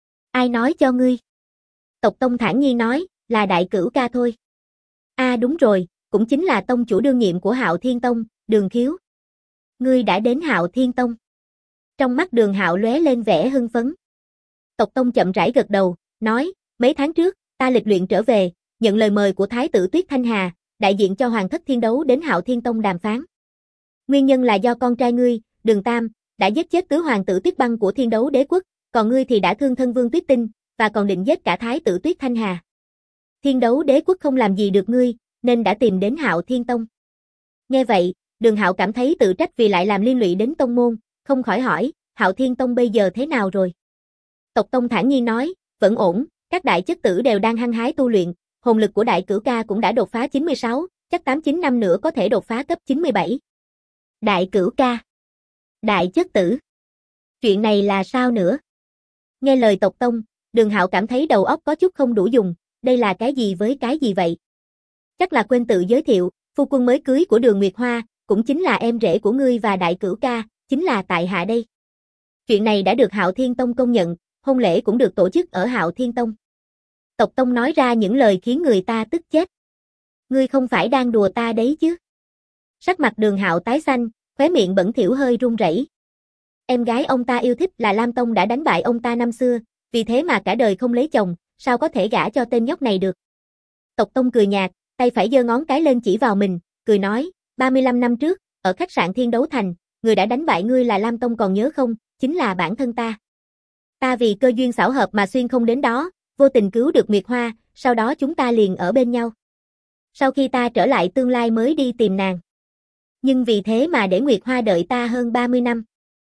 Ai nói cho ngươi? Tộc Tông thản nhiên nói, là Đại Cửu ca thôi. Đúng rồi, cũng chính là tông chủ đương nhiệm của Hạo Thiên Tông, Đường Khiếu. Ngươi đã đến Hạo Thiên Tông. Trong mắt Đường Hạo lóe lên vẻ hưng phấn. Tộc Tông chậm rãi gật đầu, nói, mấy tháng trước, ta lịch luyện trở về, nhận lời mời của Thái tử Tuyết Thanh Hà, đại diện cho Hoàng thất Thiên Đấu đến Hạo Thiên Tông đàm phán. Nguyên nhân là do con trai ngươi, Đường Tam, đã giết chết tứ hoàng tử Tuyết Băng của Thiên Đấu Đế quốc, còn ngươi thì đã thương thân Vương Tuyết Tinh, và còn định giết cả Thái tử Tuyết Thanh Hà. Thiên Đấu Đế quốc không làm gì được ngươi, nên đã tìm đến Hạo Thiên Tông. Nghe vậy, Đường Hạo cảm thấy tự trách vì lại làm liên lụy đến tông môn, không khỏi hỏi, Hạo Thiên Tông bây giờ thế nào rồi? Tộc Tông thản nhiên nói, vẫn ổn, các đại chất tử đều đang hăng hái tu luyện, hồn lực của Đại Cửu ca cũng đã đột phá 96, chắc 8-9 năm nữa có thể đột phá cấp 97. Đại Cửu ca. Đại chất tử. Chuyện này là sao nữa? Nghe lời Tộc Tông, Đường Hạo cảm thấy đầu óc có chút không đủ dùng, đây là cái gì với cái gì vậy? Chắc là quên tự giới thiệu, phu quân mới cưới của Đường Nguyệt Hoa, cũng chính là em rể của ngươi và Đại Cửu ca, chính là tại hạ đây. Chuyện này đã được Hạo Thiên Tông công nhận, hôn lễ cũng được tổ chức ở Hạo Thiên Tông. Tộc Tông nói ra những lời khiến người ta tức chết. Ngươi không phải đang đùa ta đấy chứ? Sắc mặt Đường Hạo tái xanh, khóe miệng bẩn thỉu hơi run rẩy. Em gái ông ta yêu thích là Lam Tông đã đánh bại ông ta năm xưa, vì thế mà cả đời không lấy chồng, sao có thể gả cho tên nhóc này được? Tộc Tông cười nhạt, tay phải giơ ngón cái lên chỉ vào mình, cười nói, 35 năm trước, ở khách sạn Thiên Đấu Thành, người đã đánh bại ngươi là Lam Tông còn nhớ không, chính là bản thân ta. Ta vì cơ duyên xảo hợp mà xuyên không đến đó, vô tình cứu được Nguyệt Hoa, sau đó chúng ta liền ở bên nhau. Sau khi ta trở lại tương lai mới đi tìm nàng. Nhưng vì thế mà để Nguyệt Hoa đợi ta hơn 30 năm.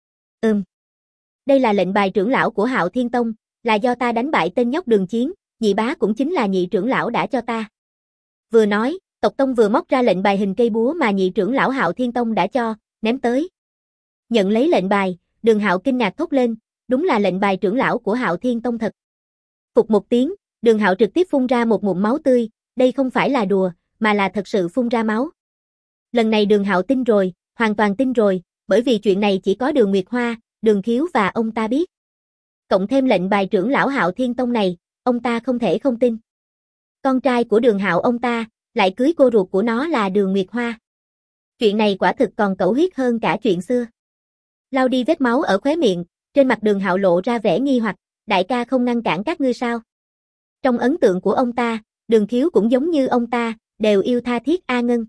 Đây là lệnh bài trưởng lão của Hạo Thiên Tông, là do ta đánh bại tên nhóc Đường Chiến, nhị bá cũng chính là nhị trưởng lão đã cho ta. Vừa nói, tộc tông vừa móc ra lệnh bài hình cây búa mà nhị trưởng lão Hạo Thiên Tông đã cho, ném tới. Nhận lấy lệnh bài, Đường Hạo kinh ngạc thốt lên, đúng là lệnh bài trưởng lão của Hạo Thiên Tông thật. Phục một tiếng, Đường Hạo trực tiếp phun ra một ngụm máu tươi, đây không phải là đùa, mà là thật sự phun ra máu. Lần này Đường Hạo tin rồi, hoàn toàn tin rồi, bởi vì chuyện này chỉ có Đường Nguyệt Hoa, Đường Khiếu và ông ta biết. Cộng thêm lệnh bài trưởng lão Hạo Thiên Tông này, ông ta không thể không tin. Con trai của Đường Hạo ông ta, lại cưới cô ruột của nó là Đường Nguyệt Hoa. Chuyện này quả thực còn cẩu huyết hơn cả chuyện xưa. Lau đi vết máu ở khóe miệng, trên mặt Đường Hạo lộ ra vẻ nghi hoặc, đại ca không ngăn cản các ngươi sao? Trong ấn tượng của ông ta, Đường Khiếu cũng giống như ông ta, đều yêu tha thiết A Ngân.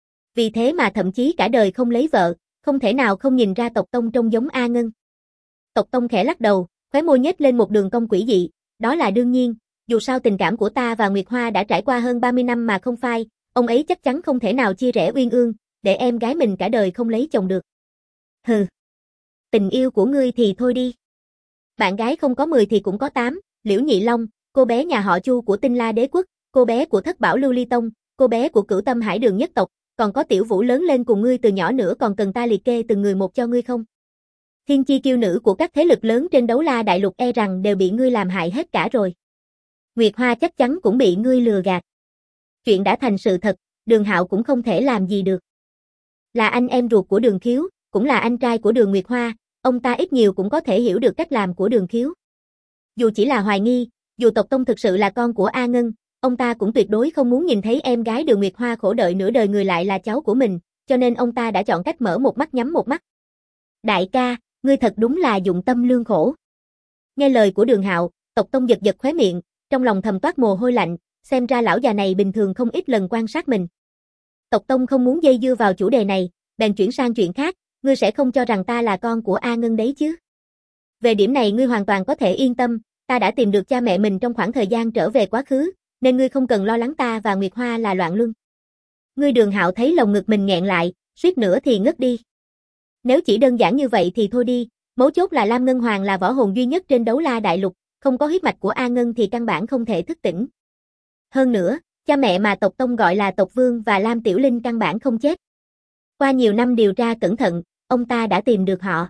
Vì thế mà thậm chí cả đời không lấy vợ, không thể nào không nhìn ra tộc tông trông giống A Ngân. Tộc tông khẽ lắc đầu, khóe môi nhếch lên một đường cong quỷ dị, đó là đương nhiên, dù sao tình cảm của ta và Nguyệt Hoa đã trải qua hơn 30 năm mà không phai, ông ấy chắc chắn không thể nào chia rẽ uyên ương, để em gái mình cả đời không lấy chồng được. Hừ. Tình yêu của ngươi thì thôi đi. Bạn gái không có 10 thì cũng có 8, Liễu Nhị Long, cô bé nhà họ Chu của Tinh La Đế Quốc, cô bé của Thất Bảo Lưu Ly Tông, cô bé của Cửu Tâm Hải Đường nhất tộc, còn có Tiểu Vũ lớn lên cùng ngươi từ nhỏ nữa, còn cần ta liệt kê từng người một cho ngươi không? Thiên chi kiêu nữ của các thế lực lớn trên Đấu La Đại Lục e rằng đều bị ngươi làm hại hết cả rồi. Nguyệt Hoa chắc chắn cũng bị ngươi lừa gạt. Chuyện đã thành sự thật, Đường Hạo cũng không thể làm gì được. Là anh em ruột của Đường Khiếu, cũng là anh trai của Đường Nguyệt Hoa, ông ta ít nhiều cũng có thể hiểu được cách làm của Đường Khiếu. Dù chỉ là hoài nghi, dù tộc tông thực sự là con của A Ngân, ông ta cũng tuyệt đối không muốn nhìn thấy em gái Đường Nguyệt Hoa khổ đợi nửa đời người lại là cháu của mình, cho nên ông ta đã chọn cách mở một mắt nhắm một mắt. Đại ca, ngươi thật đúng là dụng tâm lương khổ. Nghe lời của Đường Hạo, tộc tông giật giật khóe miệng, trong lòng thầm toát mồ hôi lạnh, xem ra lão già này bình thường không ít lần quan sát mình. Tộc tông không muốn dây dưa vào chủ đề này, bèn chuyển sang chuyện khác, ngươi sẽ không cho rằng ta là con của A Ngân đấy chứ? Về điểm này ngươi hoàn toàn có thể yên tâm, ta đã tìm được cha mẹ mình trong khoảng thời gian trở về quá khứ, nên ngươi không cần lo lắng ta và Nguyệt Hoa là loạn luân. Ngươi Đường Hạo thấy lồng ngực mình nghẹn lại, suýt nữa thì ngất đi. Nếu chỉ đơn giản như vậy thì thôi đi, mấu chốt là Lam Ngân Hoàng là võ hồn duy nhất trên Đấu La Đại Lục, không có huyết mạch của A Ngân thì căn bản không thể thức tỉnh. Hơn nữa, cha mẹ mà tộc tông gọi là tộc Vương và Lam Tiểu Linh căn bản không chết. Qua nhiều năm điều tra cẩn thận, ông ta đã tìm được họ.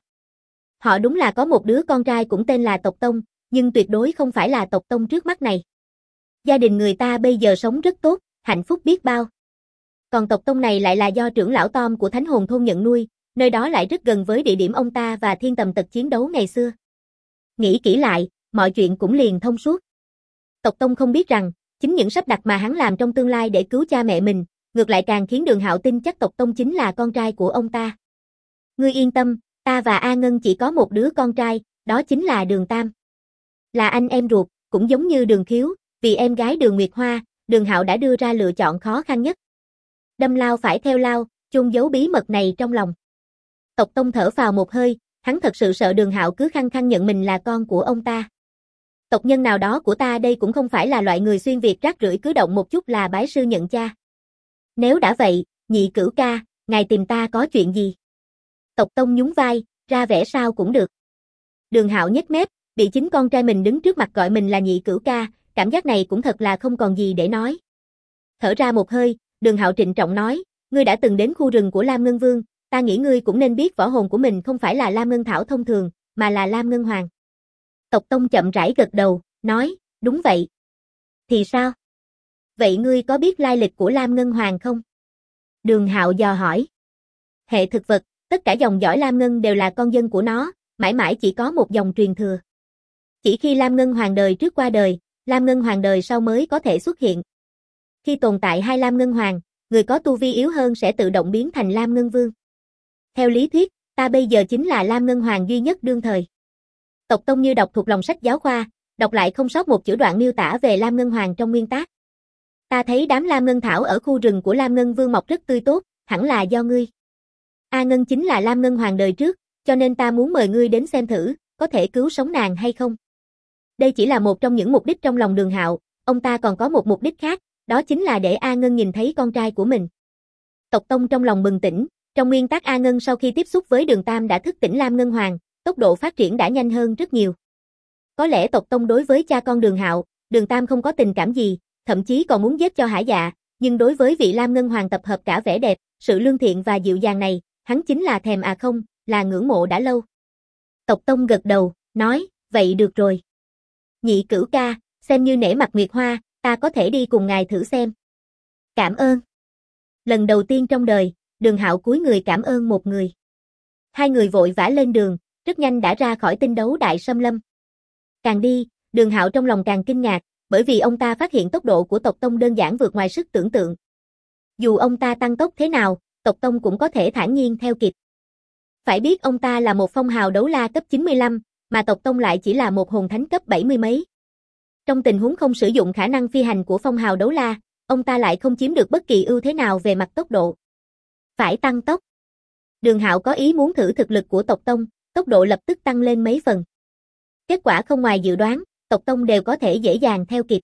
Họ đúng là có một đứa con trai cũng tên là tộc Tông, nhưng tuyệt đối không phải là tộc Tông trước mắt này. Gia đình người ta bây giờ sống rất tốt, hạnh phúc biết bao. Còn tộc Tông này lại là do trưởng lão Tom của Thánh Hồn Thôn nhận nuôi, nơi đó lại rất gần với địa điểm ông ta và Thiên Tầm Tật chiến đấu ngày xưa. Nghĩ kỹ lại, mọi chuyện cũng liền thông suốt. Tộc Tông không biết rằng, chính những sắp đặt mà hắn làm trong tương lai để cứu cha mẹ mình, ngược lại càng khiến Đường Hạo tin chắc tộc Tông chính là con trai của ông ta. Ngươi yên tâm, ta và A Ngân chỉ có một đứa con trai, đó chính là Đường Tam. Là anh em ruột, cũng giống như Đường Khiếu, vì em gái Đường Nguyệt Hoa, Đường Hạo đã đưa ra lựa chọn khó khăn nhất. Đâm lao phải theo lao, chôn giấu bí mật này trong lòng. Tộc Tông thở phào một hơi, hắn thật sự sợ Đường Hạo cứ khăng khăng nhận mình là con của ông ta. Tộc nhân nào đó của ta đây cũng không phải là loại người xuyên việt rác rưởi cứ động một chút là bái sư nhận cha. Nếu đã vậy, Nhị Cửu ca, ngài tìm ta có chuyện gì? Tộc Tông nhún vai, ra vẻ sao cũng được. Đường Hạo nhếch mép, bị chính con trai mình đứng trước mặt gọi mình là Nhị Cửu ca, cảm giác này cũng thật là không còn gì để nói. Thở ra một hơi, Đường Hạo trịnh trọng nói, ngươi đã từng đến khu rừng của Lam Ngân Vương, ta nghĩ ngươi cũng nên biết võ hồn của mình không phải là Lam Ngân Thảo thông thường, mà là Lam Ngân Hoàng. Tộc Tông chậm rãi gật đầu, nói, đúng vậy. Thì sao? Vậy ngươi có biết lai lịch của Lam Ngân Hoàng không? Đường Hạo dò hỏi. Hệ thực vật, tất cả dòng dõi Lam Ngân đều là con dân của nó, mãi mãi chỉ có một dòng truyền thừa. Chỉ khi Lam Ngân Hoàng đời trước qua đời, Lam Ngân Hoàng đời sau mới có thể xuất hiện. Khi tồn tại hai Lam Ngân Hoàng, người có tu vi yếu hơn sẽ tự động biến thành Lam Ngân Vương. Theo lý thuyết, ta bây giờ chính là Lam Ngân Hoàng duy nhất đương thời. Tộc Tông như đọc thuộc lòng sách giáo khoa, đọc lại không sót một chữ đoạn miêu tả về Lam Ngân Hoàng trong nguyên tác. Ta thấy đám Lam Ngân Thảo ở khu rừng của Lam Ngân Vương mọc rất tươi tốt, hẳn là do ngươi. A Ngân chính là Lam Ngân Hoàng đời trước, cho nên ta muốn mời ngươi đến xem thử, có thể cứu sống nàng hay không. Đây chỉ là một trong những mục đích trong lòng Đường Hạo, ông ta còn có một mục đích khác, đó chính là để A Ngân nhìn thấy con trai của mình. Tộc Tông trong lòng bừng tỉnh, trong nguyên tắc A Ngân sau khi tiếp xúc với Đường Tam đã thức tỉnh Lam Ngân Hoàng, tốc độ phát triển đã nhanh hơn rất nhiều. Có lẽ Tộc Tông đối với cha con Đường Hạo, Đường Tam không có tình cảm gì, thậm chí còn muốn giết cho hả dạ, nhưng đối với vị Lam Ngân Hoàng tập hợp cả vẻ đẹp, sự lương thiện và dịu dàng này, hắn chính là thèm à không, là ngưỡng mộ đã lâu. Tộc Tông gật đầu, nói, vậy được rồi. Nhị cửu ca, xem như nể mặt Nguyệt Hoa, ta có thể đi cùng ngài thử xem. Cảm ơn. Lần đầu tiên trong đời, Đường Hạo cúi người cảm ơn một người. Hai người vội vã lên đường, rất nhanh đã ra khỏi tinh đấu đại xâm lâm. Càng đi, Đường Hạo trong lòng càng kinh ngạc, bởi vì ông ta phát hiện tốc độ của Tộc Tông đơn giản vượt ngoài sức tưởng tượng. Dù ông ta tăng tốc thế nào, Tộc Tông cũng có thể thản nhiên theo kịp. Phải biết ông ta là một phong hào đấu la cấp 95, mà Tộc Tông lại chỉ là một hồn thánh cấp 70 mấy. Trong tình huống không sử dụng khả năng phi hành của phong hào đấu la, ông ta lại không chiếm được bất kỳ ưu thế nào về mặt tốc độ. Phải tăng tốc. Đường Hạo có ý muốn thử thực lực của Tộc Tông, tốc độ lập tức tăng lên mấy phần. Kết quả không ngoài dự đoán, Tộc Tông đều có thể dễ dàng theo kịp.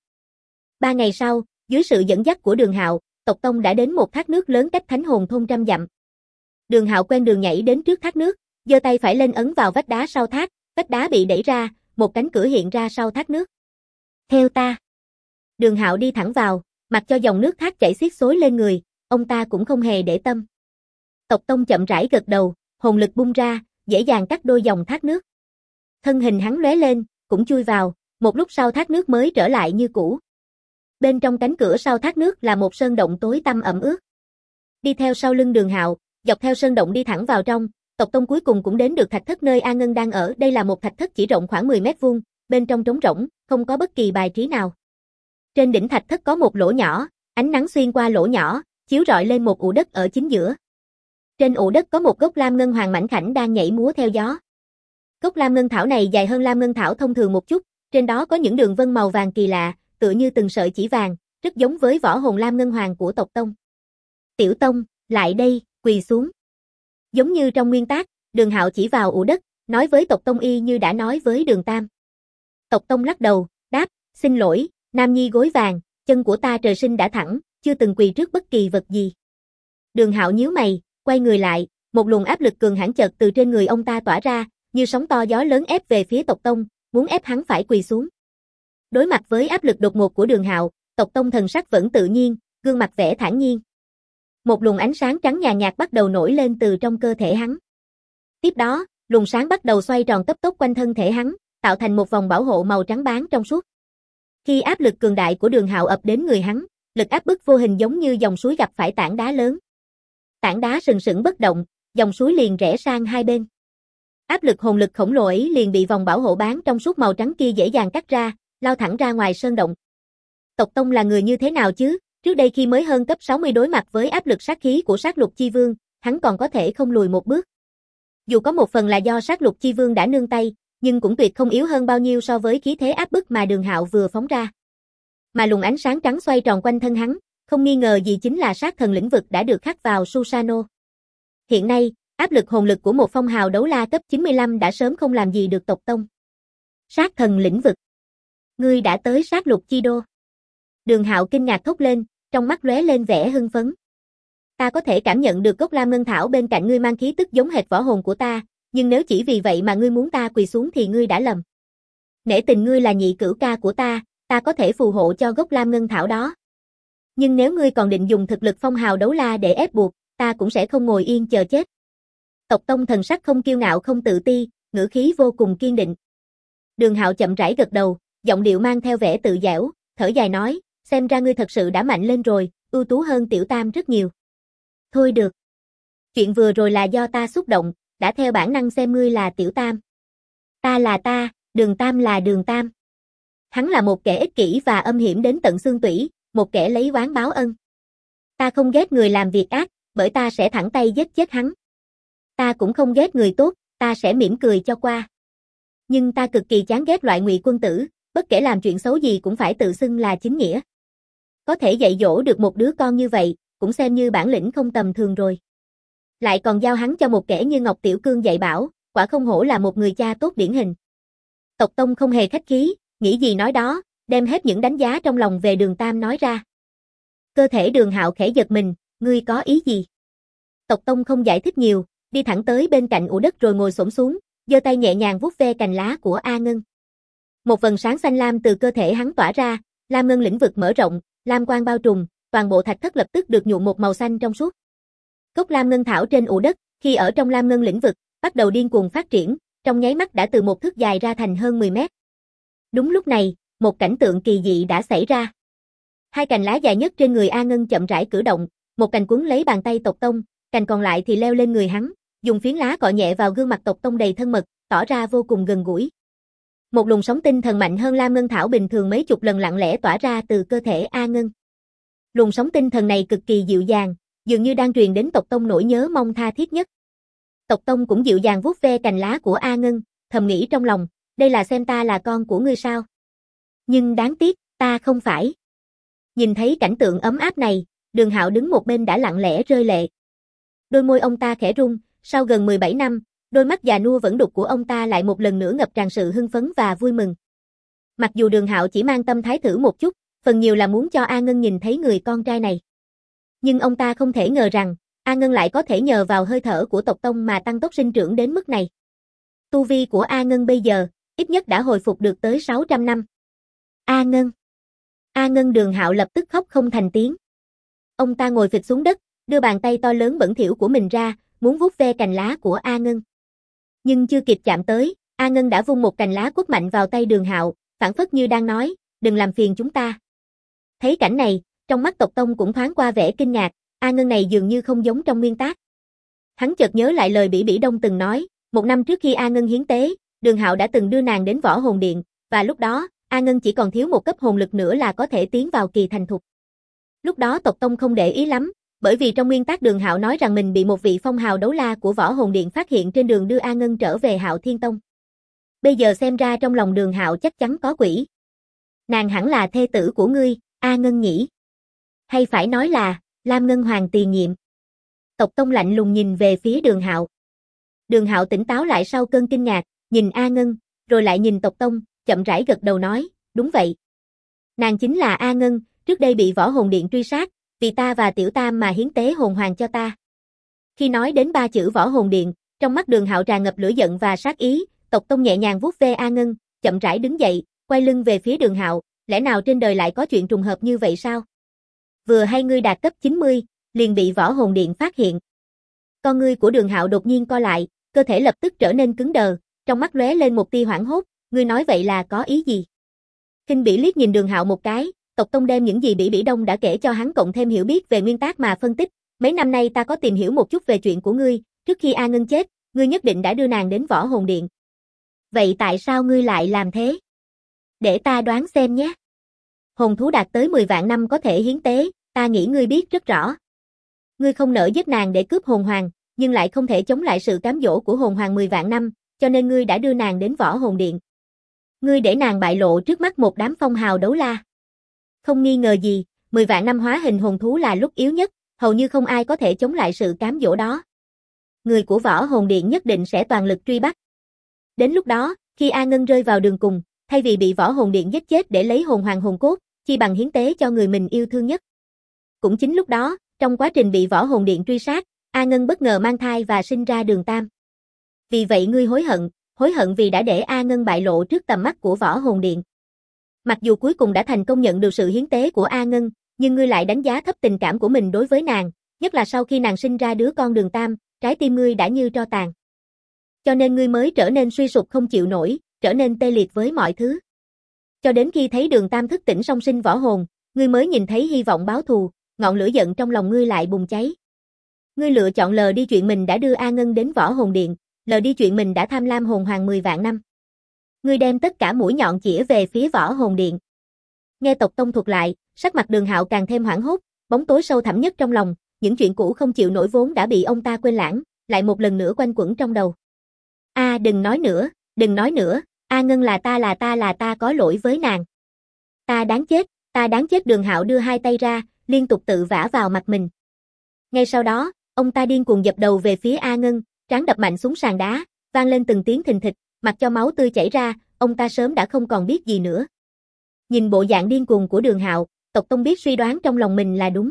3 ngày sau, dưới sự dẫn dắt của Đường Hạo, Tộc Tông đã đến một thác nước lớn cách Thánh Hồn Thôn trăm dặm. Đường Hạo quen đường nhảy đến trước thác nước, giơ tay phải lên ấn vào vách đá sau thác, vách đá bị đẩy ra, một cánh cửa hiện ra sau thác nước. Theo ta. Đường Hạo đi thẳng vào, mặc cho dòng nước thác chảy xiết xối lên người, ông ta cũng không hề để tâm. Tộc Tông chậm rãi gật đầu, hồn lực bung ra, dễ dàng cắt đôi dòng thác nước. Thân hình hắn lóe lên, cũng chui vào, một lúc sau thác nước mới trở lại như cũ. Bên trong cánh cửa sau thác nước là một sơn động tối tăm ẩm ướt. Đi theo sau lưng Đường Hạo, dọc theo sơn động đi thẳng vào trong, Tộc Tông cuối cùng cũng đến được thạch thất nơi A Ngân đang ở. Đây là một thạch thất chỉ rộng khoảng 10 mét vuông, bên trong trống rỗng, không có bất kỳ bài trí nào. Trên đỉnh thạch thất có một lỗ nhỏ, ánh nắng xuyên qua lỗ nhỏ, chiếu rọi lên một ụ đất ở chính giữa. Trên ụ đất có một gốc lam ngân hoàng mảnh khảnh đang nhảy múa theo gió. Gốc lam ngân thảo này dài hơn lam ngân thảo thông thường một chút, trên đó có những đường vân màu vàng kỳ lạ, tựa như từng sợi chỉ vàng, rất giống với võ hồn lam ngân hoàng của Tộc Tông. Tiểu Tông, lại đây, quỳ xuống. Giống như trong nguyên tác, Đường Hạo chỉ vào ụ đất, nói với Tộc Tông y như đã nói với Đường Tam. Tộc Tông lắc đầu, đáp, xin lỗi, nam nhi gối vàng, chân của ta trời sinh đã thẳng, chưa từng quỳ trước bất kỳ vật gì. Đường Hạo nhíu mày, quay người lại, một luồng áp lực cường hãn chợt từ trên người ông ta tỏa ra, như sóng to gió lớn ép về phía Tộc Tông, muốn ép hắn phải quỳ xuống. Đối mặt với áp lực đột ngột của Đường Hạo, Tộc Tông thần sắc vẫn tự nhiên, gương mặt vẻ thản nhiên. Một luồng ánh sáng trắng nhàn nhạt bắt đầu nổi lên từ trong cơ thể hắn. Tiếp đó, luồng sáng bắt đầu xoay tròn cấp tốc quanh thân thể hắn, tạo thành một vòng bảo hộ màu trắng báng trong suốt. Khi áp lực cường đại của Đường Hạo ập đến người hắn, lực áp bức vô hình giống như dòng suối gặp phải tảng đá lớn. Tảng đá sừng sững bất động, dòng suối liền rẽ sang hai bên. Áp lực hồn lực khổng lồ ấy liền bị vòng bảo hộ báng trong suốt màu trắng kia dễ dàng cắt ra, lao thẳng ra ngoài sơn động. Tộc Tông là người như thế nào chứ? Trước đây khi mới hơn cấp 60 đối mặt với áp lực sát khí của Sát Lục Chi Vương, hắn còn có thể không lùi một bước. Dù có một phần là do Sát Lục Chi Vương đã nương tay, nhưng cũng tuyệt không yếu hơn bao nhiêu so với khí thế áp bức mà Đường Hạo vừa phóng ra. Mà luồng ánh sáng trắng xoay tròn quanh thân hắn, không nghi ngờ gì chính là sát thần lĩnh vực đã được khắc vào Susano. Hiện nay, áp lực hồn lực của một phong hào đấu la cấp 95 đã sớm không làm gì được Tộc Tông. Sát thần lĩnh vực. Ngươi đã tới Sát Lục Chi Đô. Đường Hạo kinh ngạc thốt lên, trong mắt lóe lên vẻ hưng phấn. Ta có thể cảm nhận được gốc lam ngân thảo bên cạnh ngươi mang khí tức giống hệt võ hồn của ta, nhưng nếu chỉ vì vậy mà ngươi muốn ta quỳ xuống thì ngươi đã lầm. Nể tình ngươi là nhị cửu ca của ta có thể phù hộ cho gốc lam ngân thảo đó. Nhưng nếu ngươi còn định dùng thực lực phong hào đấu la để ép buộc, ta cũng sẽ không ngồi yên chờ chết. Tộc Tông thần sắc không kiêu ngạo không tự ti, ngữ khí vô cùng kiên định. Đường Hạo chậm rãi gật đầu, giọng điệu mang theo vẻ tự giễu, thở dài nói, xem ra ngươi thật sự đã mạnh lên rồi, ưu tú hơn Tiểu Tam rất nhiều. Thôi được. Chuyện vừa rồi là do ta xúc động, đã theo bản năng xem ngươi là Tiểu Tam. Ta là ta, Đường Tam là Đường Tam. Hắn là một kẻ ích kỷ và âm hiểm đến tận xương tủy, một kẻ lấy oán báo ân. Ta không ghét người làm việc ác, bởi ta sẽ thẳng tay giết chết hắn. Ta cũng không ghét người tốt, ta sẽ mỉm cười cho qua. Nhưng ta cực kỳ chán ghét loại ngụy quân tử, bất kể làm chuyện xấu gì cũng phải tự xưng là chính nghĩa. Có thể dạy dỗ được một đứa con như vậy, cũng xem như bản lĩnh không tầm thường rồi. Lại còn giao hắn cho một kẻ như Ngọc Tiểu Cương dạy bảo, quả không hổ là một người cha tốt điển hình. Tộc Tông không hề khách khí, nghĩ gì nói đó, đem hết những đánh giá trong lòng về Đường Tam nói ra. Cơ thể Đường Hạo khẽ giật mình, ngươi có ý gì? Tộc Tông không giải thích nhiều, đi thẳng tới bên cạnh ụ đất rồi ngồi xổm xuống, giơ tay nhẹ nhàng vuốt ve cành lá của A Ngân. Một vầng sáng xanh lam từ cơ thể hắn tỏa ra, lam ngân lĩnh vực mở rộng, lam quang bao trùm, toàn bộ thạch thất lập tức được nhuộm một màu xanh trong suốt. Cốc lam ngân thảo trên ụ đất, khi ở trong lam ngân lĩnh vực, bắt đầu điên cuồng phát triển, trong nháy mắt đã từ một thước dài ra thành hơn 10 mét. Đúng lúc này, một cảnh tượng kỳ dị đã xảy ra. Hai cành lá dài nhất trên người A Ngân chậm rãi cử động, một cành quấn lấy bàn tay Tộc Tông, cành còn lại thì leo lên người hắn, dùng phiến lá cọ nhẹ vào gương mặt Tộc Tông đầy thân mật, tỏ ra vô cùng gần gũi. Một luồng sóng tinh thần mạnh hơn lam ngân thảo bình thường mấy chục lần lặng lẽ tỏa ra từ cơ thể A Ngân. Luồng sóng tinh thần này cực kỳ dịu dàng, dường như đang truyền đến Tộc Tông nỗi nhớ mong tha thiết nhất. Tộc Tông cũng dịu dàng vuốt ve cành lá của A Ngân, thầm nghĩ trong lòng, đây là xem ta là con của ngươi sao? Nhưng đáng tiếc, ta không phải. Nhìn thấy cảnh tượng ấm áp này, Đường Hạo đứng một bên đã lặng lẽ rơi lệ. Đôi môi ông ta khẽ rung, sau gần 17 năm, đôi mắt già nua vẫn đục của ông ta lại một lần nữa ngập tràn sự hưng phấn và vui mừng. Mặc dù Đường Hạo chỉ mang tâm thái thử một chút, phần nhiều là muốn cho A Ngân nhìn thấy người con trai này. Nhưng ông ta không thể ngờ rằng, A Ngân lại có thể nhờ vào hơi thở của Tộc Tông mà tăng tốc sinh trưởng đến mức này. Tu vi của A Ngân bây giờ, ít nhất đã hồi phục được tới 600 năm. A Ngân! A Ngân! Đường Hạo lập tức khóc không thành tiếng. Ông ta ngồi phịch xuống đất, đưa bàn tay to lớn bẩn thỉu của mình ra, muốn vuốt ve cành lá của A Ngân. Nhưng chưa kịp chạm tới, A Ngân đã vung một cành lá quất mạnh vào tay Đường Hạo, phảng phất như đang nói, đừng làm phiền chúng ta. Thấy cảnh này, trong mắt Tộc Tông cũng thoáng qua vẻ kinh ngạc, A Ngân này dường như không giống trong nguyên tác. Hắn chợt nhớ lại lời Bỉ Bỉ Đông từng nói, một năm trước khi A Ngân hiến tế, Đường Hạo đã từng đưa nàng đến Võ Hồn Điện, và lúc đó, A Ngân chỉ còn thiếu một cấp hồn lực nữa là có thể tiến vào kỳ thành thục. Lúc đó Tộc Tông không để ý lắm, bởi vì trong nguyên tác Đường Hạo nói rằng mình bị một vị phong hào đấu la của Võ Hồn Điện phát hiện trên đường đưa A Ngân trở về Hạo Thiên Tông. Bây giờ xem ra trong lòng Đường Hạo chắc chắn có quỷ. Nàng hẳn là thê tử của ngươi, A Ngân nhỉ? Hay phải nói là, Lam Ngân Hoàng tiền nhiệm? Tộc Tông lạnh lùng nhìn về phía Đường Hạo. Đường Hạo tỉnh táo lại sau cơn kinh ngạc, nhìn A Ngân, rồi lại nhìn Tộc Tông, chậm rãi gật đầu nói, đúng vậy. Nàng chính là A Ngân, trước đây bị Võ Hồn Điện truy sát, vì ta và Tiểu Tam mà hiến tế hồn hoàng cho ta. Khi nói đến ba chữ Võ Hồn Điện, trong mắt Đường Hạo tràn ngập lửa giận và sát ý, Tộc Tông nhẹ nhàng vuốt ve A Ngân, chậm rãi đứng dậy, quay lưng về phía Đường Hạo, lẽ nào trên đời lại có chuyện trùng hợp như vậy sao? Vừa hay ngươi đạt cấp 90, liền bị Võ Hồn Điện phát hiện. Con ngươi của Đường Hạo đột nhiên co lại, cơ thể lập tức trở nên cứng đờ, trong mắt lóe lên một tia hoảng hốt, ngươi nói vậy là có ý gì? Khinh bỉ liếc nhìn Đường Hạo một cái, Tộc Tông đem những gì Bỉ Bỉ Đông đã kể cho hắn cộng thêm hiểu biết về nguyên tác mà phân tích, mấy năm nay ta có tìm hiểu một chút về chuyện của ngươi, trước khi A Ngân chết, ngươi nhất định đã đưa nàng đến Võ Hồn Điện. Vậy tại sao ngươi lại làm thế? Để ta đoán xem nhé. Hồn thú đạt tới 10 vạn năm có thể hiến tế, ta nghĩ ngươi biết rất rõ. Ngươi không nỡ giết nàng để cướp hồn hoàng, nhưng lại không thể chống lại sự cám dỗ của hồn hoàng 10 vạn năm, cho nên ngươi đã đưa nàng đến Võ Hồn Điện. Ngươi để nàng bại lộ trước mắt một đám phong hào đấu la. Không nghi ngờ gì, 10 vạn năm hóa hình hồn thú là lúc yếu nhất, hầu như không ai có thể chống lại sự cám dỗ đó. Người của Võ Hồn Điện nhất định sẽ toàn lực truy bắt. Đến lúc đó, khi A Ngân rơi vào đường cùng, thay vì bị Võ Hồn Điện giết chết để lấy hồn hoàng hồn cốt, chi bằng hiến tế cho người mình yêu thương nhất. Cũng chính lúc đó, trong quá trình bị Võ Hồn Điện truy sát, A Ngân bất ngờ mang thai và sinh ra Đường Tam. Vì vậy ngươi hối hận vì đã để A Ngân bại lộ trước tầm mắt của Võ Hồn Điện. Mặc dù cuối cùng đã thành công nhận được sự hiến tế của A Ngân, nhưng ngươi lại đánh giá thấp tình cảm của mình đối với nàng, nhất là sau khi nàng sinh ra đứa con Đường Tam, trái tim ngươi đã như tro tàn. Cho nên ngươi mới trở nên suy sụp không chịu nổi, trở nên tê liệt với mọi thứ. Cho đến khi thấy Đường Tam thức tỉnh song sinh võ hồn, ngươi mới nhìn thấy hy vọng báo thù, ngọn lửa giận trong lòng ngươi lại bùng cháy. Ngươi lựa chọn lờ đi chuyện mình đã đưa A Ngân đến Võ Hồn Điện, lờ đi chuyện mình đã tham lam hồn hoàng 10 vạn năm. Ngươi đem tất cả mũi nhọn chĩa về phía Võ Hồn Điện. Nghe Tộc Tông thuật lại, sắc mặt Đường Hạo càng thêm hoảng hốt, bóng tối sâu thẳm nhất trong lòng, những chuyện cũ không chịu nổi vốn đã bị ông ta quên lãng, lại một lần nữa quanh quẩn trong đầu. Đừng nói nữa, A Ngân là ta có lỗi với nàng. Ta đáng chết. Đường Hạo đưa hai tay ra, liên tục tự vả vào mặt mình. Ngay sau đó, ông ta điên cuồng dập đầu về phía A Ngân, trán đập mạnh xuống sàn đá, vang lên từng tiếng thình thịch, mặc cho máu tươi chảy ra, ông ta sớm đã không còn biết gì nữa. Nhìn bộ dạng điên cuồng của Đường Hạo, Tộc Tông biết suy đoán trong lòng mình là đúng.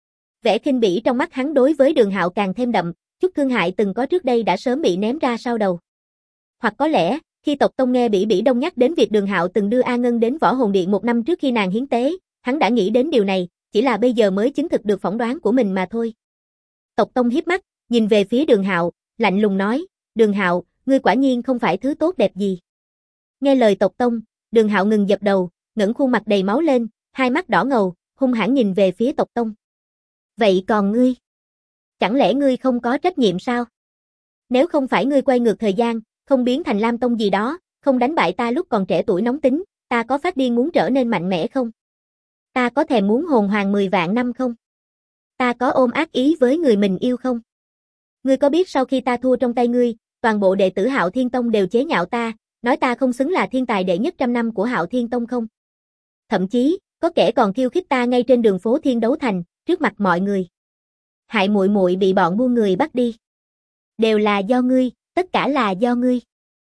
Vẻ khinh bỉ trong mắt hắn đối với Đường Hạo càng thêm đậm, chút thương hại từng có trước đây đã sớm bị ném ra sau đầu. Hoặc có lẽ, khi Tộc Tông nghe Bỉ Bỉ Đông nhắc đến việc Đường Hạo từng đưa A Ngân đến Võ Hồn Điện 1 năm trước khi nàng hiến tế, hắn đã nghĩ đến điều này, chỉ là bây giờ mới chứng thực được phỏng đoán của mình mà thôi. Tộc Tông hiếp mắt, nhìn về phía Đường Hạo, lạnh lùng nói, Đường Hạo, ngươi quả nhiên không phải thứ tốt đẹp gì. Nghe lời Tộc Tông, Đường Hạo ngừng dập đầu, ngẩng khuôn mặt đầy máu lên, hai mắt đỏ ngầu, hung hãn nhìn về phía Tộc Tông. Vậy còn ngươi? Chẳng lẽ ngươi không có trách nhiệm sao? Nếu không phải ngươi quay ngược thời gian, không biến thành Lam Tông gì đó, không đánh bại ta lúc còn trẻ tuổi nóng tính, ta có phát điên muốn trở nên mạnh mẽ không? Ta có thèm muốn hồn hoàng 10 vạn năm không? Ta có ôm ác ý với người mình yêu không? Ngươi có biết sau khi ta thua trong tay ngươi, toàn bộ đệ tử Hạo Thiên Tông đều chế nhạo ta, nói ta không xứng là thiên tài đệ nhất trăm năm của Hạo Thiên Tông không? Thậm chí, có kẻ còn khiêu khích ta ngay trên đường phố Thiên Đấu Thành, trước mặt mọi người. Hại muội muội bị bọn buôn người bắt đi. Đều là do ngươi, tất cả là do ngươi.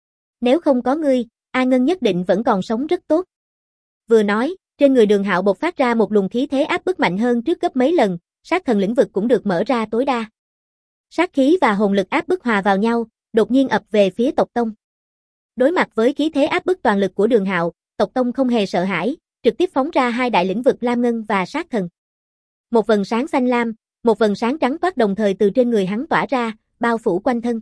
Nếu không có ngươi, A Ngân nhất định vẫn còn sống rất tốt. Vừa nói, trên người Đường Hạo bộc phát ra một luồng khí thế áp bức mạnh hơn trước gấp mấy lần, sát thần lĩnh vực cũng được mở ra tối đa. Sát khí và hồn lực áp bức hòa vào nhau, đột nhiên ập về phía Tộc Tông. Đối mặt với khí thế áp bức toàn lực của Đường Hạo, Tộc Tông không hề sợ hãi, trực tiếp phóng ra hai đại lĩnh vực Lam Ngân và Sát Thần. Một vầng sáng xanh lam, một vầng sáng trắng toát đồng thời từ trên người hắn tỏa ra, bao phủ quanh thân.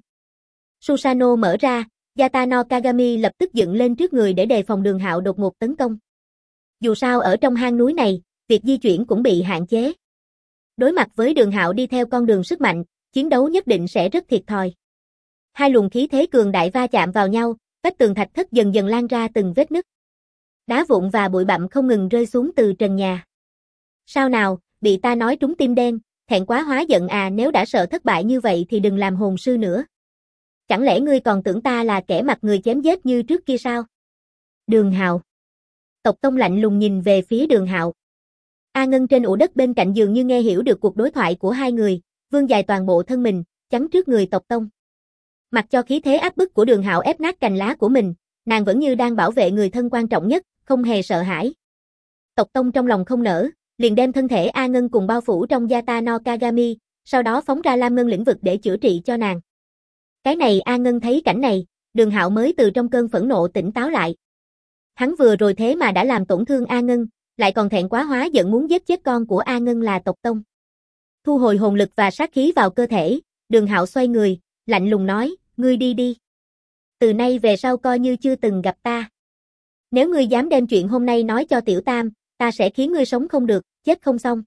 Susanoo mở ra, Yata no Kagami lập tức dựng lên trước người để đề phòng Đường Hạo đột ngột tấn công. Dù sao ở trong hang núi này, việc di chuyển cũng bị hạn chế. Đối mặt với Đường Hạo đi theo con đường sức mạnh, chiến đấu nhất định sẽ rất thiệt thòi. Hai luồng khí thế cường đại va chạm vào nhau, vách tường thạch thất dần dần lan ra từng vết nứt. Đá vụn và bụi bặm không ngừng rơi xuống từ trần nhà. Sao nào, bị ta nói trúng tim đen, thẹn quá hóa giận à, nếu đã sợ thất bại như vậy thì đừng làm hồn sư nữa. Chẳng lẽ ngươi còn tưởng ta là kẻ mặt người chém giết như trước kia sao? Đường Hạo. Tộc Tông lạnh lùng nhìn về phía Đường Hạo. A Ngân trên ụ đất bên cạnh dường như nghe hiểu được cuộc đối thoại của hai người, vươn dài toàn bộ thân mình, chắn trước người Tộc Tông. Mặc cho khí thế áp bức của Đường Hạo ép nát cành lá của mình, nàng vẫn như đang bảo vệ người thân quan trọng nhất, không hề sợ hãi. Tộc Tông trong lòng không nỡ, liền đem thân thể A Ngân cùng bao phủ trong Yata no Kagami, sau đó phóng ra Lam Ngân lĩnh vực để chữa trị cho nàng. Cái này A Ngân thấy cảnh này, Đường Hạo mới từ trong cơn phẫn nộ tỉnh táo lại. Hắn vừa rồi thế mà đã làm tổn thương A Ngân, lại còn thẹn quá hóa giận muốn giết chết con của A Ngân là Tộc Tông. Thu hồi hồn lực và sát khí vào cơ thể, Đường Hạo xoay người, lạnh lùng nói, ngươi đi đi. Từ nay về sau coi như chưa từng gặp ta. Nếu ngươi dám đem chuyện hôm nay nói cho Tiểu Tam, ta sẽ khiến ngươi sống không được, chết không xong.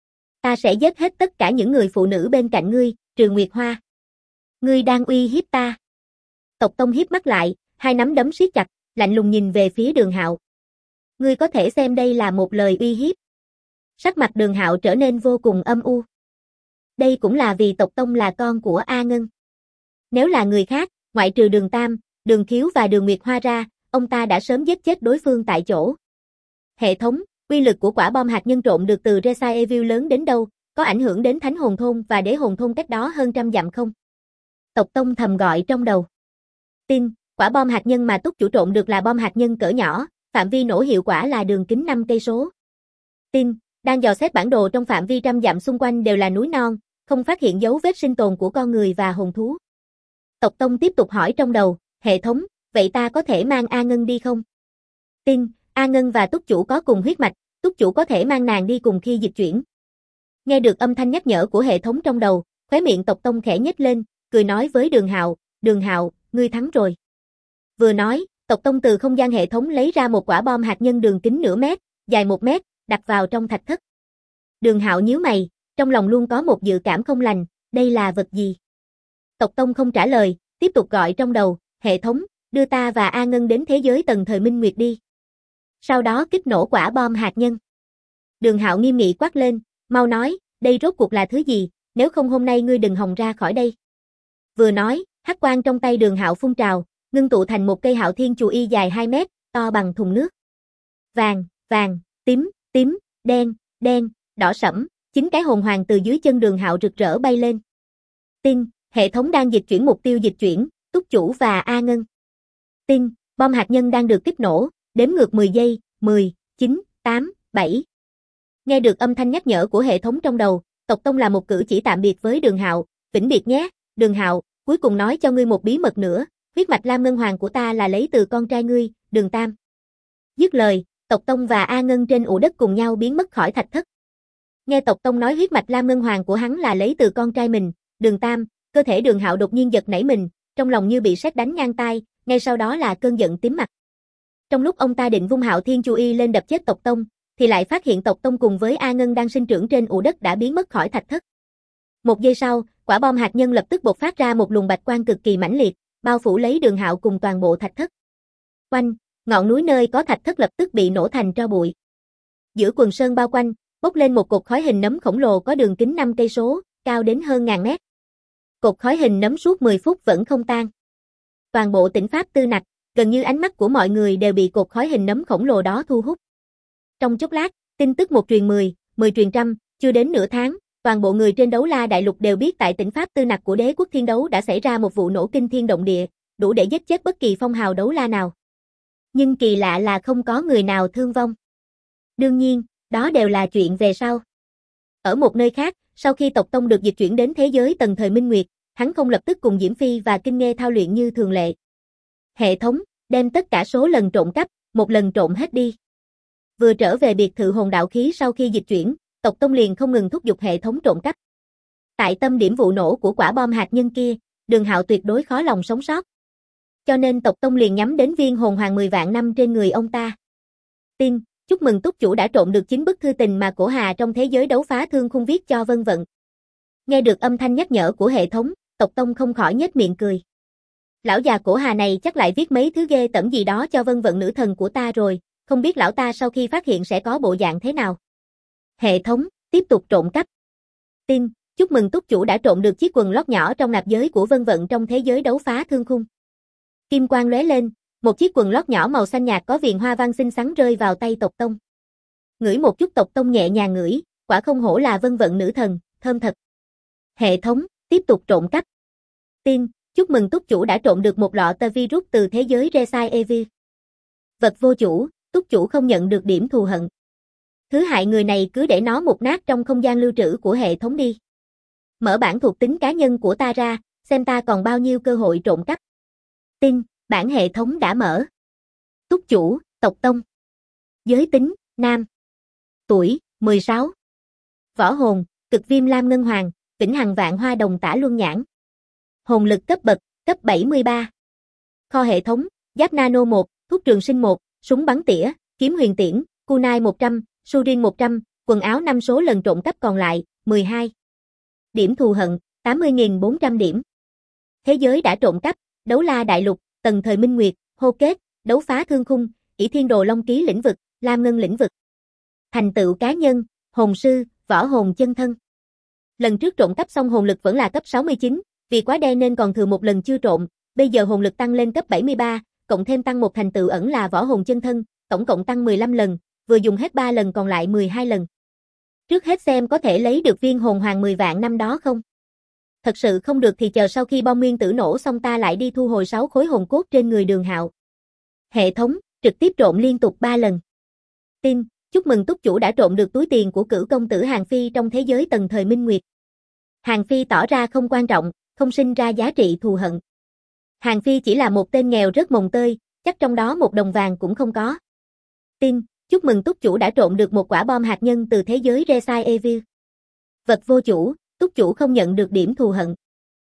Ta sẽ giết hết tất cả những người phụ nữ bên cạnh ngươi, trừ Nguyệt Hoa. Ngươi đang uy hiếp ta. Tộc Tông hiếp mắt lại, hai nắm đấm siết chặt, lạnh lùng nhìn về phía Đường Hạo. Ngươi có thể xem đây là một lời uy hiếp. Sắc mặt Đường Hạo trở nên vô cùng âm u. Đây cũng là vì Tộc Tông là con của A Ngân. Nếu là người khác, ngoại trừ Đường Tam, Đường Khiếu và Đường Nguyệt Hoa ra, ông ta đã sớm giết chết đối phương tại chỗ. Hệ thống, uy lực của quả bom hạt nhân trộn được từ Resai Evil lớn đến đâu, có ảnh hưởng đến Thánh Hồn Thôn và Đế Hồn Thôn cách đó hơn trăm dặm không? Tộc Tông thầm gọi trong đầu. Tin, quả bom hạt nhân mà túc chủ trộn được là bom hạt nhân cỡ nhỏ, phạm vi nổ hiệu quả là đường kính 5 cây số. Tin, đang dò xét bản đồ trong phạm vi trăm dặm xung quanh đều là núi non, không phát hiện dấu vết sinh tồn của con người và hồn thú. Tộc Tông tiếp tục hỏi trong đầu, hệ thống, vậy ta có thể mang A Ngân đi không? Tin, A Ngân và túc chủ có cùng huyết mạch, túc chủ có thể mang nàng đi cùng khi dịch chuyển. Nghe được âm thanh nhắc nhở của hệ thống trong đầu, khóe miệng Tộc Tông khẽ nhếch lên, cười nói với Đường Hạo, ngươi thắng rồi. Vừa nói, Tộc Tông từ không gian hệ thống lấy ra một quả bom hạt nhân đường kính nửa mét, dài 1 mét, đặt vào trong thạch thất. Đường Hạo nhíu mày, trong lòng luôn có một dự cảm không lành, đây là vật gì? Tộc Tông không trả lời, tiếp tục gọi trong đầu, hệ thống, đưa ta và A Ngân đến thế giới tầng thời Minh Nguyệt đi. Sau đó kích nổ quả bom hạt nhân. Đường Hạo nghiêm nghị quát lên, mau nói, đây rốt cuộc là thứ gì, nếu không hôm nay ngươi đừng hòng ra khỏi đây. Vừa nói, hắc quang trong tay Đường Hạo phun trào, ngưng tụ thành một cây Hạo Thiên Chù Y dài 2 mét, to bằng thùng nước. Vàng, vàng, tím, tím, đen, đen, đỏ sẫm, 9 cái hồn hoàng từ dưới chân Đường Hạo rực rỡ bay lên. Tin, hệ thống đang dịch chuyển mục tiêu dịch chuyển, túc chủ và A Ngân. Tin, bom hạt nhân đang được kích nổ, đếm ngược 10 giây, 10, 9, 8, 7. Nghe được âm thanh nhắc nhở của hệ thống trong đầu, Tộc Tông là một cử chỉ tạm biệt với Đường Hạo, vĩnh biệt nhé, Đường Hạo, cuối cùng nói cho ngươi một bí mật nữa, huyết mạch Lam Ngân Hoàng của ta là lấy từ con trai ngươi, Đường Tam. Dứt lời, Tộc Tông và A Ngân trên ụ đất cùng nhau biến mất khỏi thạch thất. Nghe Tộc Tông nói huyết mạch Lam Ngân Hoàng của hắn là lấy từ con trai mình, Đường Tam, cơ thể Đường Hạo đột nhiên giật nảy mình, trong lòng như bị sét đánh ngang tai, ngay sau đó là cơn giận tím mặt. Trong lúc ông ta định vung Hạo Thiên Chu Y lên đập chết Tộc Tông, thì lại phát hiện Tộc Tông cùng với A Ngân đang sinh trưởng trên ụ đất đã biến mất khỏi thạch thất. Một giây sau, quả bom hạt nhân lập tức bộc phát ra một luồng bạch quang cực kỳ mãnh liệt, bao phủ lấy Đường Hạo cùng toàn bộ thạch thất. Oanh, ngọn núi nơi có thạch thất lập tức bị nổ thành tro bụi. Giữa quần sơn bao quanh, bốc lên một cột khói hình nấm khổng lồ có đường kính 5 cây số, cao đến hơn ngàn mét. Cột khói hình nấm suốt 10 phút vẫn không tan. Toàn bộ tỉnh Pháp Tư Nặc, gần như ánh mắt của mọi người đều bị cột khói hình nấm khổng lồ đó thu hút. Trong chốc lát, tin tức một truyền 10, 10 truyền trăm, chưa đến nửa tháng, toàn bộ người trên Đấu La Đại Lục đều biết tại tỉnh Pháp Tư Nặc của Đế quốc Thiên Đấu đã xảy ra một vụ nổ kinh thiên động địa, đủ để giết chết bất kỳ phong hào đấu la nào. Nhưng kỳ lạ là không có người nào thương vong. Đương nhiên, đó đều là chuyện về sau. Ở một nơi khác, sau khi Tộc Tông được dịch chuyển đến thế giới tầng thời Minh Nguyệt, hắn không lập tức cùng Diễm Phi và Kinh Nghê thao luyện như thường lệ. Hệ thống, đem tất cả số lần trộn cắp, một lần trộn hết đi. Vừa trở về biệt thự hồn đạo khí sau khi dịch chuyển, Tộc Tông liền không ngừng thúc giục hệ thống trộn cắp. Tại tâm điểm vụ nổ của quả bom hạt nhân kia, Đường Hạo tuyệt đối khó lòng sống sót. Cho nên Tộc Tông liền nhắm đến viên hồn hoàng 10 vạn năm trên người ông ta. Tin, chúc mừng túc chủ đã trộn được 9 bức thư tình mà Cổ Hà trong thế giới đấu phá thương khung viết cho Vân Vận. Nghe được âm thanh nhắc nhở của hệ thống, Tộc Tông không khỏi nhếch miệng cười. Lão già Cổ Hà này chắc lại viết mấy thứ ghê tởm gì đó cho Vân Vận nữ thần của ta rồi, không biết lão ta sau khi phát hiện sẽ có bộ dạng thế nào. Hệ thống, tiếp tục trộn cắp. Tin, chúc mừng túc chủ đã trộn được chiếc quần lót nhỏ trong nạp giới của Vân Vận trong thế giới đấu phá thương khung. Kim quang lóe lên, một chiếc quần lót nhỏ màu xanh nhạt có viền hoa văn xinh xắn rơi vào tay Tộc Tông. Ngửi một chút, Tộc Tông nhẹ nhàng ngửi, quả không hổ là Vân Vận nữ thần, thơm thật. Hệ thống, tiếp tục trộn cắp. Tin, chúc mừng túc chủ đã trộn được một lọ tơ virus từ thế giới Resai Evil. Vật vô chủ, túc chủ không nhận được điểm thù hận. Thứ hại người này cứ để nó mục nát trong không gian lưu trữ của hệ thống đi. Mở bản thuộc tính cá nhân của ta ra, xem ta còn bao nhiêu cơ hội trộn cắp. Tin, bản hệ thống đã mở. Túc chủ, Tộc Tông. Giới tính, nam. Tuổi, 16. Võ hồn, cực viêm lam ngân hoàng, vĩnh hằng vạn hoa đồng tả luân nhãn. Hồn lực cấp bậc, cấp 73. Kho hệ thống, giáp nano 1, thuốc trường sinh 1, súng bắn tỉa, kiếm huyền tiễn, kunai 100, surin 100, quần áo 5 số lần trộn cắp còn lại, 12. Điểm thù hận, 80.400 điểm. Thế giới đã trộn cắp, Đấu La Đại Lục, tầng thời Minh Nguyệt, hô kết, đấu phá thương khung, ỷ thiên đồ long ký lĩnh vực, lam ngân lĩnh vực. Thành tựu cá nhân, hồn sư, võ hồn chân thân. Lần trước trộn cắp xong hồn lực vẫn là cấp 69, vì quá đen nên còn thừa một lần chưa trộn, bây giờ hồn lực tăng lên cấp 73, cộng thêm tăng một thành tựu ẩn là võ hồn chân thân, tổng cộng tăng 15 lần, vừa dùng hết 3 lần còn lại 12 lần. Trước hết xem có thể lấy được viên hồn hoàng 10 vạn năm đó không? Thật sự không được thì chờ sau khi bom nguyên tử nổ xong ta lại đi thu hồi 6 khối hồn cốt trên người Đường Hạo. Hệ thống, trực tiếp trộn liên tục 3 lần. Tin, chúc mừng túc chủ đã trộn được túi tiền của cửu công tử Hàng Phi trong thế giới tầng thời Minh Nguyệt. Hàng Phi tỏ ra không quan trọng, không sinh ra giá trị thù hận. Hàng Phi chỉ là một tên nghèo rất mồng tơi, chắc trong đó một đồng vàng cũng không có. Tin, chúc mừng túc chủ đã trộn được một quả bom hạt nhân từ thế giới Resai Evil. Vật vô chủ, túc chủ không nhận được điểm thù hận.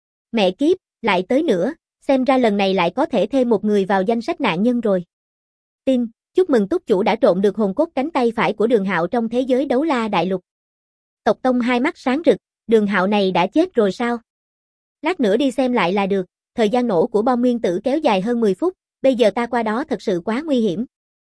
Mẹ kiếp, lại tới nữa, xem ra lần này lại có thể thêm một người vào danh sách nạn nhân rồi. Tin, chúc mừng túc chủ đã trộn được hồn cốt cánh tay phải của Đường Hạo trong thế giới Đấu La Đại Lục. Tộc Tông hai mắt sáng rực, Đường Hạo này đã chết rồi sao? Lát nữa đi xem lại là được, thời gian nổ của bom nguyên tử kéo dài hơn 10 phút, bây giờ ta qua đó thật sự quá nguy hiểm.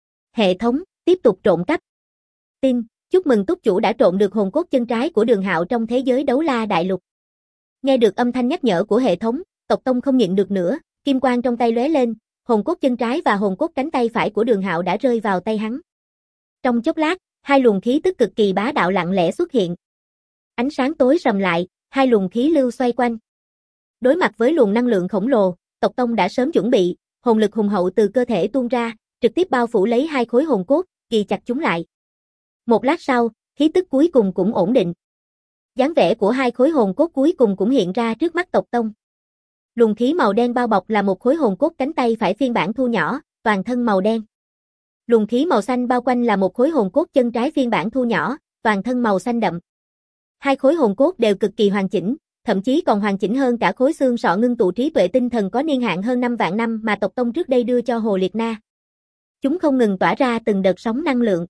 Hệ thống, tiếp tục trộn cắp. Tin, chúc mừng túc chủ đã trộn được hồn cốt chân trái của Đường Hạo trong thế giới Đấu La Đại Lục. Nghe được âm thanh nhắc nhở của hệ thống, Tộc Tông không nhịn được nữa, kim quang trong tay lóe lên, hồn cốt chân trái và hồn cốt cánh tay phải của Đường Hạo đã rơi vào tay hắn. Trong chốc lát, hai luồng khí tức cực kỳ bá đạo lặng lẽ xuất hiện. Ánh sáng tối sầm lại, hai luồng khí lưu xoay quanh. Đối mặt với luồng năng lượng khổng lồ, Tộc Tông đã sớm chuẩn bị, hồn lực hùng hậu từ cơ thể tuôn ra, trực tiếp bao phủ lấy hai khối hồn cốt, ghi chặt chúng lại. Một lát sau, Khí tức cuối cùng cũng ổn định. Dáng vẻ của hai khối hồn cốt cuối cùng cũng hiện ra trước mắt tộc tông. Luồng khí màu đen bao bọc là một khối hồn cốt cánh tay phải phiên bản thu nhỏ, toàn thân màu đen. Luồng khí màu xanh bao quanh là một khối hồn cốt chân trái phiên bản thu nhỏ, toàn thân màu xanh đậm. Hai khối hồn cốt đều cực kỳ hoàn chỉnh, thậm chí còn hoàn chỉnh hơn cả khối xương sọ ngưng tụ trí tuệ tinh thần có niên hạn hơn 5 vạn năm mà tộc tông trước đây đưa cho Hồ Liệt Na. Chúng không ngừng tỏa ra từng đợt sóng năng lượng.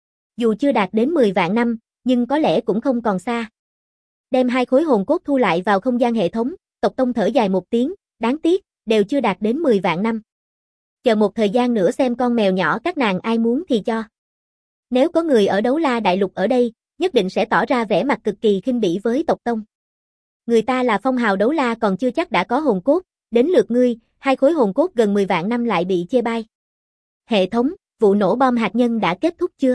Dù chưa đạt đến 10 vạn năm, nhưng có lẽ cũng không còn xa. Đem hai khối hồn cốt thu lại vào không gian hệ thống, tộc tông thở dài một tiếng, đáng tiếc, đều chưa đạt đến 10 vạn năm. Chờ một thời gian nữa xem con mèo nhỏ các nàng ai muốn thì cho. Nếu có người ở Đấu La Đại Lục ở đây, nhất định sẽ tỏ ra vẻ mặt cực kỳ khinh bỉ với tộc tông. Người ta là phong hào đấu la còn chưa chắc đã có hồn cốt, đến lượt ngươi, hai khối hồn cốt gần 10 vạn năm lại bị chê bai. Hệ thống, vụ nổ bom hạt nhân đã kết thúc chưa?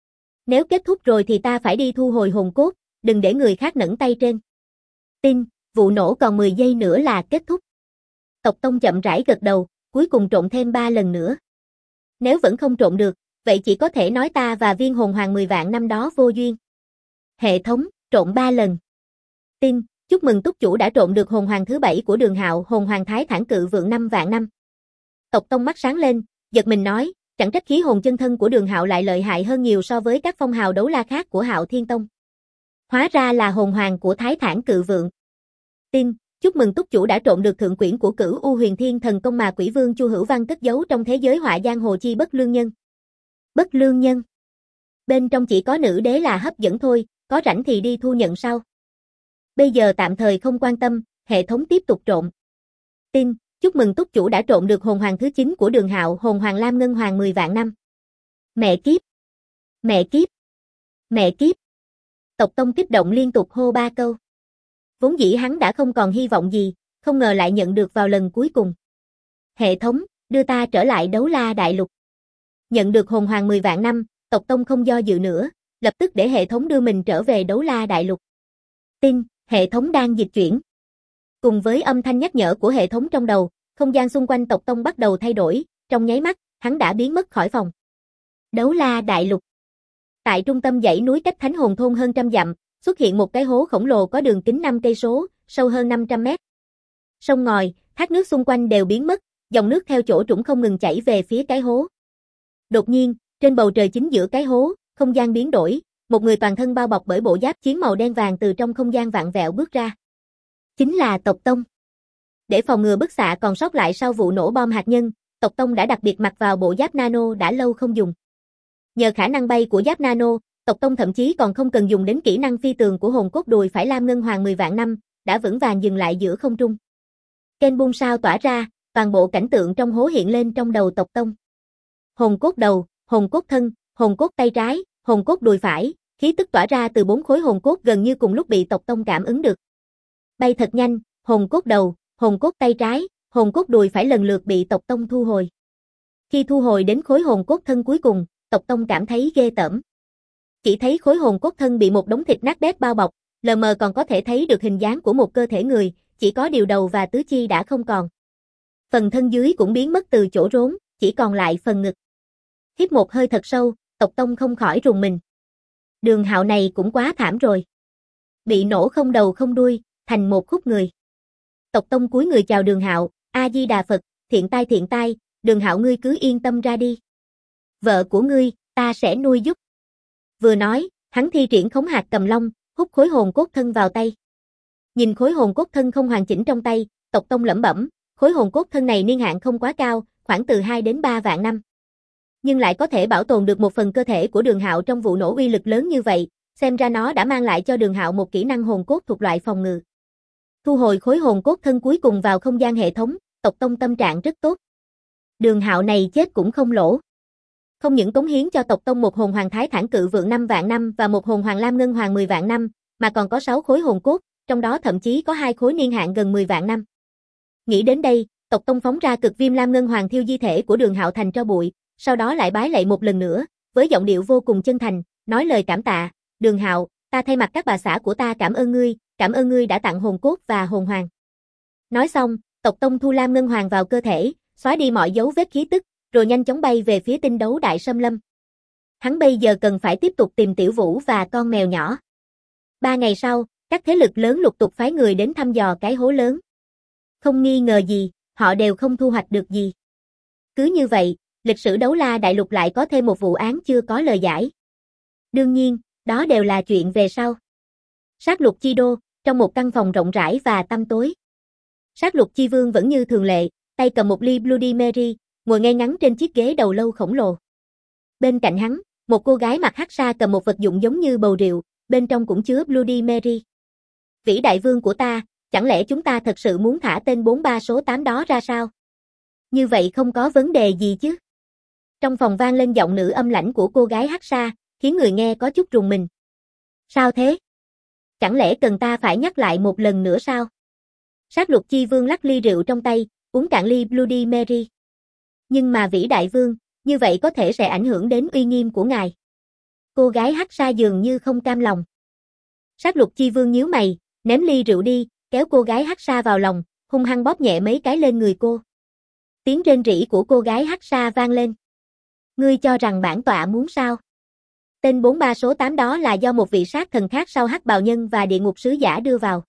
Nếu kết thúc rồi thì ta phải đi thu hồi hồn cốt, đừng để người khác nẫng tay trên. Tin, vụ nổ còn 10 giây nữa là kết thúc. Tộc tông chậm rãi gật đầu, cuối cùng trộn thêm 3 lần nữa. Nếu vẫn không trộn được, vậy chỉ có thể nói ta và viên hồn hoàng 10 vạn năm đó vô duyên. Hệ thống, trộn 3 lần. Tin, chúc mừng túc chủ đã trộn được hồn hoàng thứ 7 của Đường Hạo, hồn hoàng thái thản cự vượng 5 vạn năm. Tộc tông mắt sáng lên, giật mình nói, chẳng trách khí hồn chân thân của Đường Hạo lại lợi hại hơn nhiều so với các phong hào đấu la khác của Hạo Thiên Tông. Hóa ra là hồn hoàng của thái thản cự vượng. Tin, chúc mừng túc chủ đã trộn được thượng quyển của Cửu U Huyền Thiên Thần Công mà Quỷ Vương Chu Hữu Văn cất giấu trong thế giới họa giang hồ chi bất lương nhân. Bất lương nhân. Bên trong chỉ có nữ đế là hấp dẫn thôi, có rảnh thì đi thu nhận sau. Bây giờ tạm thời không quan tâm, hệ thống tiếp tục trộn. Tin, chúc mừng túc chủ đã trộn được hồn hoàng thứ 9 của Đường Hạo, hồn hoàng lam ngân hoàng 10 vạn năm. Mẹ kiếp. Mẹ kiếp. Mẹ kiếp. Tộc tông kích động liên tục hô 3 câu. Vốn dĩ hắn đã không còn hy vọng gì, không ngờ lại nhận được vào lần cuối cùng. Hệ thống, đưa ta trở lại Đấu La Đại Lục. Nhận được hồn hoàng 10 vạn năm, tộc tông không do dự nữa, lập tức để hệ thống đưa mình trở về Đấu La Đại Lục. Tin, hệ thống đang dịch chuyển. Cùng với âm thanh nhắc nhở của hệ thống trong đầu, không gian xung quanh tộc tông bắt đầu thay đổi, trong nháy mắt, hắn đã biến mất khỏi phòng. Đấu La Đại Lục. Tại trung tâm dãy núi cách Thánh Hồn Thôn hơn trăm dặm, xuất hiện một cái hố khổng lồ có đường kính 5 cây số, sâu hơn 500 mét. Sông ngòi, thác nước xung quanh đều biến mất, dòng nước theo chỗ trũng không ngừng chảy về phía cái hố. Đột nhiên, trên bầu trời chính giữa cái hố, không gian biến đổi, một người toàn thân bao bọc bởi bộ giáp chiến màu đen vàng từ trong không gian vạn vẹo bước ra. Chính là tộc tông. Để phòng ngừa bức xạ còn sót lại sau vụ nổ bom hạt nhân, tộc tông đã đặc biệt mặc vào bộ giáp nano đã lâu không dùng. Nhờ khả năng bay của giáp nano, tộc tông thậm chí còn không cần dùng đến kỹ năng phi tường của hồn cốt đùi phải lam ngân hoàng 10 vạn năm, đã vững vàng dừng lại giữa không trung. Kênh buông sao tỏa ra, toàn bộ cảnh tượng trong hố hiện lên trong đầu tộc tông. Hồn cốt đầu, hồn cốt thân, hồn cốt tay trái, hồn cốt đùi phải, khí tức tỏa ra từ 4 khối hồn cốt gần như cùng lúc bị tộc tông cảm ứng được. Bay thật nhanh, hồn cốt đầu, hồn cốt tay trái, hồn cốt đùi phải lần lượt bị tộc tông thu hồi. Khi thu hồi đến khối hồn cốt thân cuối cùng, tộc tông cảm thấy ghê tởm. Chỉ thấy khối hồn cốt thân bị một đống thịt nát bét bao bọc, lờ mờ còn có thể thấy được hình dáng của một cơ thể người, chỉ có điều đầu và tứ chi đã không còn. Phần thân dưới cũng biến mất từ chỗ rốn, chỉ còn lại phần ngực. Hít một hơi thật sâu, tộc tông không khỏi rùng mình. Đường Hạo này cũng quá thảm rồi. Bị nổ không đầu không đuôi, thành một khúc người. Tộc tông cúi người chào Đường Hạo, A Di Đà Phật, thiện tai, Đường Hạo ngươi cứ yên tâm ra đi. Vợ của ngươi, ta sẽ nuôi giúp. Vừa nói, hắn thi triển khống hạt cầm long, hút khối hồn cốt thân vào tay. Nhìn khối hồn cốt thân không hoàn chỉnh trong tay, tộc tông lẩm bẩm, khối hồn cốt thân này niên hạn không quá cao, khoảng từ 2 đến 3 vạn năm. Nhưng lại có thể bảo tồn được một phần cơ thể của Đường Hạo trong vụ nổ uy lực lớn như vậy, xem ra nó đã mang lại cho Đường Hạo một kỹ năng hồn cốt thuộc loại phòng ngự. Thu hồi khối hồn cốt thân cuối cùng vào không gian hệ thống, tộc tông tâm trạng rất tốt. Đường Hạo này chết cũng không lỗ. Không những cống hiến cho tộc tông một hồn hoàng thái thản cự vượng 5 vạn năm và một hồn hoàng lam ngân hoàng 10 vạn năm, mà còn có 6 khối hồn cốt, trong đó thậm chí có 2 khối niên hạn gần 10 vạn năm. Nghĩ đến đây, tộc tông phóng ra cực viêm lam ngân hoàng thiêu di thể của Đường Hạo thành tro bụi, sau đó lại bái lạy một lần nữa, với giọng điệu vô cùng chân thành, nói lời cảm tạ, Đường Hạo, ta thay mặt các bà xã của ta cảm ơn ngươi đã tặng hồn cốt và hồn hoàng. Nói xong, tộc tông thu lam ngân hoàng vào cơ thể, xóa đi mọi dấu vết khí tức, rồi nhanh chóng bay về phía tinh đấu đại xâm lâm. Hắn bây giờ cần phải tiếp tục tìm Tiểu Vũ và con mèo nhỏ. 3 ngày sau, các thế lực lớn lục tục phái người đến thăm dò cái hố lớn. Không nghi ngờ gì, họ đều không thu hoạch được gì. Cứ như vậy, lịch sử đấu la đại lục lại có thêm một vụ án chưa có lời giải. Đương nhiên, đó đều là chuyện về sau. Sát lục chi đô, trong một căn phòng rộng rãi và tăm tối. Sát lục chi vương vẫn như thường lệ, tay cầm một ly Bloody Mary, ngồi ngay ngắn trên chiếc ghế đầu lâu khổng lồ. Bên cạnh hắn, một cô gái mặc hắc sa cầm một vật dụng giống như bầu rượu, bên trong cũng chứa Bloody Mary. Vĩ đại vương của ta, chẳng lẽ chúng ta thật sự muốn thả tên 43 số 8 đó ra sao? Như vậy không có vấn đề gì chứ? Trong phòng vang lên giọng nữ âm lãnh của cô gái hắc sa, khiến người nghe có chút rùng mình. Sao thế? Chẳng lẽ cần ta phải nhắc lại một lần nữa sao? Sát lục chi vương lắc ly rượu trong tay, uống cạn ly Bloody Mary. Nhưng mà vĩ đại vương, như vậy có thể sẽ ảnh hưởng đến uy nghiêm của ngài. Cô gái hắc sa dường như không cam lòng. Sát lục chi vương nhíu mày, ném ly rượu đi, kéo cô gái hắc sa vào lòng, hung hăng bóp nhẹ mấy cái lên người cô. Tiếng rên rỉ của cô gái hắc sa vang lên. Ngươi cho rằng bản tọa muốn sao? Tên 43 số 8 đó là do một vị sát thần khác sau hắc bào nhân và địa ngục sứ giả đưa vào.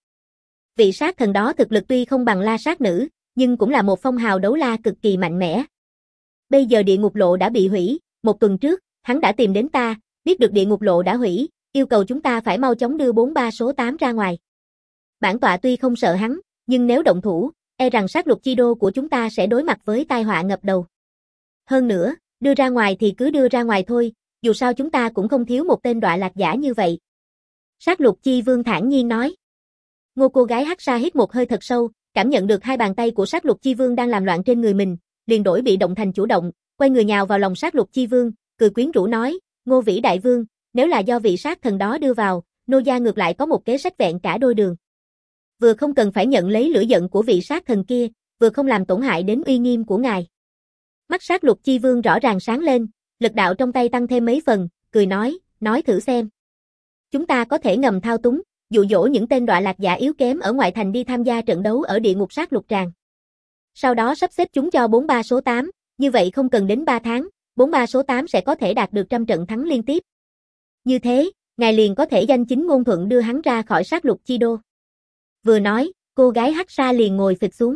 Vị sát thần đó thực lực tuy không bằng La Sát Nữ, nhưng cũng là một phong hào đấu la cực kỳ mạnh mẽ. Bây giờ địa ngục lộ đã bị hủy, 1 tuần trước, hắn đã tìm đến ta, biết được địa ngục lộ đã hủy, yêu cầu chúng ta phải mau chóng đưa 43 số 8 ra ngoài. Bản tọa tuy không sợ hắn, nhưng nếu động thủ, e rằng sát lục chi đô của chúng ta sẽ đối mặt với tai họa ngập đầu. Hơn nữa, đưa ra ngoài thì cứ đưa ra ngoài thôi, dù sao chúng ta cũng không thiếu một tên đọa lạc giả như vậy. Sát lục chi vương thản nhiên nói. Ngô cô gái hắc sa hít một hơi thật sâu, cảm nhận được hai bàn tay của sát lục chi vương đang làm loạn trên người mình, liền đổi bị động thành chủ động, quay người nhào vào lòng sát lục chi vương, cười quyến rũ nói, Ngô vĩ đại vương, nếu là do vị sát thần đó đưa vào, nô gia ngược lại có một kế sách vẹn cả đôi đường. Vừa không cần phải nhận lấy lửa giận của vị sát thần kia, vừa không làm tổn hại đến uy nghiêm của ngài. Mắt sát lục chi vương rõ ràng sáng lên, lực đạo trong tay tăng thêm mấy phần, cười nói thử xem. Chúng ta có thể ngầm thao túng, dụ dỗ những tên đọa lạc giả yếu kém ở ngoại thành đi tham gia trận đấu ở địa ngục sát lục tràng. Sau đó sắp xếp chúng cho 43 số 8, như vậy không cần đến 3 tháng, 43 số 8 sẽ có thể đạt được 100 trận thắng liên tiếp. Như thế, ngài liền có thể danh chính ngôn thuận đưa hắn ra khỏi sát lục chi đô. Vừa nói, cô gái hắc sa liền ngồi phịch xuống.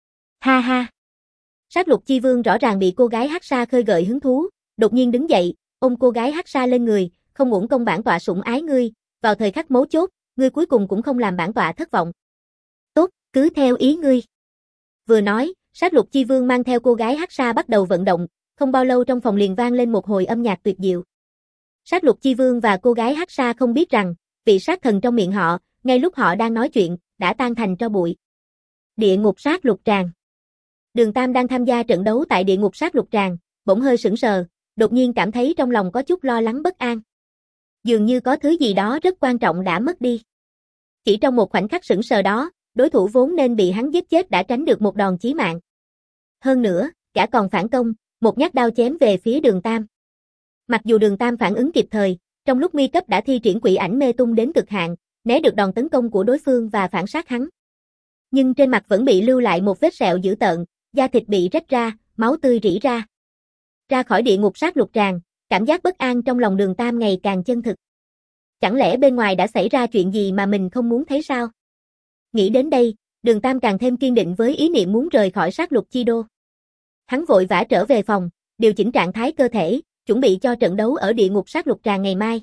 Ha ha. Sát lục chi vương rõ ràng bị cô gái hắc sa khơi gợi hứng thú, đột nhiên đứng dậy, ôm cô gái hắc sa lên người, không uổng công bản tọa sủng ái ngươi, vào thời khắc mấu chốt, ngươi cuối cùng cũng không làm bản tọa thất vọng. Tốt, cứ theo ý ngươi. Vừa nói, sát lục chi vương mang theo cô gái hắc sa bắt đầu vận động, không bao lâu trong phòng liền vang lên một hồi âm nhạc tuyệt diệu. Sát lục chi vương và cô gái hắc sa không biết rằng, vị sát thần trong miệng họ, ngay lúc họ đang nói chuyện, đã tan thành tro bụi. Địa ngục sát lục tràng. Đường Tam đang tham gia trận đấu tại địa ngục sát lục tràng, bỗng hơi sững sờ, đột nhiên cảm thấy trong lòng có chút lo lắng bất an. Dường như có thứ gì đó rất quan trọng đã mất đi. Chỉ trong một khoảnh khắc sững sờ đó, đối thủ vốn nên bị hắn giết chết đã tránh được một đòn chí mạng. Hơn nữa, gã còn phản công, một nhát đao chém về phía Đường Tam. Mặc dù Đường Tam phản ứng kịp thời, trong lúc nguy cấp đã thi triển quỷ ảnh mê tung đến cực hạn, né được đòn tấn công của đối phương và phản sát hắn. Nhưng trên mặt vẫn bị lưu lại một vết sẹo dữ tợn, da thịt bị rách ra, máu tươi rỉ ra. Ra khỏi địa ngục sát lục tràng, cảm giác bất an trong lòng Đường Tam ngày càng chân thực. Chẳng lẽ bên ngoài đã xảy ra chuyện gì mà mình không muốn thấy sao? Nghĩ đến đây, Đường Tam càng thêm kiên định với ý niệm muốn rời khỏi sát lục chi đô. Hắn vội vã trở về phòng, điều chỉnh trạng thái cơ thể, chuẩn bị cho trận đấu ở địa ngục sát lục tràng ngày mai.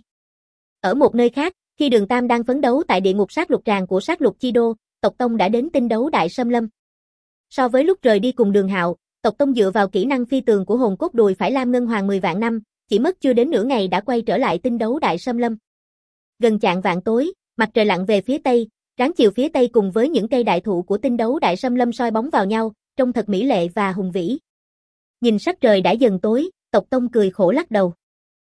Ở một nơi khác, khi Đường Tam đang phấn đấu tại địa ngục sát lục tràng của sát lục chi đô, tộc Tông đã đến tinh đấu đại xâm lâm. So với lúc rời đi cùng Đường Hạo, tộc Tông dựa vào kỹ năng phi tường của hồn cốt đùi phải lam ngân hoàng 10 vạn năm, chỉ mất chưa đến nửa ngày đã quay trở lại tinh đấu đại xâm lâm. Gần chạng vạn tối, mặt trời lặn về phía tây, ráng chiều phía tây cùng với những cây đại thụ của tinh đấu đại xâm lâm soi bóng vào nhau, trông thật mỹ lệ và hùng vĩ. Nhìn sắc trời đã dần tối, tộc Tông cười khổ lắc đầu.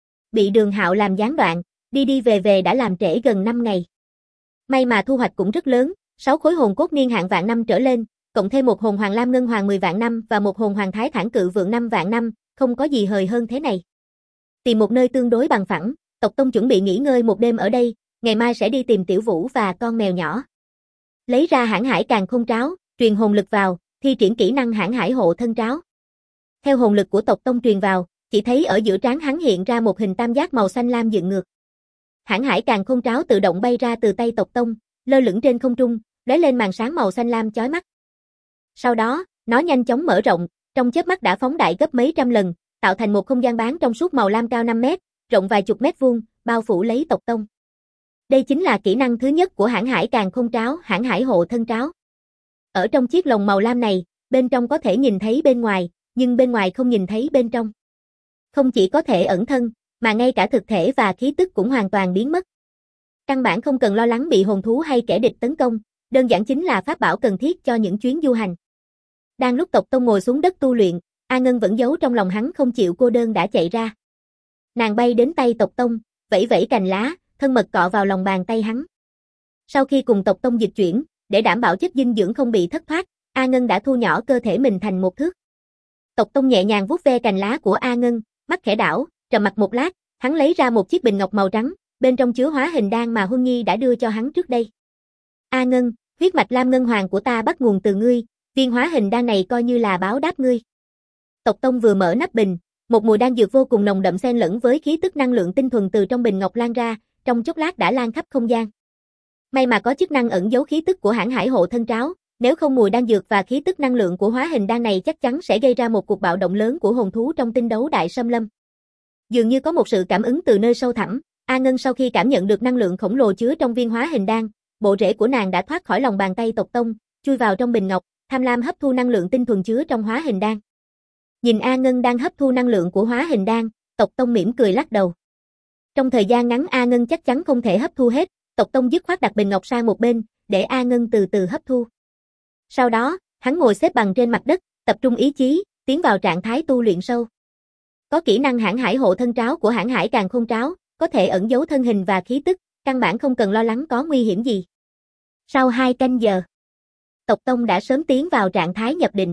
Bị Đường Hạo làm gián đoạn, đi đi về về đã làm trễ gần 5 ngày. May mà thu hoạch cũng rất lớn, 6 khối hồn cốt niên hạn vạn năm trở lên, cộng thêm một hồn hoàng lam ngân hoàng 10 vạn năm và một hồn hoàng thái thản cự vượng 5 vạn năm, không có gì hời hơn thế này. Tìm một nơi tương đối bằng phẳng, tộc Tông chuẩn bị nghỉ ngơi một đêm ở đây, ngày mai sẽ đi tìm Tiểu Vũ và con mèo nhỏ. Lấy ra hãn hải càn khôn tráo, truyền hồn lực vào, thi triển kỹ năng hãn hải hộ thân tráo. Theo hồn lực của tộc Tông truyền vào, Chỉ thấy ở giữa trán hắn hiện ra một hình tam giác màu xanh lam dựng ngược. Hãn hải càn khôn tráo tự động bay ra từ tay tộc tông, lơ lửng trên không trung, lóe lên màn sáng màu xanh lam chói mắt. Sau đó, nó nhanh chóng mở rộng, trong chớp mắt đã phóng đại gấp mấy trăm lần, tạo thành một không gian bán trong suốt màu lam cao 5 mét, rộng vài chục mét vuông, bao phủ lấy tộc tông. Đây chính là kỹ năng thứ nhất của hãn hải càn khôn tráo, hãn hải hộ thân tráo. Ở trong chiếc lồng màu lam này, bên trong có thể nhìn thấy bên ngoài, nhưng bên ngoài không nhìn thấy bên trong. Không chỉ có thể ẩn thân, mà ngay cả thực thể và khí tức cũng hoàn toàn biến mất. Căn bản không cần lo lắng bị hồn thú hay kẻ địch tấn công, đơn giản chính là pháp bảo cần thiết cho những chuyến du hành. Đang lúc tộc tông ngồi xuống đất tu luyện, A Ngân vẫn giấu trong lòng hắn không chịu cô đơn đã chạy ra. Nàng bay đến tay tộc tông, vẫy vẫy cành lá, thân mật cọ vào lòng bàn tay hắn. Sau khi cùng tộc tông dịch chuyển, để đảm bảo chất dinh dưỡng không bị thất thoát, A Ngân đã thu nhỏ cơ thể mình thành một thước. Tộc tông nhẹ nhàng vuốt ve cành lá của A Ngân, mắt khẽ đảo, trầm mặc một lát, hắn lấy ra một chiếc bình ngọc màu trắng, bên trong chứa hóa hình đan mà Huân Nhi đã đưa cho hắn trước đây. A Ngân, huyết mạch lam ngân hoàng của ta bắt nguồn từ ngươi, viên hóa hình đan này coi như là báo đáp ngươi. Tộc tông vừa mở nắp bình, một mùi đan dược vô cùng nồng đậm xen lẫn với khí tức năng lượng tinh thuần từ trong bình ngọc lan ra, trong chốc lát đã lan khắp không gian. May mà có chức năng ẩn giấu khí tức của hãn hải hộ thân tráo, nếu không mùi đan dược và khí tức năng lượng của hóa hình đan này chắc chắn sẽ gây ra một cuộc bạo động lớn của hồn thú trong tinh đấu đại xâm lâm. Dường như có một sự cảm ứng từ nơi sâu thẳm, A Ngân sau khi cảm nhận được năng lượng khổng lồ chứa trong viên hóa hình đan, bộ rễ của nàng đã thoát khỏi lòng bàn tay tộc tông, chui vào trong bình ngọc, tham lam hấp thu năng lượng tinh thuần chứa trong hóa hình đan. Nhìn A Ngân đang hấp thu năng lượng của hóa hình đan, tộc tông mỉm cười lắc đầu. Trong thời gian ngắn A Ngân chắc chắn không thể hấp thu hết, tộc tông dứt khoát đặt bình ngọc sang một bên, để A Ngân từ từ hấp thu. Sau đó, hắn ngồi xếp bằng trên mặt đất, tập trung ý chí, tiến vào trạng thái tu luyện sâu. Có kỹ năng hãn hải hộ thân tráo của hãn hải càn khôn tráo, có thể ẩn giấu thân hình và khí tức, căn bản không cần lo lắng có nguy hiểm gì. Sau 2 canh giờ, tộc tông đã sớm tiến vào trạng thái nhập định.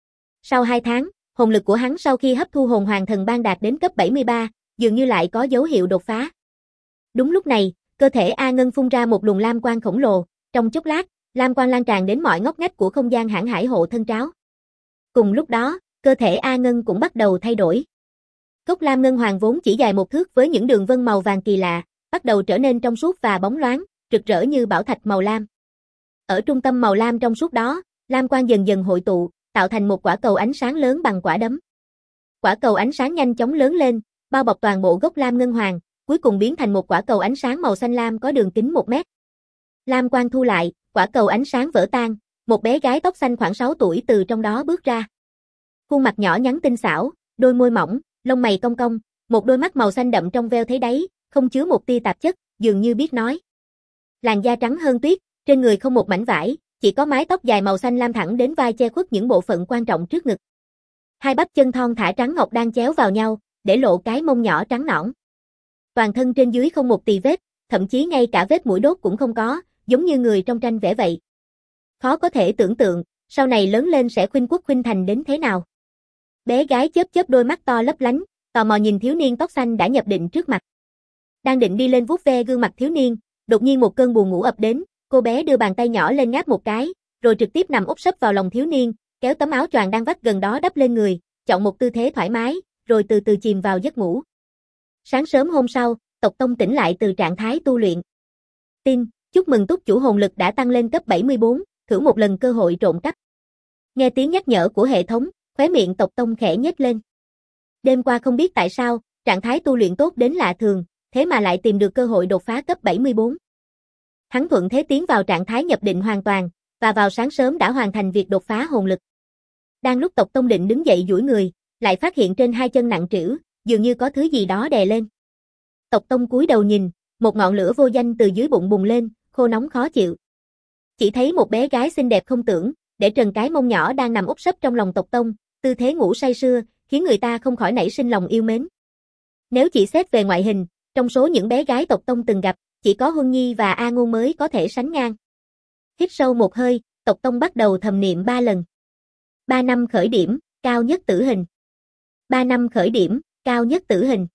Sau 2 tháng, hồn lực của hắn sau khi hấp thu hồn hoàng thần ban đạt đến cấp 73, dường như lại có dấu hiệu đột phá. Đúng lúc này, cơ thể A Ngân phun ra một luồng lam quang khổng lồ, trong chốc lát, lam quang lan tràn đến mọi ngóc ngách của không gian hãn hải hộ thân tráo. Cùng lúc đó, cơ thể A Ngân cũng bắt đầu thay đổi. Cốc lam ngân hoàng vốn chỉ dài 1 thước với những đường vân màu vàng kỳ lạ, bắt đầu trở nên trong suốt và bóng loáng, rực rỡ như bảo thạch màu lam. Ở trung tâm màu lam trong suốt đó, lam quang dần dần hội tụ, tạo thành một quả cầu ánh sáng lớn bằng quả đấm. Quả cầu ánh sáng nhanh chóng lớn lên, bao bọc toàn bộ gốc lam ngân hoàng, cuối cùng biến thành một quả cầu ánh sáng màu xanh lam có đường kính 1 mét. Lam quang thu lại, quả cầu ánh sáng vỡ tan, một bé gái tóc xanh khoảng 6 tuổi từ trong đó bước ra. Khuôn mặt nhỏ nhắn tinh xảo, đôi môi mỏng, lông mày cong cong, một đôi mắt màu xanh đậm trong veo thấy đáy, không chứa một tia tạp chất, dường như biết nói. Làn da trắng hơn tuyết, trên người không một mảnh vải, chỉ có mái tóc dài màu xanh lam thẳng đến vai che khuất những bộ phận quan trọng trước ngực. Hai bắp chân thon thả trắng ngọc đang chéo vào nhau, để lộ cái mông nhỏ trắng nõn. Toàn thân trên dưới không một tì vết, thậm chí ngay cả vết mũi đốt cũng không có, giống như người trong tranh vẽ vậy. Khó có thể tưởng tượng, sau này lớn lên sẽ khuynh quốc khuynh thành đến thế nào. Bé gái chớp chớp đôi mắt to lấp lánh, tò mò nhìn thiếu niên tóc xanh đã nhập định trước mặt. Đang định đi lên vuốt ve gương mặt thiếu niên, đột nhiên một cơn buồn ngủ ập đến, cô bé đưa bàn tay nhỏ lên ngáp một cái, rồi trực tiếp nằm úp sấp vào lòng thiếu niên, kéo tấm áo choàng đang vắt gần đó đắp lên người, chọn một tư thế thoải mái, rồi từ từ chìm vào giấc ngủ. Sáng sớm hôm sau, tộc tông tỉnh lại từ trạng thái tu luyện. Tin, chúc mừng túc chủ hồn lực đã tăng lên cấp 74, thử một lần cơ hội trộm cắp. Nghe tiếng nhắc nhở của hệ thống, khóe miệng tộc tông khẽ nhếch lên. Đêm qua không biết tại sao, trạng thái tu luyện tốt đến lạ thường, thế mà lại tìm được cơ hội đột phá cấp 74. Hắn thuận thế tiến vào trạng thái nhập định hoàn toàn, và vào sáng sớm đã hoàn thành việc đột phá hồn lực. Đang lúc tộc tông định đứng dậy duỗi người, lại phát hiện trên hai chân nặng trĩu, dường như có thứ gì đó đè lên. Tộc tông cúi đầu nhìn, một ngọn lửa vô danh từ dưới bụng bùng lên, khô nóng khó chịu. Chỉ thấy một bé gái xinh đẹp không tưởng, để trần cái mông nhỏ đang nằm úp sấp trong lòng tộc tông, tư thế ngủ say sưa, khiến người ta không khỏi nảy sinh lòng yêu mến. Nếu chỉ xét về ngoại hình, trong số những bé gái tộc tông từng gặp, chỉ có Huân Nhi và A Ngôn mới có thể sánh ngang. Hít sâu một hơi, tộc tông bắt đầu thầm niệm 3 lần. 3 năm khởi điểm, cao nhất tử hình. 3 năm khởi điểm, cao nhất tử hình.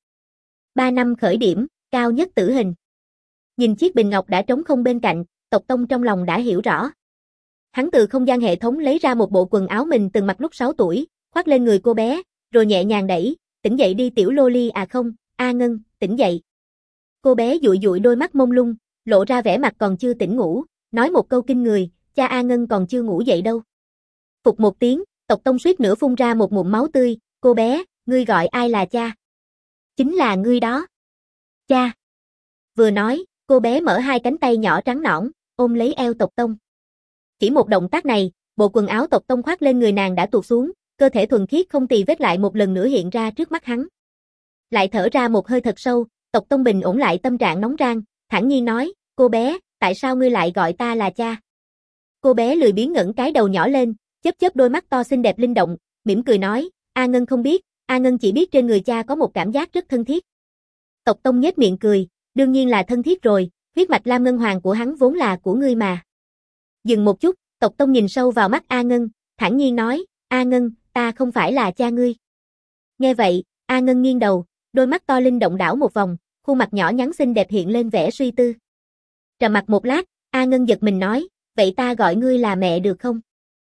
3 năm khởi điểm, cao nhất tử hình. Nhìn chiếc bình ngọc đã trống không bên cạnh, tộc tông trong lòng đã hiểu rõ. Hắn từ không gian hệ thống lấy ra một bộ quần áo mình từng mặc lúc 6 tuổi, khoác lên người cô bé, rồi nhẹ nhàng đẩy, tỉnh dậy đi tiểu loli à không, A Ngân, tỉnh dậy. Cô bé dụi dụi đôi mắt mông lung, lộ ra vẻ mặt còn chưa tỉnh ngủ, nói một câu kinh người, cha A Ngân còn chưa ngủ dậy đâu. Phục một tiếng, Tộc Tông suýt nữa phun ra một ngụm máu tươi, cô bé, ngươi gọi ai là cha? Chính là ngươi đó. Cha. Vừa nói, cô bé mở hai cánh tay nhỏ trắng nõn, ôm lấy eo Tộc Tông. Chỉ một động tác này, bộ quần áo Tộc Tông khoác lên người nàng đã tuột xuống, cơ thể thuần khiết không tì vết lại một lần nữa hiện ra trước mắt hắn. Lại thở ra một hơi thật sâu, Tộc Tông bình ổn lại tâm trạng nóng rang, thản nhiên nói, cô bé, tại sao ngươi lại gọi ta là cha? Cô bé lười biếng ngẩng cái đầu nhỏ lên, chớp chớp đôi mắt to xinh đẹp linh động, mỉm cười nói, A Ngân không biết, A Ngân chỉ biết trên người cha có một cảm giác rất thân thiết. Tộc Tông nhếch miệng cười, đương nhiên là thân thiết rồi, huyết mạch Lam Ngân Hoàng của hắn vốn là của ngươi mà. Dừng một chút, Tộc Tông nhìn sâu vào mắt A Ngân, thản nhiên nói, A Ngân, ta không phải là cha ngươi. Nghe vậy, A Ngân nghiêng đầu, đôi mắt to linh động đảo một vòng, khuôn mặt nhỏ nhắn xinh đẹp hiện lên vẻ suy tư. Trầm mặc một lát, A Ngân giật mình nói, vậy ta gọi ngươi là mẹ được không?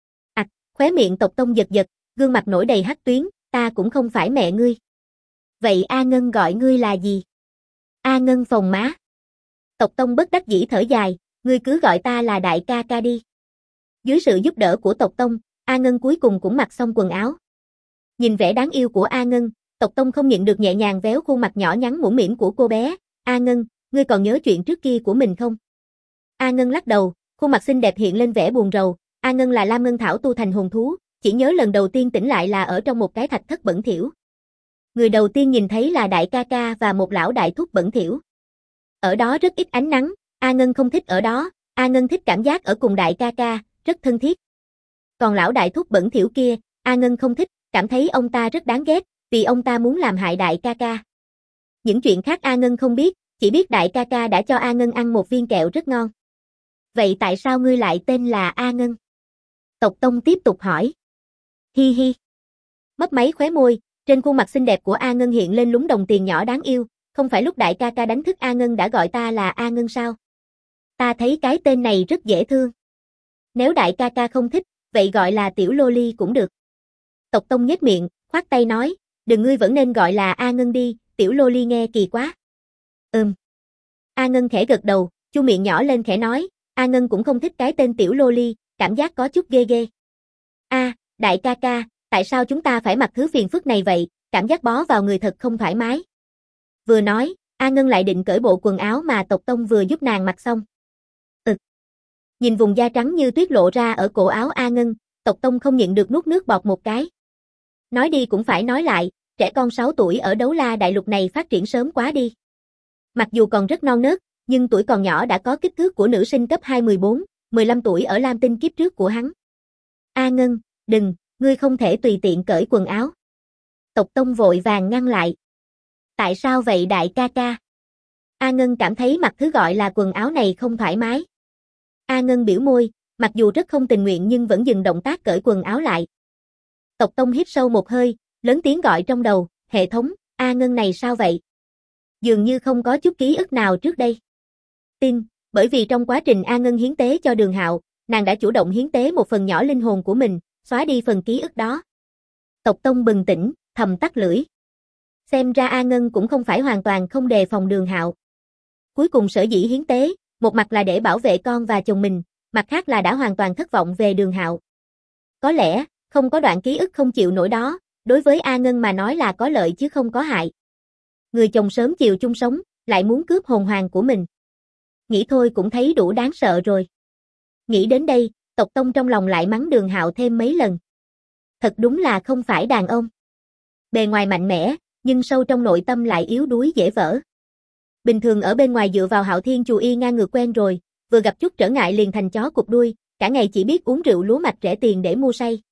Khóe miệng Tộc Tông giật giật, gương mặt nổi đầy hắc tuyến, ta cũng không phải mẹ ngươi. Vậy A Ngân gọi ngươi là gì? A Ngân phồng má. Tộc Tông bất đắc dĩ thở dài, ngươi cứ gọi ta là đại ca ca đi. Dưới sự giúp đỡ của Tộc Tông, A Ngân cuối cùng cũng mặc xong quần áo. Nhìn vẻ đáng yêu của A Ngân, Tộc Tông không nhịn được nhẹ nhàng véo khuôn mặt nhỏ nhắn mũm mĩm của cô bé. A Ngân, ngươi còn nhớ chuyện trước kia của mình không? A Ngân lắc đầu, khuôn mặt xinh đẹp hiện lên vẻ buồn rầu. A Ngân là Lam Ngân Thảo tu thành hồn thú, chỉ nhớ lần đầu tiên tỉnh lại là ở trong một cái thạch thất bẩn thỉu. Người đầu tiên nhìn thấy là đại ca ca và một lão đại thúc bẩn thỉu. Ở đó rất ít ánh nắng, A Ngân không thích ở đó, A Ngân thích cảm giác ở cùng đại ca ca, rất thân thiết. Còn lão đại thúc bẩn thỉu kia, A Ngân không thích, cảm thấy ông ta rất đáng ghét, vì ông ta muốn làm hại đại ca ca. Những chuyện khác A Ngân không biết, chỉ biết đại ca ca đã cho A Ngân ăn một viên kẹo rất ngon. Vậy tại sao ngươi lại tên là A Ngân? Tộc Tông tiếp tục hỏi. Hi hi. Mấp máy khóe môi, trên khuôn mặt xinh đẹp của A Ngân hiện lên lúm đồng tiền nhỏ đáng yêu, không phải lúc đại ca ca đánh thức A Ngân đã gọi ta là A Ngân sao? Ta thấy cái tên này rất dễ thương. Nếu đại ca ca không thích, vậy gọi là tiểu loli cũng được. Tộc Tông nhếch miệng, khoát tay nói, đừng, ngươi vẫn nên gọi là A Ngân đi, tiểu loli nghe kỳ quá. A Ngân khẽ gật đầu, chu miệng nhỏ lên khẽ nói, A Ngân cũng không thích cái tên tiểu loli, cảm giác có chút ghê ghê. Đại ca ca, tại sao chúng ta phải mặc thứ phiền phức này vậy, cảm giác bó vào người thật không thoải mái. Vừa nói, A Ngân lại định cởi bộ quần áo mà Tộc Tông vừa giúp nàng mặc xong. Nhìn vùng da trắng như tuyết lộ ra ở cổ áo A Ngân, Tộc Tông không nhịn được nuốt nước bọt một cái. Nói đi cũng phải nói lại, trẻ con 6 tuổi ở Đấu La Đại Lục này phát triển sớm quá đi. Mặc dù còn rất non nớt, nhưng tuổi còn nhỏ đã có kích thước của nữ sinh cấp 2 15 tuổi ở Lam Tinh kiếp trước của hắn. A Ngân, đừng, ngươi không thể tùy tiện cởi quần áo. Tộc Tông vội vàng ngăn lại. Tại sao vậy đại ca ca? A Ngân cảm thấy mặc thứ gọi là quần áo này không thoải mái. A Ngân biểu môi, mặc dù rất không tình nguyện nhưng vẫn dừng động tác cởi quần áo lại. Tộc Tông hít sâu một hơi, lớn tiếng gọi trong đầu, hệ thống, A Ngân này sao vậy? Dường như không có chút ký ức nào trước đây. Tin, bởi vì trong quá trình A Ngân hiến tế cho Đường Hạo, nàng đã chủ động hiến tế một phần nhỏ linh hồn của mình, xóa đi phần ký ức đó. Tộc Tông bừng tỉnh, thầm tắt lưỡi. Xem ra A Ngân cũng không phải hoàn toàn không đề phòng Đường Hạo. Cuối cùng sở dĩ hiến tế, một mặt là để bảo vệ con và chồng mình, mặt khác là đã hoàn toàn thất vọng về Đường Hạo. Có lẽ, không có đoạn ký ức không chịu nổi đó, đối với A Ngân mà nói là có lợi chứ không có hại. Người chồng sớm chiều chung sống, lại muốn cướp hồn hoàng của mình. Nghĩ thôi cũng thấy đủ đáng sợ rồi. Nghĩ đến đây, Tộc Tông trong lòng lại mắng Đường Hạo thêm mấy lần. Thật đúng là không phải đàn ông. Bề ngoài mạnh mẽ, nhưng sâu trong nội tâm lại yếu đuối dễ vỡ. Bình thường ở bên ngoài dựa vào Hạo Thiên Chù Y ngang ngược quen rồi, vừa gặp chút trở ngại liền thành chó cụp đuôi, cả ngày chỉ biết uống rượu lúa mạch rẻ tiền để mua say.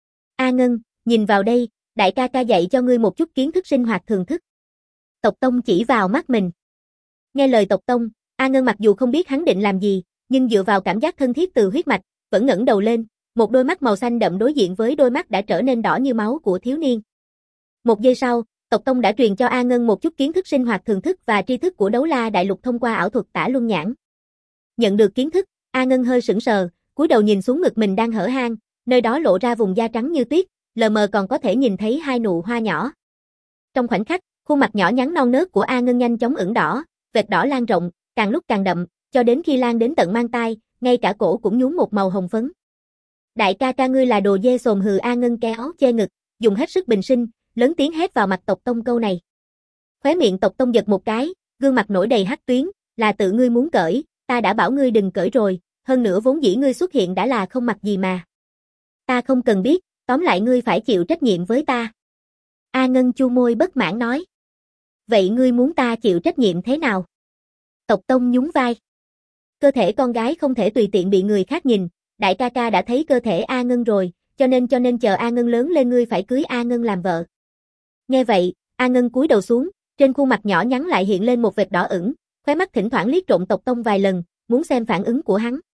A Ngân, nhìn vào đây, đại ca ca dạy cho ngươi một chút kiến thức sinh hoạt thường thức. Tộc Tông chỉ vào mắt mình. Nghe lời Tộc Tông, A Ngân mặc dù không biết hắn định làm gì, nhưng dựa vào cảm giác thân thiết từ huyết mạch, vẫn ngẩng đầu lên, một đôi mắt màu xanh đậm đối diện với đôi mắt đã trở nên đỏ như máu của thiếu niên. Một giây sau, Tộc Tông đã truyền cho A Ngân một chút kiến thức sinh hoạt thường thức và tri thức của Đấu La Đại Lục thông qua ảo thuật Tả Luân Nhãn. Nhận được kiến thức, A Ngân hơi sững sờ, cúi đầu nhìn xuống ngực mình đang hở hang, nơi đó lộ ra vùng da trắng như tuyết, lờ mờ còn có thể nhìn thấy hai nụ hoa nhỏ. Trong khoảnh khắc, khuôn mặt nhỏ nhắn non nớt của A Ngân nhanh chóng ửng đỏ, vệt đỏ lan rộng, càng lúc càng đậm, cho đến khi lan đến tận mang tai, ngay cả cổ cũng nhuốm một màu hồng phấn. Đại ca ca ngươi là đồ dê sồn hừ A Ngân kéo che ngực, dùng hết sức bình sinh, lớn tiếng hét vào mặt Tộc Tông câu này. Khóe miệng Tộc Tông giật một cái, gương mặt nổi đầy hắc tuyến, là tự ngươi muốn cởi, ta đã bảo ngươi đừng cởi rồi, hơn nữa vốn dĩ ngươi xuất hiện đã là không mặc gì mà. Ta không cần biết, tóm lại ngươi phải chịu trách nhiệm với ta. A Ngân chu môi bất mãn nói. Vậy ngươi muốn ta chịu trách nhiệm thế nào? Tộc Tông nhún vai. Cơ thể con gái không thể tùy tiện bị người khác nhìn, đại ca ca đã thấy cơ thể A Ngân rồi, cho nên chờ A Ngân lớn lên ngươi phải cưới A Ngân làm vợ. Nghe vậy, A Ngân cúi đầu xuống, trên khuôn mặt nhỏ nhắn lại hiện lên một vệt đỏ ửng, khóe mắt thỉnh thoảng liếc trộm Tộc Tông vài lần, muốn xem phản ứng của hắn.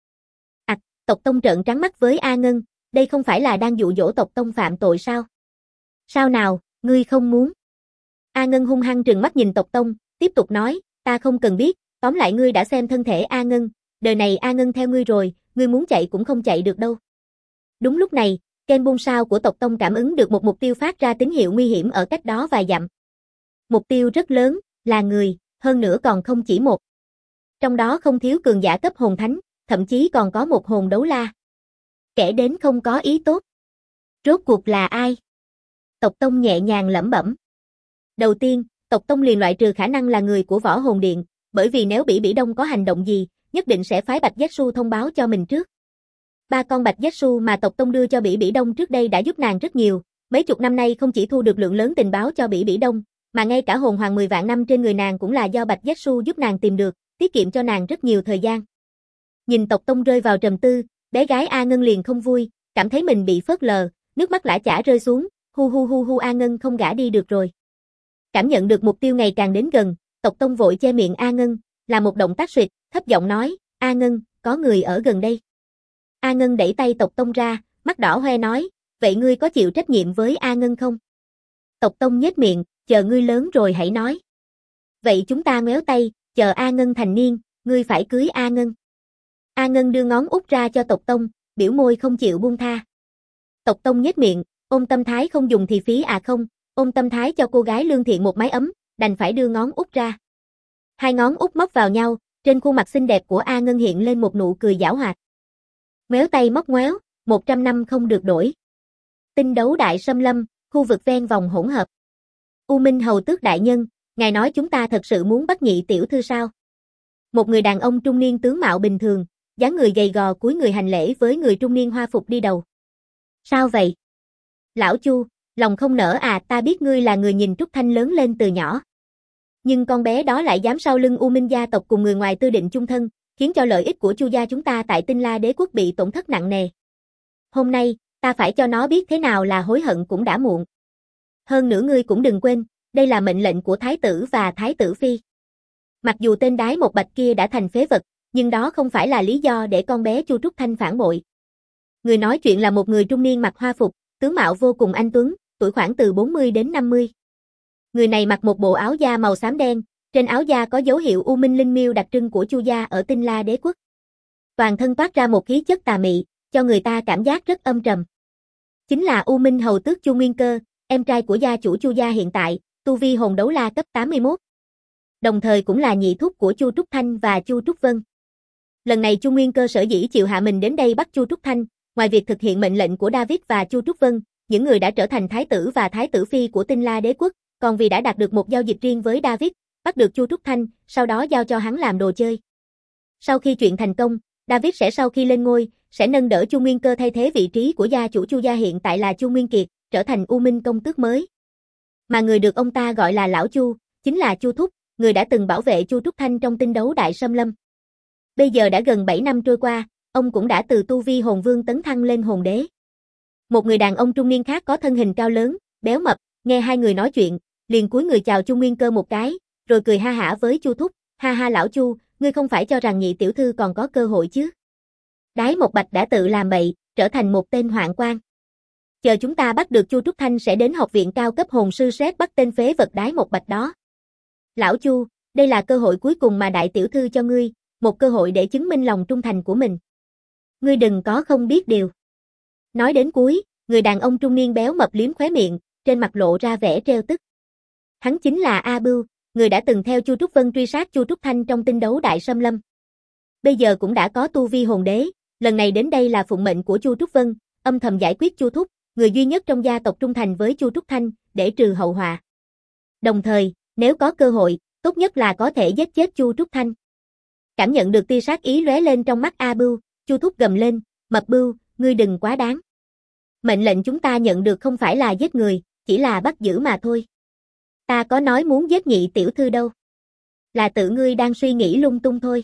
Tộc Tông trợn trắng mắt với A Ngân, đây không phải là đang dụ dỗ Tộc Tông phạm tội sao? Sao nào, ngươi không muốn? A Ngân hung hăng trừng mắt nhìn Tộc Tông, tiếp tục nói, ta không cần biết, tóm lại ngươi đã xem thân thể A Ngân, đời này A Ngân theo ngươi rồi, ngươi muốn chạy cũng không chạy được đâu. Đúng lúc này, Ken Bun Sao của Tộc Tông cảm ứng được một mục tiêu phát ra tín hiệu nguy hiểm ở cách đó vài dặm. Mục tiêu rất lớn, là người, hơn nữa còn không chỉ một. Trong đó không thiếu cường giả cấp hồn thánh, thậm chí còn có một hồn đấu la. Kẻ đến không có ý tốt. Rốt cuộc là ai? Tộc Tông nhẹ nhàng lẩm bẩm. Đầu tiên, Tộc Tông liền loại trừ khả năng là người của Võ Hồn Điện, bởi vì nếu Bỉ Đông có hành động gì, nhất định sẽ phái Bạch Giác Su thông báo cho mình trước. 3 con Bạch Giác Su mà Tộc Tông đưa cho Bỉ Đông trước đây đã giúp nàng rất nhiều, mấy chục năm nay không chỉ thu được lượng lớn tình báo cho Bỉ Đông, mà ngay cả hồn hoàng 10 vạn năm trên người nàng cũng là do Bạch Giác Su giúp nàng tìm được, tiết kiệm cho nàng rất nhiều thời gian. Nhìn Tộc Tông rơi vào trầm tư, bé gái A Ngân liền không vui, cảm thấy mình bị phớt lờ, nước mắt lã chã rơi xuống, hu A Ngân không gả đi được rồi. Cảm nhận được mục tiêu ngày càng đến gần, Tộc Tông vội che miệng A Ngân, là một động tác suyệt, thấp giọng nói, A Ngân, có người ở gần đây. A Ngân đẩy tay Tộc Tông ra, mắt đỏ hoe nói, vậy ngươi có chịu trách nhiệm với A Ngân không? Tộc Tông nhếch miệng, chờ ngươi lớn rồi hãy nói. Vậy chúng ta ngoéo tay, chờ A Ngân thành niên, ngươi phải cưới A Ngân. A Ngân đưa ngón út ra cho Tộc Tông, biểu môi không chịu buông tha. Tộc Tông nhếch miệng, ôm tâm thái không dùng thì phí à không, ôm tâm thái cho cô gái lương thiện một mái ấm, đành phải đưa ngón út ra. Hai ngón út móc vào nhau, trên khuôn mặt xinh đẹp của A Ngân hiện lên một nụ cười giảo hoạt. Ngoéo tay móc ngoéo, 100 năm không được đổi. Tinh đấu đại xâm lâm, khu vực ven vòng hỗn hợp. U Minh Hầu Tước đại nhân, ngài nói chúng ta thật sự muốn bắt Nhị tiểu thư sao? Một người đàn ông trung niên tướng mạo bình thường, dáng người gầy gò cúi người hành lễ với người trung niên hoa phục đi đầu. Sao vậy? Lão Chu, lòng không nở à, ta biết ngươi là người nhìn Trúc Thanh lớn lên từ nhỏ. Nhưng con bé đó lại dám sau lưng U Minh gia tộc cùng người ngoài tư định chung thân, khiến cho lợi ích của Chu gia chúng ta tại Tinh La Đế quốc bị tổn thất nặng nề. Hôm nay, ta phải cho nó biết thế nào là hối hận cũng đã muộn. Hơn nữa ngươi cũng đừng quên, đây là mệnh lệnh của Thái tử và Thái tử Phi. Mặc dù tên đái một bạch kia đã thành phế vật, nhưng đó không phải là lý do để con bé Chu Trúc Thanh phản bội. Người nói chuyện là một người trung niên mặc hoa phục, tướng mạo vô cùng anh tuấn, tuổi khoảng từ 40 đến 50. Người này mặc một bộ áo da màu xám đen, trên áo da có dấu hiệu U Minh Linh Miêu đặc trưng của Chu gia ở Tinh La Đế quốc. Toàn thân toát ra một khí chất tà mị, cho người ta cảm giác rất âm trầm. Chính là U Minh Hầu Tước Chu Nguyên Cơ, em trai của gia chủ Chu gia hiện tại, tu vi hồn đấu la cấp 81. Đồng thời cũng là nhị thúc của Chu Trúc Thanh và Chu Trúc Vân. Lần này Chu Nguyên Cơ sở dĩ chịu hạ mình đến đây bắt Chu Trúc Thanh, ngoài việc thực hiện mệnh lệnh của David và Chu Trúc Vân, những người đã trở thành thái tử và thái tử phi của Tinh La Đế quốc, còn vì đã đạt được một giao dịch riêng với David, bắt được Chu Trúc Thanh, sau đó giao cho hắn làm đồ chơi. Sau khi chuyện thành công, David sẽ sau khi lên ngôi, sẽ nâng đỡ Chu Nguyên Cơ thay thế vị trí của gia chủ Chu gia hiện tại là Chu Nguyên Kiệt, trở thành U Minh công tước mới. Mà người được ông ta gọi là Lão Chu, chính là Chu Thúc, người đã từng bảo vệ Chu Trúc Thanh trong tinh đấu đại xâm lâm. Bây giờ đã gần 7 năm trôi qua, ông cũng đã từ tu vi hồn vương tấn thăng lên hồn đế. Một người đàn ông trung niên khác có thân hình cao lớn, béo mập, nghe hai người nói chuyện, liền cúi người chào Chu Nguyên Cơ một cái, rồi cười ha hả với Chu Thúc, ha ha Lão Chu, ngươi không phải cho rằng nhị tiểu thư còn có cơ hội chứ? Đái một bạch đã tự làm bậy, trở thành một tên hoạn quan. Chờ chúng ta bắt được Chu Trúc Thanh sẽ đến học viện cao cấp hồn sư xét bắt tên phế vật đái một bạch đó. Lão Chu, đây là cơ hội cuối cùng mà đại tiểu thư cho ngươi, một cơ hội để chứng minh lòng trung thành của mình. Ngươi đừng có không biết điều. Nói đến cuối, người đàn ông trung niên béo mập liếm khóe miệng, trên mặt lộ ra vẻ trêu tức. Hắn chính là A Bưu, người đã từng theo Chu Trúc Vân truy sát Chu Trúc Thanh trong tinh đấu Đại Sâm Lâm. Bây giờ cũng đã có tu vi hồn đế, lần này đến đây là phụng mệnh của Chu Trúc Vân, âm thầm giải quyết Chu Thúc, người duy nhất trong gia tộc trung thành với Chu Trúc Thanh, để trừ hậu họa. Đồng thời, nếu có cơ hội, tốt nhất là có thể giết chết Chu Trúc Thanh. Cảm nhận được tia sát ý lóe lên trong mắt A Bưu, Chu Thúc gầm lên, Mập Bưu, ngươi đừng quá đáng. Mệnh lệnh chúng ta nhận được không phải là giết người, chỉ là bắt giữ mà thôi. Ta có nói muốn giết Nhị tiểu thư đâu. Là tự ngươi đang suy nghĩ lung tung thôi.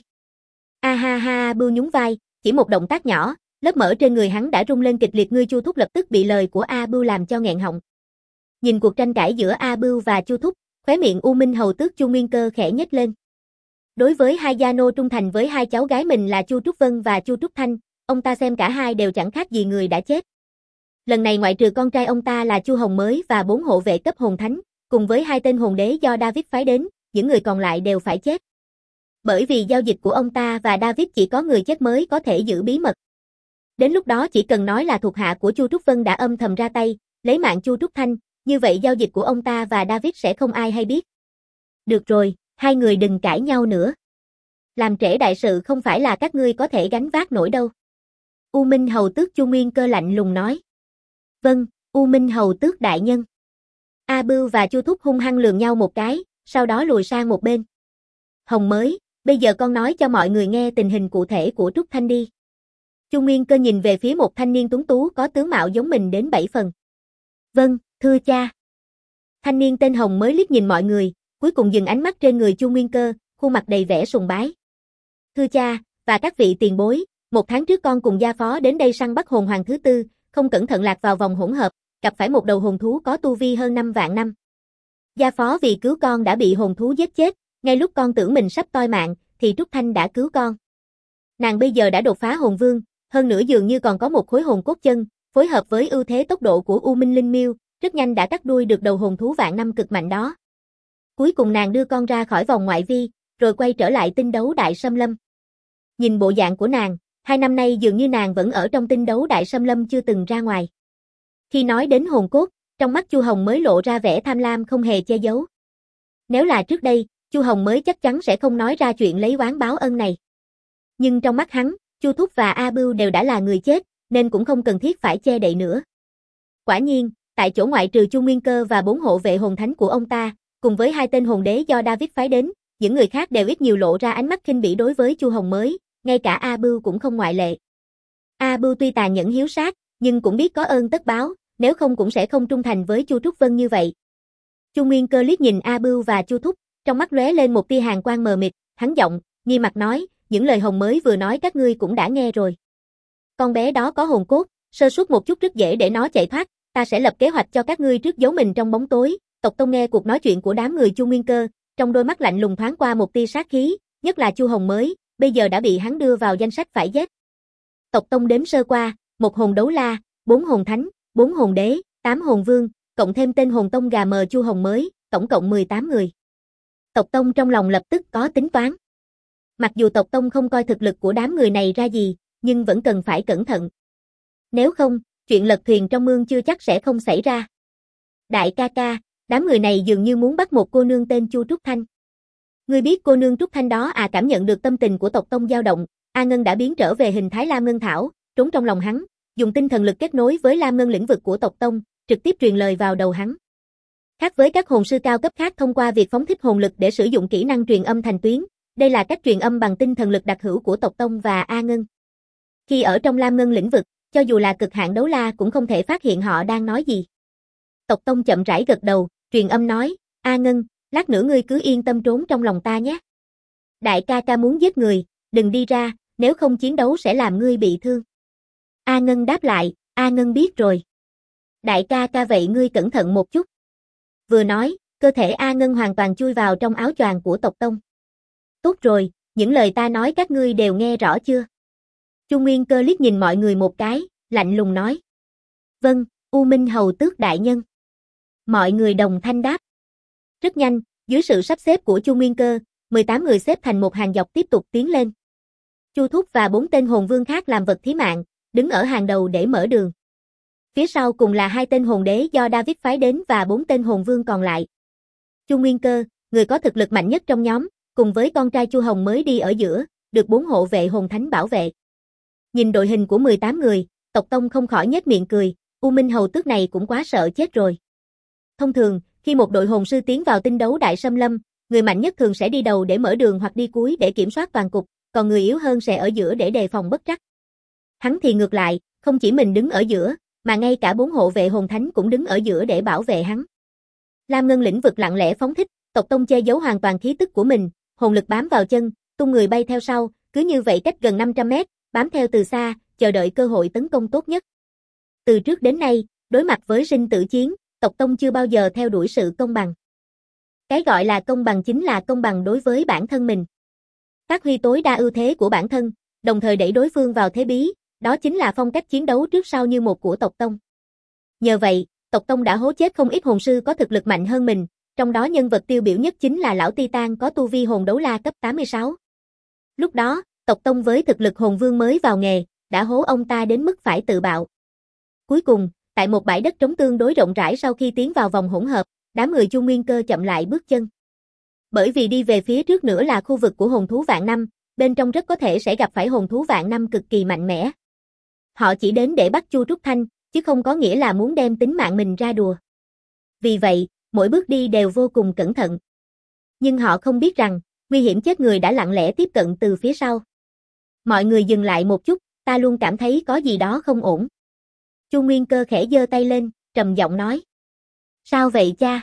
A ha ha, Bưu nhún vai, chỉ một động tác nhỏ, lớp mỡ trên người hắn đã rung lên kịch liệt. Ngươi Chu Thúc lập tức bị lời của A Bưu làm cho nghẹn họng. Nhìn cuộc tranh cãi giữa A Bưu và Chu Thúc, khóe miệng U Minh hầu tước Chu Nguyên Cơ khẽ nhếch lên. Đối với hai gia nô trung thành với hai cháu gái mình là Chu Trúc Vân và Chu Trúc Thanh, ông ta xem cả hai đều chẳng khác gì người đã chết. Lần này ngoại trừ con trai ông ta là Chu Hồng Mới và 4 hộ vệ cấp hồn thánh, cùng với 2 tên hồn đế do David phái đến, những người còn lại đều phải chết. Bởi vì giao dịch của ông ta và David chỉ có người chết mới có thể giữ bí mật. Đến lúc đó chỉ cần nói là thuộc hạ của Chu Trúc Vân đã âm thầm ra tay, lấy mạng Chu Trúc Thanh, như vậy giao dịch của ông ta và David sẽ không ai hay biết. Được rồi, hai người đừng cãi nhau nữa. Làm trễ đại sự không phải là các ngươi có thể gánh vác nổi đâu. U Minh hầu tước Chu Nguyên Cơ lạnh lùng nói. Vâng, U Minh hầu tước đại nhân. A Bưu và Chu Thúc hung hăng lườm nhau một cái, sau đó lùi sang một bên. Hồng Mới, bây giờ con nói cho mọi người nghe tình hình cụ thể của Trúc Thanh đi. Chu Nguyên Cơ nhìn về phía một thanh niên tuấn tú có tướng mạo giống mình đến 7 phần. Vâng, thưa cha. Thanh niên tên Hồng Mới liếc nhìn mọi người, cuối cùng dừng ánh mắt trên người Chu Nguyên Cơ, khuôn mặt đầy vẻ sùng bái. Thưa cha, và các vị tiền bối, 1 tháng trước con cùng gia phó đến đây săn bắt hồn hoàng thứ tư, không cẩn thận lạc vào vòng hỗn hợp, gặp phải một đầu hồn thú có tu vi hơn 5 vạn năm. Gia phó vì cứu con đã bị hồn thú giết chết, ngay lúc con tưởng mình sắp toi mạng, thì Trúc Thanh đã cứu con. Nàng bây giờ đã đột phá hồn vương, hơn nữa dường như còn có một khối hồn cốt chân, phối hợp với ưu thế tốc độ của U Minh Linh Miêu, rất nhanh đã cắt đuôi được đầu hồn thú vạn năm cực mạnh đó. Cuối cùng nàng đưa con ra khỏi vòng ngoại vi, rồi quay trở lại tinh đấu Đại Sâm Lâm. Nhìn bộ dạng của nàng, 2 năm nay dường như nàng vẫn ở trong tinh đấu Đại Sâm Lâm chưa từng ra ngoài. Khi nói đến hồn cốt, trong mắt Chu Hồng Mới lộ ra vẻ tham lam không hề che giấu. Nếu là trước đây, Chu Hồng Mới chắc chắn sẽ không nói ra chuyện lấy oán báo ân này. Nhưng trong mắt hắn, Chu Thúc và A Bưu đều đã là người chết, nên cũng không cần thiết phải che đậy nữa. Quả nhiên, tại chỗ ngoại trừ Chu Nguyên Cơ và 4 hộ vệ hồn thánh của ông ta, cùng với 2 tên hồn đế do David phái đến, những người khác đều ít nhiều lộ ra ánh mắt khinh bỉ đối với Chu Hồng Mới, ngay cả A Bưu cũng không ngoại lệ. A Bưu tuy tàn nhẫn hiếu sát, nhưng cũng biết có ơn tất báo, nếu không cũng sẽ không trung thành với Chu Trúc Vân như vậy. Chu Nguyên Cơ liếc nhìn A Bưu và Chu Thúc, trong mắt lóe lên một tia hàn quang mờ mịt, hắn giọng, nghi mặt nói, những lời Hồng Mới vừa nói các ngươi cũng đã nghe rồi. Con bé đó có hồn cốt, sơ suất một chút rất dễ để nó chạy thoát, ta sẽ lập kế hoạch cho các ngươi trước giấu mình trong bóng tối. Tộc Tông nghe cuộc nói chuyện của đám người Chu Nguyên Cơ, trong đôi mắt lạnh lùng thoáng qua một tia sát khí, nhất là Chu Hồng Mới, bây giờ đã bị hắn đưa vào danh sách phải giết. Tộc Tông đếm sơ qua, 1 hồn đấu la, 4 hồn thánh, 4 hồn đế, 8 hồn vương, cộng thêm tên hồn tông gà mờ Chu Hồng Mới, tổng cộng 18 người. Tộc Tông trong lòng lập tức có tính toán. Mặc dù Tộc Tông không coi thực lực của đám người này ra gì, nhưng vẫn cần phải cẩn thận. Nếu không, chuyện lật thuyền trong mương chưa chắc sẽ không xảy ra. Đại ca ca, đám người này dường như muốn bắt một cô nương tên Chu Trúc Thanh. Ngươi biết cô nương Trúc Thanh đó à? Cảm nhận được tâm tình của Tộc Tông dao động, A Ngân đã biến trở về hình thái Lam Ngân Thảo, trốn trong lòng hắn, dùng tinh thần lực kết nối với Lam Ngân lĩnh vực của Tộc Tông, trực tiếp truyền lời vào đầu hắn. Khác với các hồn sư cao cấp khác thông qua việc phóng thích hồn lực để sử dụng kỹ năng truyền âm thành tuyến, đây là cách truyền âm bằng tinh thần lực đặc hữu của Tộc Tông và A Ngân. Khi ở trong Lam Ngân lĩnh vực, cho dù là cực hạn đấu la cũng không thể phát hiện họ đang nói gì. Tộc Tông chậm rãi gật đầu, truyền âm nói, A Ngân, lát nữa ngươi cứ yên tâm trốn trong lòng ta nhé. Đại ca ca muốn giết người, đừng đi ra, nếu không chiến đấu sẽ làm ngươi bị thương. A Ngân đáp lại, A Ngân biết rồi. Đại ca ca vậy ngươi cẩn thận một chút. Vừa nói, cơ thể A Ngân hoàn toàn chui vào trong áo choàng của Tộc Tông. Tốt rồi, những lời ta nói các ngươi đều nghe rõ chưa? Chu Nguyên Cơ liếc nhìn mọi người một cái, lạnh lùng nói. Vâng, U Minh hầu tước đại nhân. Mọi người đồng thanh đáp. Rất nhanh, dưới sự sắp xếp của Chu Nguyên Cơ, 18 người xếp thành một hàng dọc tiếp tục tiến lên. Chu Thúc và 4 tên hồn vương khác làm vật thí mạng, đứng ở hàng đầu để mở đường. Phía sau cùng là 2 tên hồn đế do David phái đến và 4 tên hồn vương còn lại. Chu Nguyên Cơ, người có thực lực mạnh nhất trong nhóm, cùng với con trai Chu Hồng mới đi ở giữa, được 4 hộ vệ hồn thánh bảo vệ. Nhìn đội hình của 18 người, Tộc Tông không khỏi nhếch miệng cười, U Minh Hầu Tước này cũng quá sợ chết rồi. Thông thường, khi một đội hồn sư tiến vào tinh đấu đại xâm lâm, người mạnh nhất thường sẽ đi đầu để mở đường hoặc đi cuối để kiểm soát toàn cục, còn người yếu hơn sẽ ở giữa để đề phòng bất trắc. Hắn thì ngược lại, không chỉ mình đứng ở giữa, mà ngay cả 4 hộ vệ hồn thánh cũng đứng ở giữa để bảo vệ hắn. Lam Ngân lĩnh vực lặng lẽ phóng thích, Tộc Tông che giấu hoàn toàn khí tức của mình, hồn lực bám vào chân, tung người bay theo sau, cứ như vậy cách gần 500 mét, bám theo từ xa, chờ đợi cơ hội tấn công tốt nhất. Từ trước đến nay, đối mặt với sinh tử chiến, Tộc Tông chưa bao giờ theo đuổi sự công bằng. Cái gọi là công bằng chính là công bằng đối với bản thân mình. Phát huy tối đa ưu thế của bản thân, đồng thời đẩy đối phương vào thế bí, đó chính là phong cách chiến đấu trước sau như một của Tộc Tông. Nhờ vậy, Tộc Tông đã hố chết không ít hồn sư có thực lực mạnh hơn mình, trong đó nhân vật tiêu biểu nhất chính là lão Titan có tu vi hồn đấu la cấp 86. Lúc đó, Tộc Tông với thực lực hồn vương mới vào nghề, đã hố ông ta đến mức phải tự bạo. Cuối cùng, tại một bãi đất trống tương đối rộng rãi sau khi tiến vào vòng hỗn hợp, đám người Chu Nguyên Cơ chậm lại bước chân. Bởi vì đi về phía trước nữa là khu vực của hồn thú vạn năm, bên trong rất có thể sẽ gặp phải hồn thú vạn năm cực kỳ mạnh mẽ. Họ chỉ đến để bắt Chu Trúc Thanh, chứ không có nghĩa là muốn đem tính mạng mình ra đùa. Vì vậy, mỗi bước đi đều vô cùng cẩn thận. Nhưng họ không biết rằng, nguy hiểm chết người đã lặng lẽ tiếp cận từ phía sau. Mọi người dừng lại một chút, ta luôn cảm thấy có gì đó không ổn. Chu Nguyên Cơ khẽ giơ tay lên, trầm giọng nói. Sao vậy cha?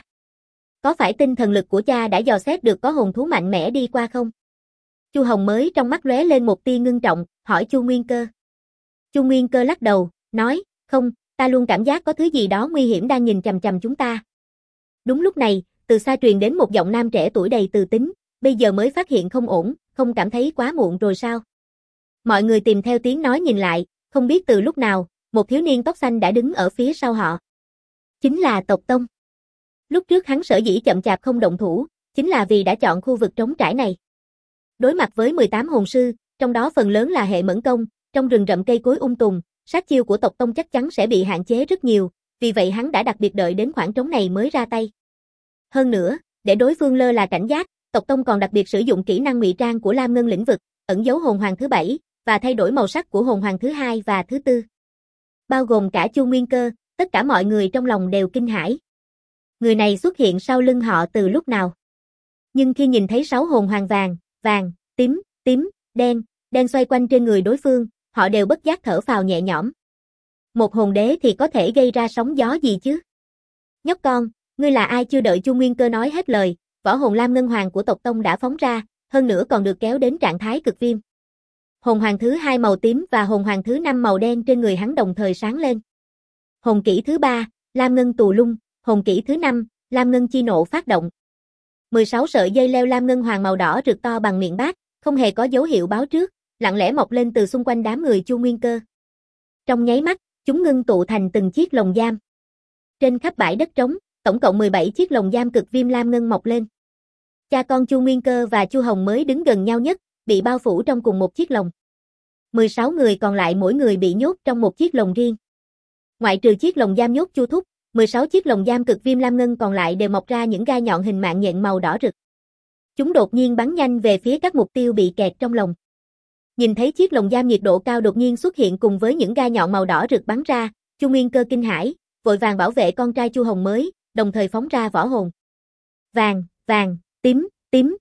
Có phải tinh thần lực của cha đã dò xét được có hồn thú mạnh mẽ đi qua không? Chu Hồng mới trong mắt lóe lên một tia ngưng trọng, hỏi Chu Nguyên Cơ. Chu Nguyên Cơ lắc đầu, nói, không, ta luôn cảm giác có thứ gì đó nguy hiểm đang nhìn chằm chằm chúng ta. Đúng lúc này, từ xa truyền đến một giọng nam trẻ tuổi đầy từ tính, bây giờ mới phát hiện không ổn, không cảm thấy quá muộn rồi sao? Mọi người tìm theo tiếng nói nhìn lại, không biết từ lúc nào, một thiếu niên tóc xanh đã đứng ở phía sau họ. Chính là Tộc Tông. Lúc trước hắn sở dĩ chậm chạp không động thủ, chính là vì đã chọn khu vực trống trải này. Đối mặt với 18 hồn sư, trong đó phần lớn là hệ mẫn công, trong rừng rậm cây cối tùng, sát chiêu của Tộc Tông chắc chắn sẽ bị hạn chế rất nhiều, vì vậy hắn đã đặc biệt đợi đến khoảng trống này mới ra tay. Hơn nữa, để đối phương lơ là cảnh giác, Tộc Tông còn đặc biệt sử dụng kỹ năng ngụy trang của Lam Ngân lĩnh vực, ẩn giấu hồn hoàng thứ 7 và thay đổi màu sắc của hồn hoàng thứ 2 và thứ 4. Bao gồm cả Chu Nguyên Cơ, tất cả mọi người trong lòng đều kinh hãi. Người này xuất hiện sau lưng họ từ lúc nào? Nhưng khi nhìn thấy 6 hồn hoàng vàng, tím, đen xoay quanh trên người đối phương, họ đều bất giác thở phào nhẹ nhõm. Một hồn đế thì có thể gây ra sóng gió gì chứ? Nhóc con, ngươi là ai? Chưa đợi Chu Nguyên Cơ nói hết lời, võ hồn Lam Ngân Hoàng của Tộc Tông đã phóng ra, hơn nữa còn được kéo đến trạng thái cực viêm. Hồn hoàng thứ 2 màu tím và hồn hoàng thứ 5 màu đen trên người hắn đồng thời sáng lên. Hồn kỹ thứ 3, Lam Ngân Tù Lung, hồn kỹ thứ 5, Lam Ngân Chi Nộ phát động. 16 sợi dây leo Lam Ngân Hoàng màu đỏ rực to bằng miệng bát, không hề có dấu hiệu báo trước, lặng lẽ mọc lên từ xung quanh đám người Chu Nguyên Cơ. Trong nháy mắt, chúng ngưng tụ thành từng chiếc lồng giam. Trên khắp bãi đất trống, tổng cộng 17 chiếc lồng giam cực viêm lam ngân mọc lên. Cha con Chu Nguyên Cơ và Chu Hồng mới đứng gần nhau nhất, bị bao phủ trong cùng một chiếc lồng. 16 người còn lại mỗi người bị nhốt trong một chiếc lồng riêng. Ngoại trừ chiếc lồng giam nhốt Chu Thúc, 16 chiếc lồng giam cực viêm lam ngân còn lại đều mọc ra những gai nhọn hình mạng nhện màu đỏ rực. Chúng đột nhiên bắn nhanh về phía các mục tiêu bị kẹt trong lồng. Nhìn thấy chiếc lồng giam nhiệt độ cao đột nhiên xuất hiện cùng với những gai nhọn màu đỏ rực bắn ra, Chu Nguyên Cơ kinh hãi, vội vàng bảo vệ con trai Chu Hồng mới, đồng thời phóng ra võ hồn. Vàng, tím,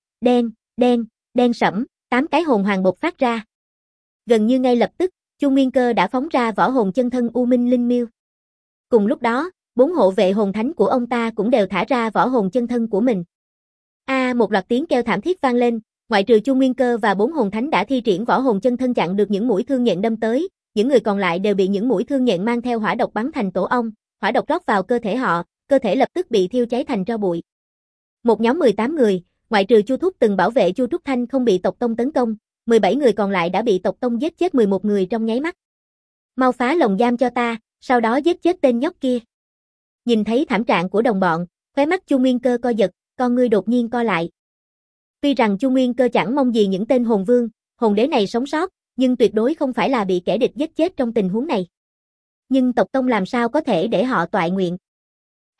đen sẫm, 8 cái hồn hoàng bộc phát ra. Gần như ngay lập tức, Chu Nguyên Cơ đã phóng ra võ hồn chân thân U Minh Linh Miêu. Cùng lúc đó, 4 hộ vệ hồn thánh của ông ta cũng đều thả ra võ hồn chân thân của mình. Một loạt tiếng kêu thảm thiết vang lên, ngoại trừ Chu Nguyên Cơ và 4 hồn thánh đã thi triển võ hồn chân thân chặn được những mũi thương nhện đâm tới, những người còn lại đều bị những mũi thương nhện mang theo hỏa độc bắn thành tổ ong, hỏa độc rót vào cơ thể họ, cơ thể lập tức bị thiêu cháy thành tro bụi. Một nhóm 18 người, ngoại trừ Chu Thúc từng bảo vệ Chu Trúc Thanh không bị tộc tông tấn công, 17 người còn lại đã bị tộc tông giết chết 11 người trong nháy mắt. Mau phá lồng giam cho ta, sau đó giết chết tên nhóc kia. Nhìn thấy thảm trạng của đồng bọn, khóe mắt Chu Nguyên Cơ co giật, con ngươi đột nhiên co lại. Tuy rằng Chu Nguyên Cơ chẳng mong gì những tên hồn vương, hồn đế này sống sót, nhưng tuyệt đối không phải là bị kẻ địch giết chết trong tình huống này. Nhưng tộc tông làm sao có thể để họ toại nguyện?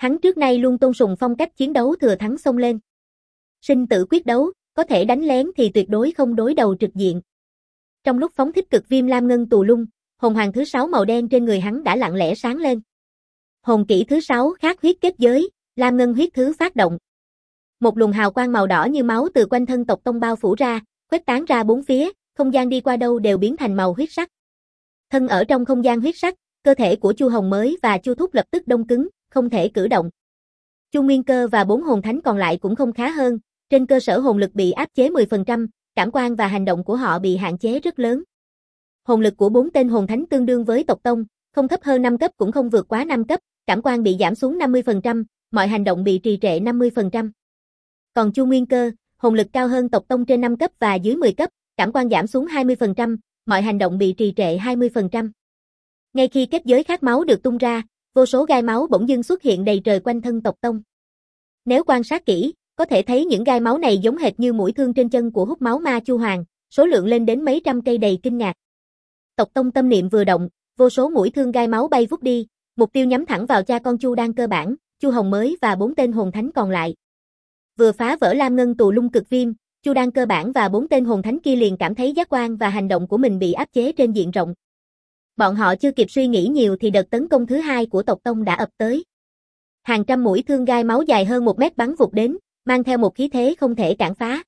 Hắn trước nay luôn tôn sùng phong cách chiến đấu thừa thắng xông lên. Sinh tử quyết đấu, có thể đánh lén thì tuyệt đối không đối đầu trực diện. Trong lúc phóng thích cực viêm lam ngân tù lung, hồn hoàng thứ 6 màu đen trên người hắn đã lặng lẽ sáng lên. Hồn kỹ thứ 6 khát huyết kết giới, lam ngân huyết thứ phát động. Một luồng hào quang màu đỏ như máu từ quanh thân tộc tông bao phủ ra, khuếch tán ra bốn phía, không gian đi qua đâu đều biến thành màu huyết sắc. Thân ở trong không gian huyết sắc, cơ thể của Chu Hồng Mới và Chu Thúc lập tức đông cứng, không thể cử động. Chu Nguyên Cơ và 4 hồn thánh còn lại cũng không khá hơn, trên cơ sở hồn lực bị áp chế 10%, cảm quan và hành động của họ bị hạn chế rất lớn. Hồn lực của 4 tên hồn thánh tương đương với tộc tông, không thấp hơn 5 cấp cũng không vượt quá 5 cấp, cảm quan bị giảm xuống 50%, mọi hành động bị trì trệ 50%. Còn Chu Nguyên Cơ, hồn lực cao hơn tộc tông trên 5 cấp và dưới 10 cấp, cảm quan giảm xuống 20%, mọi hành động bị trì trệ 20%. Ngay khi kết giới khát máu được tung ra, vô số gai máu bỗng dưng xuất hiện đầy trời quanh thân tộc tông. Nếu quan sát kỹ, có thể thấy những gai máu này giống hệt như mũi thương trên chân của hút máu ma Chu Hoàng, số lượng lên đến mấy trăm cây đầy kinh ngạc. Tộc tông tâm niệm vừa động, vô số mũi thương gai máu bay vút đi, mục tiêu nhắm thẳng vào cha con Chu Đan Cơ Bản, Chu Hồng Mới và 4 tên hồn thánh còn lại. Vừa phá vỡ lam ngân tù lung cực viêm, Chu Đan Cơ Bản và 4 tên hồn thánh kia liền cảm thấy giác quan và hành động của mình bị áp chế trên diện rộng. Bọn họ chưa kịp suy nghĩ nhiều thì đợt tấn công thứ 2 của tộc tông đã ập tới. Hàng trăm mũi thương gai máu dài hơn 1 mét bắn vụt đến, mang theo một khí thế không thể cản phá.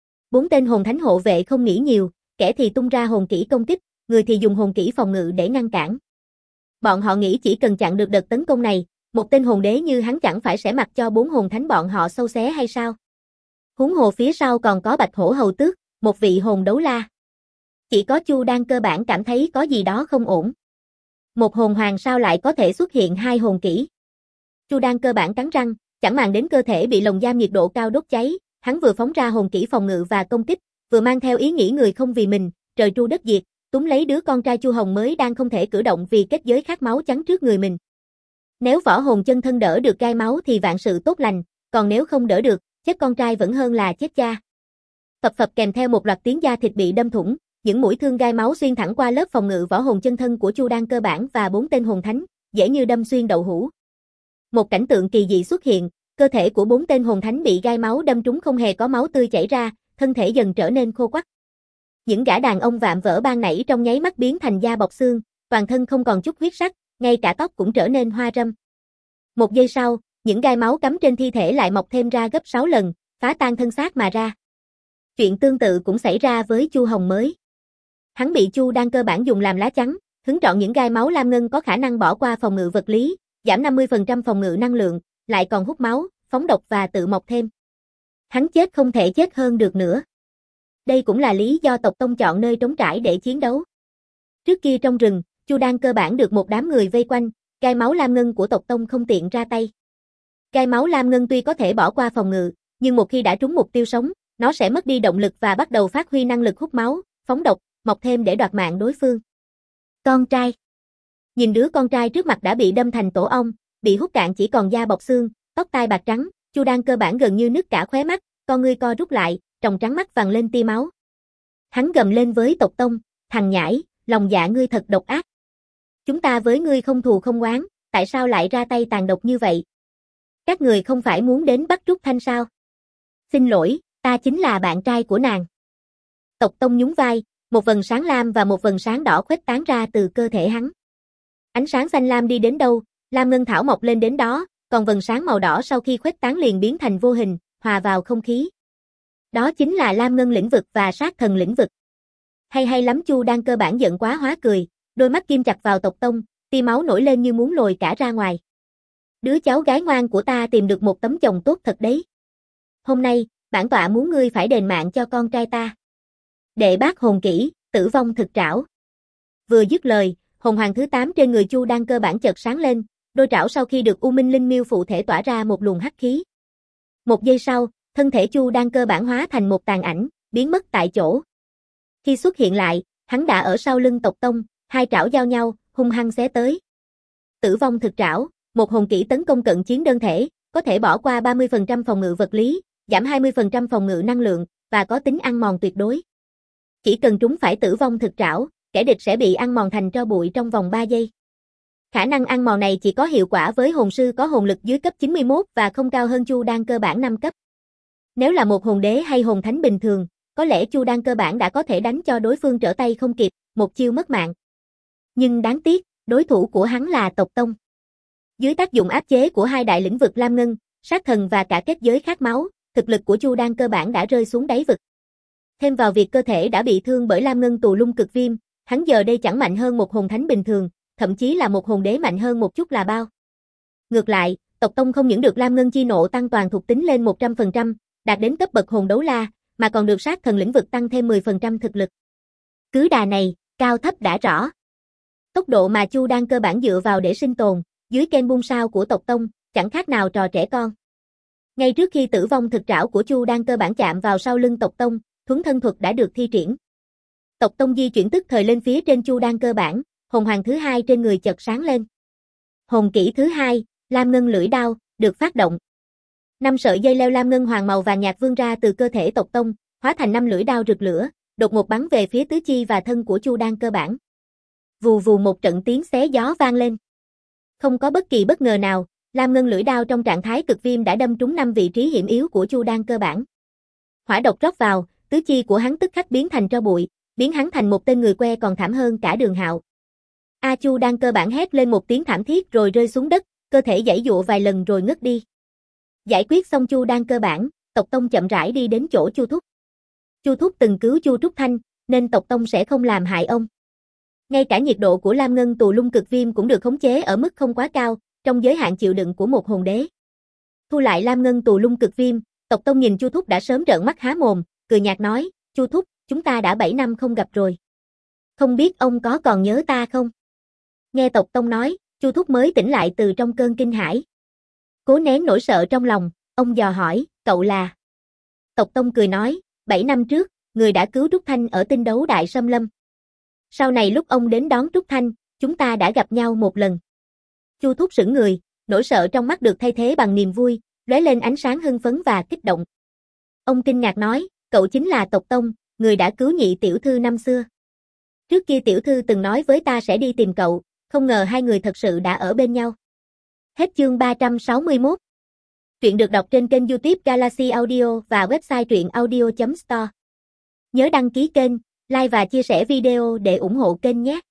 4 tên hồn thánh hộ vệ không nghĩ nhiều, kẻ thì tung ra hồn kỹ công kích, người thì dùng hồn kỹ phòng ngự để ngăn cản. Bọn họ nghĩ chỉ cần chặn được đợt tấn công này, một tên hồn đế như hắn chẳng phải sẽ mặc cho 4 hồn thánh bọn họ xâu xé hay sao? Huống hồ phía sau còn có Bạch Hổ Hầu Tước, một vị hồn đấu la. Chỉ có Chu Đan Cơ Bản cảm thấy có gì đó không ổn. Một hồn hoàng sao lại có thể xuất hiện 2 hồn kỹ? Chu Đan Cơ Bản cắn răng, chẳng màng đến cơ thể bị lồng giam nhiệt độ cao đốt cháy, hắn vừa phóng ra hồn kỹ phòng ngự và công kích, vừa mang theo ý nghĩ người không vì mình, trời tru đất diệt, túm lấy đứa con trai Chu Hồng Mới đang không thể cử động vì kết giới khát máu chắn trước người mình. Nếu võ hồn chân thân đỡ được gai máu thì vạn sự tốt lành, còn nếu không đỡ được, chết con trai vẫn hơn là chết cha. Phập phập kèm theo một loạt tiếng da thịt bị đâm thủng, những mũi thương gai máu xuyên thẳng qua lớp phòng ngự võ hồn chân thân của Chu Đan Cơ Bản và 4 tên hồn thánh, dễ như đâm xuyên đậu hũ. Một cảnh tượng kỳ dị xuất hiện, cơ thể của 4 tên hồn thánh bị gai máu đâm trúng không hề có máu tươi chảy ra, thân thể dần trở nên khô quắt. Những gã đàn ông vạm vỡ ban nãy trong nháy mắt biến thành da bọc xương, toàn thân không còn chút huyết sắc, ngay cả tóc cũng trở nên hoa râm. Một giây sau, những gai máu cắm trên thi thể lại mọc thêm ra gấp 6 lần, phá tan thân xác mà ra. Chuyện tương tự cũng xảy ra với Chu Hồng Mới. Hắn bị Chu Đan Cơ Bản dùng làm lá chắn, hứng trọn những gai máu lam ngân có khả năng bỏ qua phòng ngự vật lý, giảm 50% phòng ngự năng lượng, lại còn hút máu, phóng độc và tự mọc thêm. Hắn chết không thể chết hơn được nữa. Đây cũng là lý do tộc tông chọn nơi trống trải để chiến đấu. Trước kia trong rừng, Chu Đan Cơ Bản được một đám người vây quanh, gai máu lam ngân của tộc tông không tiện ra tay. Gai máu lam ngân tuy có thể bỏ qua phòng ngự, nhưng một khi đã trúng mục tiêu sống, nó sẽ mất đi động lực và bắt đầu phát huy năng lực hút máu, phóng độc, mọc thêm để đoạt mạng đối phương. Con trai. Nhìn đứa con trai trước mặt đã bị đâm thành tổ ong, bị hút cạn chỉ còn da bọc xương, tóc tai bạc trắng, Chu Đan Cơ Bản gần như nứt cả khóe mắt, con ngươi co rút lại, tròng trắng mắt vằn lên tia máu. Hắn gầm lên với tộc tông, thằng nhãi, lòng dạ ngươi thật độc ác. Chúng ta với ngươi không thù không oán, tại sao lại ra tay tàn độc như vậy? Các người không phải muốn đến bắt Trúc Thanh sao? Xin lỗi, ta chính là bạn trai của nàng. Tộc tông nhún vai, một vầng sáng lam và một vầng sáng đỏ khuếch tán ra từ cơ thể hắn. Ánh sáng xanh lam đi đến đâu, lam ngân thảo mọc lên đến đó, còn vầng sáng màu đỏ sau khi khuếch tán liền biến thành vô hình, hòa vào không khí. Đó chính là lam ngân lĩnh vực và sát thần lĩnh vực. Hay lắm. Chu Đan Cơ Bản giận quá hóa cười, đôi mắt kim chặt vào tộc tông, tia máu nổi lên như muốn lồi cả ra ngoài. Đứa cháu gái ngoan của ta tìm được một tấm chồng tốt thật đấy. Hôm nay, bản tọa muốn ngươi phải đền mạng cho con trai ta. Đệ bát hồn kỹ, tử vong thực trảo. Vừa dứt lời, hồn hoàng thứ 8 trên người Chu Đan Cơ Bản chợt sáng lên, đôi trảo sau khi được U Minh Linh Miêu phụ thể tỏa ra một luồng hắc khí. Một giây sau, thân thể Chu Đan Cơ Bản hóa thành một tàn ảnh, biến mất tại chỗ. Khi xuất hiện lại, hắn đã ở sau lưng tộc tông, hai trảo giao nhau, hung hăng xé tới. Tử vong thực trảo, một hồn kỹ tấn công cận chiến đơn thể, có thể bỏ qua 30% phòng ngự vật lý, giảm 20% phòng ngự năng lượng, và có tính ăn mòn tuyệt đối. Chỉ cần trúng phải tử vong thực trảo, kẻ địch sẽ bị ăn mòn thành tro bụi trong vòng 3 giây. Khả năng ăn mòn này chỉ có hiệu quả với hồn sư có hồn lực dưới cấp 91 và không cao hơn Chu Đan cơ bản 5 cấp. Nếu là một hồn đế hay hồn thánh bình thường, có lẽ Chu Đan cơ bản đã có thể đánh cho đối phương trở tay không kịp, một chiêu mất mạng. Nhưng đáng tiếc, đối thủ của hắn là tộc tông. Dưới tác dụng áp chế của hai đại lĩnh vực Lam Ngân, Sát Thần và cả kết giới khát máu, thực lực của Chu Đan cơ bản đã rơi xuống đáy vực. Thêm vào việc cơ thể đã bị thương bởi Lam Ngân tù lung cực viêm, hắn giờ đây chẳng mạnh hơn một hồn thánh bình thường, thậm chí là một hồn đế mạnh hơn một chút là bao. Ngược lại, tộc tông không những được Lam Ngân chi nộ tăng toàn thuộc tính lên 100%, đạt đến cấp bậc hồn đấu la, mà còn được Sát Thần lĩnh vực tăng thêm 10% thực lực. Cứ đà này, cao thấp đã rõ. Tốc độ mà Chu Đan cơ bản dựa vào để sinh tồn, dưới kênh bung sao của tộc tông, chẳng khác nào trò trẻ con. Ngay trước khi tử vong thực trảo của Chu Đan cơ bản chạm vào sau lưng tộc tông, thuấn thân thuật đã được thi triển. Tộc tông di chuyển tức thời lên phía trên Chu Đan cơ bản, hồn hoàng thứ hai trên người chợt sáng lên. Hồn kỹ thứ hai, Lam Ngân lưỡi đao, được phát động. 5 sợi dây leo lam ngân hoàng màu vàng nhạt vươn ra từ cơ thể tộc tông, hóa thành 5 lưỡi đao rực lửa, đột ngột bắn về phía tứ chi và thân của Chu Đan cơ bản. Vù vù một trận tiếng xé gió vang lên. Không có bất kỳ bất ngờ nào, lam ngân lưỡi đao trong trạng thái cực viêm đã đâm trúng 5 vị trí hiểm yếu của Chu Đan cơ bản. Hỏa độc rót vào, tứ chi của hắn tức khắc biến thành tro bụi, biến hắn thành một tên người que còn thảm hơn cả Đường Hạo. Chu Đan cơ bản hét lên một tiếng thảm thiết rồi rơi xuống đất, cơ thể giãy giụa vài lần rồi ngất đi. Giải quyết xong Chu Đan cơ bản, tộc tông chậm rãi đi đến chỗ Chu Thúc. Chu Thúc từng cứu Chu Trúc Thanh, nên tộc tông sẽ không làm hại ông. Ngay cả nhiệt độ của lam ngân tù lung cực viêm cũng được khống chế ở mức không quá cao, trong giới hạn chịu đựng của một hồn đế. Thu lại lam ngân tù lung cực viêm, tộc tông nhìn Chu Thúc đã sớm trợn mắt há mồm, cười nhạt nói, Chu Thúc, chúng ta đã 7 năm không gặp rồi. Không biết ông có còn nhớ ta không? Nghe tộc tông nói, Chu Thúc mới tỉnh lại từ trong cơn kinh hãi. Cố nén nỗi sợ trong lòng, ông dò hỏi, cậu là? Tộc tông cười nói, 7 năm trước, người đã cứu Trúc Thanh ở tinh đấu đại xâm lâm. Sau này lúc ông đến đón Trúc Thanh, chúng ta đã gặp nhau một lần. Chu Thúc sững người, nỗi sợ trong mắt được thay thế bằng niềm vui, lóe lên ánh sáng hưng phấn và kích động. Ông kinh ngạc nói, cậu chính là tộc tông, người đã cứu nhị tiểu thư năm xưa. Trước kia tiểu thư từng nói với ta sẽ đi tìm cậu, không ngờ hai người thật sự đã ở bên nhau. Hết chương 361. Truyện được đọc trên kênh YouTube Galaxy Audio và website truyệnaudio.store. Nhớ đăng ký kênh, like và chia sẻ video để ủng hộ kênh nhé.